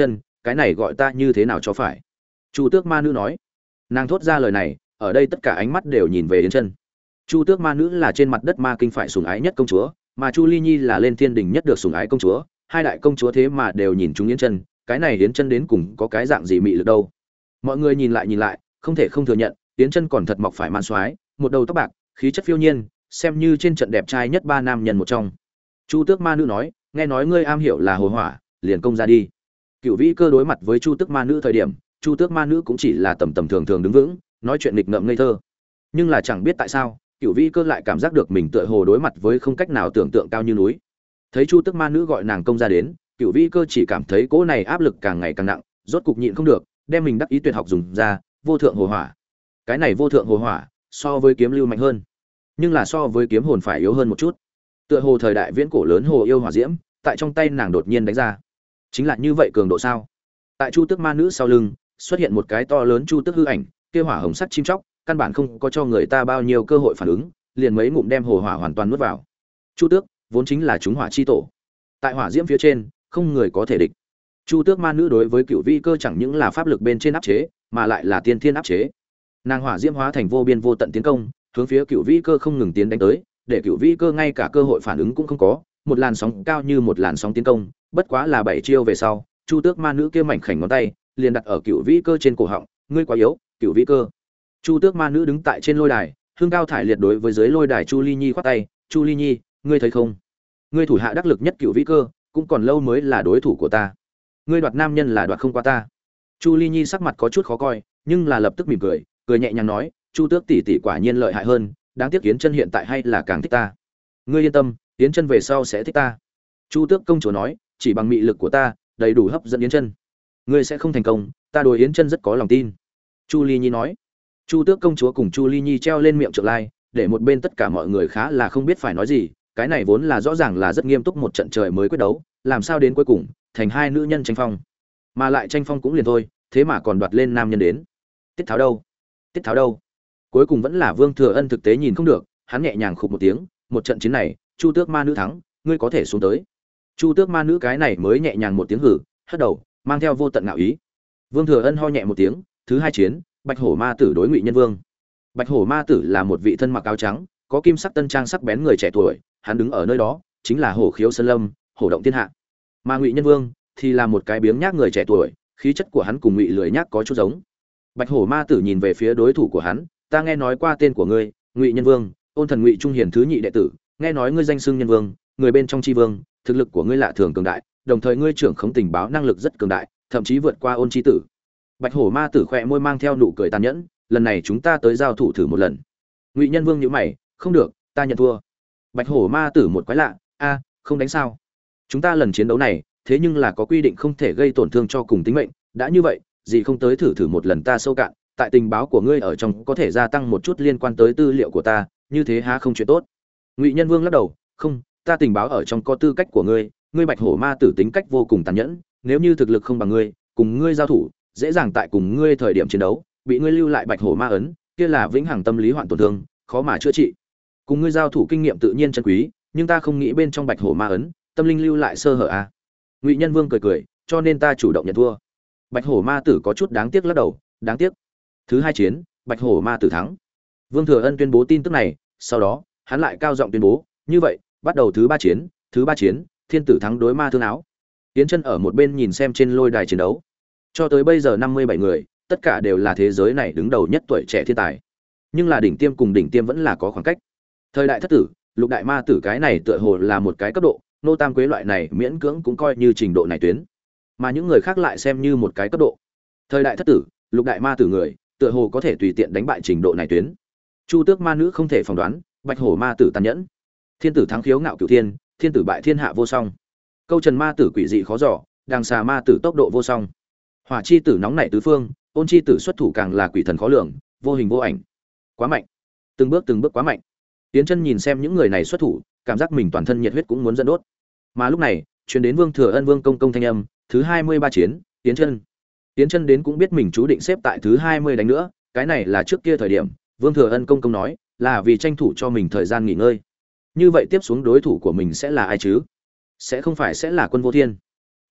[SPEAKER 1] cái này gọi ta như thế nào cho phải? Chu Tước ma nữ nói. Nàng thốt ra lời này, ở đây tất cả ánh mắt đều nhìn về Yến Chân. Chu Tước ma nữ là trên mặt đất ma kinh phải sủng ái nhất công chúa, mà Chu Ly Nhi là lên thiên đình nhất được sủng ái công chúa, hai đại công chúa thế mà đều nhìn chúng Yến Chân, cái này Yến Chân đến cùng có cái dạng gì mị lực đâu. Mọi người nhìn lại nhìn lại, không thể không thừa nhận, Yến Chân còn thật mọc phải man soái, một đầu tóc bạc, khí chất phiêu nhiên, xem như trên trận đẹp trai nhất ba nam nhân một trong. Chu Tước ma nữ nói, nghe nói ngươi am hiểu là hồ hỏa, liền công ra đi. Cửu Vĩ Cơ đối mặt với Chu Tước ma nữ thời điểm, Chu Tước ma nữ cũng chỉ là tầm tầm thường thường đứng vững, nói chuyện nghịch ngợm ngây thơ. Nhưng là chẳng biết tại sao, Cửu Vĩ Cơ lại cảm giác được mình tựa hồ đối mặt với không cách nào tưởng tượng cao như núi. Thấy Chu Tước ma nữ gọi nàng công ra đến, Cửu Vĩ Cơ chỉ cảm thấy cỗ này áp lực càng ngày càng nặng, rốt cục nhịn không được, đem mình đắc ý tuyệt học dùng ra, vô thượng hồ hỏa. Cái này vô thượng hồ hỏa, so với kiếm lưu mạnh hơn, nhưng là so với kiếm hồn phải yếu hơn một chút. Tựa hồ thời đại viễn cổ lớn hồ yêu hỏa diễm, tại trong tay nàng đột nhiên đánh ra. Chính là như vậy cường độ sao? Tại Chu Tước ma nữ sau lưng, xuất hiện một cái to lớn chu tước hư ảnh, kia hỏa hồng sắc chim chóc, căn bản không có cho người ta bao nhiêu cơ hội phản ứng, liền mấy ngụm đem hồ hỏa hoàn toàn nuốt vào. Chu Tước vốn chính là chúng hỏa chi tổ, tại hỏa diễm phía trên, không người có thể địch. Chu Tước ma nữ đối với Cửu Vĩ Cơ chẳng những là pháp lực bên trên áp chế, mà lại là tiên thiên áp chế. Nàng hỏa diễm hóa thành vô biên vô tận tiến công, hướng phía Cửu Vĩ Cơ không ngừng tiến đánh tới, để Cửu Vĩ Cơ ngay cả cơ hội phản ứng cũng không có, một làn sóng cao như một làn sóng tiến công, bất quá là bảy chiêu về sau, Chu Tước ma nữ kia mảnh khảnh ngón tay liền đặt ở Cửu Vĩ Cơ trên cổ họng, ngươi quá yếu, Cửu Vĩ Cơ. Chu Tước ma nữ đứng tại trên lôi đài, hương cao thải liệt đối với dưới lôi đài Chu Ly Nhi khoát tay, Chu Ly Nhi, ngươi thấy không? Ngươi thủ hạ đắc lực nhất Cửu Vĩ Cơ, cũng còn lâu mới là đối thủ của ta. Ngươi đoạt nam nhân là đoạt không qua ta. Chu Ly Nhi sắc mặt có chút khó coi, nhưng là lập tức mỉm cười, cười nhẹ nhàng nói, Chu Tước tỷ tỷ quả nhiên lợi hại hơn, đáng tiếc Yến Chân hiện tại hay là càng thích ta. Ngươi yên tâm, Yến Chân về sau sẽ thích ta. Chu Tước công chúa nói, chỉ bằng mị lực của ta, đầy đủ hấp dẫn Yến Chân. Ngươi sẽ không thành công, ta đối Yến Chân rất có lòng tin. Chu Ly Nhi nói. Chu Tước công chúa cùng Chu Ly Nhi treo lên miệng trượng lai, để một bên tất cả mọi người khá là không biết phải nói gì, cái này vốn là rõ ràng là rất nghiêm túc một trận trời mới quyết đấu, làm sao đến cuối cùng thành hai nữ nhân tranh phong. Mà lại tranh phong cũng liền thôi, thế mà còn đoạt lên nam nhân đến. Tiết Tháo đâu? Tiết Tháo đâu? Cuối cùng vẫn là Vương Thừa Ân thực tế nhìn không được, hắn nhẹ nhàng khục một tiếng, một trận chiến này, Chu Tước ma nữ thắng, ngươi có thể xuống tới. Chu Tước ma nữ cái này mới nhẹ nhàng một tiếng hử, hất đầu, mang theo vô tận ngạo ý. Vương Thừa Ân ho nhẹ một tiếng, thứ hai chiến, Bạch Hổ ma tử đối Ngụy Nhân Vương. Bạch Hổ ma tử là một vị thân mặc áo trắng, có kim sắc tân trang sắc bén người trẻ tuổi, hắn đứng ở nơi đó, chính là Hổ Khiếu Sơn Lâm, hổ động thiên hạ. Mà Ngụy Nhân Vương thì là một cái biếng nhác người trẻ tuổi, khí chất của hắn cùng Ngụy Lười Nhác có chút giống. Bạch Hổ ma tử nhìn về phía đối thủ của hắn, ta nghe nói qua tên của ngươi, Ngụy Nhân Vương, Ôn Thần Ngụy Trung Hiển thứ nhị đệ tử, nghe nói ngươi danh xưng Nhân Vương, người bên trong tri vương, thực lực của ngươi lạ thường cường đại, đồng thời ngươi trưởng khống tình báo năng lực rất cường đại, thậm chí vượt qua Ôn chi tử. Bạch Hổ ma tử khẽ môi mang theo nụ cười tàn nhẫn, lần này chúng ta tới giao thủ thử một lần. Ngụy Nhân Vương nhíu mày, không được, ta nhận thua. Bạch Hổ ma tử một quái lạ, a, không đánh sao? Chúng ta lần chiến đấu này, thế nhưng là có quy định không thể gây tổn thương cho cùng tính mệnh, đã như vậy, gì không tới thử thử một lần ta sâu cạn, tại tình báo của ngươi ở trong có thể gia tăng một chút liên quan tới tư liệu của ta, như thế há không chuyện tốt. Ngụy Nhân Vương lắc đầu, không, ta tình báo ở trong có tư cách của ngươi, ngươi Bạch Hổ ma tử tính cách vô cùng tàn nhẫn, nếu như thực lực không bằng ngươi, cùng ngươi giao thủ, dễ dàng tại cùng ngươi thời điểm chiến đấu, bị ngươi lưu lại Bạch Hổ ma ấn, kia là vĩnh hằng tâm lý hoạn tổn thương, khó mà chữa trị. Cùng ngươi giao thủ kinh nghiệm tự nhiên chân quý, nhưng ta không nghĩ bên trong Bạch Hổ ma ấn, tâm linh lưu lại sơ hở a. À. Ngụy Nhân Vương cười cười, cho nên ta chủ động nhận thua. Bạch Hổ ma tử có chút đáng tiếc lắc đầu, đáng tiếc. Thứ hai chiến, Bạch Hổ ma tử thắng. Vương Thừa Ân tuyên bố tin tức này, sau đó, hắn lại cao giọng tuyên bố, như vậy, bắt đầu thứ ba chiến, thứ ba chiến, Thiên tử thắng đối ma thương áo. Tiến Chân ở một bên nhìn xem trên lôi đài chiến đấu. Cho tới bây giờ năm mươi bảy người, tất cả đều là thế giới này đứng đầu nhất tuổi trẻ thiên tài. Nhưng là đỉnh tiêm cùng đỉnh tiêm vẫn là có khoảng cách. Thời đại thất tử, lục đại ma tử cái này tựa hồ là một cái cấp độ, nô tam quế loại này miễn cưỡng cũng coi như trình độ này tuyến. Mà những người khác lại xem như một cái cấp độ. Thời đại thất tử, lục đại ma tử người, tựa hồ có thể tùy tiện đánh bại trình độ này tuyến. Chu Tước ma nữ không thể phỏng đoán, Bạch Hổ ma tử tàn nhẫn. Thiên tử thắng khiếu ngạo cửu thiên, thiên tử bại thiên hạ vô song. Câu Trần ma tử quỷ dị khó dò, Đàng xà ma tử tốc độ vô song. Hỏa chi tử nóng nảy tứ phương, Ôn chi tử xuất thủ càng là quỷ thần khó lường, vô hình vô ảnh. Quá mạnh. Từng bước từng bước quá mạnh. Tiến Chân nhìn xem những người này xuất thủ, cảm giác mình toàn thân nhiệt huyết cũng muốn dẫn đốt. Mà lúc này, truyền đến Vương Thừa Ân Vương công công thanh âm, thứ hai mươi ba chiến, Tiến Chân. Tiến Chân đến cũng biết mình chú định xếp tại thứ hai mươi đánh nữa, cái này là trước kia thời điểm, Vương Thừa Ân công công nói, là vì tranh thủ cho mình thời gian nghỉ ngơi. Như vậy tiếp xuống đối thủ của mình sẽ là ai chứ? Sẽ không phải sẽ là Quân Vô Thiên.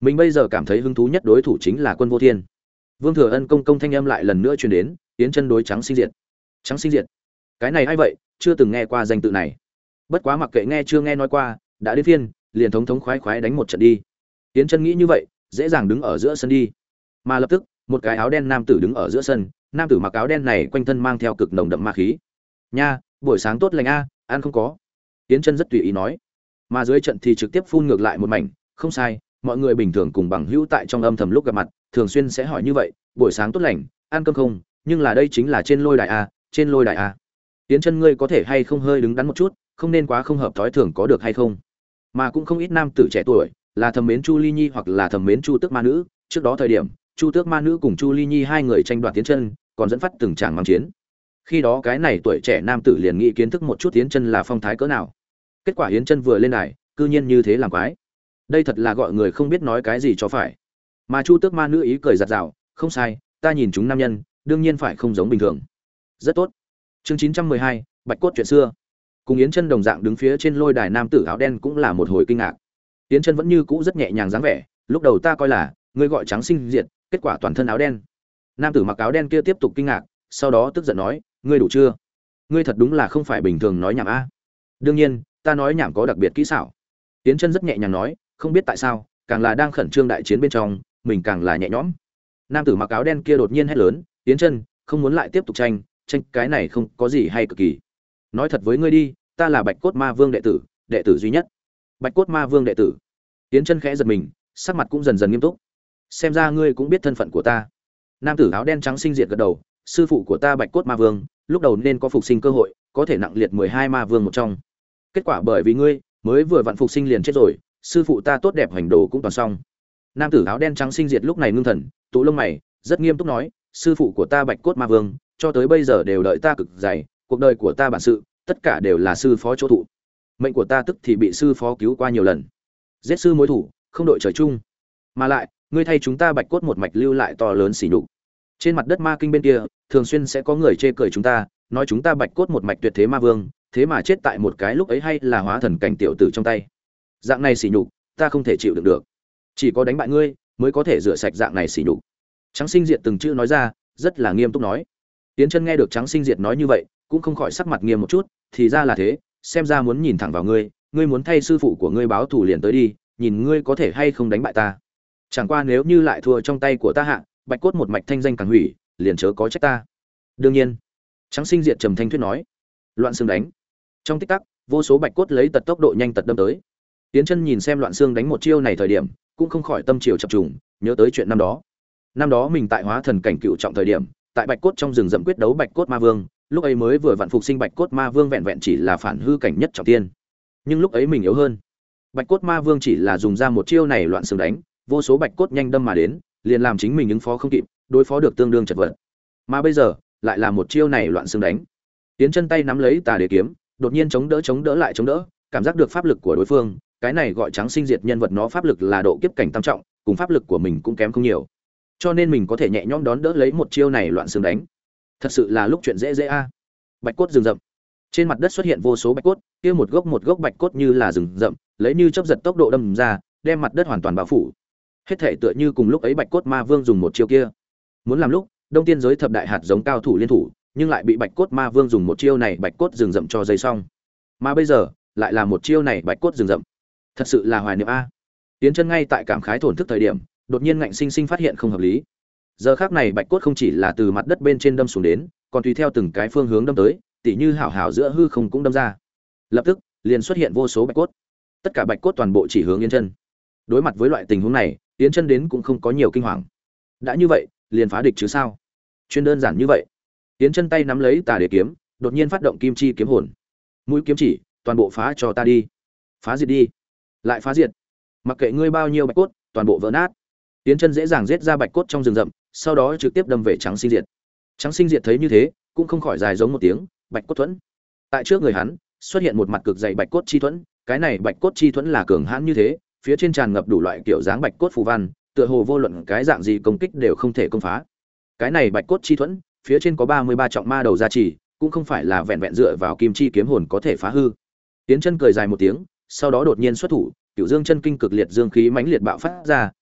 [SPEAKER 1] Mình bây giờ cảm thấy hứng thú nhất đối thủ chính là Quân Vô Thiên. Vương Thừa Ân công công thanh âm lại lần nữa truyền đến, Yến Chân đối Trắng Sinh Diệt. Trắng Sinh Diệt? Cái này ai vậy, chưa từng nghe qua danh tự này. Bất quá mặc kệ nghe chưa nghe nói qua, đã đến phiên, liền thống thống khoái khoái đánh một trận đi. Yến Chân nghĩ như vậy, dễ dàng đứng ở giữa sân đi. Mà lập tức, một cái áo đen nam tử đứng ở giữa sân, nam tử mặc áo đen này quanh thân mang theo cực nồng đậm ma khí. "Nha, buổi sáng tốt lành a, ăn không có?" Yến Chân rất tùy ý nói. Mà dưới trận thì trực tiếp phun ngược lại một mảnh, không sai, mọi người bình thường cùng bằng hữu tại trong âm thầm lúc gặp mặt, thường xuyên sẽ hỏi như vậy, "Buổi sáng tốt lành, ăn cơm không?" Nhưng là đây chính là trên lôi đài a, trên lôi đài a. Yến Chân ngươi có thể hay không hơi đứng đắn một chút, không nên quá không hợp thói thường có được hay không? Mà cũng không ít nam tử trẻ tuổi, là thầm mến Chu Ly Nhi hoặc là thầm mến Chu Tước Ma Nữ, trước đó thời điểm, Chu Tước Ma Nữ cùng Chu Ly Nhi hai người tranh đoạt Yến Chân, còn dẫn phát từng tràng mang chiến. Khi đó cái này tuổi trẻ nam tử liền nghĩ kiến thức một chút Yến Chân là phong thái cỡ nào. Kết quả Yến Chân vừa lên đài, cư nhiên như thế làm quái. Đây thật là gọi người không biết nói cái gì cho phải. Mà Chu Tước Ma Nữ ý cười giật giảo, không sai, ta nhìn chúng nam nhân, đương nhiên phải không giống bình thường. Rất tốt. Chương chín trăm mười hai, Bạch cốt chuyện xưa. Cùng Yến Chân đồng dạng đứng phía trên lôi đài nam tử áo đen cũng là một hồi kinh ngạc. Yến Chân vẫn như cũ rất nhẹ nhàng dáng vẻ, lúc đầu ta coi là ngươi gọi Trắng Sinh Diệt, kết quả toàn thân áo đen. Nam tử mặc áo đen kia tiếp tục kinh ngạc, sau đó tức giận nói, ngươi đủ chưa? Ngươi thật đúng là không phải bình thường nói nhảm a. Đương nhiên, ta nói nhảm có đặc biệt kỹ xảo. Yến Chân rất nhẹ nhàng nói, không biết tại sao, càng là đang khẩn trương đại chiến bên trong, mình càng là nhẹ nhõm. Nam tử mặc áo đen kia đột nhiên hét lớn, Yến Chân, không muốn lại tiếp tục tranh, tranh cái này không có gì hay cực kỳ. Nói thật với ngươi đi, ta là Bạch Cốt Ma Vương đệ tử, đệ tử duy nhất. Bạch Cốt Ma Vương đệ tử. Yến Chân khẽ giật mình, sắc mặt cũng dần dần nghiêm túc. Xem ra ngươi cũng biết thân phận của ta. Nam tử áo đen Trắng Sinh Diệt gật đầu, sư phụ của ta Bạch Cốt Ma Vương, lúc đầu nên có phục sinh cơ hội, có thể nặng liệt mười hai ma vương một trong. Kết quả bởi vì ngươi, mới vừa vặn phục sinh liền chết rồi, sư phụ ta tốt đẹp hành đồ cũng toàn xong. Nam tử áo đen Trắng Sinh Diệt lúc này ngưng thần, tụ lông mày, rất nghiêm túc nói, sư phụ của ta Bạch Cốt Ma Vương, cho tới bây giờ đều đợi ta cực dày, cuộc đời của ta bản sự, tất cả đều là sư phó chỗ thụ. Mệnh của ta tức thì bị sư phó cứu qua nhiều lần. Giết sư mối thủ, không đội trời chung. Mà lại, ngươi thay chúng ta Bạch Cốt một mạch lưu lại to lớn sỉ nhục. Trên mặt đất ma kinh bên kia, thường xuyên sẽ có người chê cười chúng ta, nói chúng ta Bạch Cốt một mạch tuyệt thế ma vương, thế mà chết tại một cái lúc ấy hay là hóa thần cảnh tiểu tử trong tay. Dạng này sỉ nhục, ta không thể chịu đựng được. Chỉ có đánh bại ngươi, mới có thể rửa sạch dạng này sỉ nhục. Trắng Sinh Diệt từng chữ nói ra, rất là nghiêm túc nói. Yến Chân nghe được Trắng Sinh Diệt nói như vậy, cũng không khỏi sắc mặt nghiêm một chút, thì ra là thế, xem ra muốn nhìn thẳng vào ngươi, ngươi muốn thay sư phụ của ngươi báo thù liền tới đi, nhìn ngươi có thể hay không đánh bại ta. Chẳng qua nếu như lại thua trong tay của ta hạ, Bạch Cốt một mạch thanh danh càng hủy, liền chớ có trách ta. Đương nhiên, Trắng Sinh Diệt trầm thanh thuyết nói. Loạn xương đánh. Trong tích tắc, vô số bạch cốt lấy tật tốc độ nhanh tật đâm tới. Yến Chân nhìn xem Loạn xương đánh một chiêu này thời điểm, cũng không khỏi tâm triều chập trùng, nhớ tới chuyện năm đó. Năm đó mình tại hóa thần cảnh cựu trọng thời điểm, tại Bạch Cốt trong rừng rậm quyết đấu Bạch Cốt Ma Vương, lúc ấy mới vừa vặn phục sinh Bạch Cốt Ma Vương vẹn vẹn chỉ là phản hư cảnh nhất trọng tiên. Nhưng lúc ấy mình yếu hơn. Bạch Cốt Ma Vương chỉ là dùng ra một chiêu này Loạn xương đánh, vô số bạch cốt nhanh đâm mà đến, liền làm chính mình ứng phó không kịp, đối phó được tương đương chật vật. Mà bây giờ, lại là một chiêu này Loạn xương đánh. Yến Chân tay nắm lấy Tà Đế kiếm, đột nhiên chống đỡ chống đỡ lại chống đỡ, cảm giác được pháp lực của đối phương, cái này gọi Trắng Sinh Diệt nhân vật nó pháp lực là độ kiếp cảnh tam trọng, cùng pháp lực của mình cũng kém không nhiều. Cho nên mình có thể nhẹ nhõm đón đỡ lấy một chiêu này Loạn xương đánh. Thật sự là lúc chuyện dễ dễ a. Bạch cốt rừng rậm. Trên mặt đất xuất hiện vô số bạch cốt, kia một gốc một gốc bạch cốt như là rừng rậm, lấy như chớp giật tốc độ đâm ra, đem mặt đất hoàn toàn bao phủ. Hết thể tựa như cùng lúc ấy Bạch Cốt Ma Vương dùng một chiêu kia. Muốn làm lúc, Đông Tiên giới thập đại hạt giống cao thủ liên thủ, nhưng lại bị Bạch Cốt Ma Vương dùng một chiêu này Bạch Cốt rừng rậm cho dây xong. Mà bây giờ, lại là một chiêu này Bạch Cốt rừng rậm. Thật sự là hoài niệm a. Tiến Chân ngay tại cảm khái thổn thức thời điểm, đột nhiên ngạnh sinh sinh phát hiện không hợp lý. Giờ khắc này Bạch Cốt không chỉ là từ mặt đất bên trên đâm xuống đến, còn tùy theo từng cái phương hướng đâm tới, tỉ như hảo hảo giữa hư không cũng đâm ra. Lập tức, liền xuất hiện vô số bạch cốt. Tất cả bạch cốt toàn bộ chỉ hướng Yến Chân. Đối mặt với loại tình huống này, Yến Chân đến cũng không có nhiều kinh hoàng. Đã như vậy, liền phá địch chứ sao? Chuyên đơn giản như vậy. Yến Chân tay nắm lấy Tà Đế kiếm, đột nhiên phát động Kim Chi kiếm hồn. Mũi kiếm chỉ, toàn bộ phá cho ta đi. Phá diệt đi. Lại phá diệt. Mặc kệ ngươi bao nhiêu bạch cốt, toàn bộ vỡ nát. Yến Chân dễ dàng giết ra bạch cốt trong rừng rậm, sau đó trực tiếp đâm về Trắng Sinh Diệt. Trắng Sinh Diệt thấy như thế, cũng không khỏi dài giống một tiếng, bạch cốt thuẫn. Tại trước người hắn, xuất hiện một mặt cực dày bạch cốt chi thuẫn, cái này bạch cốt chi thuẫn là cường hãn như thế, phía trên tràn ngập đủ loại kiểu dáng bạch cốt phù văn, tựa hồ vô luận cái dạng gì công kích đều không thể công phá. Cái này bạch cốt chi thuẫn, phía trên có ba mươi ba trọng ma đầu gia trì, cũng không phải là vẹn vẹn dựa vào kim chi kiếm hồn có thể phá hư. Tiến Chân cười dài một tiếng, sau đó đột nhiên xuất thủ, Cửu Dương chân kinh cực liệt dương khí mãnh liệt bạo phát ra,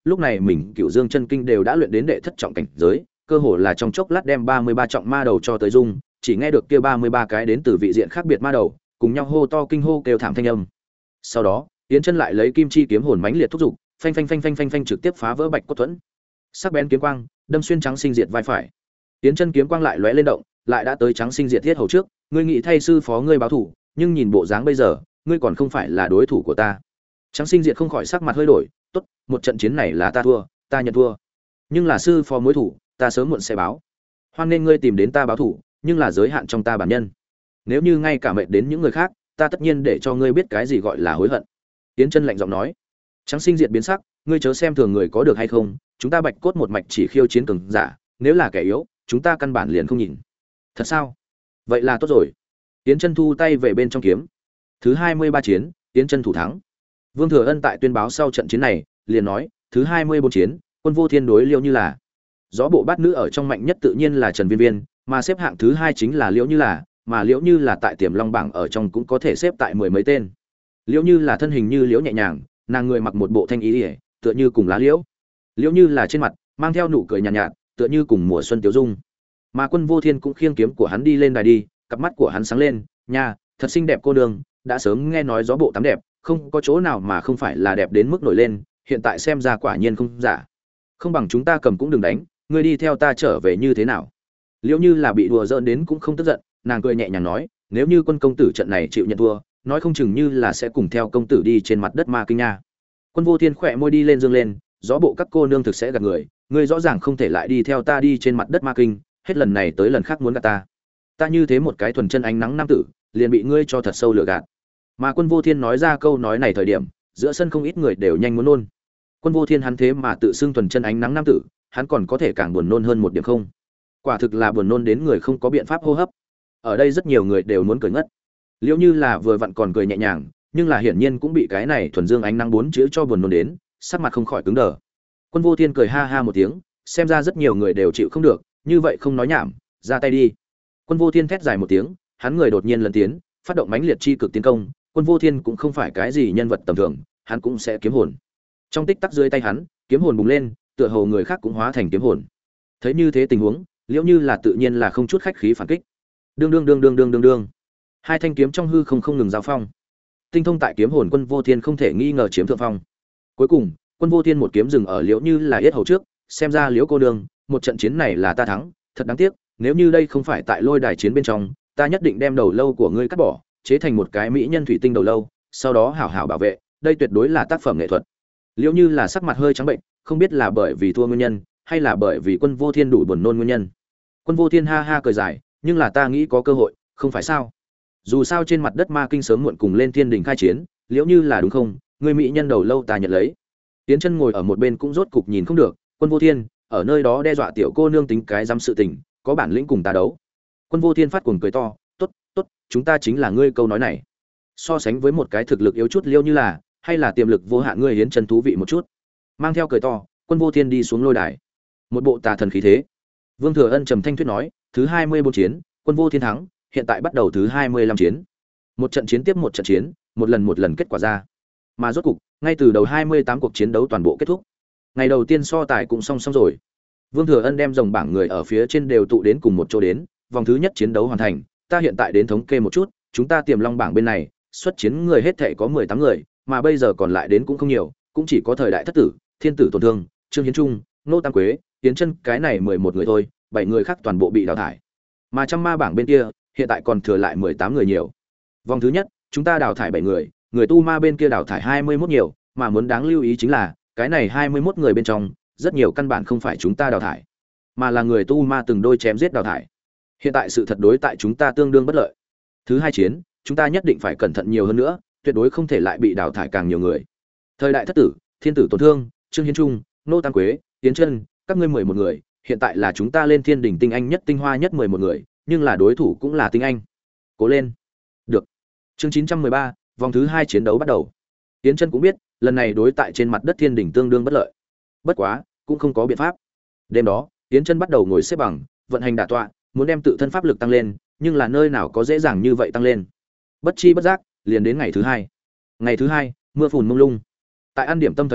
[SPEAKER 1] lúc này mình Cửu Dương chân kinh đều đã luyện đến đệ thất trọng cảnh giới, cơ hồ là trong chốc lát đem ba mươi ba trọng ma đầu cho tới dung, chỉ nghe được kia ba mươi ba cái đến từ vị diện khác biệt ma đầu, cùng nhau hô to kinh hô kêu thảm thanh âm. Sau đó, Yến Chân lại lấy kim chi kiếm hồn mãnh liệt thúc dục, phanh phanh phanh phanh phanh phanh trực tiếp phá vỡ bạch cốt thuẫn. Sắc bén kiếm quang, đâm xuyên Trắng Sinh Diệt vai phải. Yến Chân kiếm quang lại lóe lên động, lại đã tới Trắng Sinh Diệt thiết hầu trước, ngươi nghĩ thay sư phó ngươi báo thủ, nhưng nhìn bộ dáng bây giờ, ngươi còn không phải là đối thủ của ta. Trắng Sinh Diệt không khỏi sắc mặt hơi đổi, tốt, một trận chiến này là ta thua, ta nhận thua. Nhưng là sư phó mối thủ, ta sớm muộn sẽ báo. Hoan nên ngươi tìm đến ta báo thủ, nhưng là giới hạn trong ta bản nhân. Nếu như ngay cả mệt đến những người khác, ta tất nhiên để cho ngươi biết cái gì gọi là hối hận. Yến Chân lạnh giọng nói. Trắng Sinh Diệt biến sắc, ngươi chớ xem thường người có được hay không, chúng ta Bạch Cốt một mạch chỉ khiêu chiến cường giả, nếu là kẻ yếu, chúng ta căn bản liền không nhìn. Thật sao? Vậy là tốt rồi. Yến Chân thu tay về bên trong kiếm. Thứ hai mươi ba chiến, Yến Chân thủ thắng. Vương Thừa Ân tại tuyên báo sau trận chiến này, liền nói, thứ hai mươi bốn chiến, Quân Vô Thiên đối Liễu Như Là. Gió bộ bát nữ ở trong mạnh nhất tự nhiên là Trần Viên Viên, mà xếp hạng thứ hai chính là Liễu Như Là, mà Liễu Như Là tại Tiềm Long bảng ở trong cũng có thể xếp tại mười mấy tên. Liễu Như Là thân hình như liễu nhẹ nhàng, nàng người mặc một bộ thanh ý ỉa, tựa như cùng lá liễu. Liễu Như Là trên mặt mang theo nụ cười nhàn nhạt, nhạt, tựa như cùng mùa xuân tiêu dung. Mà Quân Vô Thiên cũng khiêng kiếm của hắn đi lên đài đi, cặp mắt của hắn sáng lên, nha, thật xinh đẹp cô nương, đã sớm nghe nói gió bộ tắm đẹp, không có chỗ nào mà không phải là đẹp đến mức nổi lên, hiện tại xem ra quả nhiên không giả. Không bằng chúng ta cầm cũng đừng đánh, ngươi đi theo ta trở về như thế nào? Liễu Như Là bị đùa giỡn đến cũng không tức giận, nàng cười nhẹ nhàng nói, nếu như Quân công tử trận này chịu nhận thua, nói không chừng như là sẽ cùng theo công tử đi trên mặt đất ma kinh nha. Quân Vô Thiên khỏe môi đi lên dương lên, gió bộ các cô nương thực sẽ gạt người, ngươi rõ ràng không thể lại đi theo ta đi trên mặt đất ma kinh, hết lần này tới lần khác muốn gạt ta. Ta như thế một cái thuần chân ánh nắng nam tử, liền bị ngươi cho thật sâu lừa gạt. Mà Quân Vô Thiên nói ra câu nói này thời điểm, giữa sân không ít người đều nhanh muốn nôn. Quân Vô Thiên hắn thế mà tự xưng thuần chân ánh nắng nam tử, hắn còn có thể càng buồn nôn hơn một điểm không? Quả thực là buồn nôn đến người không có biện pháp hô hấp. Ở đây rất nhiều người đều muốn cười ngất. Liễu Như Là vừa vặn còn cười nhẹ nhàng, nhưng là hiển nhiên cũng bị cái này thuần dương ánh nắng bốn chữ cho buồn nôn đến, sắc mặt không khỏi cứng đờ. Quân Vô Thiên cười ha ha một tiếng, xem ra rất nhiều người đều chịu không được, như vậy không nói nhảm, ra tay đi. Quân Vô Thiên thét dài một tiếng, hắn người đột nhiên lấn tiến, phát động mãnh liệt chi cực tiến công. Quân Vô Thiên cũng không phải cái gì nhân vật tầm thường, hắn cũng sẽ kiếm hồn. Trong tích tắc dưới tay hắn, kiếm hồn bùng lên, tựa hồ người khác cũng hóa thành kiếm hồn. Thấy như thế tình huống, Liễu Như Là tự nhiên là không chút khách khí phản kích. Đương đương đương đương đương đương đương. Hai thanh kiếm trong hư không không ngừng giao phong. Tinh thông tại kiếm hồn Quân Vô Thiên không thể nghi ngờ chiếm thượng phong. Cuối cùng, Quân Vô Thiên một kiếm dừng ở Liễu Như Là yết hầu trước, xem ra Liễu cô nương, một trận chiến này là ta thắng, thật đáng tiếc, nếu như đây không phải tại lôi đài chiến bên trong, ta nhất định đem đầu lâu của ngươi cắt bỏ, chế thành một cái mỹ nhân thủy tinh đầu lâu, sau đó hảo hảo bảo vệ, đây tuyệt đối là tác phẩm nghệ thuật. Liễu Như Là sắc mặt hơi trắng bệnh, không biết là bởi vì thua nguyên nhân, hay là bởi vì Quân Vô Thiên đủ buồn nôn nguyên nhân. Quân Vô Thiên ha ha cười dài, nhưng là ta nghĩ có cơ hội, không phải sao? Dù sao trên mặt đất ma kinh sớm muộn cùng lên thiên đình khai chiến, Liễu Như Là đúng không? Ngươi mỹ nhân đầu lâu ta nhận lấy. Tiến Chân ngồi ở một bên cũng rốt cục nhìn không được, Quân Vô Thiên ở nơi đó đe dọa tiểu cô nương tính cái dám sự tình, có bản lĩnh cùng ta đấu. Quân Vô Thiên phát cuồng cười to, tốt, tốt, chúng ta chính là ngươi câu nói này. So sánh với một cái thực lực yếu chút Liễu Như Là, hay là tiềm lực vô hạn ngươi Yến Chân thú vị một chút. Mang theo cười to, Quân Vô Thiên đi xuống lôi đài. Một bộ tà thần khí thế. Vương Thừa Ân trầm thanh thuyết nói, thứ hai mươi bốn chiến, Quân Vô Thiên thắng, hiện tại bắt đầu thứ hai mươi lăm chiến. Một trận chiến tiếp một trận chiến, một lần một lần kết quả ra. Mà rốt cục, ngay từ đầu hai mươi tám cuộc chiến đấu toàn bộ kết thúc. Ngày đầu tiên so tài cũng xong xong rồi. Vương Thừa Ân đem dòng bảng người ở phía trên đều tụ đến cùng một chỗ đến, vòng thứ nhất chiến đấu hoàn thành, ta hiện tại đến thống kê một chút, chúng ta Tiềm Long bảng bên này, xuất chiến người hết thảy có mười tám người, mà bây giờ còn lại đến cũng không nhiều, cũng chỉ có thời đại thất tử, thiên tử tổn thương, Trương Hiến Trung, Nô Tam Quế, Tiến Chân cái này mười một người thôi, bảy người khác toàn bộ bị đào thải. Mà trăm ma bảng bên kia, hiện tại còn thừa lại mười tám người nhiều. Vòng thứ nhất, chúng ta đào thải bảy người, người tu ma bên kia đào thải hai mươi mốt nhiều, mà muốn đáng lưu ý chính là, cái này hai mươi mốt người bên trong, rất nhiều căn bản không phải chúng ta đào thải, mà là người tu ma từng đôi chém giết đào thải. Hiện tại sự thật đối tại chúng ta tương đương bất lợi. Thứ hai chiến, chúng ta nhất định phải cẩn thận nhiều hơn nữa, tuyệt đối không thể lại bị đào thải càng nhiều người. Thời đại thất tử, thiên tử tổn thương, Trương Hiến Trung, Nô Tam Quế, Tiến Chân, các ngươi mười một người, hiện tại là chúng ta lên thiên đỉnh tinh anh nhất tinh hoa nhất mười một người, nhưng là đối thủ cũng là tinh anh. Cố lên. Được. Chương chín trăm mười ba, vòng thứ hai chiến đấu bắt đầu. Tiến Chân cũng biết, lần này đối tại trên mặt đất thiên đỉnh tương đương bất lợi. Bất quá, cũng không có biện pháp. Đêm đó, Tiến Chân bắt đầu ngồi xếp bằng, vận hành đả tọa, muốn đem tự thân pháp lực tăng lên, nhưng là nơi nào có dễ dàng như vậy tăng lên. Bất chi bất giác, liền đến ngày thứ hai. Ngày thứ hai, mưa phùn mông lung. Tại ăn điểm tâm thời điểm,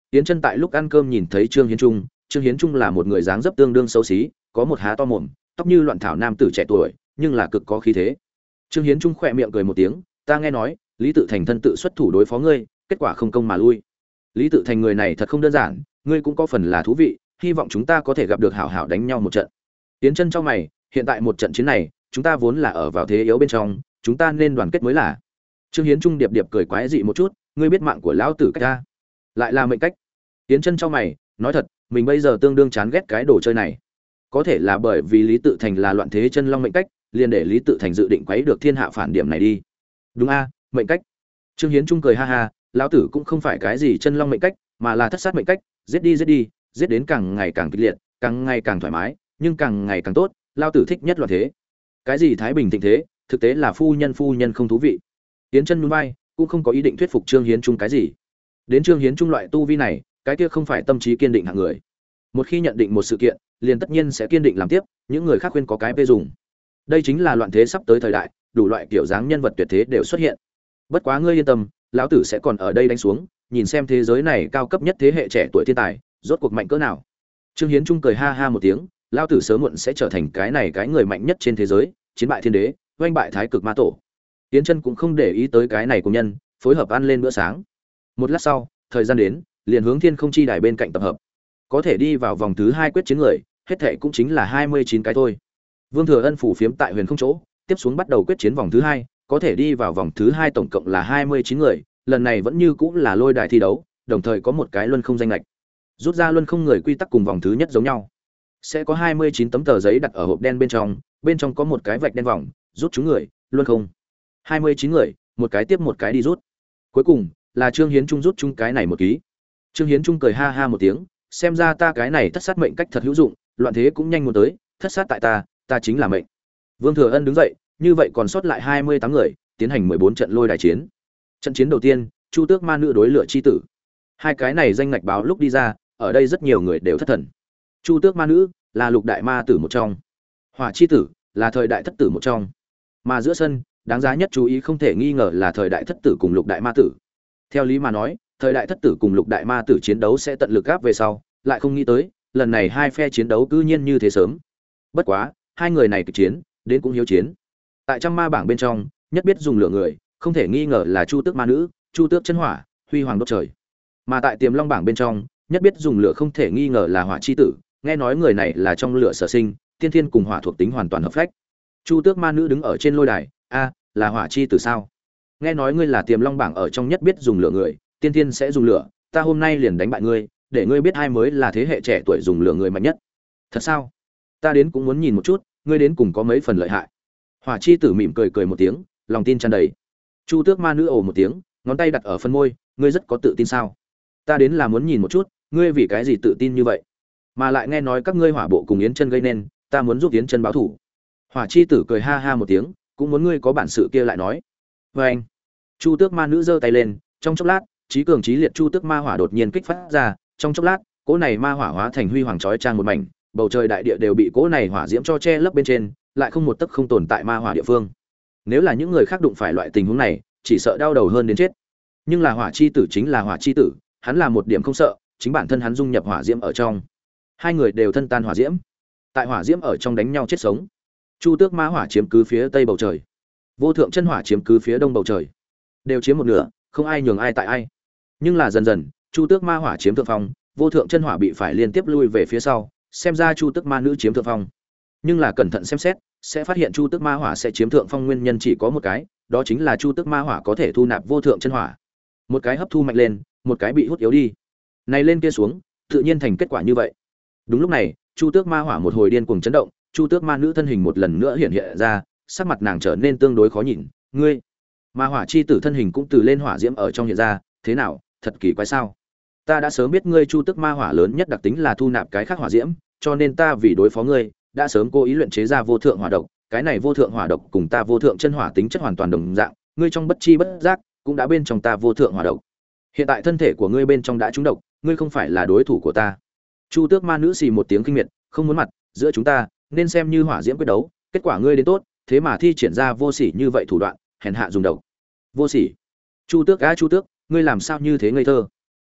[SPEAKER 1] Yến Chân tại lúc ăn cơm nhìn thấy Trương Hiến Trung, Trương Hiến Trung là một người dáng dấp tương đương xấu xí, có một há to mồm, tóc như loạn thảo nam tử trẻ tuổi, nhưng là cực có khí thế. Trương Hiến Trung khẽ miệng cười một tiếng, ta nghe nói, Lý Tự Thành thân tự xuất thủ đối phó ngươi, kết quả không công mà lui. Lý Tự Thành người này thật không đơn giản, ngươi cũng có phần là thú vị, hy vọng chúng ta có thể gặp được hảo hảo đánh nhau một trận. Yến Chân trong mày, hiện tại một trận chiến này, chúng ta vốn là ở vào thế yếu bên trong, chúng ta nên đoàn kết mới là. Trương Hiến Trung điệp điệp cười quái dị một chút, ngươi biết mạng của lão tử cách ta, lại là mệnh cách. Yến Chân trong mày, nói thật, mình bây giờ tương đương chán ghét cái đồ chơi này. Có thể là bởi vì Lý Tự Thành là loạn thế chân long mệnh cách, liền để Lý Tự Thành dự định quấy được thiên hạ phản điểm này đi. Đúng a, mệnh cách. Trương Hiến Trung cười ha ha, lão tử cũng không phải cái gì chân long mệnh cách, mà là thất sát mệnh cách, giết đi giết đi, giết đến càng ngày càng kịch liệt, càng ngày càng thoải mái, nhưng càng ngày càng tốt, lão tử thích nhất loạn thế. Cái gì thái bình thịnh thế, thực tế là phu nhân phu nhân không thú vị. Yến Chân nhún vai, cũng không có ý định thuyết phục Trương Hiến Trung cái gì. Đến Trương Hiến Trung loại tu vi này, cái kia không phải tâm trí kiên định hạng người. Một khi nhận định một sự kiện, liền tất nhiên sẽ kiên định làm tiếp, những người khác khuyên có cái bê dùng. Đây chính là loạn thế sắp tới thời đại, đủ loại kiểu dáng nhân vật tuyệt thế đều xuất hiện. Bất quá ngươi yên tâm, lão tử sẽ còn ở đây đánh xuống, nhìn xem thế giới này cao cấp nhất thế hệ trẻ tuổi thiên tài, rốt cuộc mạnh cỡ nào. Trương Hiến Trung cười ha ha một tiếng, lão tử sớm muộn sẽ trở thành cái này cái người mạnh nhất trên thế giới, chiến bại thiên đế, oanh bại thái cực ma tổ. Yến Chân cũng không để ý tới cái này của nhân, phối hợp ăn lên bữa sáng. Một lát sau, thời gian đến, liền hướng Thiên Không Chi đài bên cạnh tập hợp. Có thể đi vào vòng thứ hai quyết chiến người, hết thảy cũng chính là hai mươi chín cái thôi. Vương Thừa Ân phủ phiếm tại Huyền Không chỗ, tiếp xuống bắt đầu quyết chiến vòng thứ hai, có thể đi vào vòng thứ hai tổng cộng là hai mươi chín người, lần này vẫn như cũng là lôi đài thi đấu, đồng thời có một cái luân không danh lệch. Rút ra luân không người quy tắc cùng vòng thứ nhất giống nhau. Sẽ có hai mươi chín tấm tờ giấy đặt ở hộp đen bên trong, bên trong có một cái vạch đen vòng, rút chúng người, luân không. hai mươi chín người, một cái tiếp một cái đi rút. Cuối cùng là Trương Hiến Trung rút chung cái này một ký. Trương Hiến Trung cười ha ha một tiếng, xem ra ta cái này thất sát mệnh cách thật hữu dụng, loạn thế cũng nhanh muốn tới, thất sát tại ta, ta chính là mệnh. Vương Thừa Ân đứng dậy, như vậy còn sót lại hai mươi tám người, tiến hành mười bốn trận lôi đài chiến. Trận chiến đầu tiên, Chu Tước Ma Nữ đối lửa chi tử. Hai cái này danh ngạch báo lúc đi ra, ở đây rất nhiều người đều thất thần. Chu Tước Ma Nữ là lục đại ma tử một trong, Hỏa chi tử là thời đại thất tử một trong. Mà giữa sân, đáng giá nhất chú ý không thể nghi ngờ là thời đại thất tử cùng lục đại ma tử. Theo lý mà nói, thời đại thất tử cùng lục đại ma tử chiến đấu sẽ tận lực áp về sau, lại không nghĩ tới, lần này hai phe chiến đấu cư nhiên như thế sớm. Bất quá, hai người này kịch chiến, đến cũng hiếu chiến. Tại trăm ma bảng bên trong, nhất biết dùng lửa người, không thể nghi ngờ là Chu Tước Ma Nữ, Chu Tước Chân Hỏa, Huy Hoàng đốt trời. Mà tại Tiềm Long bảng bên trong, nhất biết dùng lửa không thể nghi ngờ là Hỏa chi tử, nghe nói người này là trong lửa sở sinh, tiên thiên cùng hỏa thuộc tính hoàn toàn hợp phách. Chu Tước Ma Nữ đứng ở trên lôi đài, a, là Hỏa chi tử sao? Nghe nói ngươi là Tiềm Long bảng ở trong nhất biết dùng lửa người, tiên thiên sẽ dùng lửa, ta hôm nay liền đánh bại ngươi, để ngươi biết ai mới là thế hệ trẻ tuổi dùng lửa người mạnh nhất. Thật sao? Ta đến cũng muốn nhìn một chút, ngươi đến cùng có mấy phần lợi hại. Hỏa chi tử mỉm cười cười một tiếng, lòng tin tràn đầy. Chu Tước Ma Nữ ồ một tiếng, ngón tay đặt ở phân môi, ngươi rất có tự tin sao? Ta đến là muốn nhìn một chút, ngươi vì cái gì tự tin như vậy? Mà lại nghe nói các ngươi hỏa bộ cùng Yến Chân gây nên, ta muốn giúp Yến Chân báo thù. Hỏa chi tử cười ha ha một tiếng, cũng muốn ngươi có bản sự kia lại nói. Và anh, Chu Tước Ma Nữ giơ tay lên, trong chốc lát, trí cường trí liệt Chu Tước Ma Hỏa đột nhiên kích phát ra, trong chốc lát, cỗ này ma hỏa hóa thành huy hoàng chói chang một mảnh, bầu trời đại địa đều bị cỗ này hỏa diễm cho che lấp bên trên, lại không một tấc không tồn tại ma hỏa địa phương. Nếu là những người khác đụng phải loại tình huống này, chỉ sợ đau đầu hơn đến chết. Nhưng là Hỏa chi tử chính là Hỏa chi tử, hắn là một điểm không sợ, chính bản thân hắn dung nhập hỏa diễm ở trong. Hai người đều thân tan hỏa diễm. Tại hỏa diễm ở trong đánh nhau chết sống. Chu Tước Ma Hỏa chiếm cứ phía tây bầu trời, Vô Thượng Chân Hỏa chiếm cứ phía đông bầu trời. Đều chiếm một nửa, không ai nhường ai tại ai. Nhưng là dần dần, Chu Tước Ma Hỏa chiếm thượng phong, Vô Thượng Chân Hỏa bị phải liên tiếp lui về phía sau, xem ra Chu Tước Ma Nữ chiếm thượng phong. Nhưng là cẩn thận xem xét, sẽ phát hiện Chu Tước Ma Hỏa sẽ chiếm thượng phong nguyên nhân chỉ có một cái, đó chính là Chu Tước Ma Hỏa có thể thu nạp Vô Thượng Chân Hỏa. Một cái hấp thu mạnh lên, một cái bị hút yếu đi. Này lên kia xuống, tự nhiên thành kết quả như vậy. Đúng lúc này, Chu Tước Ma Hỏa một hồi điên cuồng chấn động, Chu Tước Ma Nữ thân hình một lần nữa hiện hiện ra, sắc mặt nàng trở nên tương đối khó nhìn. Ngươi, Ma Hỏa chi tử thân hình cũng từ lên hỏa diễm ở trong hiện ra, thế nào, thật kỳ quái sao? Ta đã sớm biết ngươi Chu Tước Ma Hỏa lớn nhất đặc tính là thu nạp cái khác hỏa diễm, cho nên ta vì đối phó ngươi, đã sớm cố ý luyện chế ra vô thượng hỏa độc, cái này vô thượng hỏa độc cùng ta vô thượng chân hỏa tính chất hoàn toàn đồng dạng, ngươi trong bất chi bất giác cũng đã bên trong ta vô thượng hỏa độc. Hiện tại thân thể của ngươi bên trong đã trúng độc, ngươi không phải là đối thủ của ta. Chu Tước Ma Nữ xì một tiếng kinh miệt, không muốn mặt, giữa chúng ta nên xem như hỏa diễm quyết đấu, kết quả ngươi đến tốt, thế mà thi triển ra vô sỉ như vậy thủ đoạn, hèn hạ dùng độc. Vô sỉ. Chu Tước á Chu Tước, ngươi làm sao như thế ngây thơ?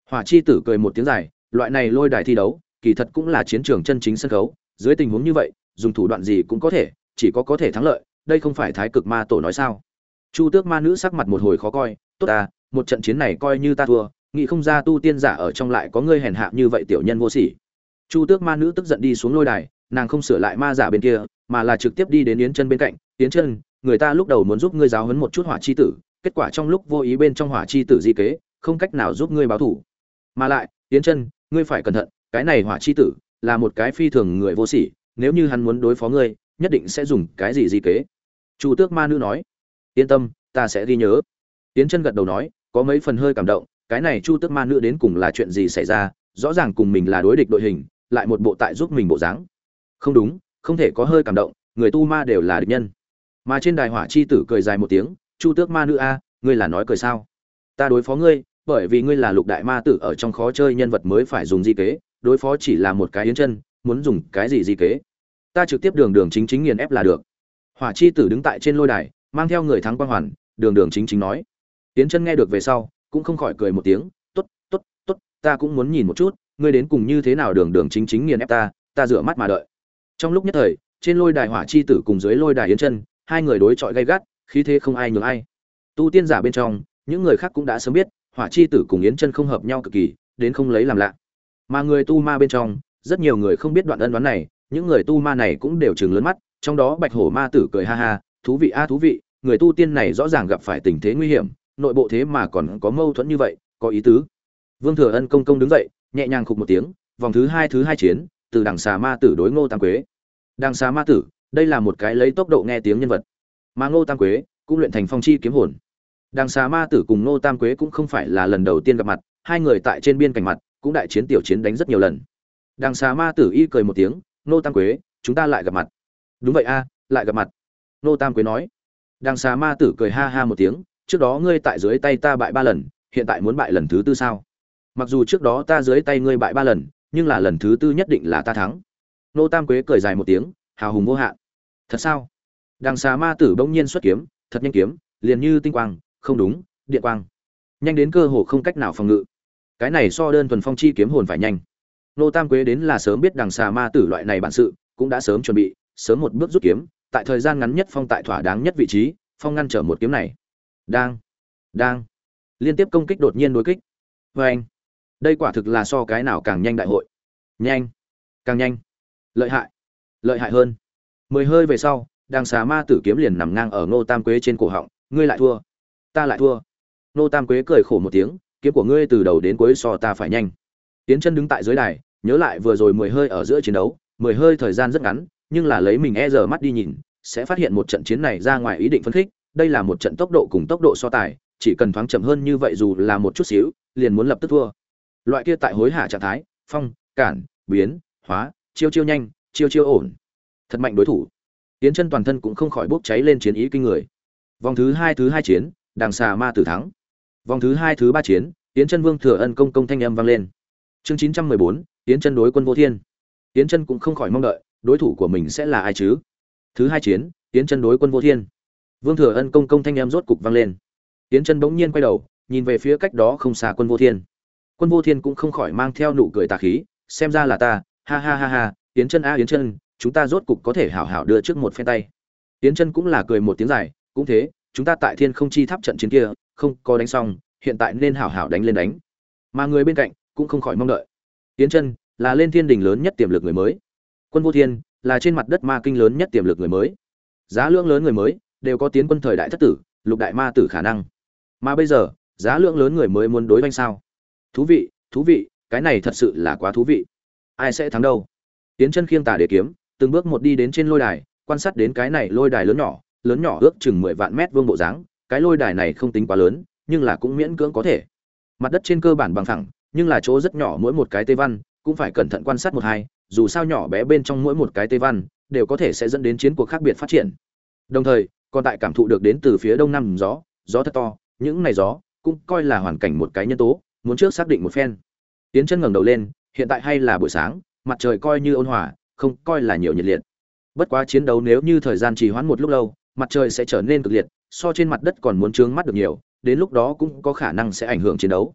[SPEAKER 1] Hỏa chi tử cười một tiếng dài, loại này lôi đài thi đấu, kỳ thật cũng là chiến trường chân chính sân khấu, dưới tình huống như vậy, dùng thủ đoạn gì cũng có thể, chỉ có có thể thắng lợi, đây không phải Thái Cực Ma tổ nói sao? Chu Tước Ma nữ sắc mặt một hồi khó coi, tốt ta, một trận chiến này coi như ta thua, nghĩ không ra tu tiên giả ở trong lại có ngươi hèn hạ như vậy tiểu nhân vô sỉ. Chu Tước Ma nữ tức giận đi xuống lôi đài, nàng không sửa lại ma giả bên kia, mà là trực tiếp đi đến Yến Chân bên cạnh, "Yến Chân, người ta lúc đầu muốn giúp ngươi giáo huấn một chút Hỏa chi tử, kết quả trong lúc vô ý bên trong Hỏa chi tử di kế, không cách nào giúp ngươi báo thù. Mà lại, Yến Chân, ngươi phải cẩn thận, cái này Hỏa chi tử là một cái phi thường người vô sỉ, nếu như hắn muốn đối phó ngươi, nhất định sẽ dùng cái gì di kế." Chu Tước Ma nữ nói, "Yên tâm, ta sẽ ghi nhớ." Yến Chân gật đầu nói, có mấy phần hơi cảm động, cái này Chu Tước Ma nữ đến cùng là chuyện gì xảy ra, rõ ràng cùng mình là đối địch đội hình, lại một bộ tại giúp mình bộ dáng. Không đúng, không thể có hơi cảm động, người tu ma đều là địch nhân. Mà trên đài Hỏa chi tử cười dài một tiếng, "Chu Tước Ma nữ a, ngươi là nói cười sao? Ta đối phó ngươi, bởi vì ngươi là lục đại ma tử ở trong khó chơi nhân vật mới phải dùng di kế, đối phó chỉ là một cái Yến Chân, muốn dùng cái gì di kế? Ta trực tiếp đường đường chính chính nghiền ép là được." Hỏa chi tử đứng tại trên lôi đài, mang theo người thắng quang hoàn, đường đường chính chính nói. Yến Chân nghe được về sau, cũng không khỏi cười một tiếng, "Tốt, tốt, tốt, ta cũng muốn nhìn một chút, ngươi đến cùng như thế nào đường đường chính chính nghiền ép ta, ta rửa mắt mà đợi." Trong lúc nhất thời, trên lôi đài Hỏa chi tử cùng dưới lôi đài Yến Chân, hai người đối chọi gay gắt, khí thế không ai nhường ai. Tu tiên giả bên trong, những người khác cũng đã sớm biết, Hỏa chi tử cùng Yến Chân không hợp nhau cực kỳ, đến không lấy làm lạ. Mà người tu ma bên trong, rất nhiều người không biết đoạn ân đoán này, những người tu ma này cũng đều trừng lớn mắt, trong đó Bạch Hổ ma tử cười ha ha, "Thú vị a thú vị, người tu tiên này rõ ràng gặp phải tình thế nguy hiểm, nội bộ thế mà còn có mâu thuẫn như vậy, có ý tứ." Vương Thừa Ân công công đứng dậy, nhẹ nhàng khục một tiếng, vòng thứ hai thứ hai chiến, từ Đằng Xà ma tử đối Ngô Tam Quế. Đằng Xà ma tử, đây là một cái lấy tốc độ nghe tiếng nhân vật, mà Ngô Tam Quế cũng luyện thành phong chi kiếm hồn. Đằng Xà ma tử cùng Ngô Tam Quế cũng không phải là lần đầu tiên gặp mặt, hai người tại trên biên cảnh mặt cũng đại chiến tiểu chiến đánh rất nhiều lần. Đằng Xà ma tử y cười một tiếng, "Ngô Tam Quế, chúng ta lại gặp mặt." "Đúng vậy a, lại gặp mặt." Ngô Tam Quế nói. Đằng Xà ma tử cười ha ha một tiếng, "Trước đó ngươi tại dưới tay ta bại ba lần, hiện tại muốn bại lần thứ tư sao?" "Mặc dù trước đó ta dưới tay ngươi bại ba lần, nhưng là lần thứ tư nhất định là ta thắng." Ngô Tam Quế cười dài một tiếng, hào hùng vô hạn. "Thật sao?" Đằng Xà ma tử bỗng nhiên xuất kiếm, thật nhanh kiếm, liền như tinh quang, không đúng, điện quang. Nhanh đến cơ hồ không cách nào phòng ngự. Cái này so đơn thuần phong chi kiếm hồn phải nhanh. Ngô Tam Quế đến là sớm biết Đằng Xà ma tử loại này bản sự, cũng đã sớm chuẩn bị, sớm một bước rút kiếm, tại thời gian ngắn nhất phong tại thỏa đáng nhất vị trí, phong ngăn trở một kiếm này. Đang, đang, liên tiếp công kích đột nhiên đối kích. Và anh, đây quả thực là so cái nào càng nhanh đại hội. Nhanh, càng nhanh, lợi hại, lợi hại hơn. Mười hơi về sau, Đằng Xà ma tử kiếm liền nằm ngang ở Ngô Tam Quế trên cổ họng, "Ngươi lại thua, ta lại thua." Ngô Tam Quế cười khổ một tiếng, "Kiếm của ngươi từ đầu đến cuối so ta phải nhanh." Yến Chân đứng tại dưới đài, nhớ lại vừa rồi mười hơi ở giữa chiến đấu, mười hơi thời gian rất ngắn, nhưng là lấy mình e giờ mắt đi nhìn, sẽ phát hiện một trận chiến này ra ngoài ý định phân khích, đây là một trận tốc độ cùng tốc độ so tài, chỉ cần thoáng chậm hơn như vậy dù là một chút xíu, liền muốn lập tức thua. Loại kia tại hối hả trạng thái, phong, cản, biến, hóa, chiêu chiêu nhanh, chiêu chiêu ổn. Thật mạnh đối thủ. Yến Chân toàn thân cũng không khỏi bốc cháy lên chiến ý kinh người. Vòng thứ hai thứ hai chiến, Đằng Xà ma tử thắng. Vòng thứ hai thứ ba chiến, Yến Chân Vương Thừa Ân công công thanh âm vang lên. Chương chín trăm mười bốn, Yến Chân đối Quân Vô Thiên. Yến Chân cũng không khỏi mong đợi, đối thủ của mình sẽ là ai chứ? Thứ hai chiến, Yến Chân đối Quân Vô Thiên. Vương Thừa Ân công công thanh âm rốt cục vang lên. Yến Chân bỗng nhiên quay đầu, nhìn về phía cách đó không xa Quân Vô Thiên. Quân Vô Thiên cũng không khỏi mang theo nụ cười tà khí, xem ra là ta, ha ha ha ha, Yến Chân a Yến Chân, chúng ta rốt cục có thể hảo hảo đưa trước một phen tay. Yến Chân cũng là cười một tiếng dài, cũng thế, chúng ta tại Thiên Không Chi Tháp trận chiến kia, không có đánh xong, hiện tại nên hảo hảo đánh lên đánh. Mà người bên cạnh cũng không khỏi mong đợi. Yến Chân là lên thiên đình lớn nhất tiềm lực người mới. Quân Vô Thiên là trên mặt đất ma kinh lớn nhất tiềm lực người mới. Giá lượng lớn người mới đều có tiến quân thời đại thất tử, lục đại ma tử khả năng. Mà bây giờ, giá lượng lớn người mới muốn đối doanh sao? Thú vị, thú vị, cái này thật sự là quá thú vị. Ai sẽ thắng đâu? Yến Chân khiêng tà đế kiếm, từng bước một đi đến trên lôi đài, quan sát đến cái này lôi đài lớn nhỏ, lớn nhỏ ước chừng mười vạn mét vuông bộ dáng, cái lôi đài này không tính quá lớn, nhưng là cũng miễn cưỡng có thể. Mặt đất trên cơ bản bằng phẳng, nhưng là chỗ rất nhỏ mỗi một cái tê văn, cũng phải cẩn thận quan sát một hai, dù sao nhỏ bé bên trong mỗi một cái tê văn đều có thể sẽ dẫn đến chiến cuộc khác biệt phát triển. Đồng thời, còn tại cảm thụ được đến từ phía đông nam gió, gió thật to, những này gió cũng coi là hoàn cảnh một cái nhân tố, muốn trước xác định một phen. Tiến Chân ngẩng đầu lên, hiện tại hay là buổi sáng, mặt trời coi như ôn hòa, không coi là nhiều nhiệt liệt. Bất quá chiến đấu nếu như thời gian trì hoãn một lúc lâu, mặt trời sẽ trở nên cực liệt, so trên mặt đất còn muốn chướng mắt được nhiều, đến lúc đó cũng có khả năng sẽ ảnh hưởng chiến đấu.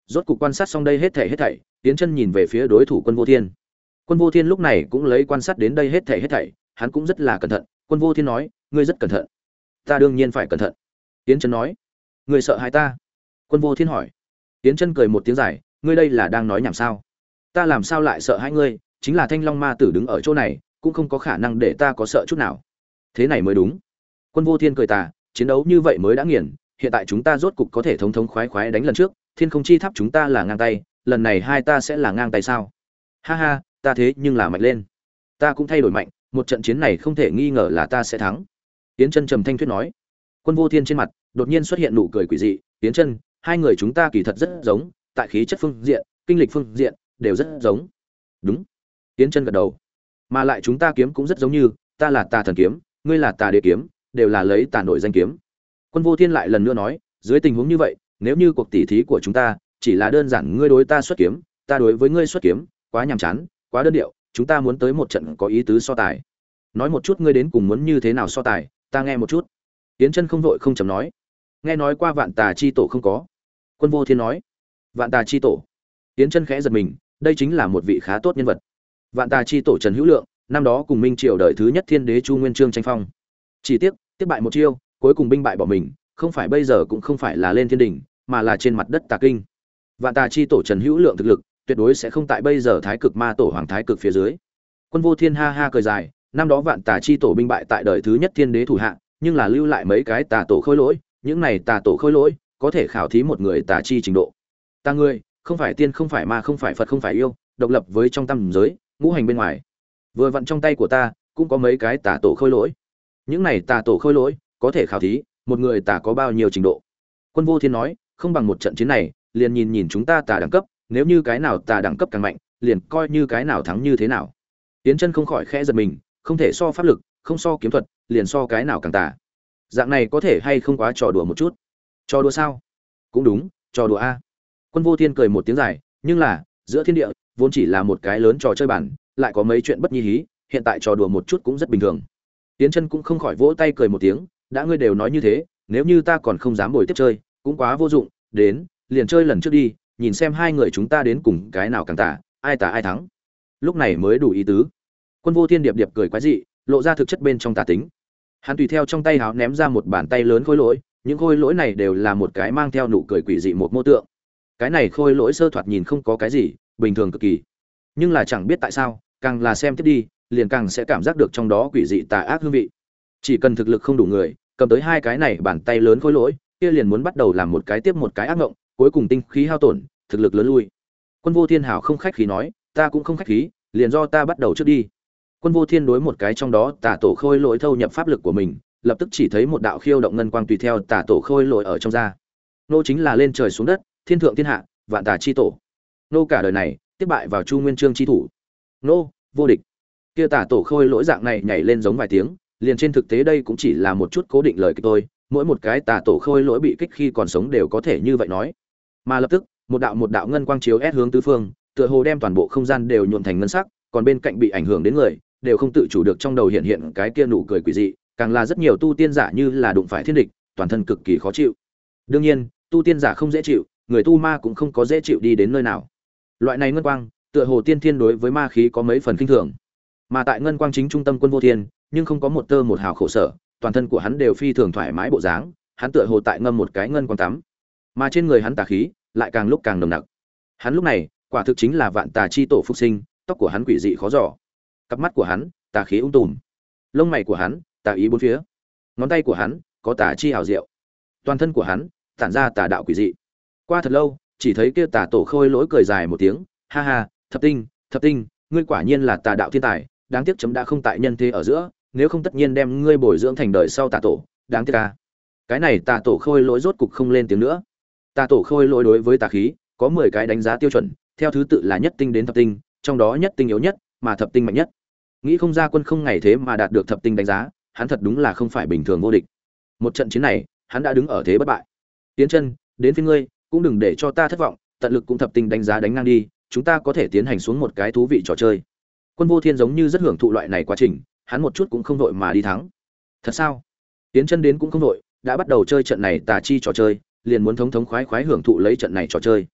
[SPEAKER 1] rốt cục quan sát xong đây hết thảy hết thảy, Tiến Chân nhìn về phía đối thủ Quân Vô Thiên. Quân Vô Thiên lúc này cũng lấy quan sát đến đây hết thảy hết thảy, hắn cũng rất là cẩn thận. Quân Vô Thiên nói, ngươi rất cẩn thận. Ta đương nhiên phải cẩn thận. Tiến Chân nói, ngươi sợ hãi ta? Quân Vô Thiên hỏi. Tiến Chân cười một tiếng dài, ngươi đây là đang nói nhảm sao? Ta làm sao lại sợ hãi ngươi, chính là Thanh Long Ma Tử đứng ở chỗ này, cũng không có khả năng để ta có sợ chút nào. Thế này mới đúng. Quân Vô Thiên cười tà, chiến đấu như vậy mới đã nghiền, hiện tại chúng ta rốt cục có thể thống thống khoái khoái đánh lần trước, Thiên Không Chi Tháp chúng ta là ngang tay, lần này hai ta sẽ là ngang tay sao? Ha ha, ta thế nhưng là mạnh lên. Ta cũng thay đổi mạnh, một trận chiến này không thể nghi ngờ là ta sẽ thắng. Tiến Chân trầm thanh thuyết nói. Quân Vô Thiên trên mặt đột nhiên xuất hiện nụ cười quỷ dị, Tiến Chân, hai người chúng ta kỳ thật rất giống, tại khí chất phương diện, kinh lịch phương diện đều rất giống. Đúng. Tiến Chân gật đầu. Mà lại chúng ta kiếm cũng rất giống như, ta là Tà Thần kiếm, ngươi là Tà Đế kiếm, đều là lấy tà nổi danh kiếm. Quân Vô Thiên lại lần nữa nói, dưới tình huống như vậy, nếu như cuộc tỉ thí của chúng ta chỉ là đơn giản ngươi đối ta xuất kiếm, ta đối với ngươi xuất kiếm, quá nhàm chán, quá đơn điệu, chúng ta muốn tới một trận có ý tứ so tài. Nói một chút ngươi đến cùng muốn như thế nào so tài, ta nghe một chút. Tiến Chân không vội không chậm nói, nghe nói qua Vạn Tà chi tổ không có. Quân Vô Thiên nói, Vạn Tà chi tổ. Tiến Chân khẽ giật mình, đây chính là một vị khá tốt nhân vật. Vạn Tà chi tổ Trần Hữu Lượng, năm đó cùng Minh Triều đời thứ nhất Thiên Đế Chu Nguyên Chương tranh phong. Chỉ tiếc, tiếp bại một chiêu, cuối cùng binh bại bỏ mình, không phải bây giờ cũng không phải là lên thiên đỉnh, mà là trên mặt đất Tà Kinh. Vạn Tà chi tổ Trần Hữu Lượng thực lực, tuyệt đối sẽ không tại bây giờ Thái Cực Ma tổ Hoàng Thái Cực phía dưới. Quân Vô Thiên ha ha cười dài, năm đó Vạn Tà chi tổ binh bại tại đời thứ nhất Thiên Đế thủ hạ, nhưng là lưu lại mấy cái tà tổ khôi lỗi, những này tà tổ khôi lỗi có thể khảo thí một người tà chi trình độ. Ta ngươi, không phải tiên không phải ma không phải Phật không phải yêu, độc lập với trong tam giới, ngũ hành bên ngoài. Vừa vặn trong tay của ta cũng có mấy cái tà tổ khôi lỗi. Những này tà tổ khôi lỗi có thể khảo thí một người tà có bao nhiêu trình độ. Quân Vô Thiên nói, không bằng một trận chiến này, liền nhìn nhìn chúng ta tà đẳng cấp, nếu như cái nào tà đẳng cấp càng mạnh, liền coi như cái nào thắng như thế nào. Tiến Chân không khỏi khẽ giật mình, không thể so pháp lực, không so kiếm thuật, liền so cái nào càng tà. Dạng này có thể hay không quá trò đùa một chút? Trò đùa sao? Cũng đúng, trò đùa a. Quân Vô Thiên cười một tiếng dài, nhưng là, giữa thiên địa vốn chỉ là một cái lớn trò chơi bản, lại có mấy chuyện bất nhi hí, hiện tại trò đùa một chút cũng rất bình thường. Tiến Chân cũng không khỏi vỗ tay cười một tiếng, đã ngươi đều nói như thế, nếu như ta còn không dám bồi tiếp chơi, cũng quá vô dụng, đến, liền chơi lần trước đi, nhìn xem hai người chúng ta đến cùng cái nào càng tà, ai tà ai thắng. Lúc này mới đủ ý tứ. Quân Vô Thiên điệp điệp cười quái dị, lộ ra thực chất bên trong tà tính. Hắn tùy theo trong tay háo ném ra một bàn tay lớn khối lỗi, những khối lỗi này đều là một cái mang theo nụ cười quỷ dị một mô tượng. Cái này khối lỗi sơ thoạt nhìn không có cái gì, bình thường cực kỳ. Nhưng là chẳng biết tại sao, càng là xem tiếp đi, liền càng sẽ cảm giác được trong đó quỷ dị tà ác hương vị. Chỉ cần thực lực không đủ người, cầm tới hai cái này bàn tay lớn khối lỗi, kia liền muốn bắt đầu làm một cái tiếp một cái ác ngộng, cuối cùng tinh khí hao tổn, thực lực lớn lui. Quân Vô Thiên hảo không khách khí nói, ta cũng không khách khí, liền do ta bắt đầu trước đi. Quân Vô Thiên đối một cái trong đó tà tổ khôi lỗi thâu nhập pháp lực của mình, lập tức chỉ thấy một đạo khiêu động ngân quang tùy theo tà tổ khôi lỗi ở trong ra. Nô chính là lên trời xuống đất, thiên thượng thiên hạ, vạn tà chi tổ. Nô cả đời này tiếp bại vào Chu Nguyên Chương chi thủ. Nô vô địch. Kia tà tổ khôi lỗi dạng này nhảy lên giống vài tiếng, liền trên thực tế đây cũng chỉ là một chút cố định lời kịch thôi, mỗi một cái tà tổ khôi lỗi bị kích khi còn sống đều có thể như vậy nói. Mà lập tức, một đạo một đạo ngân quang chiếu ép hướng tứ phương, tựa hồ đem toàn bộ không gian đều nhuộm thành ngân sắc, còn bên cạnh bị ảnh hưởng đến người, đều không tự chủ được trong đầu hiện hiện cái kia nụ cười quỷ dị, càng là rất nhiều tu tiên giả như là đụng phải thiên địch, toàn thân cực kỳ khó chịu. Đương nhiên, tu tiên giả không dễ chịu, người tu ma cũng không có dễ chịu đi đến nơi nào. Loại này ngân quang, tựa hồ tiên thiên đối với ma khí có mấy phần khinh thường. Mà tại ngân quang chính trung tâm Quân Vô Thiên, nhưng không có một tơ một hào khổ sở, toàn thân của hắn đều phi thường thoải mái bộ dáng, hắn tựa hồ tại ngâm một cái ngân quang tắm. Mà trên người hắn tà khí lại càng lúc càng nồng nặc. Hắn lúc này, quả thực chính là vạn tà chi tổ phục sinh, tóc của hắn quỷ dị khó dò. Cặp mắt của hắn, tà khí ung tùm. Lông mày của hắn, tà ý bốn phía. Ngón tay của hắn, có tà chi hào diệu. Toàn thân của hắn, tản ra tà đạo quỷ dị. Qua thật lâu, chỉ thấy kia tà tổ khôi lỗi cười dài một tiếng, ha ha, Thập Tinh, Thập Tinh, ngươi quả nhiên là tà đạo thiên tài, đáng tiếc chấm đã không tại nhân thế ở giữa, nếu không tất nhiên đem ngươi bồi dưỡng thành đời sau tà tổ, đáng tiếc a. Cái này tà tổ khôi lỗi rốt cục không lên tiếng nữa. Tà tổ khôi lỗi đối với tà khí có mười cái đánh giá tiêu chuẩn, theo thứ tự là nhất tinh đến thập tinh, trong đó nhất tinh yếu nhất, mà thập tinh mạnh nhất. Nghĩ không ra Quân Không ngày thế mà đạt được thập tinh đánh giá, hắn thật đúng là không phải bình thường vô địch. Một trận chiến này, hắn đã đứng ở thế bất bại. Tiến Chân, đến phía ngươi, cũng đừng để cho ta thất vọng, tận lực cũng thập tinh đánh giá đánh ngang đi, chúng ta có thể tiến hành xuống một cái thú vị trò chơi. Quân Vô Thiên giống như rất hưởng thụ loại này quá trình, hắn một chút cũng không vội mà đi thắng. Thật sao? Tiến Chân đến cũng không vội, đã bắt đầu chơi trận này tà chi trò chơi, liền muốn thống thống khoái khoái hưởng thụ lấy trận này trò chơi.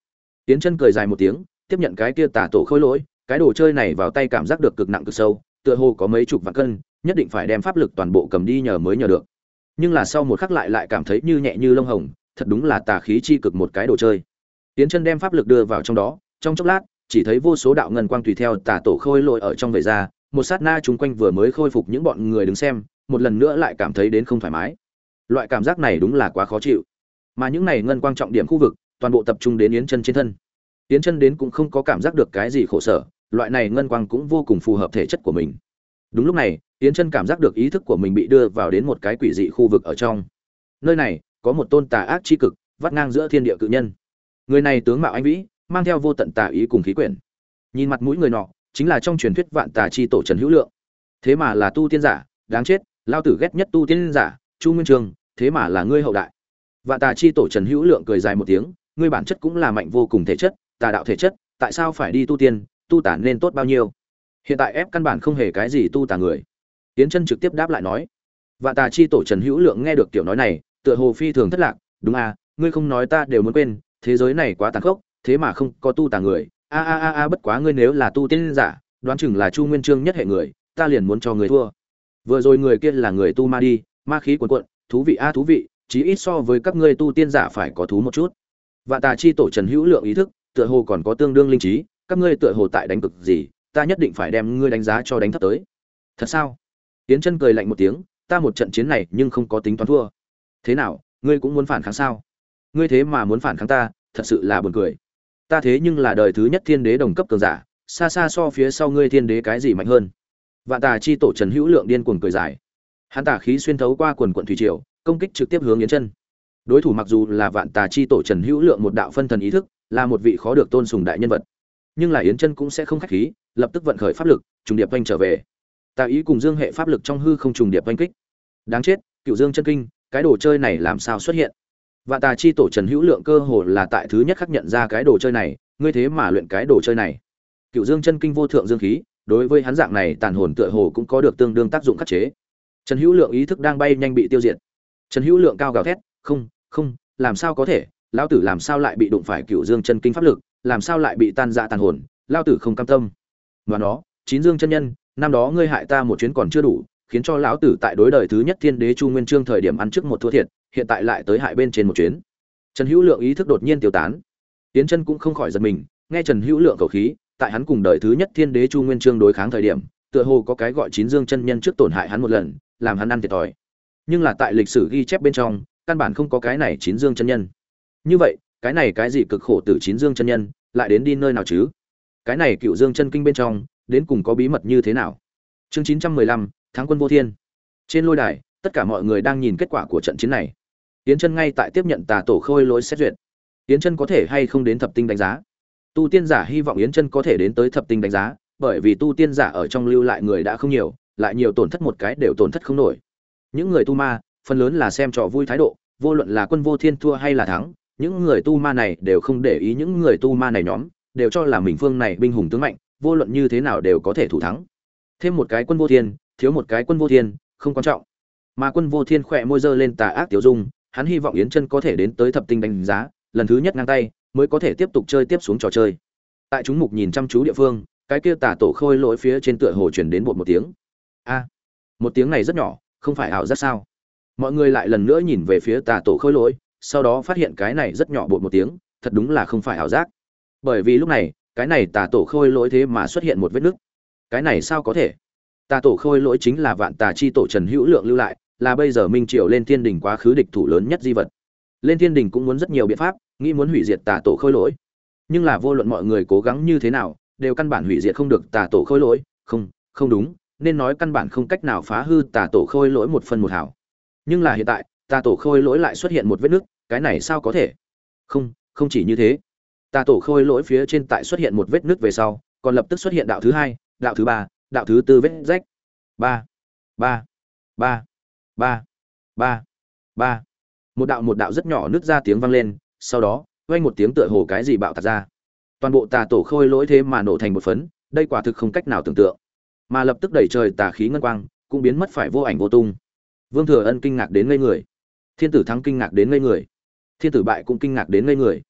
[SPEAKER 1] Tiến Chân cười dài một tiếng, tiếp nhận cái kia tà tổ khôi lỗi, cái đồ chơi này vào tay cảm giác được cực nặng cực sâu, tựa hồ có mấy chục vạn cân, nhất định phải đem pháp lực toàn bộ cầm đi nhờ mới nhờ được. Nhưng là sau một khắc lại lại cảm thấy như nhẹ như lông hồng, thật đúng là tà khí chi cực một cái đồ chơi. Tiến Chân đem pháp lực đưa vào trong đó, trong chốc lát, chỉ thấy vô số đạo ngân quang tùy theo tà tổ khôi lỗi ở trong vẩy ra, một sát na chúng quanh vừa mới khôi phục những bọn người đứng xem, một lần nữa lại cảm thấy đến không thoải mái. Loại cảm giác này đúng là quá khó chịu. Mà những này ngân quang trọng điểm khu vực, toàn bộ tập trung đến Yến Chân trên thân. Yến Chân đến cũng không có cảm giác được cái gì khổ sở, loại này ngân quang cũng vô cùng phù hợp thể chất của mình. Đúng lúc này, Yến Chân cảm giác được ý thức của mình bị đưa vào đến một cái quỷ dị khu vực ở trong. Nơi này có một tôn tà ác chi cực, vắt ngang giữa thiên địa cự nhân. Người này tướng mạo anh vĩ, mang theo vô tận tà ý cùng khí quyển. Nhìn mặt mũi người nọ, chính là trong truyền thuyết vạn tà chi tổ Trần Hữu Lượng. Thế mà là tu tiên giả, đáng chết, lao tử ghét nhất tu tiên giả, Chu Nguyên Chương, thế mà là ngươi hậu đại. Vạn tà chi tổ Trần Hữu Lượng cười dài một tiếng, ngươi bản chất cũng là mạnh vô cùng thể chất, tà đạo thể chất, tại sao phải đi tu tiên, tu tà nên tốt bao nhiêu? Hiện tại ép căn bản không hề cái gì tu tà người. Tiến Chân trực tiếp đáp lại nói. Vạn tà chi tổ Trần Hữu Lượng nghe được tiểu nói này, tựa hồ phi thường thất lạc, đúng à, ngươi không nói ta đều muốn quên, thế giới này quá tàn khốc, thế mà không có tu tà người. A a a a bất quá ngươi nếu là tu tiên giả, đoán chừng là Chu Nguyên Chương nhất hệ người, ta liền muốn cho người thua. Vừa rồi người kia là người tu ma đi, ma khí cuồn cuộn, thú vị a thú vị, chí ít so với các ngươi tu tiên giả phải có thú một chút. Vạn tà chi tổ Trần Hữu Lượng ý thức, tựa hồ còn có tương đương linh trí, các ngươi tựa hồ tại đánh cực gì, ta nhất định phải đem ngươi đánh giá cho đánh thấp tới. Thật sao? Tiến Chân cười lạnh một tiếng, ta một trận chiến này nhưng không có tính toán thua. Thế nào, ngươi cũng muốn phản kháng sao? Ngươi thế mà muốn phản kháng ta, thật sự là buồn cười. Ta thế nhưng là đời thứ nhất thiên đế đồng cấp cường giả, xa xa so phía sau ngươi thiên đế cái gì mạnh hơn. Vạn tà chi tổ Trần Hữu Lượng điên cuồng cười dài. Hắn tà khí xuyên thấu qua quần quần thủy triều, công kích trực tiếp hướng Yến Chân. Đối thủ mặc dù là Vạn tà chi tổ Trần Hữu Lượng một đạo phân thần ý thức, là một vị khó được tôn sùng đại nhân vật, nhưng là Yến Chân cũng sẽ không khách khí, lập tức vận khởi pháp lực, trùng điệp vành trở về. Tà ý cùng dương hệ pháp lực trong hư không trùng điệp vành kích. Đáng chết, Cửu Dương chân kinh, cái đồ chơi này làm sao xuất hiện? Vạn tà chi tổ Trần Hữu Lượng cơ hồ là tại thứ nhất khắc nhận ra cái đồ chơi này, ngươi thế mà luyện cái đồ chơi này. Cửu Dương chân kinh vô thượng dương khí, đối với hắn dạng này tàn hồn tựa hồ cũng có được tương đương tác dụng khắc chế. Trần Hữu Lượng ý thức đang bay nhanh bị tiêu diệt. Trần Hữu Lượng cao gào thét, "Không, không, làm sao có thể, lão tử làm sao lại bị đụng phải Cửu Dương chân kinh pháp lực, làm sao lại bị tan rã tàn hồn, lão tử không cam tâm." Và nó, Chín Dương chân nhân, năm đó ngươi hại ta một chuyến còn chưa đủ, khiến cho lão tử tại đối đời thứ nhất thiên đế Chu Nguyên Chương thời điểm ăn trước một thua thiệt, hiện tại lại tới hại bên trên một chuyến. Trần Hữu Lượng ý thức đột nhiên tiêu tán. Tiến Chân cũng không khỏi giật mình, nghe Trần Hữu Lượng khẩu khí, tại hắn cùng đời thứ nhất thiên đế Chu Nguyên Chương đối kháng thời điểm, tựa hồ có cái gọi Chín Dương chân nhân trước tổn hại hắn một lần, làm hắn ăn thiệt thòi. Nhưng là tại lịch sử ghi chép bên trong, căn bản không có cái này Chín Dương chân nhân. Như vậy, cái này cái gì cực khổ tử Chín Dương chân nhân, lại đến đi nơi nào chứ? Cái này Cựu Dương chân kinh bên trong, đến cùng có bí mật như thế nào? Chương chín trăm mười lăm, Thắng quân vô thiên. Trên lôi đài, tất cả mọi người đang nhìn kết quả của trận chiến này. Yến Chân ngay tại tiếp nhận tà tổ khôi lỗi xét duyệt. Yến Chân có thể hay không đến thập tinh đánh giá? Tu tiên giả hy vọng Yến Chân có thể đến tới thập tinh đánh giá, bởi vì tu tiên giả ở trong lưu lại người đã không nhiều, lại nhiều tổn thất một cái đều tổn thất không nổi. Những người tu ma, phần lớn là xem trò vui thái độ, vô luận là quân vô thiên thua hay là thắng, những người tu ma này đều không để ý những người tu ma này nhóm, đều cho là mình phương này binh hùng tướng mạnh, vô luận như thế nào đều có thể thủ thắng. Thêm một cái quân vô thiên, thiếu một cái quân vô thiên, không quan trọng. Mà quân vô thiên khỏe môi giơ lên tà ác tiểu dung, hắn hy vọng Yến Chân có thể đến tới thập tinh đánh giá, lần thứ nhất ngang tay, mới có thể tiếp tục chơi tiếp xuống trò chơi. Tại chúng mục nhìn chăm chú địa phương, cái kia tà tổ khôi lỗi phía trên tựa hồ truyền đến một một tiếng. A, một tiếng này rất nhỏ, không phải ảo giác sao? Mọi người lại lần nữa nhìn về phía tà tổ khôi lỗi, sau đó phát hiện cái này rất nhỏ bột một tiếng, thật đúng là không phải ảo giác. Bởi vì lúc này, cái này tà tổ khôi lỗi thế mà xuất hiện một vết nứt. Cái này sao có thể? Tà tổ khôi lỗi chính là Vạn Tà chi tổ Trần Hữu Lượng lưu lại, là bây giờ Minh Triều lên Thiên Đình quá khứ địch thủ lớn nhất di vật. Lên Thiên Đình cũng muốn rất nhiều biện pháp, nghĩ muốn hủy diệt tà tổ khôi lỗi. Nhưng là vô luận mọi người cố gắng như thế nào, đều căn bản hủy diệt không được tà tổ khôi lỗi, không, không đúng, nên nói căn bản không cách nào phá hư tà tổ khôi lỗi một phần một hào. Nhưng là hiện tại, tà tổ khôi lỗi lại xuất hiện một vết nứt, cái này sao có thể? Không, không chỉ như thế. Tà tổ khôi lỗi phía trên tại xuất hiện một vết nứt về sau, còn lập tức xuất hiện đạo thứ hai, đạo thứ ba, đạo thứ tư vết rách. Ba, ba, ba, ba, ba, ba. Một đạo một đạo rất nhỏ nứt ra tiếng vang lên, sau đó, vang một tiếng tựa hồ cái gì bạo tạc ra. Toàn bộ tà tổ khôi lỗi thế mà nổ thành một phấn, đây quả thực không cách nào tưởng tượng. Mà lập tức đẩy trời tà khí ngân quang, cũng biến mất phải vô ảnh vô tung. Vương Thừa Ân kinh ngạc đến ngây người. Thiên Tử Thắng kinh ngạc đến ngây người. Thiên Tử Bại cũng kinh ngạc đến ngây người.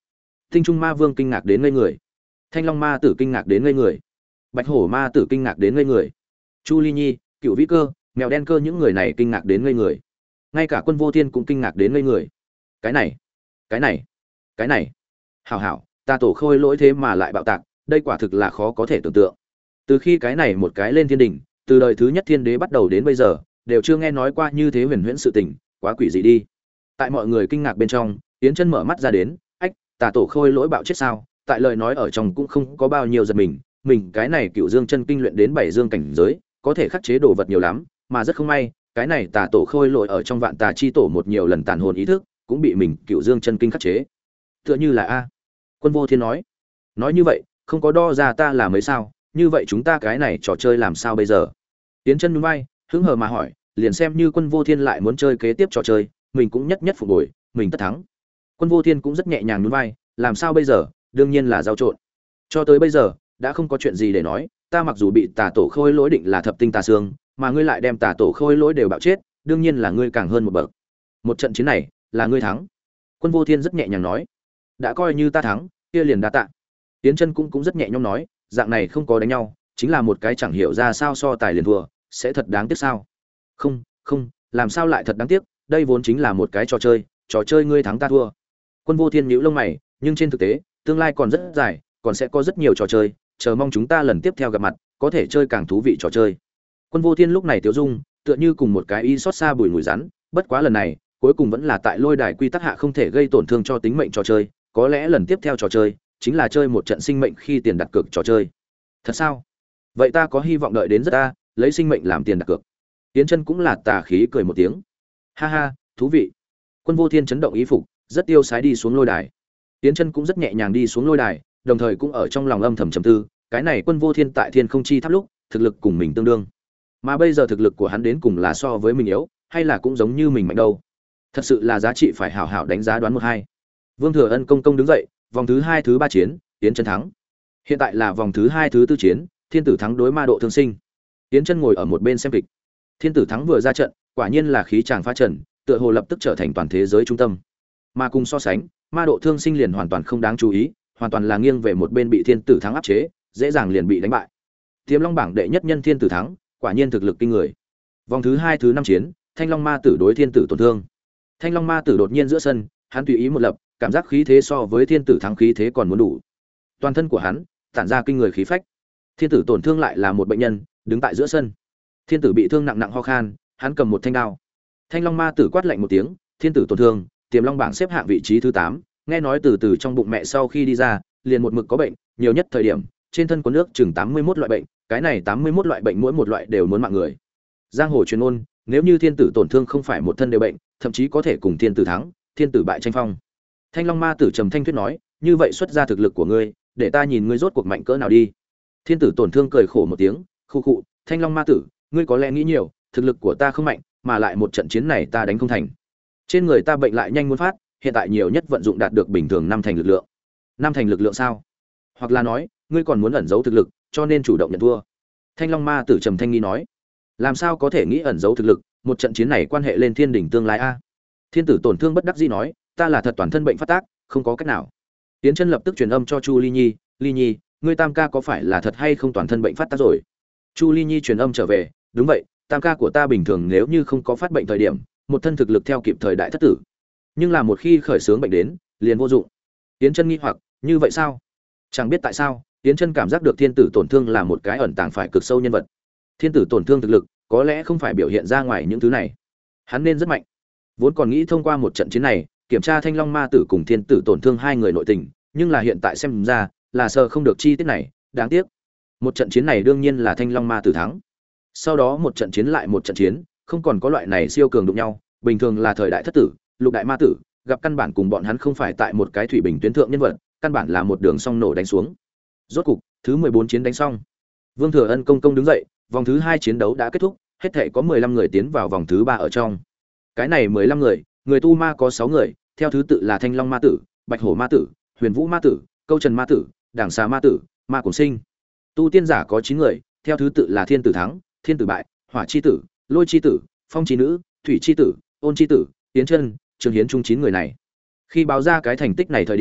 [SPEAKER 1] Tinh Trung Ma Vương kinh ngạc đến ngây người. Thanh Long Ma Tử kinh ngạc đến ngây người. Bạch Hổ Ma Tử kinh ngạc đến ngây người. Chu Ly Nhi, Cựu Vĩ Cơ, Mèo Đen Cơ những người này kinh ngạc đến ngây người. Ngay cả Quân Vô Thiên cũng kinh ngạc đến ngây người. Cái này, cái này, cái này. Hảo hảo, ta tổ khôi lỗi thế mà lại bạo tạc, đây quả thực là khó có thể tưởng tượng. Từ khi cái này một cái lên thiên đỉnh, từ đời thứ nhất thiên đế bắt đầu đến bây giờ, đều chưa nghe nói qua như thế huyền huyễn sự tình, quá quỷ dị đi. Tại mọi người kinh ngạc bên trong, Yến Chân mở mắt ra đến, ách, tà tổ khôi lỗi bạo chết sao? Tại lời nói ở trong cũng không có bao nhiêu giật mình, mình cái này Cựu Dương chân kinh luyện đến bảy dương cảnh giới, có thể khắc chế đồ vật nhiều lắm, mà rất không may, cái này tà tổ khôi lỗi ở trong vạn tà chi tổ một nhiều lần tàn hồn ý thức, cũng bị mình Cựu Dương chân kinh khắc chế. Tựa như là a. Quân Vô Thiên nói. Nói như vậy, không có đo ra ta là mấy sao, như vậy chúng ta cái này trò chơi làm sao bây giờ? Yến Chân nhún vai, hứng hờ mà hỏi, liền xem như Quân Vô Thiên lại muốn chơi kế tiếp trò chơi, mình cũng nhất nhất phục hồi, mình tất thắng. Quân Vô Thiên cũng rất nhẹ nhàng nhún vai, làm sao bây giờ? Đương nhiên là giao trộn. Cho tới bây giờ, đã không có chuyện gì để nói, ta mặc dù bị tà tổ khôi lỗi định là thập tinh tà xương, mà ngươi lại đem tà tổ khôi lỗi đều bạo chết, đương nhiên là ngươi càng hơn một bậc. Một trận chiến này, là ngươi thắng. Quân Vô Thiên rất nhẹ nhàng nói, đã coi như ta thắng, kia liền đa tạ. Yến Chân cũng cũng rất nhẹ nhõm nói, dạng này không có đánh nhau, chính là một cái chẳng hiểu ra sao so tài liền thua, sẽ thật đáng tiếc sao? Không, không, làm sao lại thật đáng tiếc, đây vốn chính là một cái trò chơi, trò chơi ngươi thắng ta thua. Quân Vô Thiên nhíu lông mày, nhưng trên thực tế, tương lai còn rất dài, còn sẽ có rất nhiều trò chơi, chờ mong chúng ta lần tiếp theo gặp mặt, có thể chơi càng thú vị trò chơi. Quân Vô Thiên lúc này tiêu dung, tựa như cùng một cái y xót xa bùi mùi rắn, bất quá lần này, cuối cùng vẫn là tại lôi đài quy tắc hạ không thể gây tổn thương cho tính mệnh trò chơi, có lẽ lần tiếp theo trò chơi chính là chơi một trận sinh mệnh khi tiền đặt cược trò chơi. Thật sao? Vậy ta có hy vọng đợi đến rất ta, lấy sinh mệnh làm tiền đặt cược. Yến Chân cũng là tà khí cười một tiếng. Ha ha, thú vị. Quân Vô Thiên chấn động ý phục, rất tiêu sái đi xuống lôi đài. Yến Chân cũng rất nhẹ nhàng đi xuống lôi đài, đồng thời cũng ở trong lòng âm thầm trầm tư, cái này Quân Vô Thiên tại Thiên Không Chi Tháp lúc, thực lực cùng mình tương đương. Mà bây giờ thực lực của hắn đến cùng là so với mình yếu, hay là cũng giống như mình mạnh đâu? Thật sự là giá trị phải hảo hảo đánh giá đoán một hai. Vương Thừa Ân công công đứng dậy, vòng thứ hai thứ ba chiến, Yến Chân thắng. Hiện tại là vòng thứ hai thứ tư chiến, Thiên Tử thắng đối Ma Độ Thương Sinh. Yến Chân ngồi ở một bên xem kịch. Thiên Tử thắng vừa ra trận, quả nhiên là khí chàng phá trần, tựa hồ lập tức trở thành toàn thế giới trung tâm. Mà cùng so sánh, Ma Độ Thương Sinh liền hoàn toàn không đáng chú ý, hoàn toàn là nghiêng về một bên bị Thiên Tử thắng áp chế, dễ dàng liền bị đánh bại. Tiềm Long bảng đệ nhất nhân Thiên Tử thắng, quả nhiên thực lực kinh người. Vòng thứ hai thứ năm chiến, Thanh Long Ma Tử đối Thiên Tử tổn thương. Thanh Long Ma Tử đột nhiên giữa sân, hắn tùy ý một lập, cảm giác khí thế so với Thiên Tử thắng khí thế còn muốn đủ. Toàn thân của hắn tản ra kinh người khí phách. Thiên Tử tổn thương lại là một bệnh nhân, đứng tại giữa sân. Thiên Tử bị thương nặng nặng ho khan, hắn cầm một thanh đao. Thanh Long Ma Tử quát lạnh một tiếng, Thiên Tử tổn thương, Tiềm Long bảng xếp hạng vị trí thứ tám, nghe nói từ từ trong bụng mẹ sau khi đi ra, liền một mực có bệnh, nhiều nhất thời điểm, trên thân có nước chừng tám mươi mốt loại bệnh, cái này tám mươi mốt loại bệnh mỗi một loại đều muốn mạng người. Giang hồ truyền ngôn, nếu như Thiên Tử tổn thương không phải một thân đều bệnh, thậm chí có thể cùng Thiên Tử thắng, Thiên Tử bại tranh phong. Thanh Long Ma Tử trầm thanh thuyết nói, như vậy xuất ra thực lực của ngươi, để ta nhìn ngươi rốt cuộc mạnh cỡ nào đi. Thiên Tử tổn thương cười khổ một tiếng, khu khụ, Thanh Long Ma Tử, ngươi có lẽ nghĩ nhiều, thực lực của ta không mạnh, mà lại một trận chiến này ta đánh không thành. Trên người ta bệnh lại nhanh muốn phát, hiện tại nhiều nhất vận dụng đạt được bình thường năm thành lực lượng. Năm thành lực lượng sao? Hoặc là nói, ngươi còn muốn ẩn giấu thực lực, cho nên chủ động nhận thua. Thanh Long Ma Tử trầm thanh nghi nói, làm sao có thể nghĩ ẩn giấu thực lực, một trận chiến này quan hệ lên thiên đỉnh tương lai a. Thiên Tử tổn thương bất đắc dĩ nói, ta là thật toàn thân bệnh phát tác, không có cách nào. Tiến Chân lập tức truyền âm cho Chu Ly Nhi, Ly Nhi, ngươi Tam ca có phải là thật hay không toàn thân bệnh phát tác rồi? Chu Ly Nhi truyền âm trở về, đúng vậy, Tam ca của ta bình thường nếu như không có phát bệnh thời điểm, một thân thực lực theo kịp thời đại thất tử, nhưng là một khi khởi sướng bệnh đến, liền vô dụng. Tiến Chân nghi hoặc, như vậy sao? Chẳng biết tại sao, Tiến Chân cảm giác được Thiên Tử tổn thương là một cái ẩn tàng phải cực sâu nhân vật. Thiên Tử tổn thương thực lực, có lẽ không phải biểu hiện ra ngoài những thứ này. Hắn nên rất mạnh. Vốn còn nghĩ thông qua một trận chiến này, kiểm tra Thanh Long Ma Tử cùng Thiên Tử tổn thương hai người nội tình, nhưng là hiện tại xem ra, là sợ không được chi tiết này, đáng tiếc. Một trận chiến này đương nhiên là Thanh Long Ma Tử thắng. Sau đó một trận chiến lại một trận chiến, không còn có loại này siêu cường đụng nhau, bình thường là thời đại thất tử, lục đại ma tử, gặp căn bản cùng bọn hắn không phải tại một cái thủy bình tuyến thượng nhân vật, căn bản là một đường song nổ đánh xuống. Rốt cục, thứ mười bốn chiến đánh xong. Vương Thừa Ân công công đứng dậy, vòng thứ hai chiến đấu đã kết thúc, hết thảy có mười lăm người tiến vào vòng thứ ba ở trong. Cái này mười lăm người, người tu ma có sáu người, theo thứ tự là Thanh Long Ma Tử, Bạch Hổ Ma Tử, Huyền Vũ Ma Tử, Câu Trần Ma Tử, Đảng Xà Ma Tử, Ma Cùng Sinh. Tu tiên giả có chín người, theo thứ tự là Thiên Tử thắng, Thiên Tử bại, Hỏa chi tử, Lôi chi tử, Phong chi nữ, Thủy chi tử, Ôn chi tử, Tiến Chân, Trương Hiến Trung chín người này. Khi báo ra cái thành tích này thời điểm,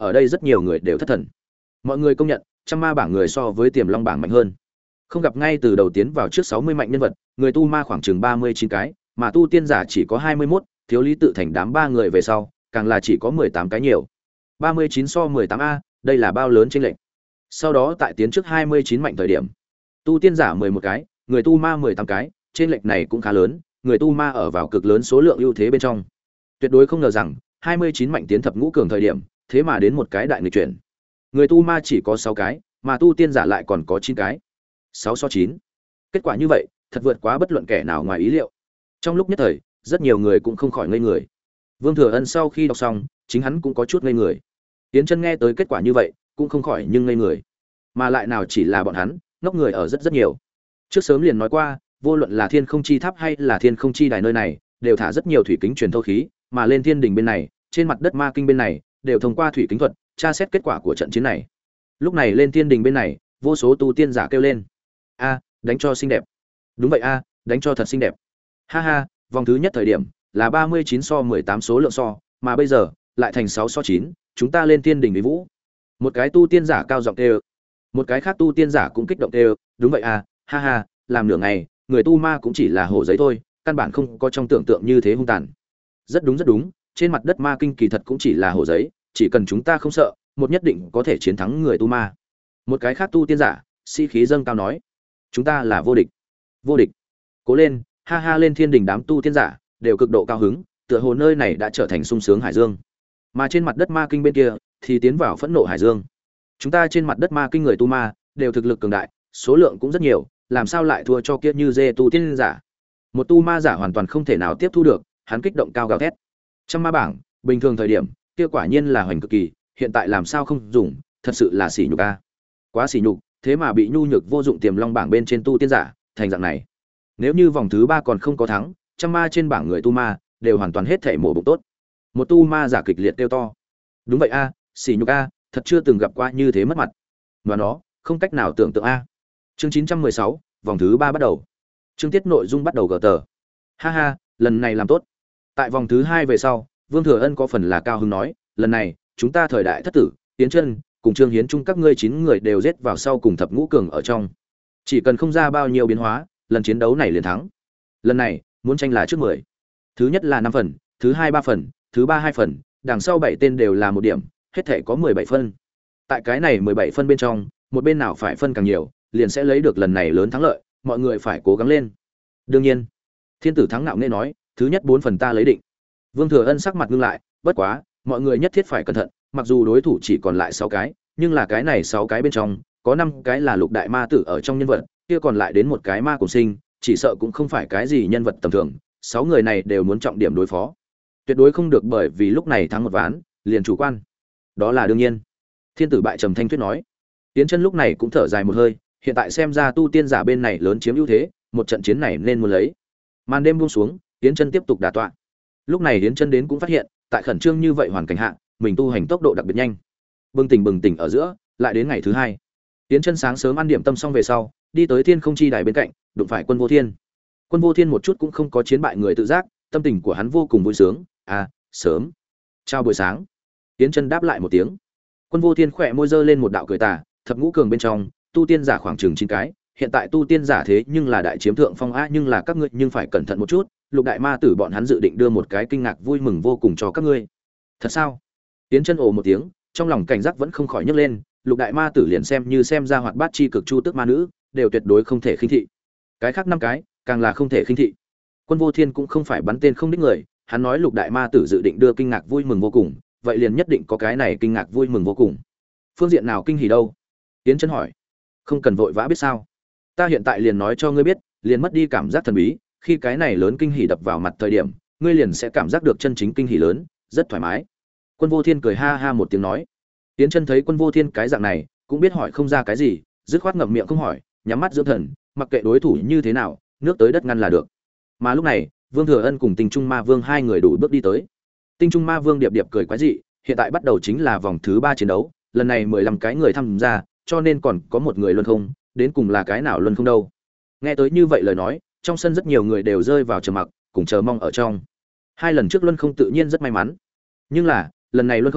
[SPEAKER 1] ở đây rất nhiều người đều thất thần. Mọi người công nhận, trăm ma bảng người so với Tiềm Long bảng mạnh hơn. Không gặp ngay từ đầu tiến vào trước sáu mươi mạnh nhân vật, người tu ma khoảng chừng ba mươi chín cái, mà tu tiên giả chỉ có hai mươi mốt, thiếu lý tự thành đám ba người về sau, càng là chỉ có mười tám cái nhiều. ba mươi chín so mười tám a, đây là bao lớn chênh lệch. Sau đó tại tiến trước hai mươi chín mạnh thời điểm, tu tiên giả mười một cái, người tu ma mười tám cái, chênh lệch này cũng khá lớn, người tu ma ở vào cực lớn số lượng ưu thế bên trong. Tuyệt đối không ngờ rằng, hai mươi chín mạnh tiến thập ngũ cường thời điểm, thế mà đến một cái đại nghịch chuyển. Người tu ma chỉ có sáu cái, mà tu tiên giả lại còn có chín cái. sáu so chín. Kết quả như vậy, thật vượt quá bất luận kẻ nào ngoài ý liệu. Trong lúc nhất thời, rất nhiều người cũng không khỏi ngây người. Vương Thừa Ân sau khi đọc xong, chính hắn cũng có chút ngây người. Tiến Chân nghe tới kết quả như vậy, cũng không khỏi nhưng ngây người. Mà lại nào chỉ là bọn hắn, ngốc người ở rất rất nhiều. Trước sớm liền nói qua, vô luận là Thiên Không Chi Tháp hay là Thiên Không Chi Đài nơi này, đều thả rất nhiều thủy kính truyền thâu khí, mà lên Thiên Đình bên này, trên mặt đất Ma Kinh bên này, đều thông qua thủy kính thuật, tra xét kết quả của trận chiến này. Lúc này lên Thiên Đình bên này, vô số tu tiên giả kêu lên: "A, đánh cho xinh đẹp." "Đúng vậy a, đánh cho thật xinh đẹp." Ha ha, vòng thứ nhất thời điểm là ba mươi chín so mười tám số lượng so, mà bây giờ lại thành sáu so chín, chúng ta lên Thiên Đình với vũ. Một cái tu tiên giả cao giọng kêu, một cái khác tu tiên giả cũng kích động kêu, "Đúng vậy a, ha ha, làm nửa ngày, người tu ma cũng chỉ là hổ giấy thôi, căn bản không có trong tưởng tượng như thế hung tàn." Rất đúng rất đúng, trên mặt đất Ma Kinh kỳ thật cũng chỉ là hổ giấy, chỉ cần chúng ta không sợ, một nhất định có thể chiến thắng người tu ma. Một cái khác tu tiên giả sĩ khí dâng cao nói, chúng ta là vô địch, vô địch, cố lên, ha ha. Lên Thiên Đình đám tu tiên giả đều cực độ cao hứng, tựa hồ nơi này đã trở thành sung sướng hải dương. Mà trên mặt đất Ma Kinh bên kia thì tiến vào phẫn nộ hải dương. Chúng ta trên mặt đất Ma Kinh người tu ma đều thực lực cường đại, số lượng cũng rất nhiều, làm sao lại thua cho kia như dê tu tiên giả? Một tu ma giả hoàn toàn không thể nào tiếp thu được, hắn kích động cao gào thét. Trăm ma bảng, bình thường thời điểm, kia quả nhiên là hoành cực kỳ, hiện tại làm sao không dùng, thật sự là sỉ nhục a. Quá sỉ nhục, thế mà bị nhu nhược vô dụng Tiềm Long bảng bên trên tu tiên giả thành dạng này. Nếu như vòng thứ ba còn không có thắng, trăm ma trên bảng người tu ma đều hoàn toàn hết thể mổ bụng tốt. Một tu ma giả kịch liệt kêu to. Đúng vậy a, sỉ nhục a, thật chưa từng gặp qua như thế mất mặt. Và nó, không cách nào tưởng tượng a. Chương chín trăm mười sáu, vòng thứ ba bắt đầu. Chương tiết nội dung bắt đầu gờ tờ. Ha ha, lần này làm tốt. Tại vòng thứ hai về sau, Vương Thừa Ân có phần là cao hứng nói, lần này, chúng ta thời đại thất tử, Tiến Chân cùng Trương Hiến Trung các ngươi chín người đều giết vào sau cùng thập ngũ cường ở trong. Chỉ cần không ra bao nhiêu biến hóa, lần chiến đấu này liền thắng. Lần này, muốn tranh là trước mười. Thứ nhất là năm phần, thứ hai ba phần, thứ ba hai phần, đằng sau bảy tên đều là một điểm, hết thể có mười bảy phân. Tại cái này mười bảy phân bên trong, một bên nào phải phân càng nhiều, liền sẽ lấy được lần này lớn thắng lợi, mọi người phải cố gắng lên. Đương nhiên, Thiên Tử thắng nạo nghe nói, thứ nhất bốn phần ta lấy định. Vương Thừa Ân sắc mặt ngưng lại, bất quá, mọi người nhất thiết phải cẩn thận, mặc dù đối thủ chỉ còn lại sáu cái, nhưng là cái này sáu cái bên trong, có năm cái là lục đại ma tử ở trong nhân vật, kia còn lại đến một cái ma cùng sinh, chỉ sợ cũng không phải cái gì nhân vật tầm thường, sáu người này đều muốn trọng điểm đối phó. Tuyệt đối không được bởi vì lúc này thắng một ván, liền chủ quan. Đó là đương nhiên. Thiên Tử bại trầm thanh tuyết nói. Tiến Chân lúc này cũng thở dài một hơi, hiện tại xem ra tu tiên giả bên này lớn chiếm ưu thế, một trận chiến này nên muốn lấy. Màn đêm buông xuống, Tiến Chân tiếp tục đả tọa. Lúc này Tiến Chân đến cũng phát hiện, tại khẩn trương như vậy hoàn cảnh hạ, mình tu hành tốc độ đặc biệt nhanh. Bừng tỉnh bừng tỉnh ở giữa, lại đến ngày thứ hai. Tiến Chân sáng sớm ăn điểm tâm xong về sau, đi tới Thiên Không Chi Đài bên cạnh, đụng phải Quân Vô Thiên. Quân Vô Thiên một chút cũng không có chiến bại người tự giác, tâm tình của hắn vô cùng vui sướng. À, sớm. Chào buổi sáng. Tiến Chân đáp lại một tiếng. Quân Vô Thiên khẽ môi giơ lên một đạo cười tà, thập ngũ cường bên trong, tu tiên giả khoảng chừng chín cái, hiện tại tu tiên giả thế nhưng là đại chiếm thượng phong a, nhưng là các ngươi nhưng phải cẩn thận một chút, lục đại ma tử bọn hắn dự định đưa một cái kinh ngạc vui mừng vô cùng cho các ngươi. Thật sao? Tiến Chân ồ một tiếng, trong lòng cảnh giác vẫn không khỏi nhấc lên, lục đại ma tử liền xem như xem ra hoạt bát chi cực chu tức ma nữ, đều tuyệt đối không thể khinh thị. Cái khác năm cái, càng là không thể khinh thị. Quân Vô Thiên cũng không phải bắn tên không đích người, hắn nói lục đại ma tử dự định đưa kinh ngạc vui mừng vô cùng, vậy liền nhất định có cái này kinh ngạc vui mừng vô cùng. Phương diện nào kinh hỉ đâu? Tiến Chân hỏi. Không cần vội vã biết sao? Ta hiện tại liền nói cho ngươi biết, liền mất đi cảm giác thần bí, khi cái này lớn kinh hỉ đập vào mặt thời điểm, ngươi liền sẽ cảm giác được chân chính kinh hỉ lớn, rất thoải mái. Quân Vô Thiên cười ha ha một tiếng nói. Tiến Chân thấy Quân Vô Thiên cái dạng này, cũng biết hỏi không ra cái gì, dứt khoát ngậm miệng không hỏi, nhắm mắt dưỡng thần, mặc kệ đối thủ như thế nào, nước tới đất ngăn là được. Mà lúc này, Vương Thừa Ân cùng Tinh Trung Ma Vương hai người đủ bước đi tới. Tinh Trung Ma Vương điệp điệp cười quái dị, hiện tại bắt đầu chính là vòng thứ ba chiến đấu, lần này mười lăm cái người tham gia, cho nên còn có một người luân không, đến cùng là cái nào luân không đâu. Nghe tới như vậy lời nói, trong sân rất nhiều người đều rơi vào trầm mặc, cùng chờ mong ở trong. Hai lần trước luân không tự nhiên rất may mắn, nhưng là, lần này luân không,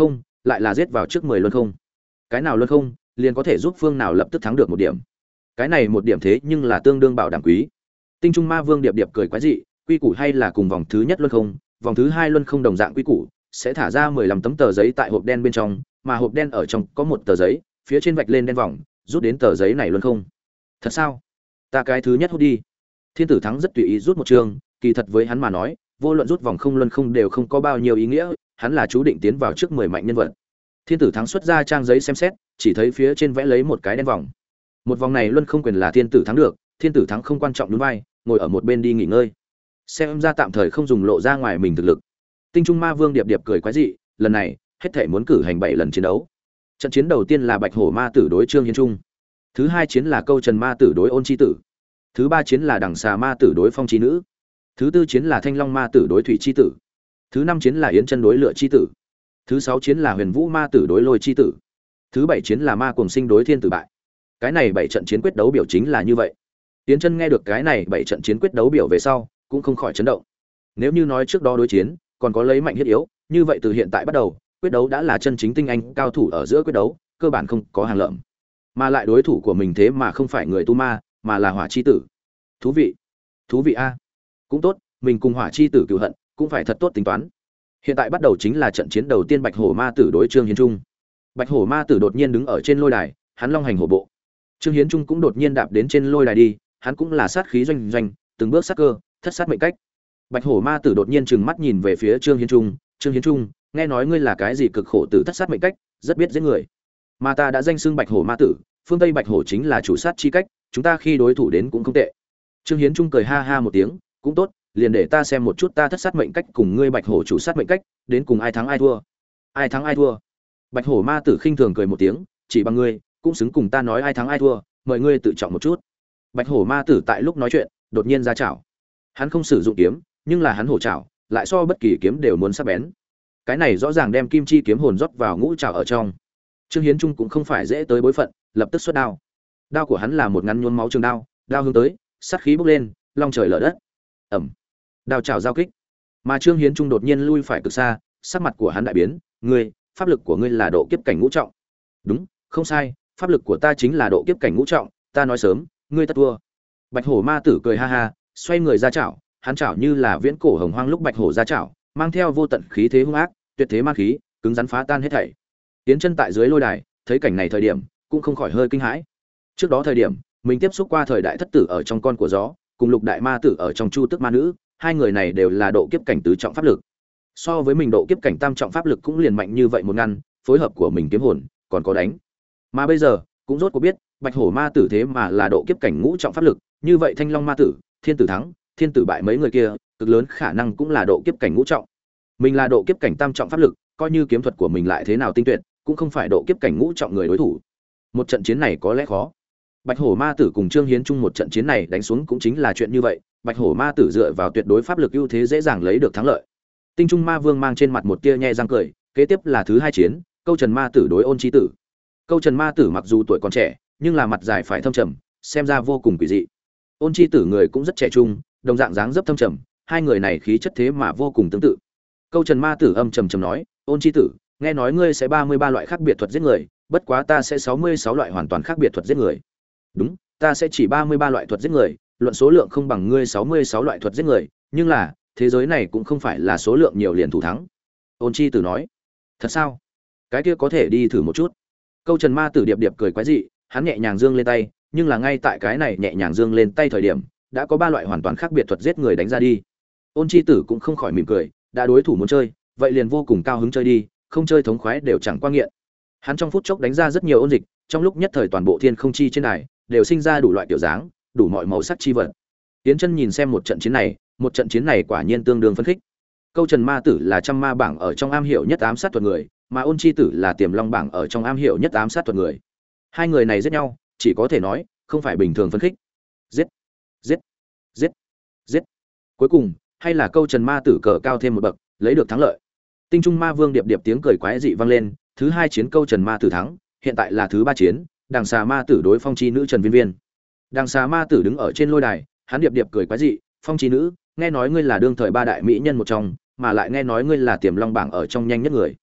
[SPEAKER 1] lại là giết vào trước mười luân không. Cái nào luân không, liền có thể giúp phương nào lập tức thắng được một điểm. Cái này một điểm thế nhưng là tương đương bảo đảm quý. Tinh Trung Ma Vương điệp điệp cười quái dị, quy củ hay là cùng vòng thứ nhất luân không, vòng thứ hai luân không đồng dạng quy củ, sẽ thả ra mười lăm tấm tờ giấy tại hộp đen bên trong, mà hộp đen ở trong có một tờ giấy, phía trên vạch lên đen vòng, rút đến tờ giấy này luân không. Thật sao? Ta cái thứ nhất hút đi. Thiên Tử Thắng rất tùy ý rút một chương, kỳ thật với hắn mà nói, vô luận rút vòng không luân không đều không có bao nhiêu ý nghĩa, hắn là chú định tiến vào trước mười mạnh nhân vật. Thiên Tử Thắng xuất ra trang giấy xem xét, chỉ thấy phía trên vẽ lấy một cái đen vòng. Một vòng này luân không quyền là Thiên Tử Thắng được, Thiên Tử Thắng không quan trọng đúng vai, ngồi ở một bên đi nghỉ ngơi. Xem ra tạm thời không dùng lộ ra ngoài mình thực lực. Tinh Trung Ma Vương điệp điệp cười quái dị, lần này, hết thảy muốn cử hành bảy lần chiến đấu. Trận chiến đầu tiên là Bạch Hổ Ma Tử đối Trương Hiến Trung. Thứ hai chiến là Câu Trần Ma Tử đối Ôn Chi Tử. Thứ ba chiến là Đằng Xà Ma Tử đối Phong Chi Nữ. Thứ tư chiến là Thanh Long Ma Tử đối Thủy Chi Tử. Thứ năm chiến là Yến Chân đối Lựa Chi Tử. Thứ sáu chiến là Huyền Vũ Ma Tử đối Lôi Chi Tử. Thứ bảy chiến là Ma Cuồng Sinh đối Thiên Tử Bại. Cái này bảy trận chiến quyết đấu biểu chính là như vậy. Yến Chân nghe được cái này bảy trận chiến quyết đấu biểu về sau, cũng không khỏi chấn động. Nếu như nói trước đó đối chiến, còn có lấy mạnh hiết yếu, như vậy từ hiện tại bắt đầu, quyết đấu đã là chân chính tinh anh cao thủ ở giữa quyết đấu, cơ bản không có hàng lợm. Mà lại đối thủ của mình thế mà không phải người tu ma, mà là Hỏa Chi Tử. Thú vị. Thú vị a. Cũng tốt, mình cùng Hỏa Chi Tử cừu hận, cũng phải thật tốt tính toán. Hiện tại bắt đầu chính là trận chiến đầu tiên Bạch Hổ Ma Tử đối Trương Hiến Trung. Bạch Hổ Ma Tử đột nhiên đứng ở trên lôi đài, hắn long hành hổ bộ. Trương Hiến Trung cũng đột nhiên đạp đến trên lôi đài đi, hắn cũng là sát khí doanh doanh, từng bước sát cơ, thất sát mệnh cách. Bạch Hổ Ma Tử đột nhiên trừng mắt nhìn về phía Trương Hiến Trung, "Trương Hiến Trung, nghe nói ngươi là cái gì cực khổ tử thất sát mệnh cách, rất biết giết người. Mà ta đã danh xưng Bạch Hổ Ma Tử, phương Tây Bạch Hổ chính là chủ sát chi cách, chúng ta khi đối thủ đến cũng không tệ." Trương Hiến Trung cười ha ha một tiếng, "Cũng tốt, liền để ta xem một chút ta thất sát mệnh cách cùng ngươi Bạch Hổ chủ sát mệnh cách, đến cùng ai thắng ai thua." "Ai thắng ai thua?" Bạch Hổ Ma Tử khinh thường cười một tiếng, "Chỉ bằng ngươi, cũng xứng cùng ta nói ai thắng ai thua, mời ngươi tự trọng một chút." Bạch Hổ Ma Tử tại lúc nói chuyện, đột nhiên ra chảo. Hắn không sử dụng kiếm, nhưng là hắn hổ chảo, lại so bất kỳ kiếm đều muốn sắc bén. Cái này rõ ràng đem kim chi kiếm hồn rót vào ngũ trảo ở trong. Trương Hiến Trung cũng không phải dễ tới bối phận, lập tức xuất đao. Đao của hắn là một ngắn nhuốm máu trường đao, đao hướng tới, sát khí bốc lên, long trời lở đất. Ầm. Đao chảo giao kích. Mà Trương Hiến Trung đột nhiên lui phải cực xa, sắc mặt của hắn đại biến, "Ngươi, pháp lực của ngươi là độ kiếp cảnh ngũ trọng." "Đúng, không sai, pháp lực của ta chính là độ kiếp cảnh ngũ trọng, ta nói sớm, ngươi tất thua." Bạch Hổ Ma Tử cười ha ha, xoay người ra chảo, hắn chảo như là viễn cổ hồng hoang lúc Bạch Hổ ra chảo, mang theo vô tận khí thế hung ác, tuyệt thế ma khí, cứng rắn phá tan hết thảy. Tiến chân tại dưới lôi đài, thấy cảnh này thời điểm, cũng không khỏi hơi kinh hãi. Trước đó thời điểm, mình tiếp xúc qua thời đại thất tử ở trong con của gió, cùng lục đại ma tử ở trong chu tức ma nữ, hai người này đều là độ kiếp cảnh tứ trọng pháp lực. So với mình độ kiếp cảnh tam trọng pháp lực cũng liền mạnh như vậy một ngăn, phối hợp của mình kiếm hồn, còn có đánh. Mà bây giờ, cũng rốt cuộc biết, Bạch Hổ Ma Tử thế mà là độ kiếp cảnh ngũ trọng pháp lực, như vậy Thanh Long Ma Tử, Thiên Tử Thắng, Thiên Tử Bại mấy người kia, cực lớn khả năng cũng là độ kiếp cảnh ngũ trọng. Mình là độ kiếp cảnh tam trọng pháp lực, coi như kiếm thuật của mình lại thế nào tinh tuyệt, cũng không phải độ kiếp cảnh ngũ trọng người đối thủ. Một trận chiến này có lẽ khó. Bạch Hổ Ma Tử cùng Trương Hiến Trung một trận chiến này đánh xuống cũng chính là chuyện như vậy, Bạch Hổ Ma Tử dựa vào tuyệt đối pháp lực ưu thế dễ dàng lấy được thắng lợi. Tinh Trung Ma Vương mang trên mặt một tia nhe răng cười, kế tiếp là thứ hai chiến, Câu Trần Ma Tử đối Ôn Chi Tử. Câu Trần Ma Tử mặc dù tuổi còn trẻ, nhưng là mặt dài phải thâm trầm, xem ra vô cùng quỷ dị. Ôn Chi Tử người cũng rất trẻ trung, đồng dạng dáng dấp thâm trầm, hai người này khí chất thế mà vô cùng tương tự. Câu Trần Ma Tử âm trầm trầm nói, "Ôn Chi Tử, nghe nói ngươi sẽ ba mươi ba loại khác biệt thuật giết người, bất quá ta sẽ sáu mươi sáu loại hoàn toàn khác biệt thuật giết người." "Đúng, ta sẽ chỉ ba mươi ba loại thuật giết người, luận số lượng không bằng ngươi sáu mươi sáu loại thuật giết người, nhưng là, thế giới này cũng không phải là số lượng nhiều liền thủ thắng." Ôn Chi Tử nói. "Thật sao? Cái kia có thể đi thử một chút." Câu Trần Ma Tử điệp điệp cười quái dị, hắn nhẹ nhàng giương lên tay, nhưng là ngay tại cái này nhẹ nhàng giương lên tay thời điểm, đã có ba loại hoàn toàn khác biệt thuật giết người đánh ra đi. Ôn Chi Tử cũng không khỏi mỉm cười, đã đối thủ muốn chơi, vậy liền vô cùng cao hứng chơi đi, không chơi thống khoái đều chẳng qua nghiện. Hắn trong phút chốc đánh ra rất nhiều ôn dịch, trong lúc nhất thời toàn bộ thiên không chi trên đài đều sinh ra đủ loại kiểu dáng, đủ mọi màu sắc chi vật. Tiến Chân nhìn xem một trận chiến này, một trận chiến này quả nhiên tương đương phấn khích. Câu Trần Ma Tử là trăm ma bảng ở trong am hiểu nhất ám sát thuật người, mà Ôn Chi Tử là Tiềm Long bảng ở trong am hiểu nhất ám sát thuật người. Hai người này giết nhau, chỉ có thể nói, không phải bình thường phấn khích. Giết, giết, giết, giết. Cuối cùng, hay là Câu Trần Ma Tử cờ cao thêm một bậc, lấy được thắng lợi. Tinh Trung Ma Vương điệp điệp tiếng cười quái dị vang lên, thứ hai chiến Câu Trần Ma Tử thắng, hiện tại là thứ ba chiến, Đằng Xà Ma Tử đối Phong Chi Nữ Trần Viên Viên. Đằng Xà Ma Tử đứng ở trên lôi đài, hắn điệp điệp cười quái dị, "Phong Chi Nữ, nghe nói ngươi là đương thời ba đại mỹ nhân một trong, mà lại nghe nói ngươi là Tiềm Long bảng ở trong nhanh nhất người.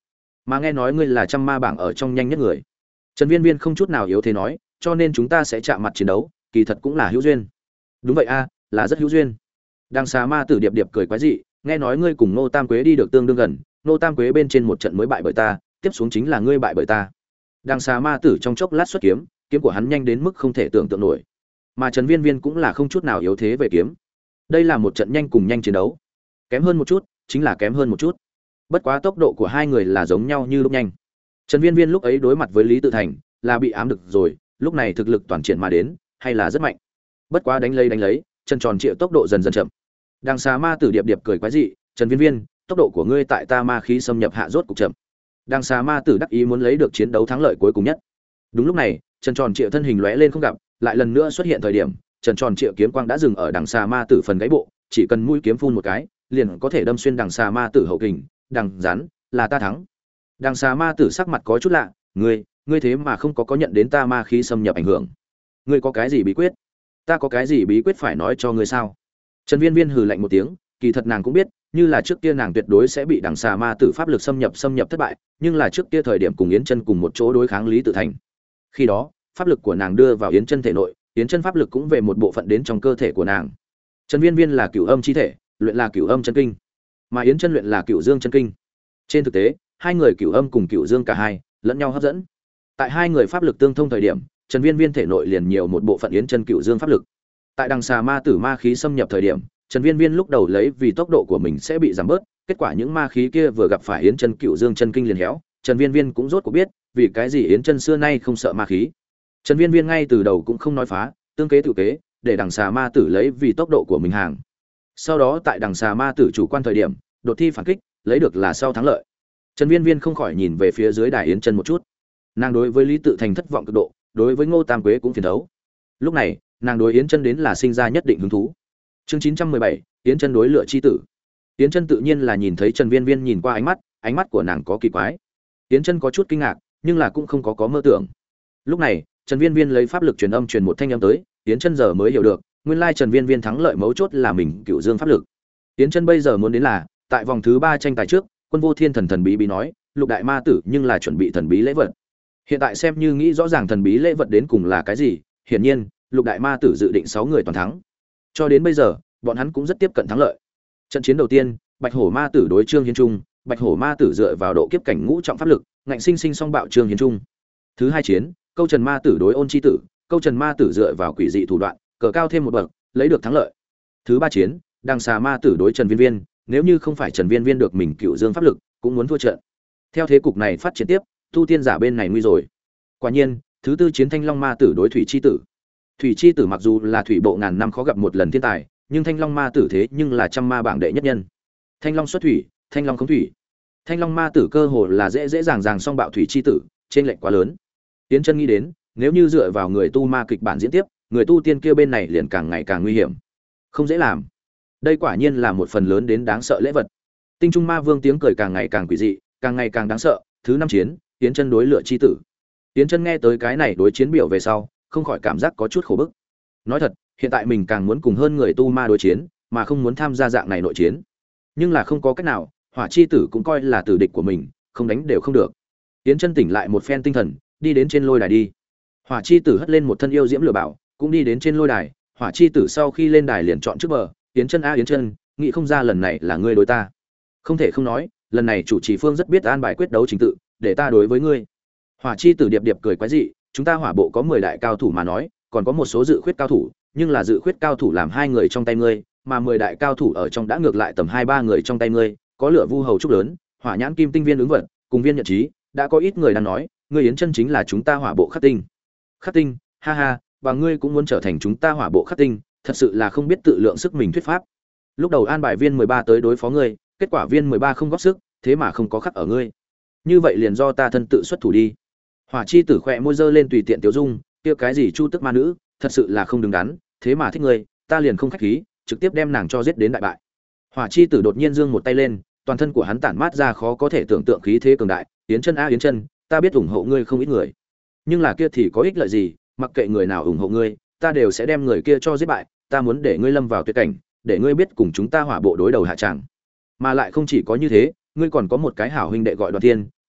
[SPEAKER 1] Mà nghe nói ngươi là trăm ma bảng ở trong nhanh nhất người. Trần Viên Viên không chút nào yếu thế nói, cho nên chúng ta sẽ chạm mặt chiến đấu, kỳ thật cũng là hữu duyên. Đúng vậy a, là rất hữu duyên. Đằng xà ma tử điệp điệp cười quái dị, nghe nói ngươi cùng Nô Tam Quế đi được tương đương gần, Nô Tam Quế bên trên một trận mới bại bởi ta, tiếp xuống chính là ngươi bại bởi ta. Đằng xà ma tử trong chốc lát xuất kiếm, kiếm của hắn nhanh đến mức không thể tưởng tượng nổi. Mà Trần Viên Viên cũng là không chút nào yếu thế về kiếm. Đây là một trận nhanh cùng nhanh chiến đấu. Kém hơn một chút, chính là kém hơn một chút. Bất quá tốc độ của hai người là giống nhau như lúc nhanh. Trần Viên Viên lúc ấy đối mặt với Lý Tự Thành, là bị ám được rồi, lúc này thực lực toàn triển mà đến, hay là rất mạnh. Bất quá đánh lấy đánh lấy, chân tròn triệu tốc độ dần dần chậm. Đằng xà ma tử điệp điệp cười quái dị, Trần Viên Viên, tốc độ của ngươi tại ta ma khí xâm nhập hạ rốt cục chậm. Đằng xà ma tử đắc ý muốn lấy được chiến đấu thắng lợi cuối cùng nhất. Đúng lúc này, Trần Tròn Triệu thân hình lóe lên không gặp, lại lần nữa xuất hiện thời điểm, Trần Tròn Triệu kiếm quang đã dừng ở đằng xà ma tử phần gáy bộ, chỉ cần mũi kiếm phun một cái, liền có thể đâm xuyên đằng xà ma tử hậu kình, đằng rắn, là ta thắng. Đằng xà ma tử sắc mặt có chút lạ, ngươi, ngươi thế mà không có có nhận đến ta ma khí xâm nhập ảnh hưởng. Ngươi có cái gì bí quyết? Ta có cái gì bí quyết phải nói cho ngươi sao? Trần Viên Viên hừ lạnh một tiếng, kỳ thật nàng cũng biết, như là trước kia nàng tuyệt đối sẽ bị đằng xà ma tử pháp lực xâm nhập xâm nhập thất bại, nhưng là trước kia thời điểm cùng Yến Chân cùng một chỗ đối kháng Lý Tự Thành. Khi đó, pháp lực của nàng đưa vào Yến Chân thể nội, Yến Chân pháp lực cũng về một bộ phận đến trong cơ thể của nàng. Trần Viên Viên là Cửu Âm chi thể, luyện là Cửu Âm chân kinh, mà Yến Chân luyện là Cửu Dương chân kinh. Trên thực tế, hai người Cửu Âm cùng Cửu Dương cả hai lẫn nhau hấp dẫn. Tại hai người pháp lực tương thông thời điểm, Trần Viên Viên thể nội liền nhiều một bộ phận Yến Chân Cửu Dương pháp lực. Tại đằng xà ma tử ma khí xâm nhập thời điểm, Trần Viên Viên lúc đầu lấy vì tốc độ của mình sẽ bị giảm bớt, kết quả những ma khí kia vừa gặp phải Yến Chân Cửu Dương chân kinh liền héo, Trần Viên Viên cũng rốt cuộc biết, vì cái gì Yến Chân xưa nay không sợ ma khí. Trần Viên Viên ngay từ đầu cũng không nói phá, tương kế tự kế, để đằng xà ma tử lấy vì tốc độ của mình hàng. Sau đó tại đằng xà ma tử chủ quan thời điểm, đột thi phản kích, lấy được là sau thắng lợi. Trần Viên Viên không khỏi nhìn về phía dưới đài Yến Chân một chút. Nàng đối với Lý Tự Thành thất vọng cực độ, đối với Ngô Tam Quế cũng phiền đấu. Lúc này, nàng đối Yến Chân đến là sinh ra nhất định hứng thú. Chương chín trăm mười bảy, Yến Chân đối lựa chi tử. Yến Chân tự nhiên là nhìn thấy Trần Viên Viên nhìn qua ánh mắt, ánh mắt của nàng có kỳ quái. Yến Chân có chút kinh ngạc, nhưng là cũng không có có mơ tưởng. Lúc này, Trần Viên Viên lấy pháp lực truyền âm truyền một thanh âm tới, Yến Chân giờ mới hiểu được, nguyên lai Trần Viên Viên thắng lợi mấu chốt là mình Cửu Dương pháp lực. Yến Chân bây giờ muốn đến là, tại vòng thứ ba tranh tài trước, Quân Vô Thiên thần thần bí bí nói, Lục đại ma tử nhưng là chuẩn bị thần bí lễ vật. Hiện tại xem như nghĩ rõ ràng thần bí lễ vật đến cùng là cái gì, hiển nhiên, Lục đại ma tử dự định sáu người toàn thắng. Cho đến bây giờ, bọn hắn cũng rất tiếp cận thắng lợi. Trận chiến đầu tiên, Bạch Hổ ma tử đối Trương Hiến Trung, Bạch Hổ ma tử dựa vào độ kiếp cảnh ngũ trọng pháp lực, ngạnh sinh sinh song bạo Trương Hiến Trung. Thứ hai chiến, Câu Trần ma tử đối Ôn chi tử, Câu Trần ma tử dựa vào quỷ dị thủ đoạn, cờ cao thêm một bậc, lấy được thắng lợi. Thứ ba chiến, Đằng xà ma tử đối Trần Viên Viên, nếu như không phải Trần Viên Viên được mình Cửu Dương pháp lực, cũng muốn thua trận. Theo thế cục này phát triển tiếp, tu tiên giả bên này nguy rồi. Quả nhiên, thứ tư chiến Thanh Long ma tử đối Thủy chi tử. Thủy chi tử mặc dù là thủy bộ ngàn năm khó gặp một lần thiên tài, nhưng Thanh Long ma tử thế nhưng là trăm ma bảng đệ nhất nhân. Thanh Long xuất thủy, Thanh Long không thủy. Thanh Long ma tử cơ hồ là dễ dễ dàng dàng song bạo Thủy chi tử, trên lệnh quá lớn. Tiến Chân nghĩ đến, nếu như dựa vào người tu ma kịch bản diễn tiếp, người tu tiên kia bên này liền càng ngày càng nguy hiểm. Không dễ làm. Đây quả nhiên là một phần lớn đến đáng sợ lễ vật. Tinh Trung Ma Vương tiếng cười càng ngày càng quỷ dị, càng ngày càng đáng sợ. Thứ năm chiến, Tiến Chân đối lựa chi tử. Tiến Chân nghe tới cái này đối chiến biểu về sau, không khỏi cảm giác có chút khổ bức. Nói thật, hiện tại mình càng muốn cùng hơn người tu ma đối chiến, mà không muốn tham gia dạng này nội chiến. Nhưng là không có cách nào, Hỏa chi tử cũng coi là tử địch của mình, không đánh đều không được. Tiến Chân tỉnh lại một phen tinh thần, đi đến trên lôi đài đi. Hỏa chi tử hất lên một thân yêu diễm lửa bảo, cũng đi đến trên lôi đài. Hỏa chi tử sau khi lên đài liền chọn trước bờ, Tiến Chân a Tiến Chân, nghĩ không ra lần này là ngươi đối ta. Không thể không nói, lần này chủ trì phương rất biết an bài quyết đấu trình tự, để ta đối với ngươi. Hỏa chi tử điệp điệp cười quái dị, chúng ta hỏa bộ có mười đại cao thủ mà nói, còn có một số dự khuyết cao thủ, nhưng là dự khuyết cao thủ làm hai người trong tay ngươi, mà mười đại cao thủ ở trong đã ngược lại tầm hai ba người trong tay ngươi, có lửa vu hầu trúc lớn, hỏa nhãn kim tinh viên ứng vật, cùng viên nhận trí, đã có ít người đang nói, ngươi Yến Chân chính là chúng ta hỏa bộ khắc tinh. Khắc tinh, ha ha, và ngươi cũng muốn trở thành chúng ta hỏa bộ khắc tinh, thật sự là không biết tự lượng sức mình thuyết pháp. Lúc đầu an bài viên mười ba tới đối phó ngươi, kết quả viên mười ba không góp sức, thế mà không có khắc ở ngươi. Như vậy liền do ta thân tự xuất thủ đi. Hỏa chi tử khẽ môi giơ lên tùy tiện tiểu dung, kia cái gì chu tức ma nữ, thật sự là không đứng đắn, thế mà thích ngươi, ta liền không khách khí, trực tiếp đem nàng cho giết đến đại bại. Hỏa chi tử đột nhiên giương một tay lên, toàn thân của hắn tản mát ra khó có thể tưởng tượng khí thế cường đại, Yến Chân a Yến Chân, ta biết ủng hộ ngươi không ít người, nhưng là kia thì có ích lợi gì, mặc kệ người nào ủng hộ ngươi, ta đều sẽ đem người kia cho giết bại, ta muốn để ngươi lâm vào tuyệt cảnh, để ngươi biết cùng chúng ta hỏa bộ đối đầu hạ tràng. Mà lại không chỉ có như thế, ngươi còn có một cái hảo huynh đệ gọi Đoàn Thiên,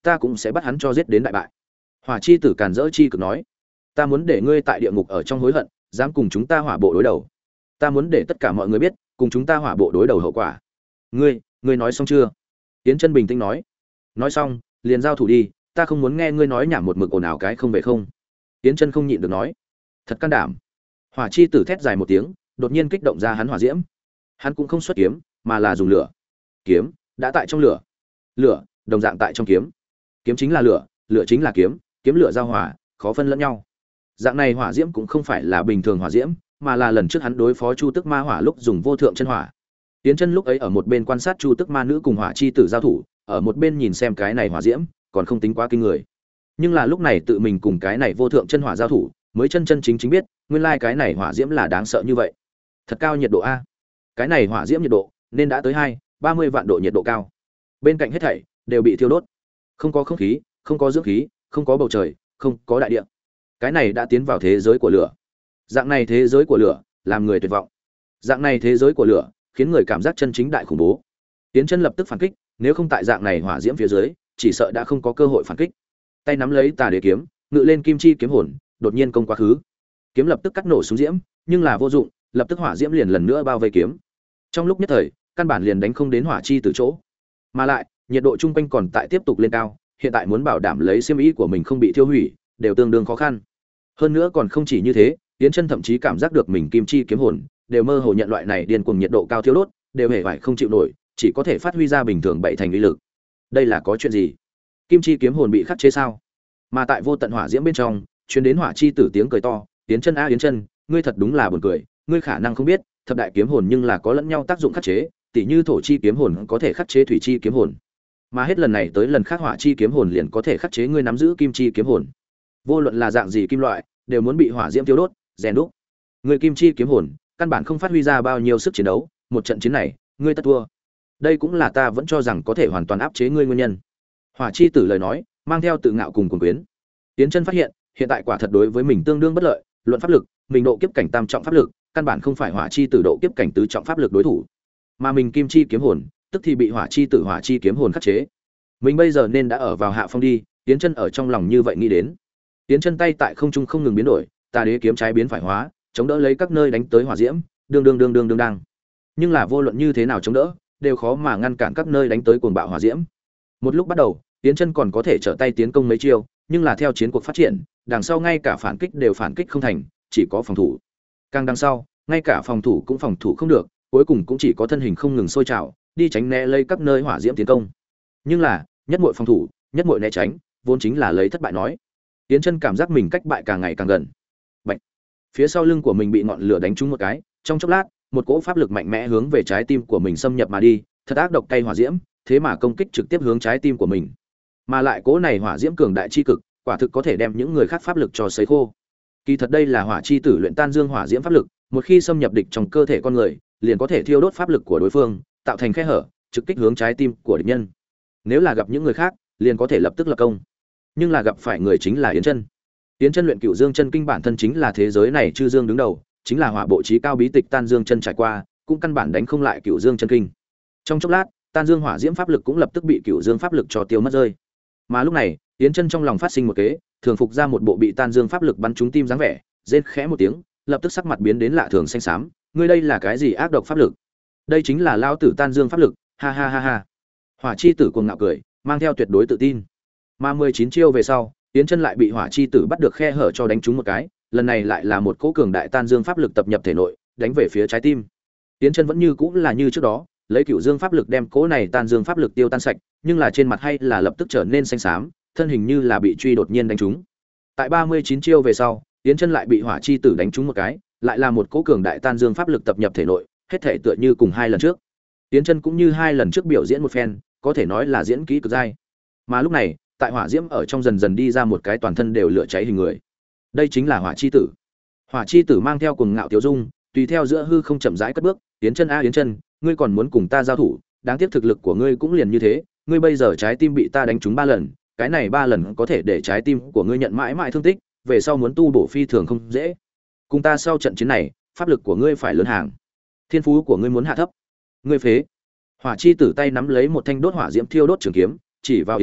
[SPEAKER 1] ta cũng sẽ bắt hắn cho giết đến đại bại. Hỏa chi tử càn rỡ chi cực nói, ta muốn để ngươi tại địa ngục ở trong hối hận, dám cùng chúng ta hỏa bộ đối đầu. Ta muốn để tất cả mọi người biết, cùng chúng ta hỏa bộ đối đầu hậu quả. Ngươi, ngươi nói xong chưa? Tiến Chân bình tĩnh nói. Nói xong, liền giao thủ đi, ta không muốn nghe ngươi nói nhảm một mực ồn ào cái không về không. Tiến Chân không nhịn được nói, thật can đảm. Hỏa chi tử thét dài một tiếng, đột nhiên kích động ra hắn hỏa diễm. Hắn cũng không xuất kiếm, mà là dùng lửa. Kiếm đã tại trong lửa, lửa đồng dạng tại trong kiếm. Kiếm chính là lửa, lửa chính là kiếm, kiếm lửa giao hòa, khó phân lẫn nhau. Dạng này hỏa diễm cũng không phải là bình thường hỏa diễm, mà là lần trước hắn đối phó Chu Tức Ma Hỏa lúc dùng vô thượng chân hỏa. Tiến Chân lúc ấy ở một bên quan sát Chu Tức Ma nữ cùng hỏa chi tử giao thủ, ở một bên nhìn xem cái này hỏa diễm, còn không tính quá kinh người. Nhưng là lúc này tự mình cùng cái này vô thượng chân hỏa giao thủ, mới chân chân chính chính biết, nguyên lai cái này hỏa diễm là đáng sợ như vậy. Thật cao nhiệt độ a. Cái này hỏa diễm nhiệt độ nên đã tới hai ba mươi vạn độ nhiệt độ cao. Bên cạnh hết thảy đều bị thiêu đốt. Không có không khí, không có dưỡng khí, không có bầu trời, không có đại địa. Cái này đã tiến vào thế giới của lửa. Dạng này thế giới của lửa, làm người tuyệt vọng. Dạng này thế giới của lửa, khiến người cảm giác chân chính đại khủng bố. Tiến Chân lập tức phản kích, nếu không tại dạng này hỏa diễm phía dưới, chỉ sợ đã không có cơ hội phản kích. Tay nắm lấy Tà Đế kiếm, ngự lên kim chi kiếm hồn, đột nhiên công quá khứ. Kiếm lập tức cắt nổ xuống diễm, nhưng là vô dụng, lập tức hỏa diễm liền lần nữa bao vây kiếm. Trong lúc nhất thời, căn bản liền đánh không đến hỏa chi từ chỗ. Mà lại, nhiệt độ trung quanh còn tại tiếp tục lên cao, hiện tại muốn bảo đảm lấy xiêm y của mình không bị thiêu hủy, đều tương đương khó khăn. Hơn nữa còn không chỉ như thế, Tiến Chân thậm chí cảm giác được mình kim chi kiếm hồn đều mơ hồ nhận loại này điên cuồng nhiệt độ cao thiêu đốt, đều hề phải không chịu nổi, chỉ có thể phát huy ra bình thường bảy thành uy lực. Đây là có chuyện gì? Kim chi kiếm hồn bị khắc chế sao? Mà tại vô tận hỏa diễm bên trong, truyền đến hỏa chi tử tiếng cười to, Tiến Chân a Tiến Chân, ngươi thật đúng là buồn cười, ngươi khả năng không biết, thập đại kiếm hồn nhưng là có lẫn nhau tác dụng khắc chế, tỉ như thổ chi kiếm hồn có thể khắc chế thủy chi kiếm hồn. Mà hết lần này tới lần khác hỏa chi kiếm hồn liền có thể khắc chế ngươi nắm giữ kim chi kiếm hồn. Vô luận là dạng gì kim loại, đều muốn bị hỏa diễm tiêu đốt, rèn đúc. Người kim chi kiếm hồn, căn bản không phát huy ra bao nhiêu sức chiến đấu, một trận chiến này, ngươi tất thua. Đây cũng là ta vẫn cho rằng có thể hoàn toàn áp chế ngươi nguyên nhân. Hỏa chi tử lời nói, mang theo tự ngạo cùng cuồng quyến. Tiến Chân phát hiện, hiện tại quả thật đối với mình tương đương bất lợi, luận pháp lực, mình độ kiếp cảnh tam trọng pháp lực, căn bản không phải hỏa chi tử độ kiếp cảnh tứ trọng pháp lực đối thủ. Mà mình kim chi kiếm hồn, tức thì bị hỏa chi tử hỏa chi kiếm hồn khắc chế. Mình bây giờ nên đã ở vào hạ phong đi, Tiến Chân ở trong lòng như vậy nghĩ đến. Tiến Chân tay tại không trung không ngừng biến đổi, Tà Đế kiếm trái biến phải hóa, chống đỡ lấy các nơi đánh tới hỏa diễm, đương đương đương đương đương đang. Nhưng là vô luận như thế nào chống đỡ, đều khó mà ngăn cản các nơi đánh tới cuồng bạo hỏa diễm. Một lúc bắt đầu, Tiến Chân còn có thể trở tay tiến công mấy chiêu, nhưng là theo chiến cuộc phát triển, đằng sau ngay cả phản kích đều phản kích không thành, chỉ có phòng thủ. Càng đằng sau, ngay cả phòng thủ cũng phòng thủ không được, cuối cùng cũng chỉ có thân hình không ngừng sôi trào, đi tránh né lấy các nơi hỏa diễm tiến công. Nhưng là, nhất muội phòng thủ, nhất muội né tránh, vốn chính là lấy thất bại nói. Tiến Chân cảm giác mình cách bại càng ngày càng gần. Bạch. Phía sau lưng của mình bị ngọn lửa đánh trúng một cái, trong chốc lát, một cỗ pháp lực mạnh mẽ hướng về trái tim của mình xâm nhập mà đi, thật ác độc cay hỏa diễm, thế mà công kích trực tiếp hướng trái tim của mình. Mà lại cỗ này hỏa diễm cường đại chi cực, quả thực có thể đem những người khác pháp lực cho sấy khô. Kỳ thật đây là hỏa chi tử luyện tan dương hỏa diễm pháp lực, một khi xâm nhập địch trong cơ thể con người, liền có thể thiêu đốt pháp lực của đối phương, tạo thành khe hở, trực kích hướng trái tim của địch nhân. Nếu là gặp những người khác, liền có thể lập tức lập công. Nhưng là gặp phải người chính là Yến Chân. Yến Chân luyện Cửu Dương chân kinh bản thân chính là thế giới này chư dương đứng đầu, chính là hỏa bộ chí cao bí tịch Tan Dương chân trải qua, cũng căn bản đánh không lại Cửu Dương chân kinh. Trong chốc lát, Tan Dương hỏa diễm pháp lực cũng lập tức bị Cửu Dương pháp lực cho tiêu mất rơi. Mà lúc này, Yến Chân trong lòng phát sinh một kế, thường phục ra một bộ bị Tan Dương pháp lực bắn trúng tim dáng vẻ, rên khẽ một tiếng, lập tức sắc mặt biến đến lạ thường xanh xám, ngươi đây là cái gì ác độc pháp lực? Đây chính là lao tử Tan Dương pháp lực, ha ha ha ha. Hỏa chi tử cuồng ngạo cười, mang theo tuyệt đối tự tin. Mà mười chín chiêu về sau, Yến Chân lại bị hỏa chi tử bắt được khe hở cho đánh trúng một cái, lần này lại là một cỗ cường đại Tan Dương pháp lực tập nhập thể nội, đánh về phía trái tim. Yến Chân vẫn như cũ là như trước đó, lấy Cửu Dương pháp lực đem cỗ này Tan Dương pháp lực tiêu tan sạch, nhưng là trên mặt hay là lập tức trở nên xanh xám, thân hình như là bị truy đột nhiên đánh trúng. Tại ba mươi chín chiêu về sau, Yến Chân lại bị hỏa chi tử đánh trúng một cái, lại là một cỗ cường đại Tan Dương pháp lực tập nhập thể nội, hết thể tựa như cùng hai lần trước. Yến Chân cũng như hai lần trước biểu diễn một phen, có thể nói là diễn kỹ cực dai. Mà lúc này, tại hỏa diễm ở trong dần dần đi ra một cái toàn thân đều lửa cháy hình người. Đây chính là hỏa chi tử. Hỏa chi tử mang theo cuồng ngạo tiêu dung, tùy theo giữa hư không chậm rãi cất bước, Yến Chân a Yến Chân, ngươi còn muốn cùng ta giao thủ, đáng tiếc thực lực của ngươi cũng liền như thế, ngươi bây giờ trái tim bị ta đánh trúng ba lần, cái này ba lần có thể để trái tim của ngươi nhận mãi mãi thương tích, về sau muốn tu bổ phi thường không dễ. Cùng ta sau trận chiến này, pháp lực của ngươi phải lớn hàng, thiên phú của ngươi muốn hạ thấp. Ngươi phế. Hỏa chi tử tay nắm lấy một thanh đốt hỏa diễm thiêu đốt trường kiếm, chỉ vào Yến Chân,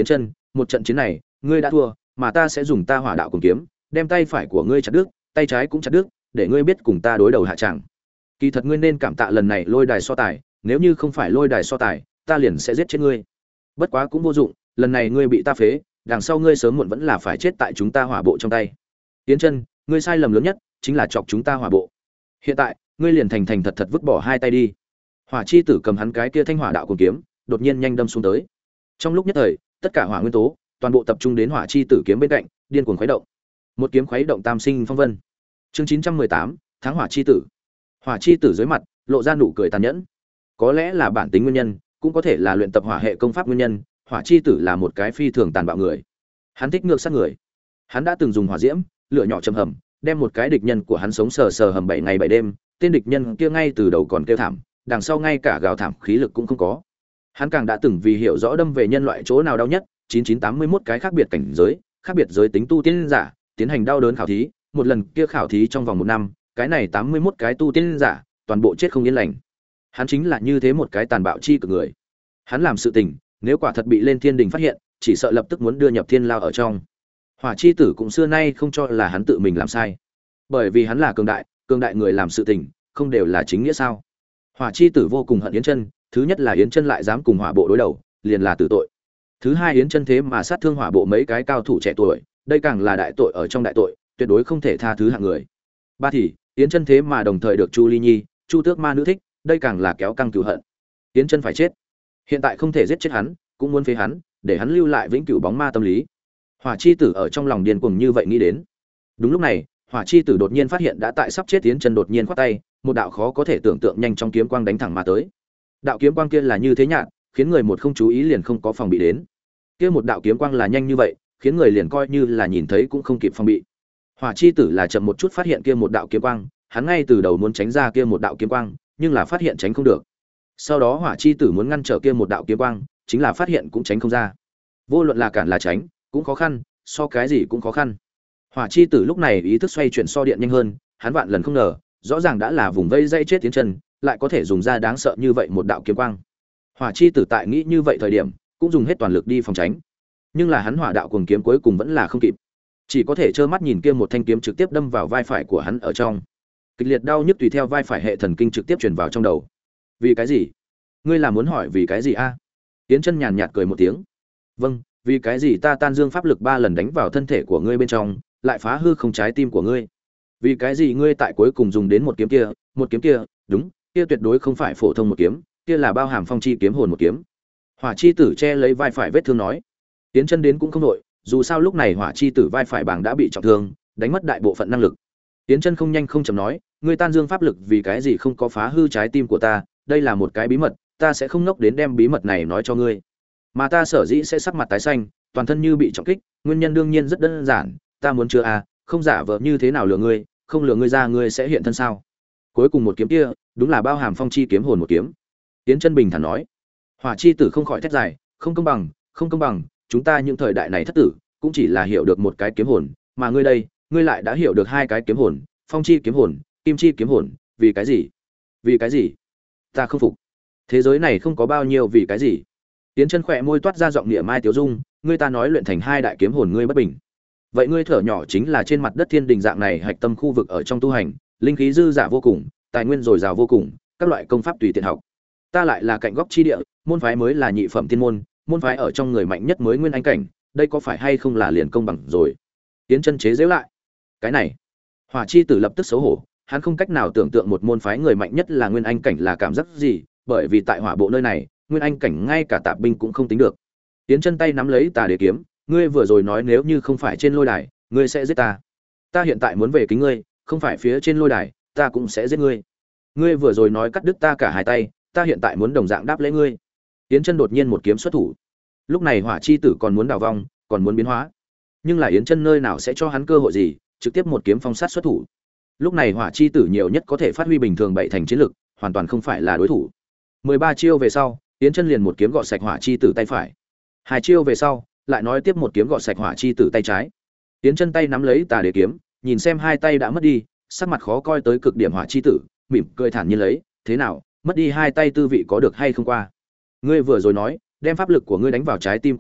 [SPEAKER 1] một trận chiến này ngươi đã thua, mà ta sẽ dùng ta hỏa đạo cùng kiếm đem tay phải của ngươi chặt đứt, tay trái cũng chặt đứt, để ngươi biết cùng ta đối đầu hạ tràng. Kỳ thật ngươi nên cảm tạ lần này lôi đài so tài, nếu như không phải lôi đài so tài, ta liền sẽ giết chết ngươi. Bất quá cũng vô dụng, lần này ngươi bị ta phế, đằng sau ngươi sớm muộn vẫn là phải chết tại chúng ta hỏa bộ trong tay. Tiến Chân, ngươi sai lầm lớn nhất chính là chọc chúng ta hỏa bộ. Hiện tại, ngươi liền thành thành thật thật vứt bỏ hai tay đi. Hỏa chi tử cầm hắn cái kia thanh hỏa đạo cuồng kiếm, đột nhiên nhanh đâm xuống tới. Trong lúc nhất thời, tất cả hỏa nguyên tố toàn bộ tập trung đến hỏa chi tử kiếm bên cạnh, điên cuồng khuấy động. Một kiếm khuấy động tam sinh phong vân. Chương chín trăm mười tám, tháng hỏa chi tử. Hỏa chi tử dưới mặt lộ ra nụ cười tàn nhẫn. Có lẽ là bản tính nguyên nhân, cũng có thể là luyện tập hỏa hệ công pháp nguyên nhân, hỏa chi tử là một cái phi thường tàn bạo người. Hắn thích ngược sát người. Hắn đã từng dùng hỏa diễm, lửa nhỏ châm hầm, đem một cái địch nhân của hắn sống sờ sờ hầm bảy ngày bảy đêm, tên địch nhân kia ngay từ đầu còn kêu thảm, đằng sau ngay cả gào thảm khí lực cũng không có. Hắn càng đã từng vì hiểu rõ đâm về nhân loại chỗ nào đau nhất, chín chín tám mươi mốt cái khác biệt cảnh giới, khác biệt giới tính tu tiên giả, tiến hành đau đớn khảo thí, một lần kia khảo thí trong vòng một năm, cái này tám mươi mốt cái tu tiên giả, toàn bộ chết không yên lành. Hắn chính là như thế một cái tàn bạo chi cực người. Hắn làm sự tình, nếu quả thật bị lên thiên đình phát hiện, chỉ sợ lập tức muốn đưa nhập thiên lao ở trong. Hỏa chi tử cũng xưa nay không cho là hắn tự mình làm sai, bởi vì hắn là cường đại, cường đại người làm sự tình, không đều là chính nghĩa sao? Hỏa chi tử vô cùng hận Yến Chân, thứ nhất là Yến Chân lại dám cùng hỏa bộ đối đầu, liền là tử tội. Thứ hai, Yến Chân thế mà sát thương hỏa bộ mấy cái cao thủ trẻ tuổi, đây càng là đại tội ở trong đại tội, tuyệt đối không thể tha thứ hạng người. Ba thì, Yến Chân thế mà đồng thời được Chu Ly Nhi, Chu Tước Ma nữ thích, đây càng là kéo căng cừu hận. Yến Chân phải chết. Hiện tại không thể giết chết hắn, cũng muốn phế hắn, để hắn lưu lại vĩnh cửu bóng ma tâm lý. Hỏa chi tử ở trong lòng điên cuồng như vậy nghĩ đến. Đúng lúc này, Hỏa chi tử đột nhiên phát hiện đã tại sắp chết Yến Chân đột nhiên khoát tay, một đạo khó có thể tưởng tượng nhanh trong kiếm quang đánh thẳng mà tới. Đạo kiếm quang kia là như thế nhạt, khiến người một không chú ý liền không có phòng bị đến. Kia một đạo kiếm quang là nhanh như vậy, khiến người liền coi như là nhìn thấy cũng không kịp phòng bị. Hỏa chi tử là chậm một chút phát hiện kia một đạo kiếm quang, hắn ngay từ đầu muốn tránh ra kia một đạo kiếm quang, nhưng là phát hiện tránh không được. Sau đó Hỏa chi tử muốn ngăn trở kia một đạo kiếm quang, chính là phát hiện cũng tránh không ra. Vô luận là cản là tránh, cũng khó khăn, so cái gì cũng khó khăn. Hỏa chi tử lúc này ý thức xoay chuyển so điện nhanh hơn, hắn vạn lần không ngờ, rõ ràng đã là vùng vây dây chết Tiến Chân, lại có thể dùng ra đáng sợ như vậy một đạo kiếm quang. Hỏa chi tử tại nghĩ như vậy thời điểm, cũng dùng hết toàn lực đi phòng tránh. Nhưng là hắn hỏa đạo cuồng kiếm cuối cùng vẫn là không kịp, chỉ có thể trơ mắt nhìn kia một thanh kiếm trực tiếp đâm vào vai phải của hắn ở trong. Kịch liệt đau nhức tùy theo vai phải hệ thần kinh trực tiếp truyền vào trong đầu. Vì cái gì? Ngươi là muốn hỏi vì cái gì a? À? Tiến Chân nhàn nhạt cười một tiếng. Vâng, vì cái gì ta tan dương pháp lực ba lần đánh vào thân thể của ngươi bên trong, lại phá hư không trái tim của ngươi? Vì cái gì ngươi tại cuối cùng dùng đến một kiếm kia, một kiếm kia, đúng, kia tuyệt đối không phải phổ thông một kiếm, kia là bao hàm phong chi kiếm hồn một kiếm. Hỏa chi tử che lấy vai phải vết thương nói. Tiến Chân đến cũng không nội, dù sao lúc này hỏa chi tử vai phải bảng đã bị trọng thương, đánh mất đại bộ phận năng lực. Tiến Chân không nhanh không chậm nói, ngươi tan dương pháp lực vì cái gì không có phá hư trái tim của ta, đây là một cái bí mật, ta sẽ không ngốc đến đem bí mật này nói cho ngươi. Mà ta sở dĩ sẽ sắc mặt tái xanh, toàn thân như bị trọng kích, nguyên nhân đương nhiên rất đơn giản, ta muốn chưa à, không giả vờ như thế nào lừa ngươi, không lừa ngươi ra ngươi sẽ hiện thân sao? Cuối cùng một kiếm kia, đúng là bao hàm phong chi kiếm hồn một kiếm. Tiến Chân bình thản nói. Hỏa chi tử không khỏi thét dài, không công bằng, không công bằng, chúng ta những thời đại này thất tử, cũng chỉ là hiểu được một cái kiếm hồn, mà ngươi đây, ngươi lại đã hiểu được hai cái kiếm hồn, phong chi kiếm hồn, kim chi kiếm hồn, vì cái gì? Vì cái gì? Ta không phục. Thế giới này không có bao nhiêu vì cái gì? Tiến Chân khỏe môi toát ra giọng nghĩa mai tiểu dung, ngươi ta nói luyện thành hai đại kiếm hồn ngươi bất bình. Vậy ngươi thở nhỏ chính là trên mặt đất thiên đình dạng này hạch tâm khu vực ở trong tu hành, linh khí dư dả vô cùng, tài nguyên dồi dào vô cùng, các loại công pháp tùy tiện học. Ta lại là cạnh góc chi địa, môn phái mới là nhị phẩm tiên môn, môn phái ở trong người mạnh nhất mới nguyên anh cảnh, đây có phải hay không là liền công bằng rồi? Tiến Chân chế giễu lại. Cái này, Hỏa chi tử lập tức xấu hổ, hắn không cách nào tưởng tượng một môn phái người mạnh nhất là nguyên anh cảnh là cảm giác gì, bởi vì tại hỏa bộ nơi này, nguyên anh cảnh ngay cả tạp binh cũng không tính được. Tiến Chân tay nắm lấy tà đế kiếm, ngươi vừa rồi nói nếu như không phải trên lôi đài, ngươi sẽ giết ta. Ta hiện tại muốn về kính ngươi, không phải phía trên lôi đài, ta cũng sẽ giết ngươi. Ngươi vừa rồi nói cắt đứt ta cả hai tay, ta hiện tại muốn đồng dạng đáp lễ ngươi. Yến Chân đột nhiên một kiếm xuất thủ. Lúc này Hỏa chi tử còn muốn đào vong, còn muốn biến hóa. Nhưng là Yến Chân nơi nào sẽ cho hắn cơ hội gì, trực tiếp một kiếm phong sát xuất thủ. Lúc này Hỏa chi tử nhiều nhất có thể phát huy bình thường bảy thành chiến lực, hoàn toàn không phải là đối thủ. mười ba chiêu về sau, Yến Chân liền một kiếm gọt sạch Hỏa chi tử tay phải. Hai chiêu về sau, lại nói tiếp một kiếm gọt sạch Hỏa chi tử tay trái. Yến Chân tay nắm lấy tà đế kiếm, nhìn xem hai tay đã mất đi, sắc mặt khó coi tới cực điểm Hỏa chi tử, mỉm cười thản nhiên lấy, thế nào, mất đi hai tay tư vị có được hay không qua? Ngươi vừa rồi nói, đem pháp lực của ngươi đánh vào trái tim của ta,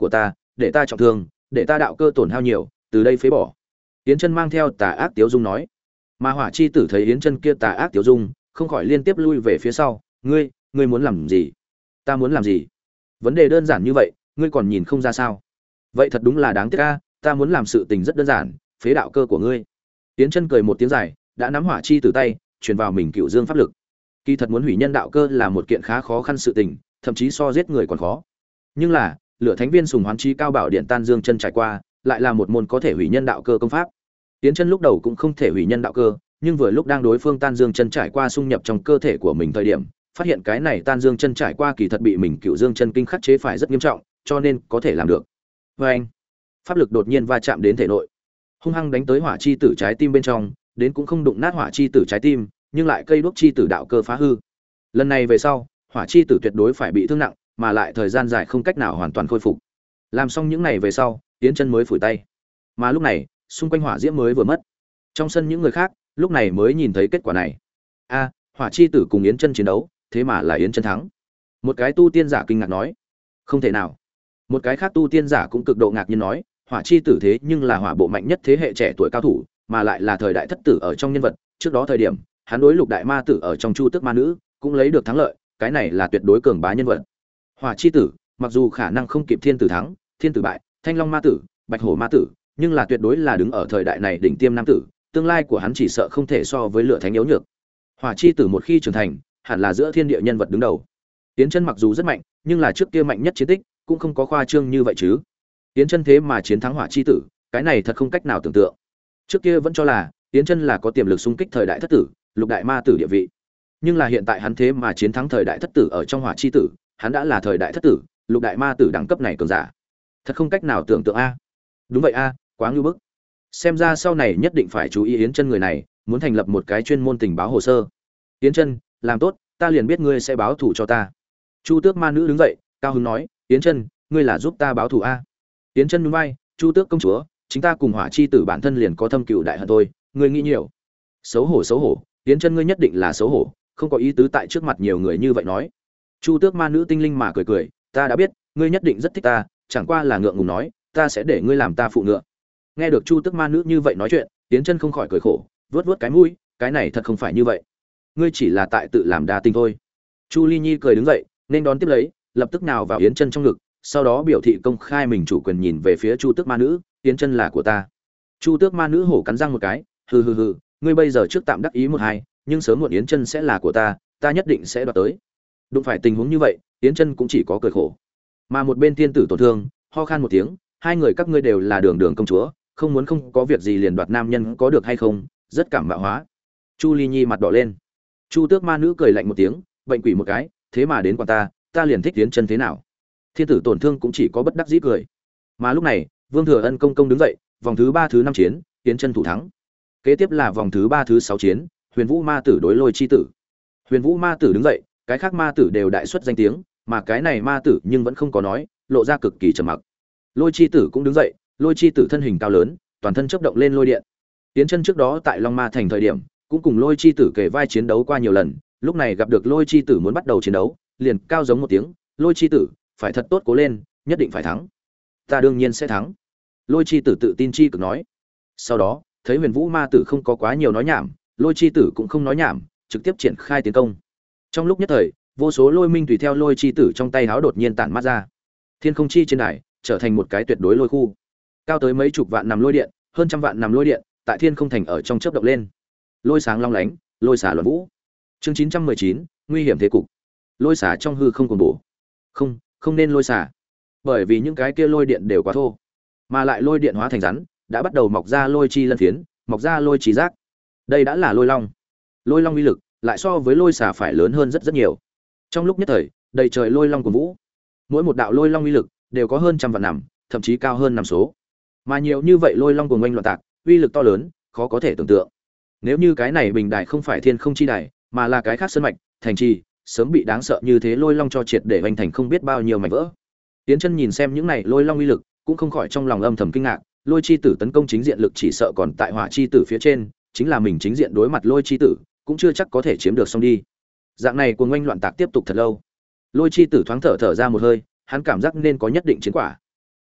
[SPEAKER 1] để ta trọng thương, để ta đạo cơ tổn hao nhiều, từ đây phế bỏ. Yến Chân mang theo tà ác tiếu dung nói. Mà Hỏa chi tử thấy Yến Chân kia tà ác tiếu dung, không khỏi liên tiếp lui về phía sau. Ngươi, ngươi muốn làm gì? Ta muốn làm gì? Vấn đề đơn giản như vậy, ngươi còn nhìn không ra sao? Vậy thật đúng là đáng tiếc a, ta muốn làm sự tình rất đơn giản, phế đạo cơ của ngươi. Yến Chân cười một tiếng dài, đã nắm Hỏa chi tử tay, truyền vào mình Cựu Dương pháp lực. Kỳ thật muốn hủy nhân đạo cơ là một kiện khá khó khăn sự tình, thậm chí so giết người còn khó. Nhưng là, Lửa Thánh Viên Sùng Hoán Chi Cao Bảo Điện Tan Dương Chân trải qua, lại là một môn có thể hủy nhân đạo cơ công pháp. Yến Chân lúc đầu cũng không thể hủy nhân đạo cơ, nhưng vừa lúc đang đối phương Tan Dương Chân trải qua xung nhập trong cơ thể của mình thời điểm, phát hiện cái này Tan Dương Chân trải qua kỳ thật bị mình Cựu Dương Chân kinh khắc chế phải rất nghiêm trọng, cho nên có thể làm được. Và anh, pháp lực đột nhiên va chạm đến thể nội, hung hăng đánh tới Hỏa chi tử trái tim bên trong, đến cũng không đụng nát Hỏa chi tử trái tim, nhưng lại cây đuốc chi tử đạo cơ phá hư. Lần này về sau, Hỏa chi tử tuyệt đối phải bị thương nặng, mà lại thời gian dài không cách nào hoàn toàn khôi phục. Làm xong những này về sau, Yến Chân mới phủi tay. Mà lúc này, xung quanh hỏa diễm mới vừa mất. Trong sân những người khác, lúc này mới nhìn thấy kết quả này. A, Hỏa chi tử cùng Yến Chân chiến đấu, thế mà là Yến Chân thắng. Một cái tu tiên giả kinh ngạc nói. Không thể nào. Một cái khác tu tiên giả cũng cực độ ngạc nhiên nói, Hỏa chi tử thế nhưng là hỏa bộ mạnh nhất thế hệ trẻ tuổi cao thủ, mà lại là thời đại thất tử ở trong nhân vật, trước đó thời điểm, hắn đối Lục đại ma tử ở trong Chu Tước ma nữ, cũng lấy được thắng lợi, cái này là tuyệt đối cường bá nhân vật. Hỏa chi tử, mặc dù khả năng không kịp Thiên tử thắng, Thiên tử bại, Thanh Long ma tử, Bạch Hổ ma tử, nhưng là tuyệt đối là đứng ở thời đại này đỉnh tiêm nam tử, tương lai của hắn chỉ sợ không thể so với Lửa Thánh yếu nhược. Hỏa chi tử một khi trưởng thành, hẳn là giữa thiên địa nhân vật đứng đầu. Yến Chân mặc dù rất mạnh, nhưng là trước kia mạnh nhất chiến tích, cũng không có khoa trương như vậy chứ. Yến Chân thế mà chiến thắng Hỏa chi tử, cái này thật không cách nào tưởng tượng. Trước kia vẫn cho là Yến Chân là có tiềm lực xung kích thời đại thất tử, Lục đại ma tử địa vị. Nhưng là hiện tại hắn thế mà chiến thắng thời đại thất tử ở trong Hỏa chi tử, hắn đã là thời đại thất tử, Lục đại ma tử đẳng cấp này cường giả. Thật không cách nào tưởng tượng a. Đúng vậy a, quá ngưu bức. Xem ra sau này nhất định phải chú ý Yến Chân người này, muốn thành lập một cái chuyên môn tình báo hồ sơ. Yến Chân, làm tốt, ta liền biết ngươi sẽ báo thù cho ta. Chu Tước ma nữ đứng dậy, cao hứng nói, Yến Chân, ngươi là giúp ta báo thù a. Yến Chân nhún vai, Chu Tước công chúa, chính ta cùng Hỏa chi tử bản thân liền có thâm cừu đại hận thôi, ngươi nghĩ nhiều. Xấu hổ xấu hổ, Yến Chân ngươi nhất định là xấu hổ, không có ý tứ tại trước mặt nhiều người như vậy nói. Chu Tước ma nữ tinh linh mà cười cười, ta đã biết, ngươi nhất định rất thích ta, chẳng qua là ngượng ngùng nói, ta sẽ để ngươi làm ta phụ ngựa. Nghe được Chu Tước ma nữ như vậy nói chuyện, Yến Chân không khỏi cười khổ, vớt vớt cái mũi, cái này thật không phải như vậy, ngươi chỉ là tại tự làm đa tình thôi. Chu Ly Nhi cười đứng dậy, nên đón tiếp lấy, lập tức nào vào Yến Chân trong ngực, sau đó biểu thị công khai mình chủ quyền nhìn về phía Chu Tước ma nữ, Yến Chân là của ta. Chu Tước ma nữ hổ cắn răng một cái, hừ hừ hừ, ngươi bây giờ trước tạm đắc ý một hai, nhưng sớm muộn Yến Chân sẽ là của ta, ta nhất định sẽ đoạt tới. Đụng phải tình huống như vậy, Yến Chân cũng chỉ có cười khổ. Mà một bên tiên tử tổn thương, ho khan một tiếng, hai người các ngươi đều là đường đường công chúa, không muốn không có việc gì liền đoạt nam nhân có được hay không, rất cảm mạo hóa. Chu Ly Nhi mặt đỏ lên. Chu Tước ma nữ cười lạnh một tiếng, bệnh quỷ một cái, thế mà đến quản ta, ta liền thích Yến Chân thế nào. Thiên tử tổn thương cũng chỉ có bất đắc dĩ cười. Mà lúc này, Vương Thừa Ân công công đứng dậy, vòng thứ ba thứ năm chiến, Yến Chân thủ thắng. Kế tiếp là vòng thứ ba thứ sáu chiến, Huyền Vũ ma tử đối Lôi chi tử. Huyền Vũ ma tử đứng dậy, cái khác ma tử đều đại xuất danh tiếng, mà cái này ma tử nhưng vẫn không có nói, lộ ra cực kỳ trầm mặc. Lôi chi tử cũng đứng dậy, Lôi chi tử thân hình cao lớn, toàn thân chớp động lên lôi điện. Yến Chân trước đó tại Long Ma thành thời điểm, cũng cùng Lôi chi tử kề vai chiến đấu qua nhiều lần, lúc này gặp được Lôi chi tử muốn bắt đầu chiến đấu, liền cao giống một tiếng, Lôi chi tử, phải thật tốt cố lên, nhất định phải thắng. Ta đương nhiên sẽ thắng. Lôi chi tử tự tin chi cực nói. Sau đó, thấy Huyền Vũ ma tử không có quá nhiều nói nhảm, Lôi chi tử cũng không nói nhảm, trực tiếp triển khai tiến công. Trong lúc nhất thời, vô số lôi minh tùy theo Lôi chi tử trong tay háo đột nhiên tản mát ra. Thiên không chi trên đài trở thành một cái tuyệt đối lôi khu. Cao tới mấy chục vạn nằm lôi điện, hơn trăm vạn nằm lôi điện, tại thiên không thành ở trong chớp động lên. Lôi sáng long lánh, lôi xả luận vũ. Chương chín trăm mười chín, nguy hiểm thế cục. Lôi xả trong hư không cuồng bổ. Không, không nên lôi xả. Bởi vì những cái kia lôi điện đều quá thô, mà lại lôi điện hóa thành rắn, đã bắt đầu mọc ra lôi chi lân phiến, mọc ra lôi chi giác. Đây đã là lôi long. Lôi long uy lực lại so với lôi xả phải lớn hơn rất rất nhiều. Trong lúc nhất thời, đầy trời lôi long cuồng vũ. Mỗi một đạo lôi long uy lực đều có hơn trăm vạn nằm, thậm chí cao hơn năm số. Mà nhiều như vậy lôi long cuồng oanh loạn tạc, uy lực to lớn, khó có thể tưởng tượng. Nếu như cái này bình đài không phải thiên không chi đài, mà là cái khác sơn mạch, thành trì, sớm bị đáng sợ như thế lôi long cho triệt để hoành thành không biết bao nhiêu mảnh vỡ. Tiến Chân nhìn xem những này lôi long uy lực, cũng không khỏi trong lòng âm thầm kinh ngạc, lôi chi tử tấn công chính diện lực chỉ sợ còn tại hỏa chi tử phía trên, chính là mình chính diện đối mặt lôi chi tử, cũng chưa chắc có thể chiếm được xong đi. Dạng này cuồng oanh loạn tạc tiếp tục thật lâu. Lôi chi tử thoáng thở thở ra một hơi, hắn cảm giác nên có nhất định chiến quả.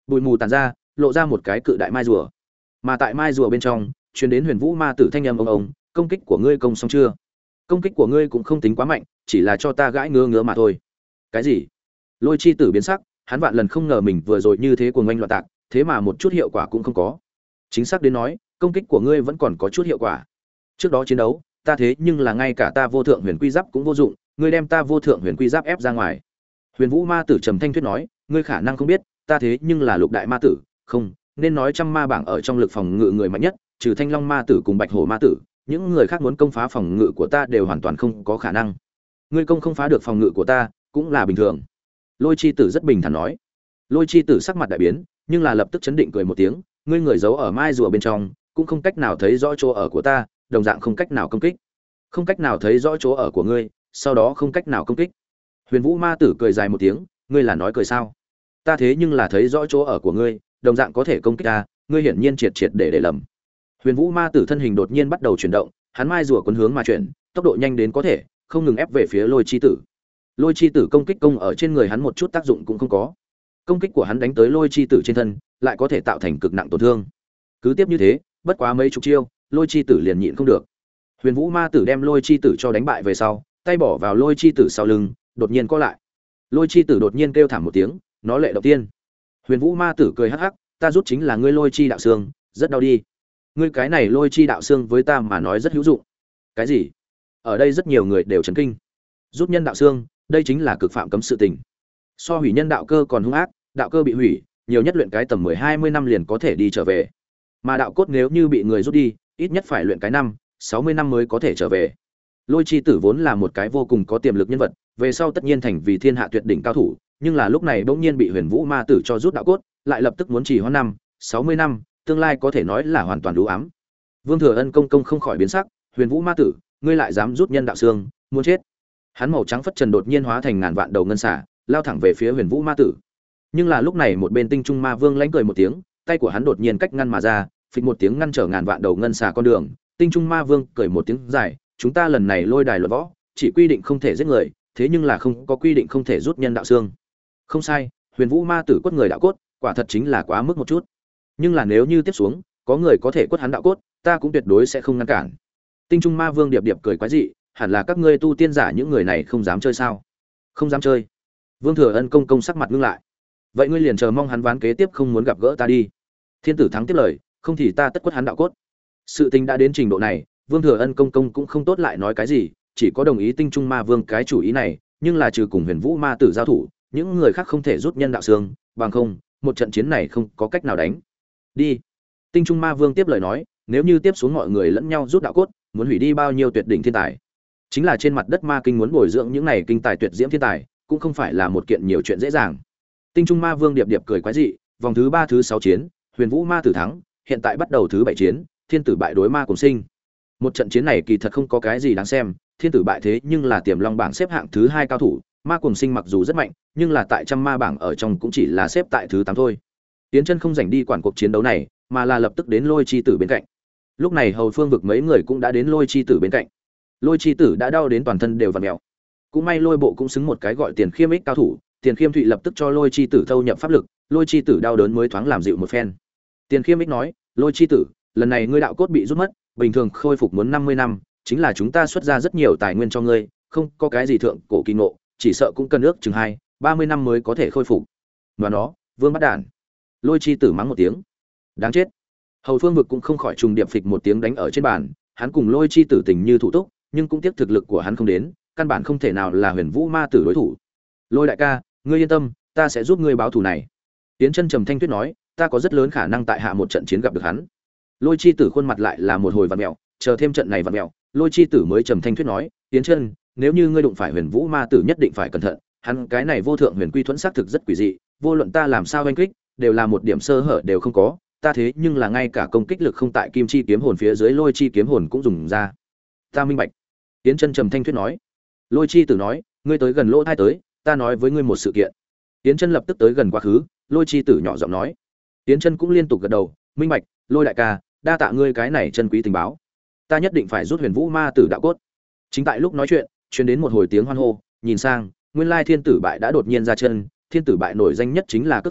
[SPEAKER 1] Bụi mù tàn ra, lộ ra một cái cự đại mai rùa. Mà tại mai rùa bên trong, truyền đến Huyền Vũ Ma Tử thanh âm ông ông, công kích của ngươi công xong chưa? Công kích của ngươi cũng không tính quá mạnh, chỉ là cho ta gãi ngứa ngứa mà thôi. Cái gì? Lôi Chi Tử biến sắc, hắn vạn lần không ngờ mình vừa rồi như thế cuồng oanh loạn tạc, thế mà một chút hiệu quả cũng không có. Chính xác đến nói, công kích của ngươi vẫn còn có chút hiệu quả. Trước đó chiến đấu, ta thế nhưng là ngay cả ta vô thượng huyền quy giáp cũng vô dụng, ngươi đem ta vô thượng huyền quy giáp ép ra ngoài. Huyền Vũ Ma Tử trầm thanh thuyết nói, ngươi khả năng không biết, ta thế nhưng là lục đại ma tử, không, nên nói trăm ma bảng ở trong lực phòng ngự người mạnh nhất, trừ Thanh Long Ma Tử cùng Bạch Hổ Ma Tử, những người khác muốn công phá phòng ngự của ta đều hoàn toàn không có khả năng. Ngươi công không phá được phòng ngự của ta, cũng là bình thường. Lôi Chi Tử rất bình thản nói. Lôi Chi Tử sắc mặt đại biến, nhưng là lập tức chấn định cười một tiếng, ngươi người giấu ở mai rùa bên trong, cũng không cách nào thấy rõ chỗ ở của ta, đồng dạng không cách nào công kích. Không cách nào thấy rõ chỗ ở của ngươi, sau đó không cách nào công kích. Huyền Vũ Ma Tử cười dài một tiếng, ngươi là nói cười sao? Ta thế nhưng là thấy rõ chỗ ở của ngươi, đồng dạng có thể công kích ta, ngươi hiển nhiên triệt triệt để để lầm. Huyền Vũ Ma Tử thân hình đột nhiên bắt đầu chuyển động, hắn mai rùa cuốn hướng mà chuyển, tốc độ nhanh đến có thể, không ngừng ép về phía Lôi Chi Tử. Lôi Chi Tử công kích công ở trên người hắn một chút tác dụng cũng không có. Công kích của hắn đánh tới Lôi Chi Tử trên thân, lại có thể tạo thành cực nặng tổn thương. Cứ tiếp như thế, bất quá mấy chục chiêu, Lôi Chi Tử liền nhịn không được. Huyền Vũ Ma Tử đem Lôi Chi Tử cho đánh bại về sau, tay bỏ vào Lôi Chi Tử sau lưng, đột nhiên co lại. Lôi Chi Tử đột nhiên kêu thảm một tiếng, nó lệ động tiên. Huyền Vũ Ma Tử cười hắc hắc, ta rút chính là ngươi Lôi Chi đạo xương, rất đau đi. Ngươi cái này Lôi Chi đạo xương với ta mà nói rất hữu dụng. Cái gì? Ở đây rất nhiều người đều chấn kinh. Rút nhân đạo xương, đây chính là cực phạm cấm sự tình. So hủy nhân đạo cơ còn hung ác, đạo cơ bị hủy, nhiều nhất luyện cái tầm mười hai mươi năm liền có thể đi trở về. Mà đạo cốt nếu như bị người rút đi, ít nhất phải luyện cái năm, sáu mươi năm mới có thể trở về. Lôi Chi Tử vốn là một cái vô cùng có tiềm lực nhân vật, về sau tất nhiên thành vì thiên hạ tuyệt đỉnh cao thủ, nhưng là lúc này bỗng nhiên bị Huyền Vũ Ma Tử cho rút đạo cốt, lại lập tức muốn trì hoãn năm, sáu mươi năm, tương lai có thể nói là hoàn toàn đủ ám. Vương Thừa Ân công công không khỏi biến sắc, Huyền Vũ Ma Tử, ngươi lại dám rút nhân đạo xương, muốn chết. Hắn màu trắng phất trần đột nhiên hóa thành ngàn vạn đầu ngân xả, lao thẳng về phía Huyền Vũ Ma Tử. Nhưng là lúc này một bên Tinh Trung Ma Vương lãnh cười một tiếng, tay của hắn đột nhiên cách ngăn mà ra, phịch một tiếng ngăn trở ngàn vạn đầu ngân xả con đường. Tinh Trung Ma Vương cười một tiếng dài, chúng ta lần này lôi đài luận võ, chỉ quy định không thể giết người, thế nhưng là không có quy định không thể rút nhân đạo xương. Không sai, Huyền Vũ Ma Tử quất người đạo cốt, quả thật chính là quá mức một chút. Nhưng là nếu như tiếp xuống, có người có thể quất hắn đạo cốt, ta cũng tuyệt đối sẽ không ngăn cản. Tinh Trung Ma Vương điệp điệp cười quái dị, hẳn là các ngươi tu tiên giả những người này không dám chơi sao? Không dám chơi. Vương Thừa Ân công công sắc mặt ngưng lại. Vậy ngươi liền chờ mong hắn ván kế tiếp không muốn gặp gỡ ta đi. Thiên tử thắng tiếp lời, không thì ta tất quất hắn đạo cốt. Sự tình đã đến trình độ này, Vương Thừa Ân công công cũng không tốt lại nói cái gì, chỉ có đồng ý Tinh Trung Ma Vương cái chủ ý này, nhưng là trừ cùng Huyền Vũ Ma Tử giao thủ, những người khác không thể rút nhân đạo xương, bằng không, một trận chiến này không có cách nào đánh. Đi. Tinh Trung Ma Vương tiếp lời nói, nếu như tiếp xuống mọi người lẫn nhau rút đạo cốt, muốn hủy đi bao nhiêu tuyệt đỉnh thiên tài. Chính là trên mặt đất ma kinh muốn bồi dưỡng những này kinh tài tuyệt diễm thiên tài, cũng không phải là một kiện nhiều chuyện dễ dàng. Tinh Trung Ma Vương điệp điệp cười quái dị, vòng thứ ba thứ sáu chiến, Huyền Vũ Ma Tử thắng, hiện tại bắt đầu thứ bảy chiến, Thiên Tử bại đối Ma Cùng Sinh. Một trận chiến này kỳ thật không có cái gì đáng xem, Thiên Tử bại thế nhưng là Tiềm Long bảng xếp hạng thứ hai cao thủ, Ma Cùng Sinh mặc dù rất mạnh, nhưng là tại trăm ma bảng ở trong cũng chỉ là xếp tại thứ tám thôi. Tiến Chân không rảnh đi quản cuộc chiến đấu này, mà là lập tức đến Lôi Chi Tử bên cạnh. Lúc này Hầu Phương vực mấy người cũng đã đến Lôi Chi Tử bên cạnh. Lôi Chi Tử đã đau đến toàn thân đều vặn mèo. Cũng may Lôi Bộ cũng xứng một cái gọi Tiền Khiêm ích cao thủ, Tiền Khiêm Thụy lập tức cho Lôi Chi Tử thâu nhập pháp lực, Lôi Chi Tử đau đớn mới thoáng làm dịu một phen. Tiền Khiêm ích nói, Lôi Chi Tử, lần này ngươi đạo cốt bị rút mất, bình thường khôi phục muốn năm mươi năm, chính là chúng ta xuất ra rất nhiều tài nguyên cho ngươi, không có cái gì thượng cổ kỳ ngộ, chỉ sợ cũng cần ước chừng hai, ba mươi năm mới có thể khôi phục. Và nó, Vương bắt đản. Lôi Chi Tử mắng một tiếng. Đáng chết. Hầu Phương vực cũng không khỏi trùng điệp phịch một tiếng đánh ở trên bàn, hắn cùng Lôi Chi Tử tình như thủ túc, nhưng cũng tiếc thực lực của hắn không đến, căn bản không thể nào là Huyền Vũ Ma Tử đối thủ. Lôi đại ca, ngươi yên tâm, ta sẽ giúp ngươi báo thù này. Tiến Chân trầm thanh tuyết nói, ta có rất lớn khả năng tại hạ một trận chiến gặp được hắn. Lôi Chi Tử khuôn mặt lại là một hồi vặn mèo, chờ thêm trận này vặn mèo, Lôi Chi Tử mới trầm thanh tuyết nói, Tiến Chân, nếu như ngươi đụng phải Huyền Vũ Ma Tử nhất định phải cẩn thận, hắn cái này vô thượng huyền quy thuẫn xác thực rất quỷ dị, vô luận ta làm sao oanh kích, đều là một điểm sơ hở đều không có, ta thế nhưng là ngay cả công kích lực không tại Kim Chi kiếm hồn phía dưới Lôi Chi kiếm hồn cũng dùng ra. Ta minh bạch. Tiến Chân trầm thanh tuyết nói. Lôi Chi Tử nói, ngươi tới gần lỗ tai tới, ta nói với ngươi một sự kiện. Tiến Chân lập tức tới gần quá khứ, Lôi Chi Tử nhỏ giọng nói. Tiến Chân cũng liên tục gật đầu, minh bạch, Lôi đại ca, đa tạ ngươi cái này chân quý tình báo. Ta nhất định phải rút Huyền Vũ Ma Tử đạo cốt. Chính tại lúc nói chuyện, truyền đến một hồi tiếng hoan hô, nhìn sang, nguyên lai Thiên Tử bại đã đột nhiên ra chân, Thiên Tử bại nổi danh nhất chính là cước pháp,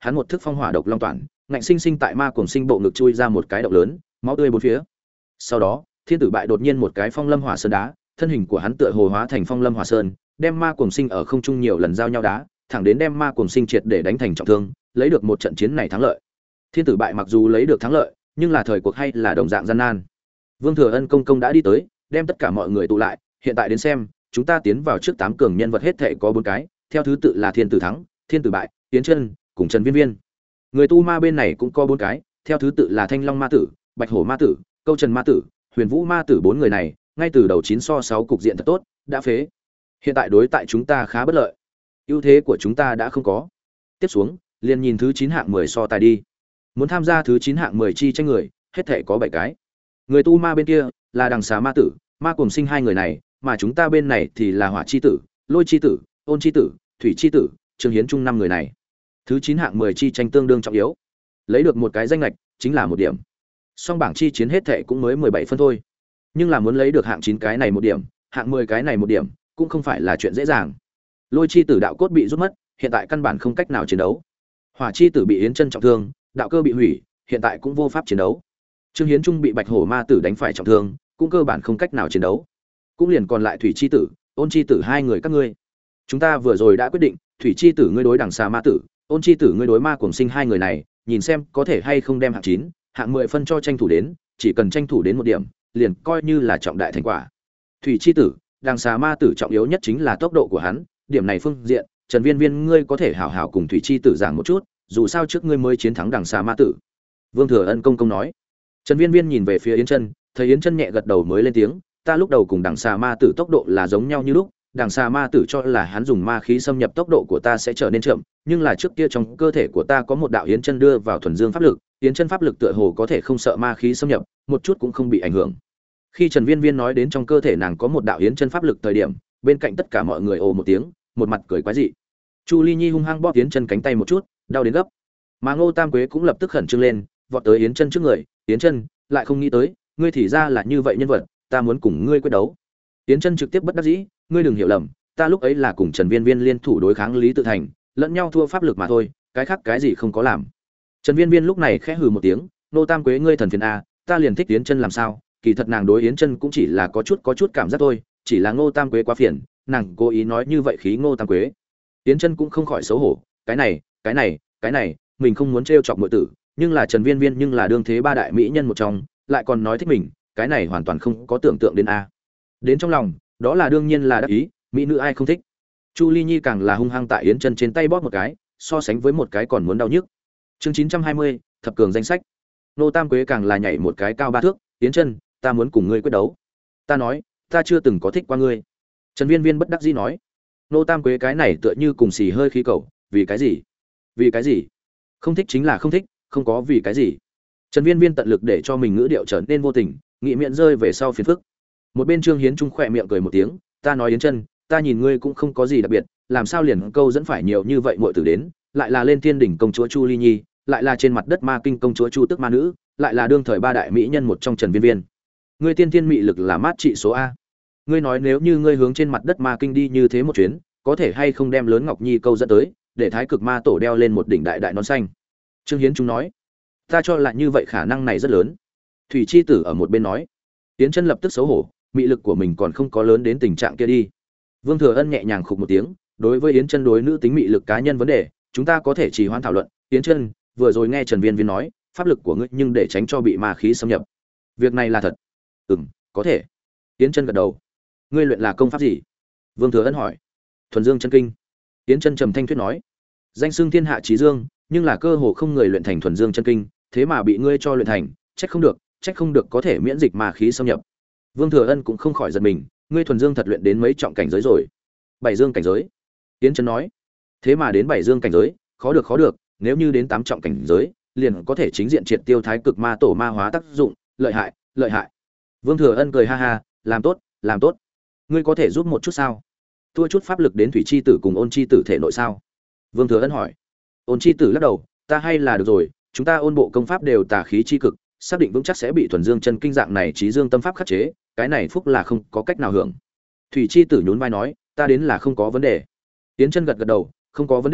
[SPEAKER 1] hắn một thức phong hỏa độc long toàn, ngạnh sinh sinh tại ma cuồng sinh bộ ngực chui ra một cái động lớn, máu tươi bốn phía. Sau đó, thiên tử bại đột nhiên một cái phong lâm hỏa sơn đá, thân hình của hắn tựa hồ hóa thành phong lâm hỏa sơn, đem ma cuồng sinh ở không trung nhiều lần giao nhau đá, thẳng đến đem ma cuồng sinh triệt để đánh thành trọng thương, lấy được một trận chiến này thắng lợi. Thiên tử bại mặc dù lấy được thắng lợi, nhưng là thời cuộc hay là đồng dạng gian nan. Vương Thừa Ân công công đã đi tới, đem tất cả mọi người tụ lại, hiện tại đến xem, chúng ta tiến vào trước tám cường nhân vật hết thảy có bốn cái, theo thứ tự là Thiên tử thắng, Thiên tử bại, Yến Chân, cùng Trần Viên Viên. Người tu ma bên này cũng có bốn cái, theo thứ tự là Thanh Long ma tử, Bạch Hổ ma tử, Câu Trần ma tử, Huyền Vũ ma tử. Bốn người này, ngay từ đầu chín so sáu cục diện thật tốt, đã phế. Hiện tại đối tại chúng ta khá bất lợi. Ưu thế của chúng ta đã không có. Tiếp xuống, liền nhìn thứ chín hạng mười so tài đi. Muốn tham gia thứ chín hạng mười chi tranh người, hết thảy có bảy cái. Người tu ma bên kia là Đằng Xà ma tử, Ma Cuồng Sinh hai người này, mà chúng ta bên này thì là Hỏa chi tử, Lôi chi tử, Ôn chi tử, Thủy chi tử, Trương Hiến Trung năm người này. Thứ chín hạng mười chi tranh tương đương trọng yếu. Lấy được một cái danh ngạch chính là một điểm. Song bảng chi chiến hết thảy cũng mới mười bảy phân thôi. Nhưng là muốn lấy được hạng chín cái này một điểm, hạng mười cái này một điểm, cũng không phải là chuyện dễ dàng. Lôi chi tử đạo cốt bị rút mất, hiện tại căn bản không cách nào chiến đấu. Hỏa chi tử bị Yến Chân trọng thương, đạo cơ bị hủy, hiện tại cũng vô pháp chiến đấu. Trương Hiến Trung bị Bạch Hổ ma tử đánh phải trọng thương, cũng cơ bản không cách nào chiến đấu. Cũng liền còn lại Thủy chi tử, Ôn chi tử hai người các ngươi. Chúng ta vừa rồi đã quyết định, Thủy chi tử ngươi đối Đằng Xà ma tử, Ôn chi tử ngươi đối Ma Cuồng Sinh hai người này, nhìn xem có thể hay không đem hạng chín, hạng mười phân cho tranh thủ đến, chỉ cần tranh thủ đến một điểm, liền coi như là trọng đại thành quả. Thủy chi tử, Đằng Xà ma tử trọng yếu nhất chính là tốc độ của hắn, điểm này phương diện, Trần Viên Viên ngươi có thể hảo hảo cùng Thủy chi tử giảng một chút, dù sao trước ngươi mới chiến thắng Đằng Xà ma tử. Vương Thừa Ân công công nói. Trần Viên Viên nhìn về phía Yến Chân, thấy Yến Chân nhẹ gật đầu mới lên tiếng, ta lúc đầu cùng Đằng Xà ma tử tốc độ là giống nhau như lúc, Đằng Xà ma tử cho là hắn dùng ma khí xâm nhập tốc độ của ta sẽ trở nên chậm, nhưng là trước kia trong cơ thể của ta có một đạo Yến Chân đưa vào thuần dương pháp lực, Yến Chân pháp lực tựa hồ có thể không sợ ma khí xâm nhập, một chút cũng không bị ảnh hưởng. Khi Trần Viên Viên nói đến trong cơ thể nàng có một đạo Yến Chân pháp lực thời điểm, bên cạnh tất cả mọi người ồ một tiếng, một mặt cười quái dị. Chu Ly Nhi hung hăng bóp Yến Chân cánh tay một chút, đau đến gấp. Mà Ngô Tam Quế cũng lập tức khẩn trương lên, vọt tới Yến Chân trước người, "Yến Chân, lại không nghĩ tới, ngươi thì ra là như vậy nhân vật, ta muốn cùng ngươi quyết đấu." Yến Chân trực tiếp bất đắc dĩ, "Ngươi đừng hiểu lầm, ta lúc ấy là cùng Trần Viên Viên liên thủ đối kháng Lý Tự Thành, lẫn nhau thua pháp lực mà thôi, cái khác cái gì không có làm." Trần Viên Viên lúc này khẽ hừ một tiếng, "Ngô Tam Quế ngươi thần phiền a, ta liền thích Yến Chân làm sao? Kỳ thật nàng đối Yến Chân cũng chỉ là có chút có chút cảm giác thôi, chỉ là Ngô Tam Quế quá phiền, nàng cố ý nói như vậy khí Ngô Tam Quế." Yến Chân cũng không khỏi xấu hổ, "Cái này, cái này, cái này, mình không muốn trêu chọc muội tử, nhưng là Trần Viên Viên nhưng là đương thế ba đại mỹ nhân một trong, lại còn nói thích mình, cái này hoàn toàn không có tưởng tượng đến a." Đến trong lòng, đó là đương nhiên là đắc ý, mỹ nữ ai không thích. Chu Ly Nhi càng là hung hăng tại Yến Chân trên tay bóp một cái, so sánh với một cái còn muốn đau nhức. Chương chín trăm hai mươi, thập cường danh sách. Nô Tam Quế càng là nhảy một cái cao ba thước, "Yến Chân, ta muốn cùng ngươi quyết đấu." "Ta nói, ta chưa từng có thích qua ngươi." Trần Viên Viên bất đắc dĩ nói. Nô Tam Quế cái này tựa như cùng xì hơi khí cầu, "Vì cái gì? Vì cái gì? Không thích chính là không thích, không có vì cái gì." Trần Viên Viên tận lực để cho mình ngữ điệu trở nên vô tình, nghị miệng rơi về sau phiền phức. Một bên Trương Hiến Trung khỏe miệng cười một tiếng, "Ta nói Yến Chân, ta nhìn ngươi cũng không có gì đặc biệt, làm sao liền câu dẫn phải nhiều như vậy muội tử đến, lại là lên thiên đỉnh công chúa Chu Ly Nhi, lại là trên mặt đất ma kinh công chúa Chu Tức ma nữ, lại là đương thời ba đại mỹ nhân một trong Trần Viên Viên. Ngươi tiên thiên mị lực là mát trị số a. Ngươi nói nếu như ngươi hướng trên mặt đất ma kinh đi như thế một chuyến, có thể hay không đem lớn Ngọc Nhi câu dẫn tới, để Thái Cực Ma tổ đeo lên một đỉnh đại đại nón xanh." Trương Hiến Trung nói. "Ta cho là như vậy khả năng này rất lớn." Thủy chi tử ở một bên nói. Yến Chân lập tức xấu hổ, mị lực của mình còn không có lớn đến tình trạng kia đi. Vương Thừa Ân nhẹ nhàng khục một tiếng, đối với Yến Chân đối nữ tính mị lực cá nhân vấn đề, chúng ta có thể trì hoãn thảo luận. Yến Chân, vừa rồi nghe Trần Viên Viên nói, pháp lực của ngươi nhưng để tránh cho bị ma khí xâm nhập. Việc này là thật. Ừm, có thể. Yến Chân gật đầu. Ngươi luyện là công pháp gì? Vương Thừa Ân hỏi. Thuần Dương chân kinh. Yến Chân trầm thanh thuyết nói. Danh xưng thiên hạ chí dương, nhưng là cơ hồ không người luyện thành Thuần Dương chân kinh, thế mà bị ngươi cho luyện thành, trách không được, trách không được có thể miễn dịch ma khí xâm nhập. Vương Thừa Ân cũng không khỏi giật mình, ngươi Thuần Dương thật luyện đến mấy trọng cảnh giới rồi? Bảy dương cảnh giới. Yến Chân nói. Thế mà đến bảy dương cảnh giới, khó được khó được, nếu như đến tám trọng cảnh giới, liền có thể chính diện triệt tiêu Thái Cực Ma tổ ma hóa tác dụng, lợi hại, lợi hại. Vương Thừa Ân cười ha ha, làm tốt, làm tốt. Ngươi có thể giúp một chút sao? Tua chút pháp lực đến Thủy chi tử cùng Ôn chi tử thể nội sao? Vương Thừa Ân hỏi. Ôn chi tử lắc đầu, ta hay là được rồi, chúng ta ôn bộ công pháp đều tà khí chi cực, xác định vững chắc sẽ bị Thuần Dương chân kinh dạng này trí dương tâm pháp khắc chế, cái này phúc là không có cách nào hưởng. Thủy chi tử nhún vai nói, ta đến là không có vấn đề. Tiến Chân gật gật đầu, không có vấn đề,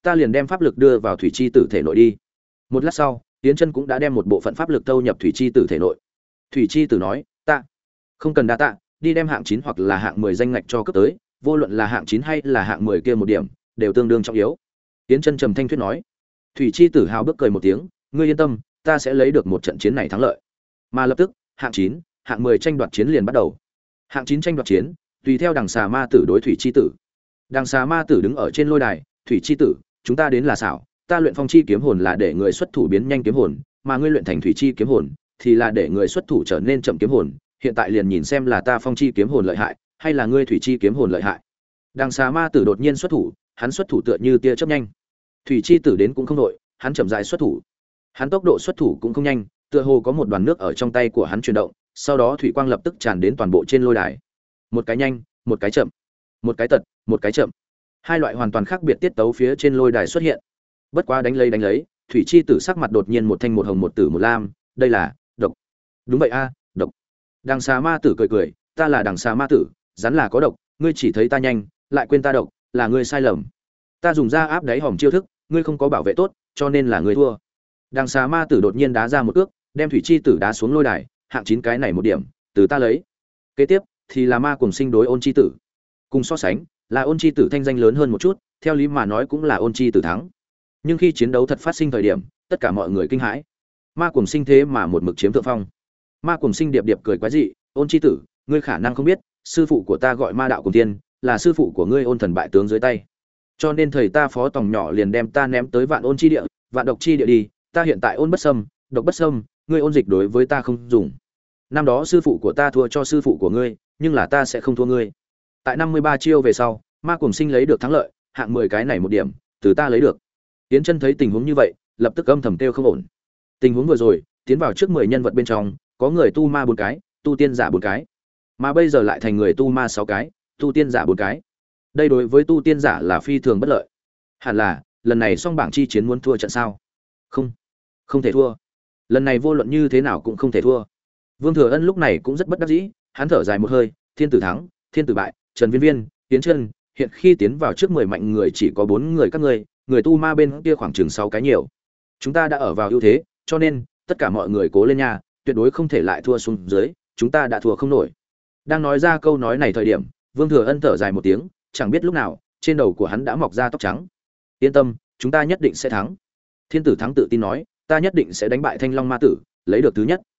[SPEAKER 1] ta liền đem pháp lực đưa vào thủy chi tử thể nội đi. Một lát sau, Yến Chân cũng đã đem một bộ phận pháp lực thâu nhập thủy chi tử thể nội. Thủy chi tử nói, "Ta không cần đa tạ, đi đem hạng chín hoặc là hạng mười danh ngạch cho cấp tới, vô luận là hạng chín hay là hạng mười kia một điểm, đều tương đương trọng yếu." Yến Chân trầm thanh thuyết nói. Thủy chi tử hào bước cười một tiếng, "Ngươi yên tâm, ta sẽ lấy được một trận chiến này thắng lợi." Mà lập tức, hạng chín, hạng mười tranh đoạt chiến liền bắt đầu. Hạng chín tranh đoạt chiến, tùy theo đằng xà ma tử đối thủy chi tử. Đằng xà ma tử đứng ở trên lôi đài, "Thủy chi tử, chúng ta đến là xảo, ta luyện phong chi kiếm hồn là để người xuất thủ biến nhanh kiếm hồn, mà ngươi luyện thành thủy chi kiếm hồn thì là để người xuất thủ trở nên chậm kiếm hồn, hiện tại liền nhìn xem là ta phong chi kiếm hồn lợi hại, hay là ngươi thủy chi kiếm hồn lợi hại." Đằng xà ma tử đột nhiên xuất thủ, hắn xuất thủ tựa như tia chớp nhanh. Thủy chi tử đến cũng không đội, hắn chậm rãi xuất thủ. Hắn tốc độ xuất thủ cũng không nhanh, tựa hồ có một đoàn nước ở trong tay của hắn chuyển động, sau đó thủy quang lập tức tràn đến toàn bộ trên lôi đài. Một cái nhanh, một cái chậm, một cái tật, một cái chậm. Hai loại hoàn toàn khác biệt tiết tấu phía trên lôi đài xuất hiện. Bất quá đánh lấy đánh lấy, thủy chi tử sắc mặt đột nhiên một thanh một hồng một tử một lam, đây là độc. Đúng vậy a, độc. Đằng xà ma tử cười cười, ta là đằng xà ma tử, rắn là có độc, ngươi chỉ thấy ta nhanh, lại quên ta độc, là ngươi sai lầm. Ta dùng ra áp đáy hòm chiêu thức, ngươi không có bảo vệ tốt, cho nên là ngươi thua. Đằng xà ma tử đột nhiên đá ra một cước, đem thủy chi tử đá xuống lôi đài, hạng chín cái này một điểm, từ ta lấy. Kế tiếp thì là ma cùng sinh đối ôn chi tử. Cùng so sánh, là ôn chi tử thanh danh lớn hơn một chút, theo lý mà nói cũng là ôn chi tử thắng. Nhưng khi chiến đấu thật phát sinh thời điểm, tất cả mọi người kinh hãi. Ma cùng sinh thế mà một mực chiếm thượng phong. Ma cùng sinh điệp điệp cười quái dị, ôn chi tử, ngươi khả năng không biết, sư phụ của ta gọi Ma đạo cùng tiên, là sư phụ của ngươi ôn thần bại tướng dưới tay. Cho nên thầy ta phó tòng nhỏ liền đem ta ném tới vạn ôn chi địa, vạn độc chi địa đi, ta hiện tại ôn bất xâm, độc bất xâm, ngươi ôn dịch đối với ta không dùng. Năm đó sư phụ của ta thua cho sư phụ của ngươi, nhưng là ta sẽ không thua ngươi. Tại năm mươi ba chiêu về sau, Ma cùng sinh lấy được thắng lợi, hạng mười cái này một điểm, từ ta lấy được. Tiến Chân thấy tình huống như vậy, lập tức âm thầm kêu không ổn. Tình huống vừa rồi, tiến vào trước mười nhân vật bên trong, có người tu ma bốn cái, tu tiên giả bốn cái, mà bây giờ lại thành người tu ma sáu cái, tu tiên giả bốn cái. Đây đối với tu tiên giả là phi thường bất lợi. Hẳn là, lần này song bảng chi chiến muốn thua trận sao? Không, không thể thua. Lần này vô luận như thế nào cũng không thể thua. Vương Thừa Ân lúc này cũng rất bất đắc dĩ, hắn thở dài một hơi, thiên tử thắng, thiên tử bại, Trần Viên Viên, Tiến Chân, hiện khi tiến vào trước mười mạnh người chỉ có bốn người các ngươi, người tu ma bên kia khoảng chừng sáu cái nhiều. Chúng ta đã ở vào ưu thế, cho nên tất cả mọi người cố lên nha, tuyệt đối không thể lại thua xuống dưới, chúng ta đã thua không nổi. Đang nói ra câu nói này thời điểm, Vương Thừa Ân thở dài một tiếng, chẳng biết lúc nào, trên đầu của hắn đã mọc ra tóc trắng. Yên tâm, chúng ta nhất định sẽ thắng. Thiên tử thắng tự tin nói, ta nhất định sẽ đánh bại Thanh Long ma tử, lấy được thứ nhất.